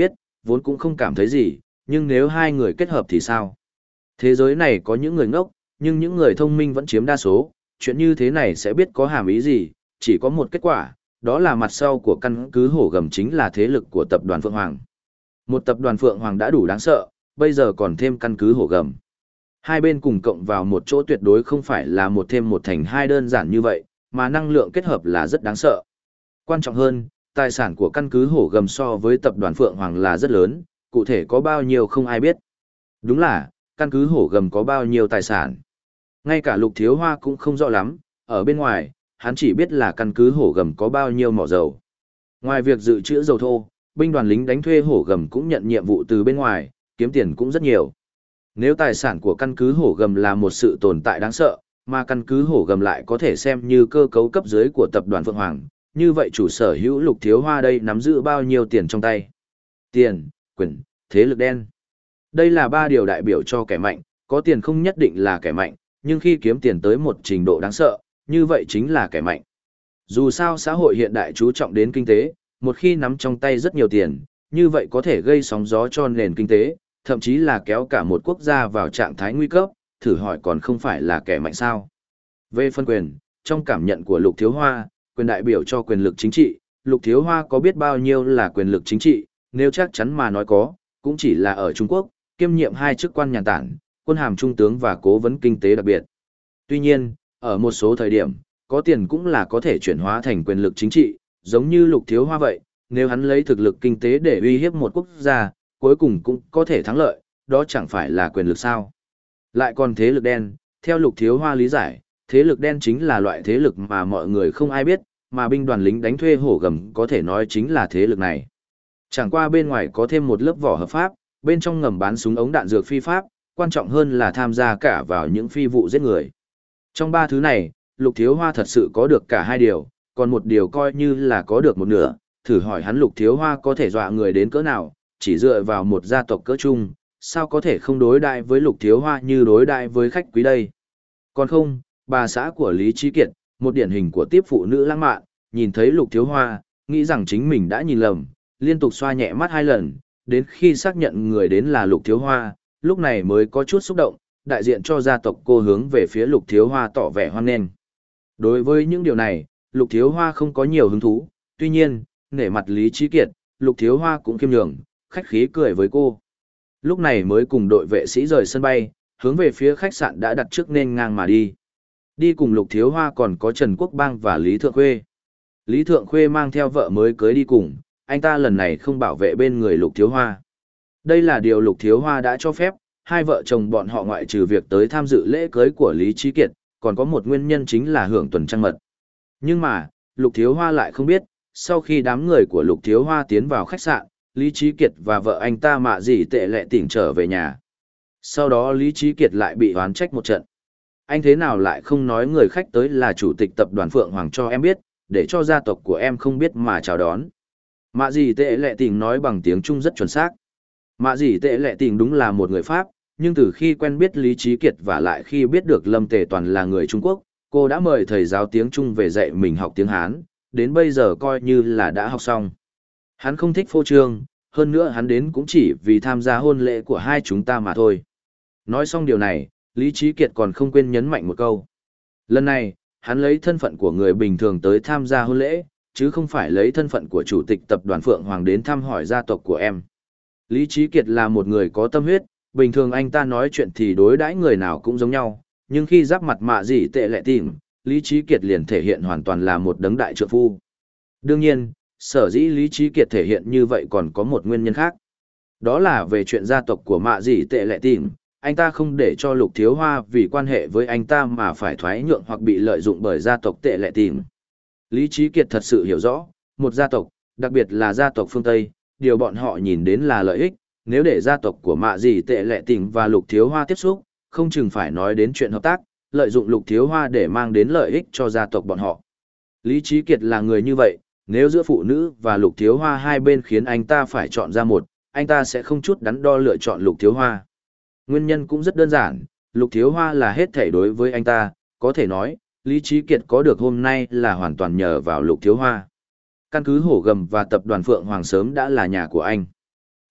vốn cũng không cảm thấy gì, nhưng nếu hai người kết hợp thì sao? Thế giới này có những người ngốc, nhưng những người thông minh vẫn chiếm đa số, chuyện như thế này sẽ biết có hàm ý gì, chỉ có một kết quả, đó là mặt sau của căn cứ hổ gầm chính là thế lực của tập đoàn Phượng Hoàng. Một tập đoàn Phượng Hoàng đã đủ đáng sợ, bây giờ còn thêm căn cứ hổ gầm. Hai bên cùng cộng vào một chỗ tuyệt đối không phải là một thêm một thành hai đơn giản như vậy, mà năng lượng kết hợp là rất đáng sợ. Quan trọng hơn, tài sản của căn cứ hổ gầm so với tập đoàn Phượng Hoàng là rất lớn, cụ thể có bao nhiêu không ai biết. Đúng là, căn cứ hổ gầm có bao nhiêu tài sản. Ngay cả Lục Thiếu Hoa cũng không rõ lắm, ở bên ngoài, hắn chỉ biết là căn cứ hổ gầm có bao nhiêu mỏ dầu. Ngoài việc dự trữ dầu thô, binh đoàn lính đánh thuê hổ gầm cũng nhận nhiệm vụ từ bên ngoài, kiếm tiền cũng rất nhiều. Nếu tài sản của căn cứ hổ gầm là một sự tồn tại đáng sợ, mà căn cứ hổ gầm lại có thể xem như cơ cấu cấp dưới của tập đoàn Phượng Hoàng, như vậy chủ sở hữu Lục Thiếu Hoa đây nắm giữ bao nhiêu tiền trong tay? Tiền, quyền, thế lực đen. Đây là ba điều đại biểu cho kẻ mạnh, có tiền không nhất định là kẻ mạnh, nhưng khi kiếm tiền tới một trình độ đáng sợ, như vậy chính là kẻ mạnh. Dù sao xã hội hiện đại chú trọng đến kinh tế, một khi nắm trong tay rất nhiều tiền, như vậy có thể gây sóng gió cho nền kinh tế, thậm chí là kéo cả một quốc gia vào trạng thái nguy cấp, thử hỏi còn không phải là kẻ mạnh sao. Về phân quyền, trong cảm nhận của Lục Thiếu Hoa, quyền đại biểu cho quyền lực chính trị, Lục Thiếu Hoa có biết bao nhiêu là quyền lực chính trị, nếu chắc chắn mà nói có, cũng chỉ là ở Trung Quốc, kiêm nhiệm hai chức quan nhàn tản, quân hàm trung tướng và cố vấn kinh tế đặc biệt. Tuy nhiên, ở một số thời điểm, có tiền cũng là có thể chuyển hóa thành quyền lực chính trị, giống như Lục Thiếu Hoa vậy, nếu hắn lấy thực lực kinh tế để uy hiếp một quốc gia, cuối cùng cũng có thể thắng lợi, đó chẳng phải là quyền lực sao. Lại còn thế lực đen, theo Lục Thiếu Hoa lý giải, thế lực đen chính là loại thế lực mà mọi người không ai biết, mà binh đoàn lính đánh thuê hổ gầm có thể nói chính là thế lực này. Chẳng qua bên ngoài có thêm một lớp vỏ hợp pháp, bên trong ngầm bán súng ống đạn dược phi pháp, quan trọng hơn là tham gia cả vào những phi vụ giết người. Trong ba thứ này, Lục Thiếu Hoa thật sự có được cả hai điều, còn một điều coi như là có được một nửa, thử hỏi hắn Lục Thiếu Hoa có thể dọa người đến cỡ nào, chỉ dựa vào một gia tộc cỡ chung, sao có thể không đối đại với Lục Thiếu Hoa như đối đại với khách quý đây. Còn không, bà xã của Lý Trí Kiệt, một điển hình của tiếp phụ nữ lãng mạn, nhìn thấy Lục Thiếu Hoa, nghĩ rằng chính mình đã nhìn lầm, liên tục xoa nhẹ mắt hai lần, đến khi xác nhận người đến là Lục Thiếu Hoa, lúc này mới có chút xúc động, đại diện cho gia tộc cô hướng về phía Lục Thiếu Hoa tỏ vẻ hoan nghênh. Đối với những điều này, Lục Thiếu Hoa không có nhiều hứng thú, tuy nhiên, nể mặt Lý Trí Kiệt, Lục Thiếu Hoa cũng khiêm nhường, khách khí cười với cô. Lúc này mới cùng đội vệ sĩ rời sân bay, hướng về phía khách sạn đã đặt trước nên ngang mà đi. Đi cùng Lục Thiếu Hoa còn có Trần Quốc Bang và Lý Thượng Khuê. Lý Thượng Khuê mang theo vợ mới cưới đi cùng, anh ta lần này không bảo vệ bên người Lục Thiếu Hoa. Đây là điều Lục Thiếu Hoa đã cho phép, hai vợ chồng bọn họ ngoại trừ việc tới tham dự lễ cưới của Lý Trí Kiệt, còn có một nguyên nhân chính là hưởng tuần trăng mật. Nhưng mà, Lục Thiếu Hoa lại không biết, sau khi đám người của Lục Thiếu Hoa tiến vào khách sạn, Lý Trí Kiệt và vợ anh ta Mạ Dĩ Tệ Lệ tỉnh trở về nhà. Sau đó Lý Trí Kiệt lại bị oán trách một trận. Anh thế nào lại không nói người khách tới là chủ tịch tập đoàn Phượng Hoàng cho em biết, để cho gia tộc của em không biết mà chào đón. Mạ Dĩ Tệ Lệ tỉnh nói bằng tiếng Trung rất chuẩn xác. Mạ Dĩ Tệ Lệ tỉnh đúng là một người Pháp, nhưng từ khi quen biết Lý Trí Kiệt và lại khi biết được Lâm Tề Toàn là người Trung Quốc, cô đã mời thầy giáo tiếng Trung về dạy mình học tiếng Hán, đến bây giờ coi như là đã học xong. Hắn không thích phô trương, hơn nữa hắn đến cũng chỉ vì tham gia hôn lễ của hai chúng ta mà thôi. Nói xong điều này, Lý Trí Kiệt còn không quên nhấn mạnh một câu. Lần này, hắn lấy thân phận của người bình thường tới tham gia hôn lễ, chứ không phải lấy thân phận của chủ tịch tập đoàn Phượng Hoàng đến thăm hỏi gia tộc của em. Lý Trí Kiệt là một người có tâm huyết, bình thường anh ta nói chuyện thì đối đãi người nào cũng giống nhau, nhưng khi giáp mặt Mạ Dĩ Tệ Lệ tỉnh, Lý Trí Kiệt liền thể hiện hoàn toàn là một đấng đại trượng phu. Đương nhiên, sở dĩ Lý Trí Kiệt thể hiện như vậy còn có một nguyên nhân khác. Đó là về chuyện gia tộc của Mạ Dĩ Tệ Lệ tỉnh, anh ta không để cho Lục Thiếu Hoa vì quan hệ với anh ta mà phải thoái nhượng hoặc bị lợi dụng bởi gia tộc Tệ Lệ tỉnh. Lý Trí Kiệt thật sự hiểu rõ, một gia tộc, đặc biệt là gia tộc phương Tây, điều bọn họ nhìn đến là lợi ích, nếu để gia tộc của Mạ Dĩ Tệ Lệ tỉnh và Lục Thiếu Hoa tiếp xúc, không chừng phải nói đến chuyện hợp tác, lợi dụng Lục Thiếu Hoa để mang đến lợi ích cho gia tộc bọn họ. Lý Trí Kiệt là người như vậy, nếu giữa phụ nữ và Lục Thiếu Hoa hai bên khiến anh ta phải chọn ra một, anh ta sẽ không chút đắn đo lựa chọn Lục Thiếu Hoa. Nguyên nhân cũng rất đơn giản, Lục Thiếu Hoa là hết thảy đối với anh ta, có thể nói, Lý Trí Kiệt có được hôm nay là hoàn toàn nhờ vào Lục Thiếu Hoa. Căn cứ Hổ Gầm và tập đoàn Phượng Hoàng sớm đã là nhà của anh.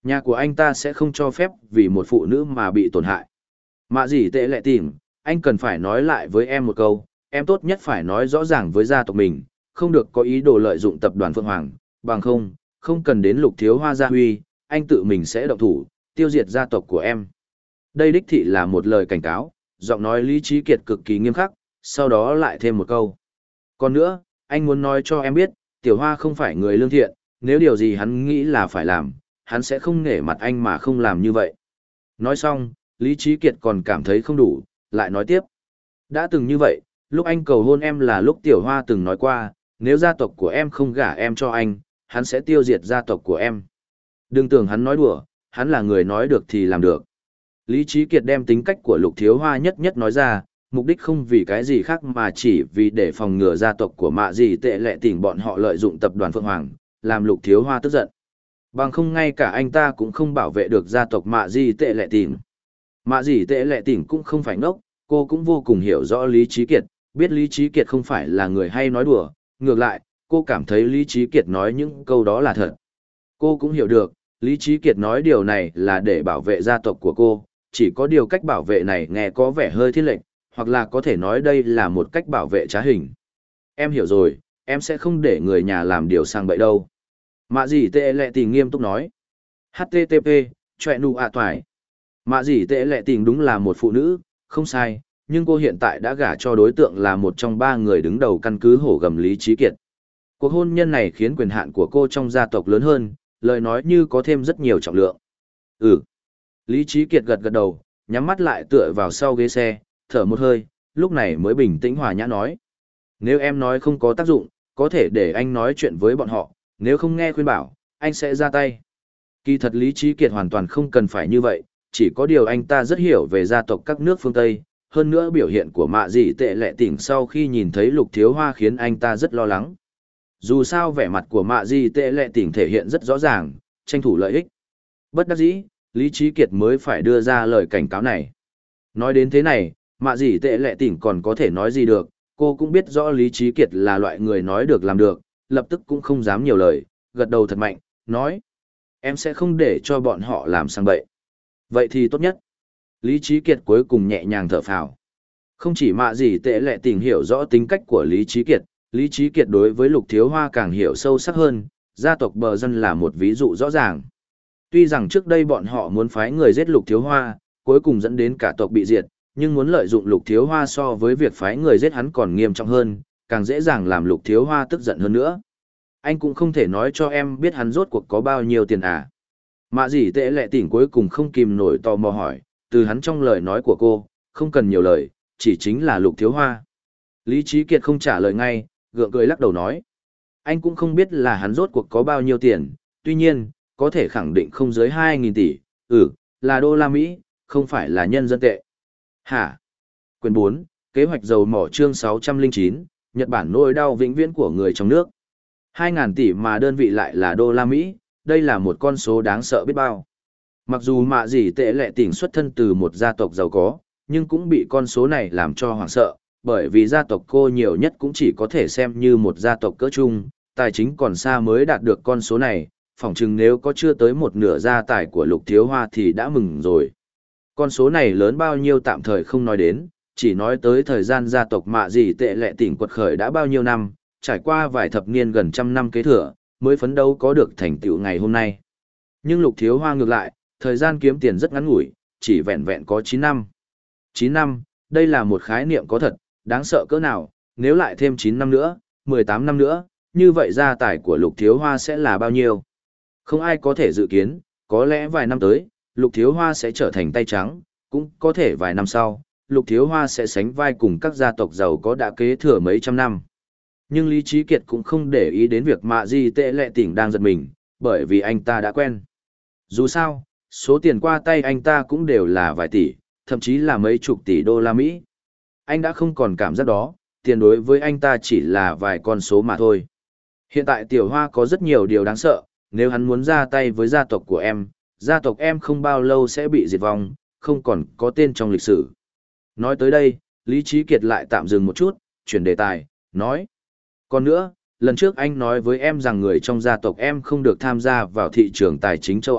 Nhà của anh ta sẽ không cho phép vì một phụ nữ mà bị tổn hại. Mạ gì tệ lệ tìm, anh cần phải nói lại với em một câu, em tốt nhất phải nói rõ ràng với gia tộc mình, không được có ý đồ lợi dụng tập đoàn Phượng Hoàng, bằng không, không cần đến Lục Thiếu Hoa gia huy, anh tự mình sẽ động thủ, tiêu diệt gia tộc của em. Đây đích thị là một lời cảnh cáo, giọng nói Lý Trí Kiệt cực kỳ nghiêm khắc, sau đó lại thêm một câu. Còn nữa, anh muốn nói cho em biết, Tiểu Hoa không phải người lương thiện, nếu điều gì hắn nghĩ là phải làm, hắn sẽ không nể mặt anh mà không làm như vậy. Nói xong, Lý Trí Kiệt còn cảm thấy không đủ, lại nói tiếp. Đã từng như vậy, lúc anh cầu hôn em là lúc Tiểu Hoa từng nói qua, nếu gia tộc của em không gả em cho anh, hắn sẽ tiêu diệt gia tộc của em. Đừng tưởng hắn nói đùa, hắn là người nói được thì làm được. Lý Trí Kiệt đem tính cách của Lục Thiếu Hoa nhất nhất nói ra, mục đích không vì cái gì khác mà chỉ vì để phòng ngừa gia tộc của Mạ Dì Tệ Lệ Tỉnh bọn họ lợi dụng tập đoàn Phượng Hoàng, làm Lục Thiếu Hoa tức giận. Bằng không ngay cả anh ta cũng không bảo vệ được gia tộc Mạ Dì Tệ Lệ Tỉnh. Mạ Dì Tệ Lệ Tỉnh cũng không phải ngốc, cô cũng vô cùng hiểu rõ Lý Trí Kiệt, biết Lý Trí Kiệt không phải là người hay nói đùa, ngược lại, cô cảm thấy Lý Trí Kiệt nói những câu đó là thật. Cô cũng hiểu được, Lý Trí Kiệt nói điều này là để bảo vệ gia tộc của cô, chỉ có điều cách bảo vệ này nghe có vẻ hơi thiên lệch, hoặc là có thể nói đây là một cách bảo vệ trá hình. Em hiểu rồi, em sẽ không để người nhà làm điều sang bậy đâu. Mạ Dì Tệ Lệ Tỉnh nghiêm túc nói. hát tê tê pê, chọe nụ ạ toài. Mạ Dì Tệ Lệ Tỉnh đúng là một phụ nữ, không sai, nhưng cô hiện tại đã gả cho đối tượng là một trong ba người đứng đầu căn cứ hổ gầm Lý Trí Kiệt. Cuộc hôn nhân này khiến quyền hạn của cô trong gia tộc lớn hơn, lời nói như có thêm rất nhiều trọng lượng. Ừ. Lý Trí Kiệt gật gật đầu, nhắm mắt lại tựa vào sau ghế xe, thở một hơi, lúc này mới bình tĩnh hòa nhã nói. Nếu em nói không có tác dụng, có thể để anh nói chuyện với bọn họ, nếu không nghe khuyên bảo, anh sẽ ra tay. Kỳ thật Lý Trí Kiệt hoàn toàn không cần phải như vậy, chỉ có điều anh ta rất hiểu về gia tộc các nước phương Tây, hơn nữa biểu hiện của Mạ Dì Tệ Lệ Tỉnh sau khi nhìn thấy Lục Thiếu Hoa khiến anh ta rất lo lắng. Dù sao vẻ mặt của Mạ Dì Tệ Lệ Tỉnh thể hiện rất rõ ràng, tranh thủ lợi ích. Bất đắc dĩ, Lý Trí Kiệt mới phải đưa ra lời cảnh cáo này. Nói đến thế này, Mạ Dì Tệ Lệ Tỉnh còn có thể nói gì được, cô cũng biết rõ Lý Trí Kiệt là loại người nói được làm được, lập tức cũng không dám nhiều lời, gật đầu thật mạnh, nói. Em sẽ không để cho bọn họ làm sang bậy. Vậy thì tốt nhất. Lý Trí Kiệt cuối cùng nhẹ nhàng thở phào. Không chỉ Mạ Dì Tệ Lệ Tỉnh hiểu rõ tính cách của Lý Trí Kiệt, Lý Trí Kiệt đối với Lục Thiếu Hoa càng hiểu sâu sắc hơn, gia tộc Bờ Dân là một ví dụ rõ ràng. Tuy rằng trước đây bọn họ muốn phái người giết Lục Thiếu Hoa, cuối cùng dẫn đến cả tộc bị diệt, nhưng muốn lợi dụng Lục Thiếu Hoa so với việc phái người giết hắn còn nghiêm trọng hơn, càng dễ dàng làm Lục Thiếu Hoa tức giận hơn nữa. Anh cũng không thể nói cho em biết hắn rốt cuộc có bao nhiêu tiền à. Mạ Dì Tệ Lệ Tỉnh cuối cùng không kìm nổi tò mò hỏi, từ hắn trong lời nói của cô, không cần nhiều lời, chỉ chính là Lục Thiếu Hoa. Lý Trí Kiệt không trả lời ngay, gượng cười lắc đầu nói. Anh cũng không biết là hắn rốt cuộc có bao nhiêu tiền, tuy nhiên, có thể khẳng định không dưới hai nghìn tỷ, ừ, là đô la Mỹ, không phải là nhân dân tệ. Hả? Quyền bốn, kế hoạch dầu mỏ chương sáu trăm lẻ chín, Nhật Bản nỗi đau vĩnh viễn của người trong nước. hai nghìn tỷ mà đơn vị lại là đô la Mỹ, đây là một con số đáng sợ biết bao. Mặc dù Mạ Dì Tệ Lệ Tỉnh xuất thân từ một gia tộc giàu có, nhưng cũng bị con số này làm cho hoảng sợ, bởi vì gia tộc cô nhiều nhất cũng chỉ có thể xem như một gia tộc cỡ trung, tài chính còn xa mới đạt được con số này, phỏng chừng nếu có chưa tới một nửa gia tài của Lục Thiếu Hoa thì đã mừng rồi. Con số này lớn bao nhiêu tạm thời không nói đến, chỉ nói tới thời gian gia tộc Mạ Dì Tệ Lệ Tỉnh quật khởi đã bao nhiêu năm, trải qua vài thập niên gần trăm năm kế thừa, mới phấn đấu có được thành tựu ngày hôm nay. Nhưng Lục Thiếu Hoa ngược lại, thời gian kiếm tiền rất ngắn ngủi, chỉ vẹn vẹn có chín năm. chín năm, đây là một khái niệm có thật, đáng sợ cỡ nào, nếu lại thêm chín năm nữa, mười tám năm nữa, như vậy gia tài của Lục Thiếu Hoa sẽ là bao nhiêu? Không ai có thể dự kiến, có lẽ vài năm tới, Lục Thiếu Hoa sẽ trở thành tay trắng, cũng có thể vài năm sau, Lục Thiếu Hoa sẽ sánh vai cùng các gia tộc giàu có đã kế thừa mấy trăm năm. Nhưng Lý Trí Kiệt cũng không để ý đến việc Mạ Dì Tệ Lệ Tỉnh đang giật mình, bởi vì anh ta đã quen. Dù sao, số tiền qua tay anh ta cũng đều là vài tỷ, thậm chí là mấy chục tỷ đô la Mỹ. Anh đã không còn cảm giác đó, tiền đối với anh ta chỉ là vài con số mà thôi. Hiện tại Tiểu Hoa có rất nhiều điều đáng sợ, nếu hắn muốn ra tay với gia tộc của em, gia tộc em không bao lâu sẽ bị diệt vong, không còn có tên trong lịch sử. Nói tới đây, Lý Trí Kiệt lại tạm dừng một chút, chuyển đề tài, nói. Còn nữa, lần trước anh nói với em rằng người trong gia tộc em không được tham gia vào thị trường tài chính châu Á,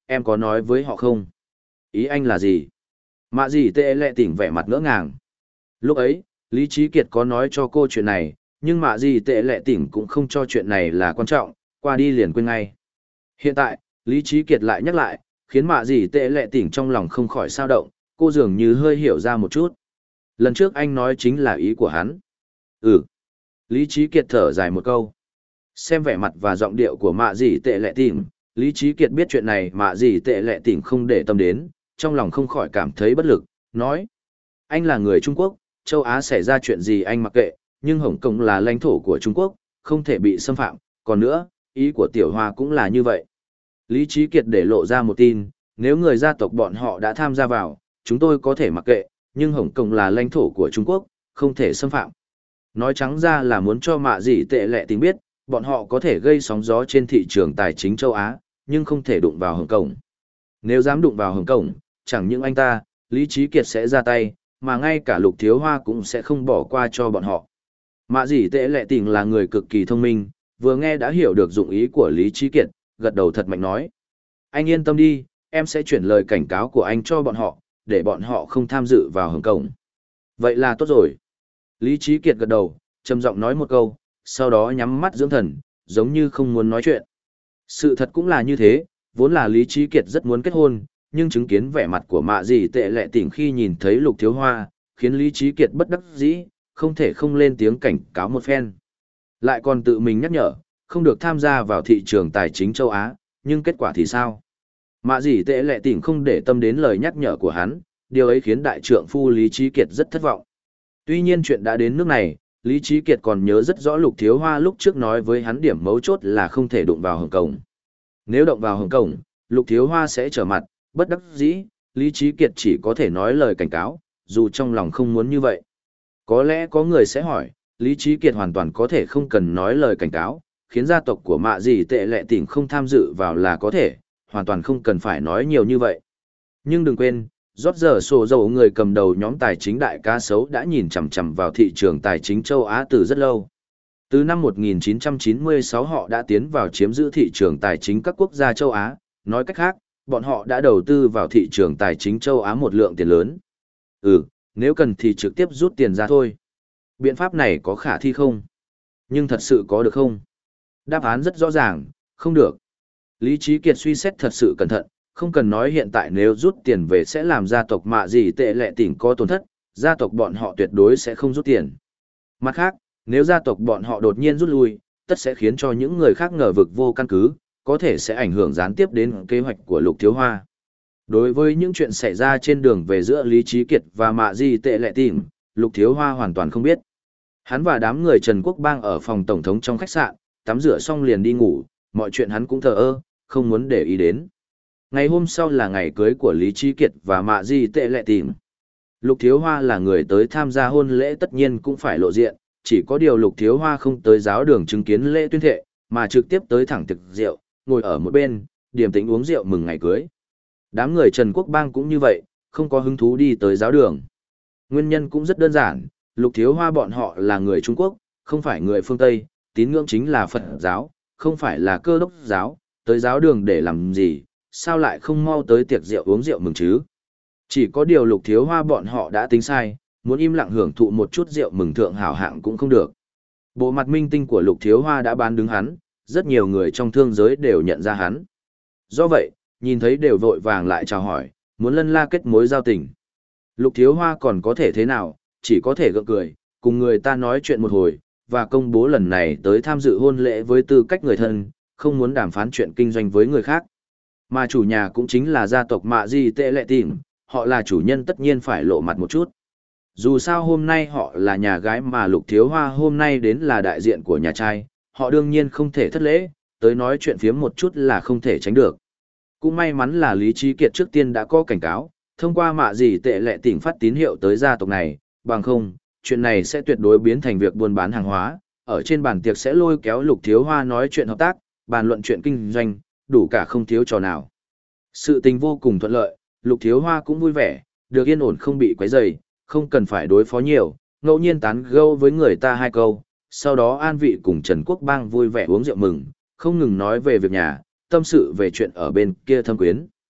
em có nói với họ không? Ý anh là gì? Mạ gì tệ lệ tỉnh vẻ mặt ngỡ ngàng. Lúc ấy, Lý Trí Kiệt có nói cho cô chuyện này, nhưng mạ gì tệ lệ tỉnh cũng không cho chuyện này là quan trọng, qua đi liền quên ngay. Hiện tại, Lý Trí Kiệt lại nhắc lại, khiến mạ gì tệ lệ tỉnh trong lòng không khỏi sao động, cô dường như hơi hiểu ra một chút. Lần trước anh nói chính là ý của hắn. Ừ. Lý Trí Kiệt thở dài một câu. Xem vẻ mặt và giọng điệu của mạ gì tệ lệ tỉnh, Lý Trí Kiệt biết chuyện này mạ gì tệ lệ tỉnh không để tâm đến, trong lòng không khỏi cảm thấy bất lực, nói. Anh là người Trung Quốc, châu Á xảy ra chuyện gì anh mặc kệ, nhưng Hồng Kông là lãnh thổ của Trung Quốc, không thể bị xâm phạm, còn nữa, ý của Tiểu Hoa cũng là như vậy. Lý Trí Kiệt để lộ ra một tin, nếu người gia tộc bọn họ đã tham gia vào, chúng tôi có thể mặc kệ, nhưng Hồng Kông là lãnh thổ của Trung Quốc, không thể xâm phạm. Nói trắng ra là muốn cho mạ gì tệ lệ tình biết, bọn họ có thể gây sóng gió trên thị trường tài chính châu Á, nhưng không thể đụng vào Hồng Kông. Nếu dám đụng vào Hồng Kông, chẳng những anh ta, Lý Trí Kiệt sẽ ra tay, mà ngay cả Lục Thiếu Hoa cũng sẽ không bỏ qua cho bọn họ. Mạ gì tệ lệ tình là người cực kỳ thông minh, vừa nghe đã hiểu được dụng ý của Lý Trí Kiệt, gật đầu thật mạnh nói. Anh yên tâm đi, em sẽ chuyển lời cảnh cáo của anh cho bọn họ, để bọn họ không tham dự vào Hồng Kông. Vậy là tốt rồi. Lý Trí Kiệt gật đầu, trầm giọng nói một câu, sau đó nhắm mắt dưỡng thần, giống như không muốn nói chuyện. Sự thật cũng là như thế, vốn là Lý Trí Kiệt rất muốn kết hôn, nhưng chứng kiến vẻ mặt của mạ gì tệ lệ tỉnh khi nhìn thấy Lục Thiếu Hoa, khiến Lý Trí Kiệt bất đắc dĩ, không thể không lên tiếng cảnh cáo một phen. Lại còn tự mình nhắc nhở, không được tham gia vào thị trường tài chính châu Á, nhưng kết quả thì sao? Mạ gì tệ lệ tỉnh không để tâm đến lời nhắc nhở của hắn, điều ấy khiến đại trượng phu Lý Trí Kiệt rất thất vọng. Tuy nhiên chuyện đã đến nước này, Lý Trí Kiệt còn nhớ rất rõ Lục Thiếu Hoa lúc trước nói với hắn điểm mấu chốt là không thể đụng vào Hồng Kông. Nếu động vào Hồng Kông, Lục Thiếu Hoa sẽ trở mặt, bất đắc dĩ, Lý Trí Kiệt chỉ có thể nói lời cảnh cáo, dù trong lòng không muốn như vậy. Có lẽ có người sẽ hỏi, Lý Trí Kiệt hoàn toàn có thể không cần nói lời cảnh cáo, khiến gia tộc của mạ gì tệ lệ tỉnh không tham dự vào là có thể, hoàn toàn không cần phải nói nhiều như vậy. Nhưng đừng quên, rót giờ sổ dầu người cầm đầu nhóm tài chính đại ca sấu đã nhìn chằm chằm vào thị trường tài chính châu Á từ rất lâu. Từ năm một nghìn chín trăm chín mươi sáu họ đã tiến vào chiếm giữ thị trường tài chính các quốc gia châu Á, nói cách khác, bọn họ đã đầu tư vào thị trường tài chính châu Á một lượng tiền lớn. Ừ, nếu cần thì trực tiếp rút tiền ra thôi. Biện pháp này có khả thi không? Nhưng thật sự có được không? Đáp án rất rõ ràng, không được. Lý Trí Kiệt suy xét thật sự cẩn thận, không cần nói hiện tại nếu rút tiền về sẽ làm gia tộc mạ gì tệ lệ tỉnh có tổn thất, gia tộc bọn họ tuyệt đối sẽ không rút tiền. Mặt khác, nếu gia tộc bọn họ đột nhiên rút lui, tất sẽ khiến cho những người khác ngờ vực vô căn cứ, có thể sẽ ảnh hưởng gián tiếp đến kế hoạch của Lục Thiếu Hoa. Đối với những chuyện xảy ra trên đường về giữa Lý Trí Kiệt và mạ gì tệ lệ tỉnh, Lục Thiếu Hoa hoàn toàn không biết. Hắn và đám người Trần Quốc Bang ở phòng tổng thống trong khách sạn, tắm rửa xong liền đi ngủ, mọi chuyện hắn cũng thờ ơ, không muốn để ý đến. Ngày hôm sau là ngày cưới của Lý Trí Kiệt và mạ gì tệ lệ tỉnh. Lục Thiếu Hoa là người tới tham gia hôn lễ tất nhiên cũng phải lộ diện, chỉ có điều Lục Thiếu Hoa không tới giáo đường chứng kiến lễ tuyên thệ, mà trực tiếp tới thẳng thực rượu, ngồi ở một bên, điềm tĩnh uống rượu mừng ngày cưới. Đám người Trần Quốc Bang cũng như vậy, không có hứng thú đi tới giáo đường. Nguyên nhân cũng rất đơn giản, Lục Thiếu Hoa bọn họ là người Trung Quốc, không phải người phương Tây, tín ngưỡng chính là Phật giáo, không phải là Cơ đốc giáo, tới giáo đường để làm gì, sao lại không mau tới tiệc rượu uống rượu mừng chứ? Chỉ có điều Lục Thiếu Hoa bọn họ đã tính sai, muốn im lặng hưởng thụ một chút rượu mừng thượng hảo hạng cũng không được. Bộ mặt minh tinh của Lục Thiếu Hoa đã bán đứng hắn, rất nhiều người trong thương giới đều nhận ra hắn. Do vậy, nhìn thấy đều vội vàng lại chào hỏi, muốn lân la kết mối giao tình. Lục Thiếu Hoa còn có thể thế nào, chỉ có thể gượng cười, cùng người ta nói chuyện một hồi, và công bố lần này tới tham dự hôn lễ với tư cách người thân, không muốn đàm phán chuyện kinh doanh với người khác. Mà chủ nhà cũng chính là gia tộc mạ gì tệ lệ tìm, họ là chủ nhân tất nhiên phải lộ mặt một chút. Dù sao hôm nay họ là nhà gái mà Lục Thiếu Hoa hôm nay đến là đại diện của nhà trai, họ đương nhiên không thể thất lễ, tới nói chuyện phiếm một chút là không thể tránh được. Cũng may mắn là Lý Trí Kiệt trước tiên đã có cảnh cáo, thông qua mạ gì tệ lệ tỉnh phát tín hiệu tới gia tộc này, bằng không, chuyện này sẽ tuyệt đối biến thành việc buôn bán hàng hóa, ở trên bàn tiệc sẽ lôi kéo Lục Thiếu Hoa nói chuyện hợp tác, bàn luận chuyện kinh doanh, đủ cả không thiếu trò nào. Sự tình vô cùng thuận lợi, Lục Thiếu Hoa cũng vui vẻ, được yên ổn không bị quấy rầy, không cần phải đối phó nhiều, ngẫu nhiên tán gẫu với người ta hai câu, sau đó an vị cùng Trần Quốc Bang vui vẻ uống rượu mừng, không ngừng nói về việc nhà, tâm sự về chuyện ở bên kia thâm quyến.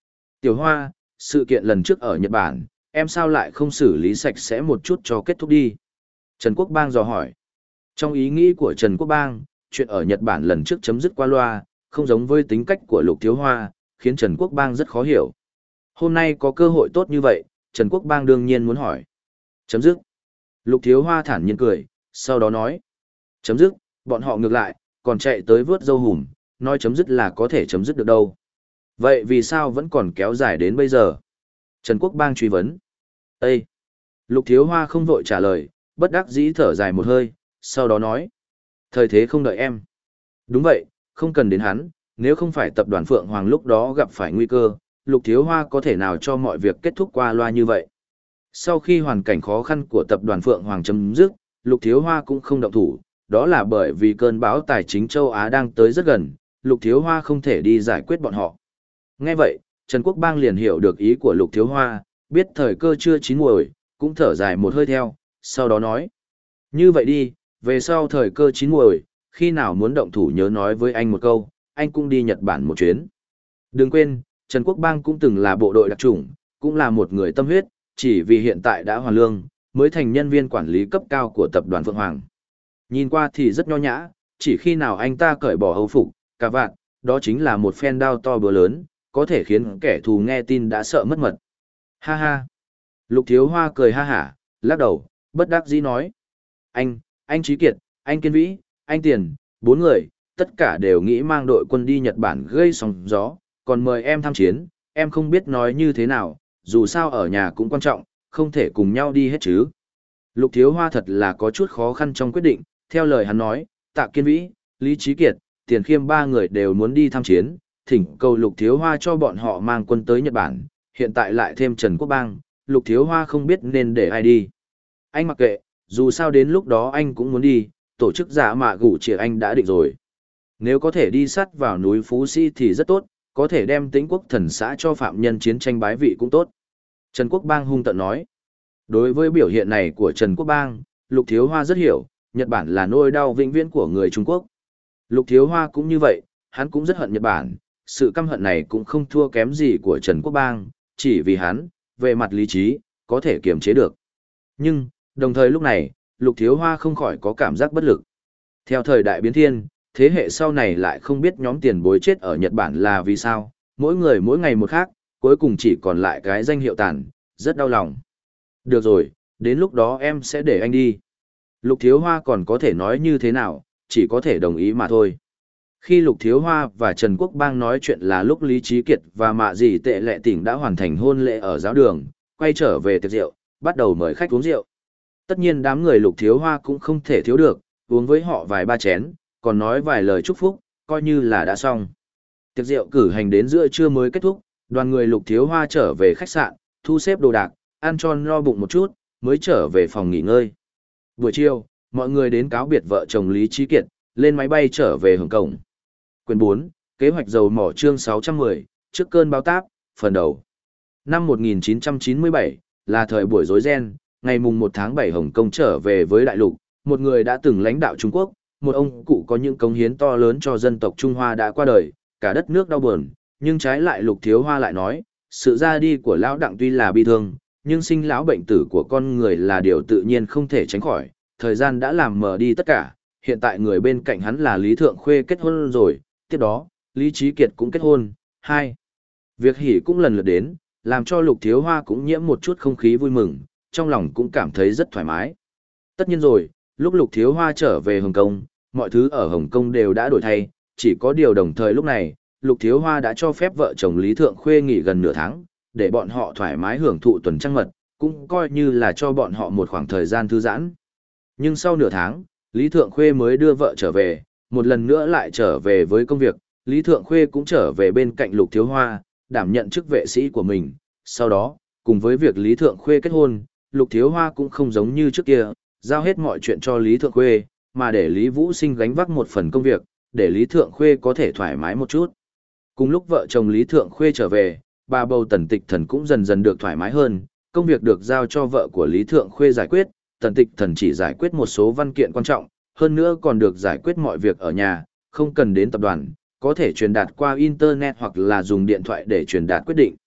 Tiểu Hoa, sự kiện lần trước ở Nhật Bản, em sao lại không xử lý sạch sẽ một chút cho kết thúc đi? Trần Quốc Bang dò hỏi. Trong ý nghĩ của Trần Quốc Bang, chuyện ở Nhật Bản lần trước chấm dứt qua loa, không giống với tính cách của Lục Thiếu Hoa, khiến Trần Quốc Bang rất khó hiểu. Hôm nay có cơ hội tốt như vậy, Trần Quốc Bang đương nhiên muốn hỏi. Chấm dứt. Lục Thiếu Hoa thản nhiên cười, sau đó nói. Chấm dứt, bọn họ ngược lại, còn chạy tới vớt dâu hùm, nói chấm dứt là có thể chấm dứt được đâu. Vậy vì sao vẫn còn kéo dài đến bây giờ? Trần Quốc Bang truy vấn. Ê! Lục Thiếu Hoa không vội trả lời, bất đắc dĩ thở dài một hơi, sau đó nói. Thời thế không đợi em. Đúng vậy, không cần đến hắn, nếu không phải tập đoàn Phượng Hoàng lúc đó gặp phải nguy cơ, Lục Thiếu Hoa có thể nào cho mọi việc kết thúc qua loa như vậy. Sau khi hoàn cảnh khó khăn của tập đoàn Phượng Hoàng chấm dứt, Lục Thiếu Hoa cũng không động thủ, đó là bởi vì cơn bão tài chính châu Á đang tới rất gần, Lục Thiếu Hoa không thể đi giải quyết bọn họ. Nghe vậy, Trần Quốc Bang liền hiểu được ý của Lục Thiếu Hoa, biết thời cơ chưa chín muồi, cũng thở dài một hơi theo, sau đó nói. Như vậy đi, về sau thời cơ chín muồi, khi nào muốn động thủ nhớ nói với anh một câu, anh cũng đi Nhật Bản một chuyến. Đừng quên, Trần Quốc Bang cũng từng là bộ đội đặc chủng, cũng là một người tâm huyết, chỉ vì hiện tại đã hoàn lương, mới thành nhân viên quản lý cấp cao của tập đoàn Phượng Hoàng. Nhìn qua thì rất nho nhã, chỉ khi nào anh ta cởi bỏ hầu phục, cà vạt, đó chính là một phen đao to búa lớn, có thể khiến kẻ thù nghe tin đã sợ mất mật. Ha ha. Lục Thiếu Hoa cười ha hả, lắc đầu, bất đắc dĩ nói. Anh, anh Trí Kiệt, anh Kiên Vĩ, anh Tiền, bốn người, tất cả đều nghĩ mang đội quân đi Nhật Bản gây sóng gió, còn mời em tham chiến, em không biết nói như thế nào, dù sao ở nhà cũng quan trọng, không thể cùng nhau đi hết chứ. Lục Thiếu Hoa thật là có chút khó khăn trong quyết định, theo lời hắn nói, Tạ Kiên Vĩ, Lý Trí Kiệt, Tiền Khiêm ba người đều muốn đi tham chiến, thỉnh cầu Lục Thiếu Hoa cho bọn họ mang quân tới Nhật Bản, hiện tại lại thêm Trần Quốc Bang, Lục Thiếu Hoa không biết nên để ai đi. Anh mặc kệ, dù sao đến lúc đó anh cũng muốn đi, tổ chức giả mạ gủ chìa anh đã định rồi. Nếu có thể đi sắt vào núi Phú Sĩ thì rất tốt, có thể đem Tĩnh Quốc thần xã cho phạm nhân chiến tranh bái vị cũng tốt. Trần Quốc Bang hung tợn nói. Đối với biểu hiện này của Trần Quốc Bang, Lục Thiếu Hoa rất hiểu, Nhật Bản là nỗi đau vĩnh viễn của người Trung Quốc. Lục Thiếu Hoa cũng như vậy, hắn cũng rất hận Nhật Bản, sự căm hận này cũng không thua kém gì của Trần Quốc Bang, chỉ vì hắn, về mặt lý trí, có thể kiềm chế được. Nhưng, đồng thời lúc này, Lục Thiếu Hoa không khỏi có cảm giác bất lực. Theo thời đại biến thiên, thế hệ sau này lại không biết nhóm tiền bối chết ở Nhật Bản là vì sao, mỗi người mỗi ngày một khác, cuối cùng chỉ còn lại cái danh hiệu tàn, rất đau lòng. Được rồi, đến lúc đó em sẽ để anh đi. Lục Thiếu Hoa còn có thể nói như thế nào, chỉ có thể đồng ý mà thôi. Khi Lục Thiếu Hoa và Trần Quốc Bang nói chuyện là lúc Lý Trí Kiệt và Mạ Dì Tệ Lệ Tỉnh đã hoàn thành hôn lễ ở giáo đường, quay trở về tiệc rượu, bắt đầu mời khách uống rượu. Tất nhiên đám người Lục Thiếu Hoa cũng không thể thiếu được, uống với họ vài ba chén, còn nói vài lời chúc phúc, coi như là đã xong. Tiệc rượu cử hành đến giữa trưa mới kết thúc, đoàn người Lục Thiếu Hoa trở về khách sạn, thu xếp đồ đạc, ăn cho no bụng một chút, mới trở về phòng nghỉ ngơi. Buổi chiều, mọi người đến cáo biệt vợ chồng Lý Trí Kiệt, lên máy bay trở về Hồng Kông. Quyền bốn, kế hoạch dầu mỏ chương sáu trăm mười, trước cơn bão táp, phần đầu. Năm một nghìn chín trăm chín mươi bảy, là thời buổi rối ren, ngày mùng một tháng bảy Hồng Kông trở về với đại lục, một người đã từng lãnh đạo Trung Quốc, một ông cụ có những cống hiến to lớn cho dân tộc Trung Hoa đã qua đời, cả đất nước đau buồn, nhưng trái lại Lục Thiếu Hoa lại nói, sự ra đi của lão Đặng tuy là bi thương, nhưng sinh lão bệnh tử của con người là điều tự nhiên không thể tránh khỏi, thời gian đã làm mờ đi tất cả, hiện tại người bên cạnh hắn là Lý Thượng Khuê kết hôn rồi, tiếp đó, Lý Trí Kiệt cũng kết hôn, hai. Việc hỉ cũng lần lượt đến, làm cho Lục Thiếu Hoa cũng nhiễm một chút không khí vui mừng, trong lòng cũng cảm thấy rất thoải mái. Tất nhiên rồi, lúc Lục Thiếu Hoa trở về Hồng Kông, mọi thứ ở Hồng Kông đều đã đổi thay, chỉ có điều đồng thời lúc này, Lục Thiếu Hoa đã cho phép vợ chồng Lý Thượng Khuê nghỉ gần nửa tháng, để bọn họ thoải mái hưởng thụ tuần trăng mật, cũng coi như là cho bọn họ một khoảng thời gian thư giãn. Nhưng sau nửa tháng, Lý Thượng Khuê mới đưa vợ trở về, một lần nữa lại trở về với công việc, Lý Thượng Khuê cũng trở về bên cạnh Lục Thiếu Hoa, đảm nhận chức vệ sĩ của mình. Sau đó, cùng với việc Lý Thượng Khuê kết hôn, Lục Thiếu Hoa cũng không giống như trước kia, giao hết mọi chuyện cho Lý Thượng Khuê, mà để Lý Vũ Sinh gánh vác một phần công việc, để Lý Thượng Khuê có thể thoải mái một chút. Cùng lúc vợ chồng Lý Thượng Khuê trở về, bà bầu Tần Tịch Thần cũng dần dần được thoải mái hơn, công việc được giao cho vợ của Lý Thượng Khuê giải quyết, Tần Tịch Thần chỉ giải quyết một số văn kiện quan trọng, hơn nữa còn được giải quyết mọi việc ở nhà, không cần đến tập đoàn, có thể truyền đạt qua Internet hoặc là dùng điện thoại để truyền đạt quyết định.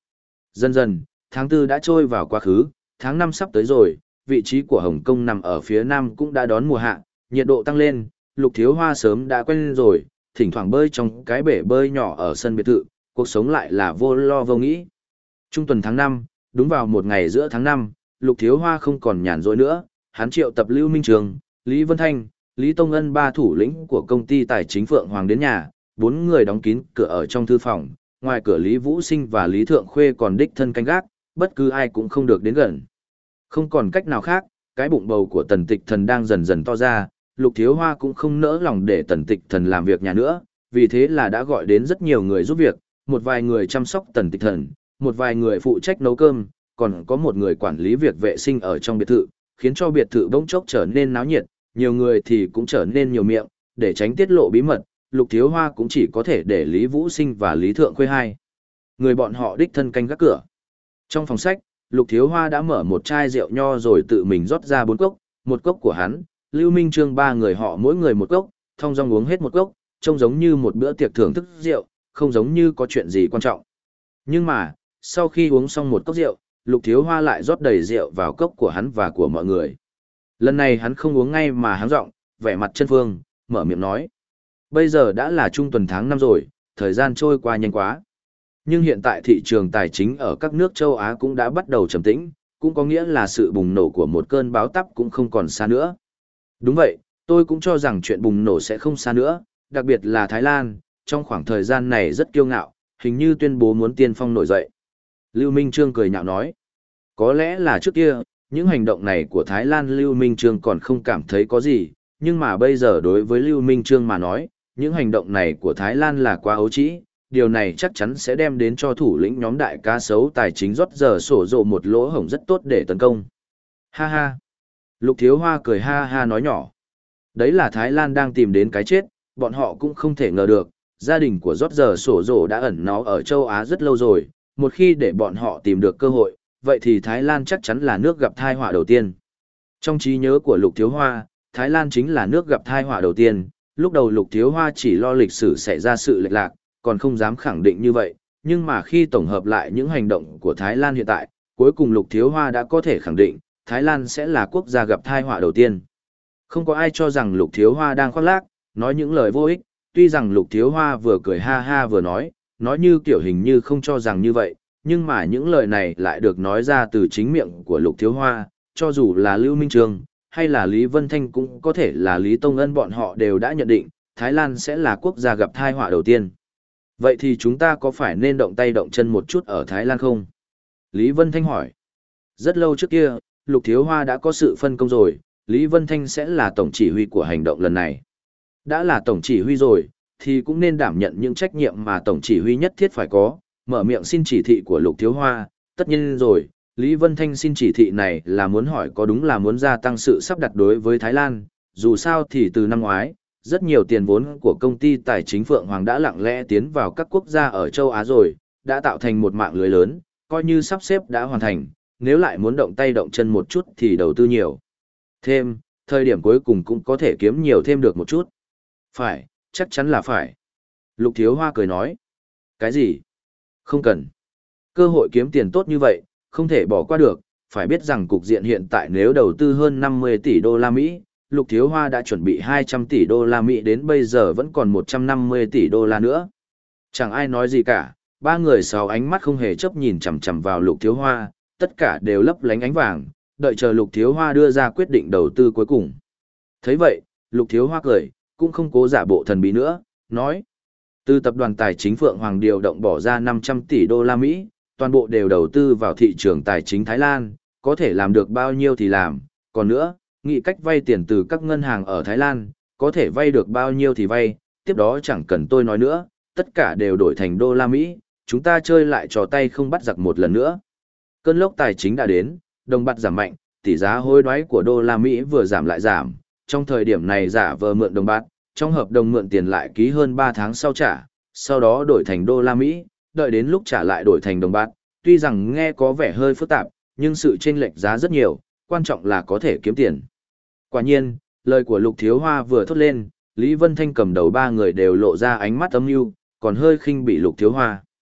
Dần dần, tháng tư đã trôi vào quá khứ, tháng năm sắp tới rồi, vị trí của Hồng Kông nằm ở phía nam cũng đã đón mùa hạ, nhiệt độ tăng lên, Lục Thiếu Hoa sớm đã quen rồi, thỉnh thoảng bơi trong cái bể bơi nhỏ ở sân biệt thự, cuộc sống lại là vô lo vô nghĩ. Trung tuần tháng năm, đúng vào một ngày giữa tháng năm, Lục Thiếu Hoa không còn nhàn rỗi nữa, hắn triệu tập Lưu Minh Trường, Lý Vân Thanh, Lý Tông Ân ba thủ lĩnh của công ty tài chính Phượng Hoàng đến nhà, bốn người đóng kín cửa ở trong thư phòng, ngoài cửa Lý Vũ Sinh và Lý Thượng Khuê còn đích thân canh gác, bất cứ ai cũng không được đến gần. Không còn cách nào khác, cái bụng bầu của Tần Tịch Thần đang dần dần to ra, Lục Thiếu Hoa cũng không nỡ lòng để Tần Tịch Thần làm việc nhà nữa, vì thế là đã gọi đến rất nhiều người giúp việc, một vài người chăm sóc Tần Tịch Thần, một vài người phụ trách nấu cơm, còn có một người quản lý việc vệ sinh ở trong biệt thự, khiến cho biệt thự bỗng chốc trở nên náo nhiệt, nhiều người thì cũng trở nên nhiều miệng, để tránh tiết lộ bí mật, Lục Thiếu Hoa cũng chỉ có thể để Lý Vũ Sinh và Lý Thượng Khuê hai người bọn họ đích thân canh gác cửa. Trong phòng sách, Lục Thiếu Hoa đã mở một chai rượu nho rồi tự mình rót ra bốn cốc, một cốc của hắn, Lưu Minh Trương ba người họ mỗi người một cốc, thong dong uống hết một cốc, trông giống như một bữa tiệc thưởng thức rượu, không giống như có chuyện gì quan trọng. Nhưng mà, sau khi uống xong một cốc rượu, Lục Thiếu Hoa lại rót đầy rượu vào cốc của hắn và của mọi người. Lần này hắn không uống ngay mà háng giọng, vẻ mặt chân phương, mở miệng nói. Bây giờ đã là trung tuần tháng năm rồi, thời gian trôi qua nhanh quá. Nhưng hiện tại thị trường tài chính ở các nước châu Á cũng đã bắt đầu trầm tĩnh, cũng có nghĩa là sự bùng nổ của một cơn bão táp cũng không còn xa nữa. Đúng vậy, tôi cũng cho rằng chuyện bùng nổ sẽ không xa nữa, đặc biệt là Thái Lan, trong khoảng thời gian này rất kiêu ngạo, hình như tuyên bố muốn tiên phong nổi dậy. Lưu Minh Trương cười nhạo nói, có lẽ là trước kia, những hành động này của Thái Lan Lưu Minh Trương còn không cảm thấy có gì, nhưng mà bây giờ đối với Lưu Minh Trương mà nói, những hành động này của Thái Lan là quá ấu trĩ, điều này chắc chắn sẽ đem đến cho thủ lĩnh nhóm đại cá sấu tài chính rót giờ sổ rộ một lỗ hổng rất tốt để tấn công. Ha ha! Lục Thiếu Hoa cười ha ha nói nhỏ. Đấy là Thái Lan đang tìm đến cái chết, bọn họ cũng không thể ngờ được, gia đình của rót giờ sổ rộ đã ẩn náu ở châu Á rất lâu rồi, một khi để bọn họ tìm được cơ hội, vậy thì Thái Lan chắc chắn là nước gặp tai họa đầu tiên. Trong trí nhớ của Lục Thiếu Hoa, Thái Lan chính là nước gặp tai họa đầu tiên, lúc đầu Lục Thiếu Hoa chỉ lo lịch sử xảy ra sự lệch lạc, còn không dám khẳng định như vậy, nhưng mà khi tổng hợp lại những hành động của Thái Lan hiện tại, cuối cùng Lục Thiếu Hoa đã có thể khẳng định, Thái Lan sẽ là quốc gia gặp tai họa đầu tiên. Không có ai cho rằng Lục Thiếu Hoa đang khoác lác, nói những lời vô ích, tuy rằng Lục Thiếu Hoa vừa cười ha ha vừa nói, nói như kiểu hình như không cho rằng như vậy, nhưng mà những lời này lại được nói ra từ chính miệng của Lục Thiếu Hoa, cho dù là Lưu Minh Trương, hay là Lý Vân Thanh cũng có thể là Lý Tông Ân bọn họ đều đã nhận định, Thái Lan sẽ là quốc gia gặp tai họa đầu tiên. Vậy thì chúng ta có phải nên động tay động chân một chút ở Thái Lan không? Lý Vân Thanh hỏi. Rất lâu trước kia, Lục Thiếu Hoa đã có sự phân công rồi, Lý Vân Thanh sẽ là tổng chỉ huy của hành động lần này. Đã là tổng chỉ huy rồi, thì cũng nên đảm nhận những trách nhiệm mà tổng chỉ huy nhất thiết phải có, mở miệng xin chỉ thị của Lục Thiếu Hoa, tất nhiên rồi, Lý Vân Thanh xin chỉ thị này là muốn hỏi có đúng là muốn gia tăng sự sắp đặt đối với Thái Lan, dù sao thì từ năm ngoái, rất nhiều tiền vốn của công ty tài chính Phượng Hoàng đã lặng lẽ tiến vào các quốc gia ở châu Á rồi, đã tạo thành một mạng lưới lớn, coi như sắp xếp đã hoàn thành, nếu lại muốn động tay động chân một chút thì đầu tư nhiều. Thêm, thời điểm cuối cùng cũng có thể kiếm nhiều thêm được một chút. Phải, chắc chắn là phải. Lục Thiếu Hoa cười nói. Cái gì? Không cần. Cơ hội kiếm tiền tốt như vậy, không thể bỏ qua được, phải biết rằng cục diện hiện tại nếu đầu tư hơn năm mươi tỷ đô la Mỹ, Lục Thiếu Hoa đã chuẩn bị hai trăm tỷ đô la Mỹ đến bây giờ vẫn còn một trăm năm mươi tỷ đô la nữa. Chẳng ai nói gì cả, ba người sáu ánh mắt không hề chấp nhìn chằm chằm vào Lục Thiếu Hoa, tất cả đều lấp lánh ánh vàng, đợi chờ Lục Thiếu Hoa đưa ra quyết định đầu tư cuối cùng. Thấy vậy, Lục Thiếu Hoa cười, cũng không cố giả bộ thần bí nữa, nói. Từ tập đoàn tài chính Phượng Hoàng điều động bỏ ra năm trăm tỷ đô la Mỹ, toàn bộ đều đầu tư vào thị trường tài chính Thái Lan, có thể làm được bao nhiêu thì làm, còn nữa, nghĩ cách vay tiền từ các ngân hàng ở Thái Lan, có thể vay được bao nhiêu thì vay, tiếp đó chẳng cần tôi nói nữa, tất cả đều đổi thành đô la Mỹ, chúng ta chơi lại trò tay không bắt giặc một lần nữa. Cơn lốc tài chính đã đến, đồng bạc giảm mạnh, tỷ giá hối đoái của đô la Mỹ vừa giảm lại giảm, trong thời điểm này giả vờ mượn đồng bạc, trong hợp đồng mượn tiền lại ký hơn ba tháng sau trả, sau đó đổi thành đô la Mỹ, đợi đến lúc trả lại đổi thành đồng bạc, tuy rằng nghe có vẻ hơi phức tạp, nhưng sự chênh lệch giá rất nhiều, quan trọng là có thể kiếm tiền. Quả nhiên, lời của Lục Thiếu Hoa vừa thốt lên, Lý Vân Thanh cầm đầu ba người đều lộ ra ánh mắt âm nhu, còn hơi khinh bị Lục Thiếu Hoa.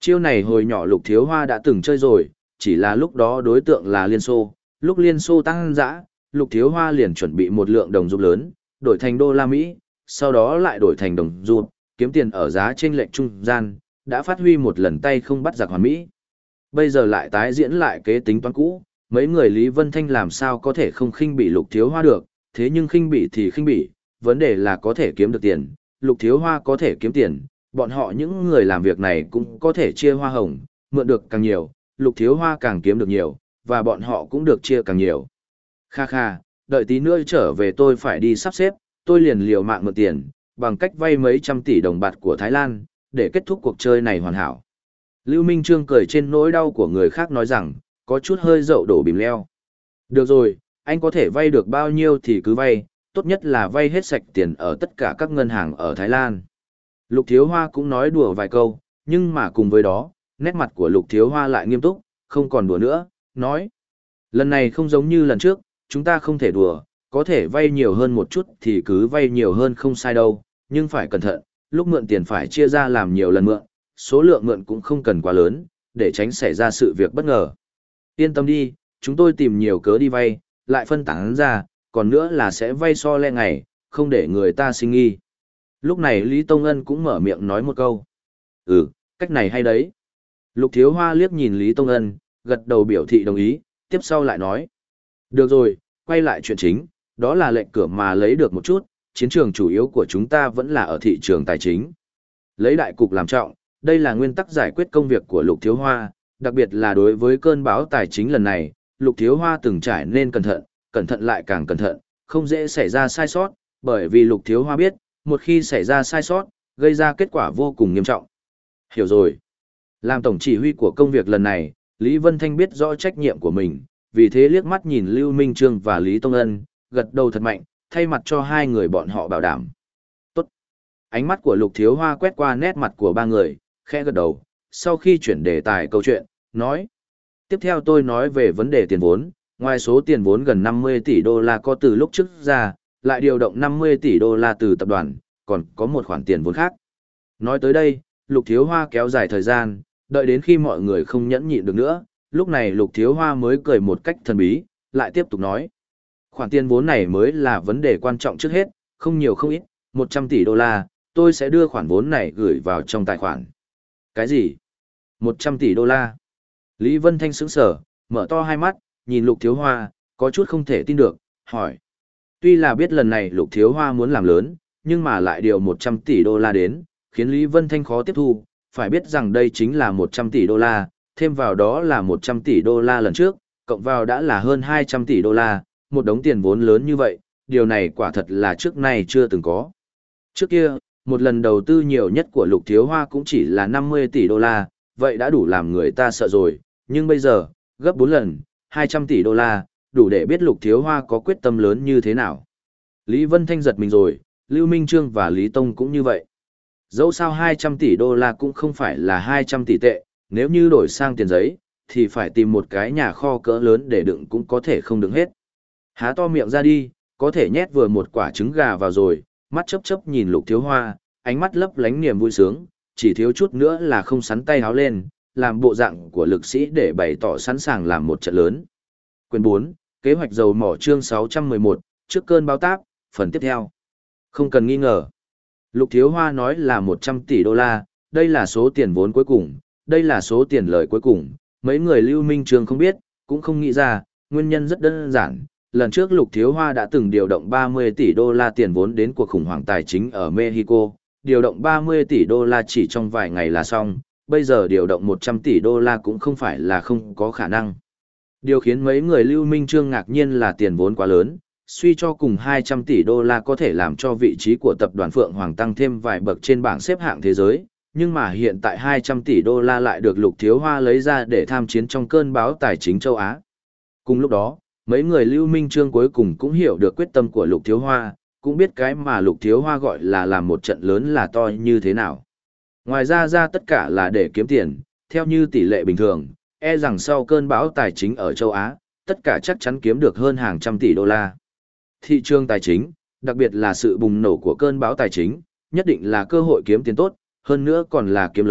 Chiêu này hồi nhỏ Lục Thiếu Hoa đã từng chơi rồi, chỉ là lúc đó đối tượng là Liên Xô, lúc Liên Xô tăng dã, Lục Thiếu Hoa liền chuẩn bị một lượng đồng rúp lớn, đổi thành đô la Mỹ, sau đó lại đổi thành đồng rúp, kiếm tiền ở giá trên lệnh trung gian, đã phát huy một lần tay không bắt giặc hoàn Mỹ. Bây giờ lại tái diễn lại kế tính toán cũ, mấy người Lý Vân Thanh làm sao có thể không khinh bị Lục Thiếu Hoa được, thế nhưng khinh bị thì khinh bị, vấn đề là có thể kiếm được tiền, Lục Thiếu Hoa có thể kiếm tiền, bọn họ những người làm việc này cũng có thể chia hoa hồng, mượn được càng nhiều, Lục Thiếu Hoa càng kiếm được nhiều, và bọn họ cũng được chia càng nhiều. Kha kha, đợi tí nữa trở về tôi phải đi sắp xếp, tôi liền liều mạng mượn tiền, bằng cách vay mấy trăm tỷ đồng bạc của Thái Lan, để kết thúc cuộc chơi này hoàn hảo. Lưu Minh Trương cười trên nỗi đau của người khác nói rằng, có chút hơi dậu đổ bìm leo. Được rồi, anh có thể vay được bao nhiêu thì cứ vay, tốt nhất là vay hết sạch tiền ở tất cả các ngân hàng ở Thái Lan. Lục Thiếu Hoa cũng nói đùa vài câu, nhưng mà cùng với đó, nét mặt của Lục Thiếu Hoa lại nghiêm túc, không còn đùa nữa, nói. Lần này không giống như lần trước, chúng ta không thể đùa, có thể vay nhiều hơn một chút thì cứ vay nhiều hơn không sai đâu, nhưng phải cẩn thận, lúc mượn tiền phải chia ra làm nhiều lần mượn, số lượng mượn cũng không cần quá lớn, để tránh xảy ra sự việc bất ngờ. Yên tâm đi, chúng tôi tìm nhiều cớ đi vay, lại phân tán ra, còn nữa là sẽ vay so le ngày, không để người ta sinh nghi. Lúc này Lý Tông Ân cũng mở miệng nói một câu. Ừ, cách này hay đấy. Lục Thiếu Hoa liếc nhìn Lý Tông Ân, gật đầu biểu thị đồng ý, tiếp sau lại nói. Được rồi, quay lại chuyện chính, đó là lệnh cửa mà lấy được một chút, chiến trường chủ yếu của chúng ta vẫn là ở thị trường tài chính. Lấy đại cục làm trọng, đây là nguyên tắc giải quyết công việc của Lục Thiếu Hoa, đặc biệt là đối với cơn bão tài chính lần này, Lục Thiếu Hoa từng trải nên cẩn thận, cẩn thận lại càng cẩn thận, không dễ xảy ra sai sót, bởi vì Lục Thiếu Hoa biết, một khi xảy ra sai sót, gây ra kết quả vô cùng nghiêm trọng. Hiểu rồi. Làm tổng chỉ huy của công việc lần này, Lý Vân Thanh biết rõ trách nhiệm của mình, vì thế liếc mắt nhìn Lưu Minh Trương và Lý Tông Ân, gật đầu thật mạnh, thay mặt cho hai người bọn họ bảo đảm. Tốt. Ánh mắt của Lục Thiếu Hoa quét qua nét mặt của ba người, khẽ gật đầu, sau khi chuyển đề tài câu chuyện, nói. Tiếp theo tôi nói về vấn đề tiền vốn, ngoài số tiền vốn gần năm mươi tỷ đô la có từ lúc trước ra, lại điều động năm mươi tỷ đô la từ tập đoàn, còn có một khoản tiền vốn khác. Nói tới đây, Lục Thiếu Hoa kéo dài thời gian, đợi đến khi mọi người không nhẫn nhịn được nữa, lúc này Lục Thiếu Hoa mới cười một cách thần bí, lại tiếp tục nói. Khoản tiền vốn này mới là vấn đề quan trọng trước hết, không nhiều không ít, một trăm tỷ đô la, tôi sẽ đưa khoản vốn này gửi vào trong tài khoản. Cái gì? một trăm tỷ đô la? Lý Vân Thanh sững sờ, mở to hai mắt, nhìn Lục Thiếu Hoa, có chút không thể tin được, hỏi. Tuy là biết lần này Lục Thiếu Hoa muốn làm lớn, nhưng mà lại điều một trăm tỷ đô la đến, khiến Lý Vân Thanh khó tiếp thu, phải biết rằng đây chính là một trăm tỷ đô la, thêm vào đó là một trăm tỷ đô la lần trước, cộng vào đã là hơn hai trăm tỷ đô la, một đống tiền vốn lớn như vậy, điều này quả thật là trước nay chưa từng có. Trước kia, một lần đầu tư nhiều nhất của Lục Thiếu Hoa cũng chỉ là năm mươi tỷ đô la, vậy đã đủ làm người ta sợ rồi, nhưng bây giờ, gấp bốn lần, hai trăm tỷ đô la, đủ để biết Lục Thiếu Hoa có quyết tâm lớn như thế nào. Lý Vân Thanh giật mình rồi, Lưu Minh Trương và Lý Tông cũng như vậy. Dẫu sao hai trăm tỷ đô la cũng không phải là hai trăm tỷ tệ, nếu như đổi sang tiền giấy, thì phải tìm một cái nhà kho cỡ lớn để đựng cũng có thể không đựng hết. Há to miệng ra đi, có thể nhét vừa một quả trứng gà vào rồi, mắt chớp chớp nhìn Lục Thiếu Hoa, ánh mắt lấp lánh niềm vui sướng, chỉ thiếu chút nữa là không sắn tay háo lên, làm bộ dạng của lực sĩ để bày tỏ sẵn sàng làm một trận lớn. Quyền bốn, kế hoạch dầu mỏ chương sáu trăm mười một, trước cơn bão táp, phần tiếp theo. Không cần nghi ngờ. Lục Thiếu Hoa nói là một trăm tỷ đô la, đây là số tiền vốn cuối cùng, đây là số tiền lời cuối cùng. Mấy người Lưu Minh Trương không biết, cũng không nghĩ ra, nguyên nhân rất đơn giản. Lần trước Lục Thiếu Hoa đã từng điều động ba mươi tỷ đô la tiền vốn đến cuộc khủng hoảng tài chính ở Mexico, điều động ba mươi tỷ đô la chỉ trong vài ngày là xong, bây giờ điều động một trăm tỷ đô la cũng không phải là không có khả năng. Điều khiến mấy người Lưu Minh Trương ngạc nhiên là tiền vốn quá lớn, suy cho cùng hai trăm tỷ đô la có thể làm cho vị trí của tập đoàn Phượng Hoàng tăng thêm vài bậc trên bảng xếp hạng thế giới, nhưng mà hiện tại hai trăm tỷ đô la lại được Lục Thiếu Hoa lấy ra để tham chiến trong cơn bão tài chính châu Á. Cùng lúc đó, mấy người Lưu Minh Trương cuối cùng cũng hiểu được quyết tâm của Lục Thiếu Hoa, cũng biết cái mà Lục Thiếu Hoa gọi là làm một trận lớn là to như thế nào. Ngoài ra ra tất cả là để kiếm tiền, theo như tỷ lệ bình thường, e rằng sau cơn bão tài chính ở châu Á, tất cả chắc chắn kiếm được hơn hàng trăm tỷ đô la. Thị trường tài chính, đặc biệt là sự bùng nổ của cơn bão tài chính, nhất định là cơ hội kiếm tiền tốt, hơn nữa còn là kiếm lớn,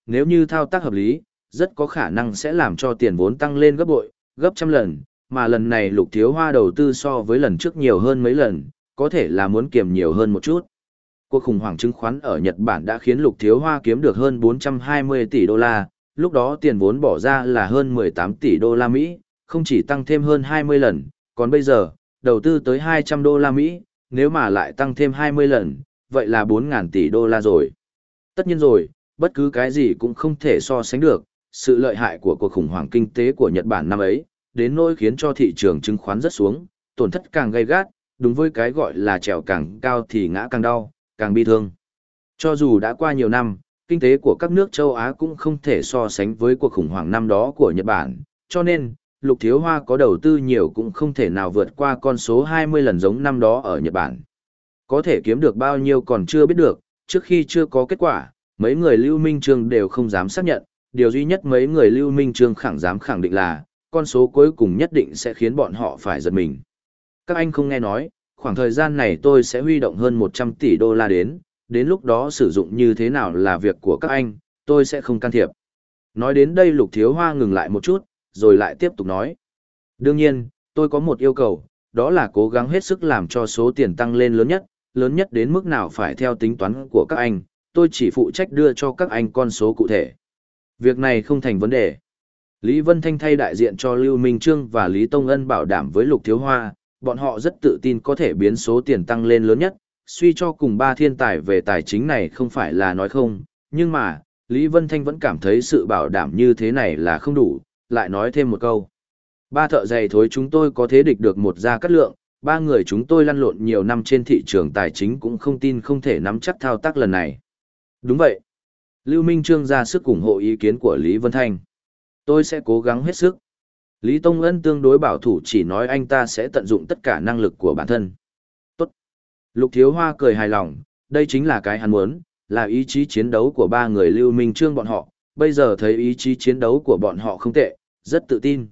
nếu như thao tác hợp lý, rất có khả năng sẽ làm cho tiền vốn tăng lên gấp bội, gấp trăm lần, mà lần này Lục Thiếu Hoa đầu tư so với lần trước nhiều hơn mấy lần, có thể là muốn kiềm nhiều hơn một chút. Cuộc khủng hoảng chứng khoán ở Nhật Bản đã khiến Lục Thiếu Hoa kiếm được hơn bốn trăm hai mươi tỷ đô la, lúc đó tiền vốn bỏ ra là hơn mười tám tỷ đô la Mỹ, không chỉ tăng thêm hơn hai mươi lần, còn bây giờ, đầu tư tới hai trăm đô la Mỹ, nếu mà lại tăng thêm hai mươi lần, vậy là bốn nghìn tỷ đô la rồi. Tất nhiên rồi, bất cứ cái gì cũng không thể so sánh được, sự lợi hại của cuộc khủng hoảng kinh tế của Nhật Bản năm ấy, đến nỗi khiến cho thị trường chứng khoán rất xuống, tổn thất càng gay gắt, đúng với cái gọi là trèo càng cao thì ngã càng đau, càng bi thương. Cho dù đã qua nhiều năm, kinh tế của các nước châu Á cũng không thể so sánh với cuộc khủng hoảng năm đó của Nhật Bản, cho nên, Lục Thiếu Hoa có đầu tư nhiều cũng không thể nào vượt qua con số hai mươi lần giống năm đó ở Nhật Bản. Có thể kiếm được bao nhiêu còn chưa biết được, trước khi chưa có kết quả, mấy người Lưu Minh Trương đều không dám xác nhận, điều duy nhất mấy người Lưu Minh Trương khẳng dám khẳng định là, con số cuối cùng nhất định sẽ khiến bọn họ phải giật mình. Các anh không nghe nói, khoảng thời gian này tôi sẽ huy động hơn một trăm tỷ đô la đến, đến lúc đó sử dụng như thế nào là việc của các anh, tôi sẽ không can thiệp. Nói đến đây Lục Thiếu Hoa ngừng lại một chút, rồi lại tiếp tục nói. Đương nhiên, tôi có một yêu cầu, đó là cố gắng hết sức làm cho số tiền tăng lên lớn nhất, lớn nhất đến mức nào phải theo tính toán của các anh, tôi chỉ phụ trách đưa cho các anh con số cụ thể. Việc này không thành vấn đề. Lý Vân Thanh thay đại diện cho Lưu Minh Trương và Lý Tông Ân bảo đảm với Lục Thiếu Hoa, bọn họ rất tự tin có thể biến số tiền tăng lên lớn nhất, suy cho cùng ba thiên tài về tài chính này không phải là nói không, nhưng mà, Lý Vân Thanh vẫn cảm thấy sự bảo đảm như thế này là không đủ, lại nói thêm một câu. Ba thợ giày thối chúng tôi có thế địch được một gia cát lượng, ba người chúng tôi lăn lộn nhiều năm trên thị trường tài chính cũng không tin không thể nắm chắc thao tác lần này. Đúng vậy. Lưu Minh Trương ra sức ủng hộ ý kiến của Lý Vân Thanh. Tôi sẽ cố gắng hết sức. Lý Tông Ân tương đối bảo thủ chỉ nói anh ta sẽ tận dụng tất cả năng lực của bản thân. Tốt. Lục Thiếu Hoa cười hài lòng, đây chính là cái hắn muốn, là ý chí chiến đấu của ba người Lưu Minh Trương bọn họ, bây giờ thấy ý chí chiến đấu của bọn họ không tệ, rất tự tin.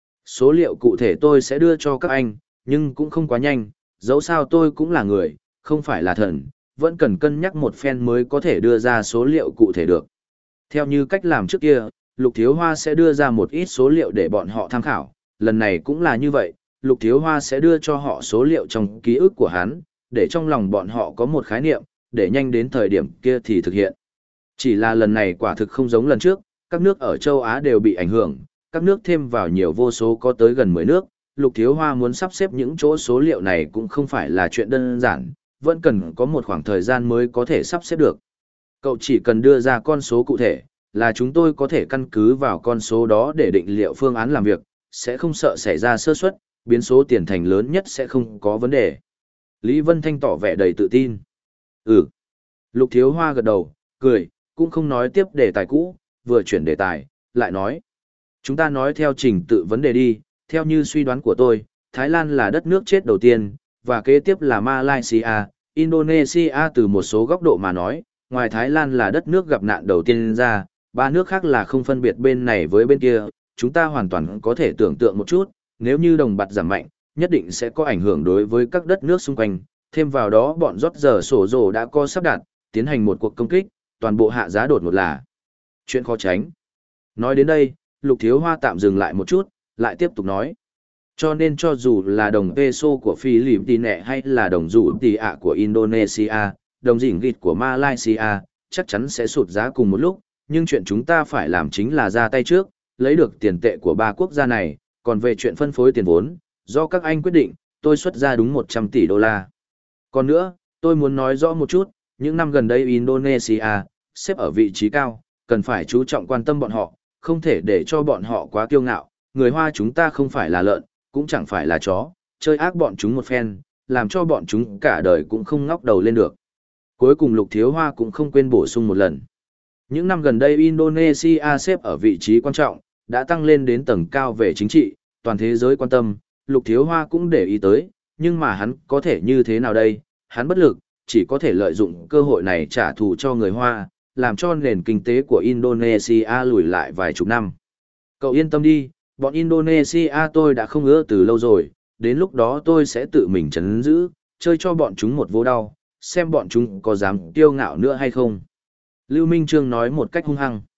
Số liệu cụ thể tôi sẽ đưa cho các anh, nhưng cũng không quá nhanh, dẫu sao tôi cũng là người, không phải là thần, vẫn cần cân nhắc một phen mới có thể đưa ra số liệu cụ thể được. Theo như cách làm trước kia, Lục Thiếu Hoa sẽ đưa ra một ít số liệu để bọn họ tham khảo, lần này cũng là như vậy, Lục Thiếu Hoa sẽ đưa cho họ số liệu trong ký ức của hắn, để trong lòng bọn họ có một khái niệm, để nhanh đến thời điểm kia thì thực hiện. Chỉ là lần này quả thực không giống lần trước, các nước ở châu Á đều bị ảnh hưởng, các nước thêm vào nhiều vô số có tới gần mười nước, Lục Thiếu Hoa muốn sắp xếp những chỗ số liệu này cũng không phải là chuyện đơn giản, vẫn cần có một khoảng thời gian mới có thể sắp xếp được. Cậu chỉ cần đưa ra con số cụ thể, là chúng tôi có thể căn cứ vào con số đó để định liệu phương án làm việc, sẽ không sợ xảy ra sơ suất, biến số tiền thành lớn nhất sẽ không có vấn đề. Lý Vân Thanh tỏ vẻ đầy tự tin. Ừ. Lục Thiếu Hoa gật đầu, cười, cũng không nói tiếp đề tài cũ, vừa chuyển đề tài, lại nói. Chúng ta nói theo trình tự vấn đề đi, theo như suy đoán của tôi, Thái Lan là đất nước chết đầu tiên, và kế tiếp là Malaysia, Indonesia từ một số góc độ mà nói, ngoài Thái Lan là đất nước gặp nạn đầu tiên ra, ba nước khác là không phân biệt bên này với bên kia, chúng ta hoàn toàn có thể tưởng tượng một chút, nếu như đồng bạc giảm mạnh, nhất định sẽ có ảnh hưởng đối với các đất nước xung quanh, thêm vào đó bọn rót giờ sổ rồ đã có sắp đặt, tiến hành một cuộc công kích, toàn bộ hạ giá đột ngột là chuyện khó tránh. Nói đến đây, Lục Thiếu Hoa tạm dừng lại một chút, lại tiếp tục nói. Cho nên cho dù là đồng peso của Philippines hay là đồng rủ tỷ ạ của Indonesia, đồng dỉnh gịt của Malaysia, chắc chắn sẽ sụt giá cùng một lúc, nhưng chuyện chúng ta phải làm chính là ra tay trước, lấy được tiền tệ của ba quốc gia này, còn về chuyện phân phối tiền vốn, do các anh quyết định, tôi xuất ra đúng một trăm tỷ đô la. Còn nữa, tôi muốn nói rõ một chút, những năm gần đây Indonesia, xếp ở vị trí cao, cần phải chú trọng quan tâm bọn họ, không thể để cho bọn họ quá kiêu ngạo, người Hoa chúng ta không phải là lợn, cũng chẳng phải là chó, chơi ác bọn chúng một phen, làm cho bọn chúng cả đời cũng không ngóc đầu lên được. Cuối cùng Lục Thiếu Hoa cũng không quên bổ sung một lần. Những năm gần đây Indonesia xếp ở vị trí quan trọng, đã tăng lên đến tầng cao về chính trị, toàn thế giới quan tâm, Lục Thiếu Hoa cũng để ý tới, nhưng mà hắn có thể như thế nào đây, hắn bất lực, chỉ có thể lợi dụng cơ hội này trả thù cho người Hoa, làm cho nền kinh tế của Indonesia lùi lại vài chục năm. Cậu yên tâm đi, bọn Indonesia tôi đã không ưa từ lâu rồi, đến lúc đó tôi sẽ tự mình trấn giữ, chơi cho bọn chúng một vô đau, xem bọn chúng có dám kiêu ngạo nữa hay không. Lưu Minh Trương nói một cách hung hăng.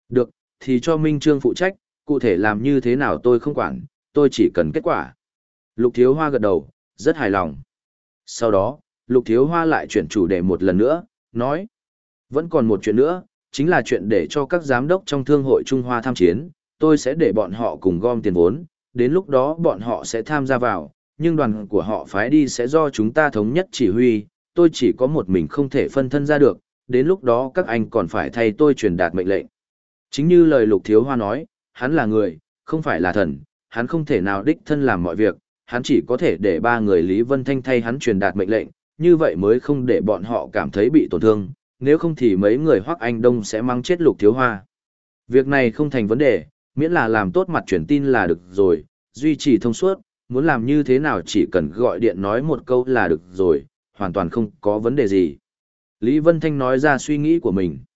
Được, thì cho Minh Trương phụ trách, cụ thể làm như thế nào tôi không quản, tôi chỉ cần kết quả. Lục Thiếu Hoa gật đầu, rất hài lòng. Sau đó, Lục Thiếu Hoa lại chuyển chủ đề một lần nữa, nói. Vẫn còn một chuyện nữa, chính là chuyện để cho các giám đốc trong Thương hội Trung Hoa tham chiến, tôi sẽ để bọn họ cùng gom tiền vốn, đến lúc đó bọn họ sẽ tham gia vào, nhưng đoàn của họ phái đi sẽ do chúng ta thống nhất chỉ huy, tôi chỉ có một mình không thể phân thân ra được, đến lúc đó các anh còn phải thay tôi truyền đạt mệnh lệnh. Chính như lời Lục Thiếu Hoa nói, hắn là người, không phải là thần, hắn không thể nào đích thân làm mọi việc, hắn chỉ có thể để ba người Lý Vân Thanh thay hắn truyền đạt mệnh lệnh, như vậy mới không để bọn họ cảm thấy bị tổn thương, nếu không thì mấy người Hoắc Anh Đông sẽ mang chết Lục Thiếu Hoa. Việc này không thành vấn đề, miễn là làm tốt mặt truyền tin là được rồi, duy trì thông suốt, muốn làm như thế nào chỉ cần gọi điện nói một câu là được rồi, hoàn toàn không có vấn đề gì. Lý Vân Thanh nói ra suy nghĩ của mình.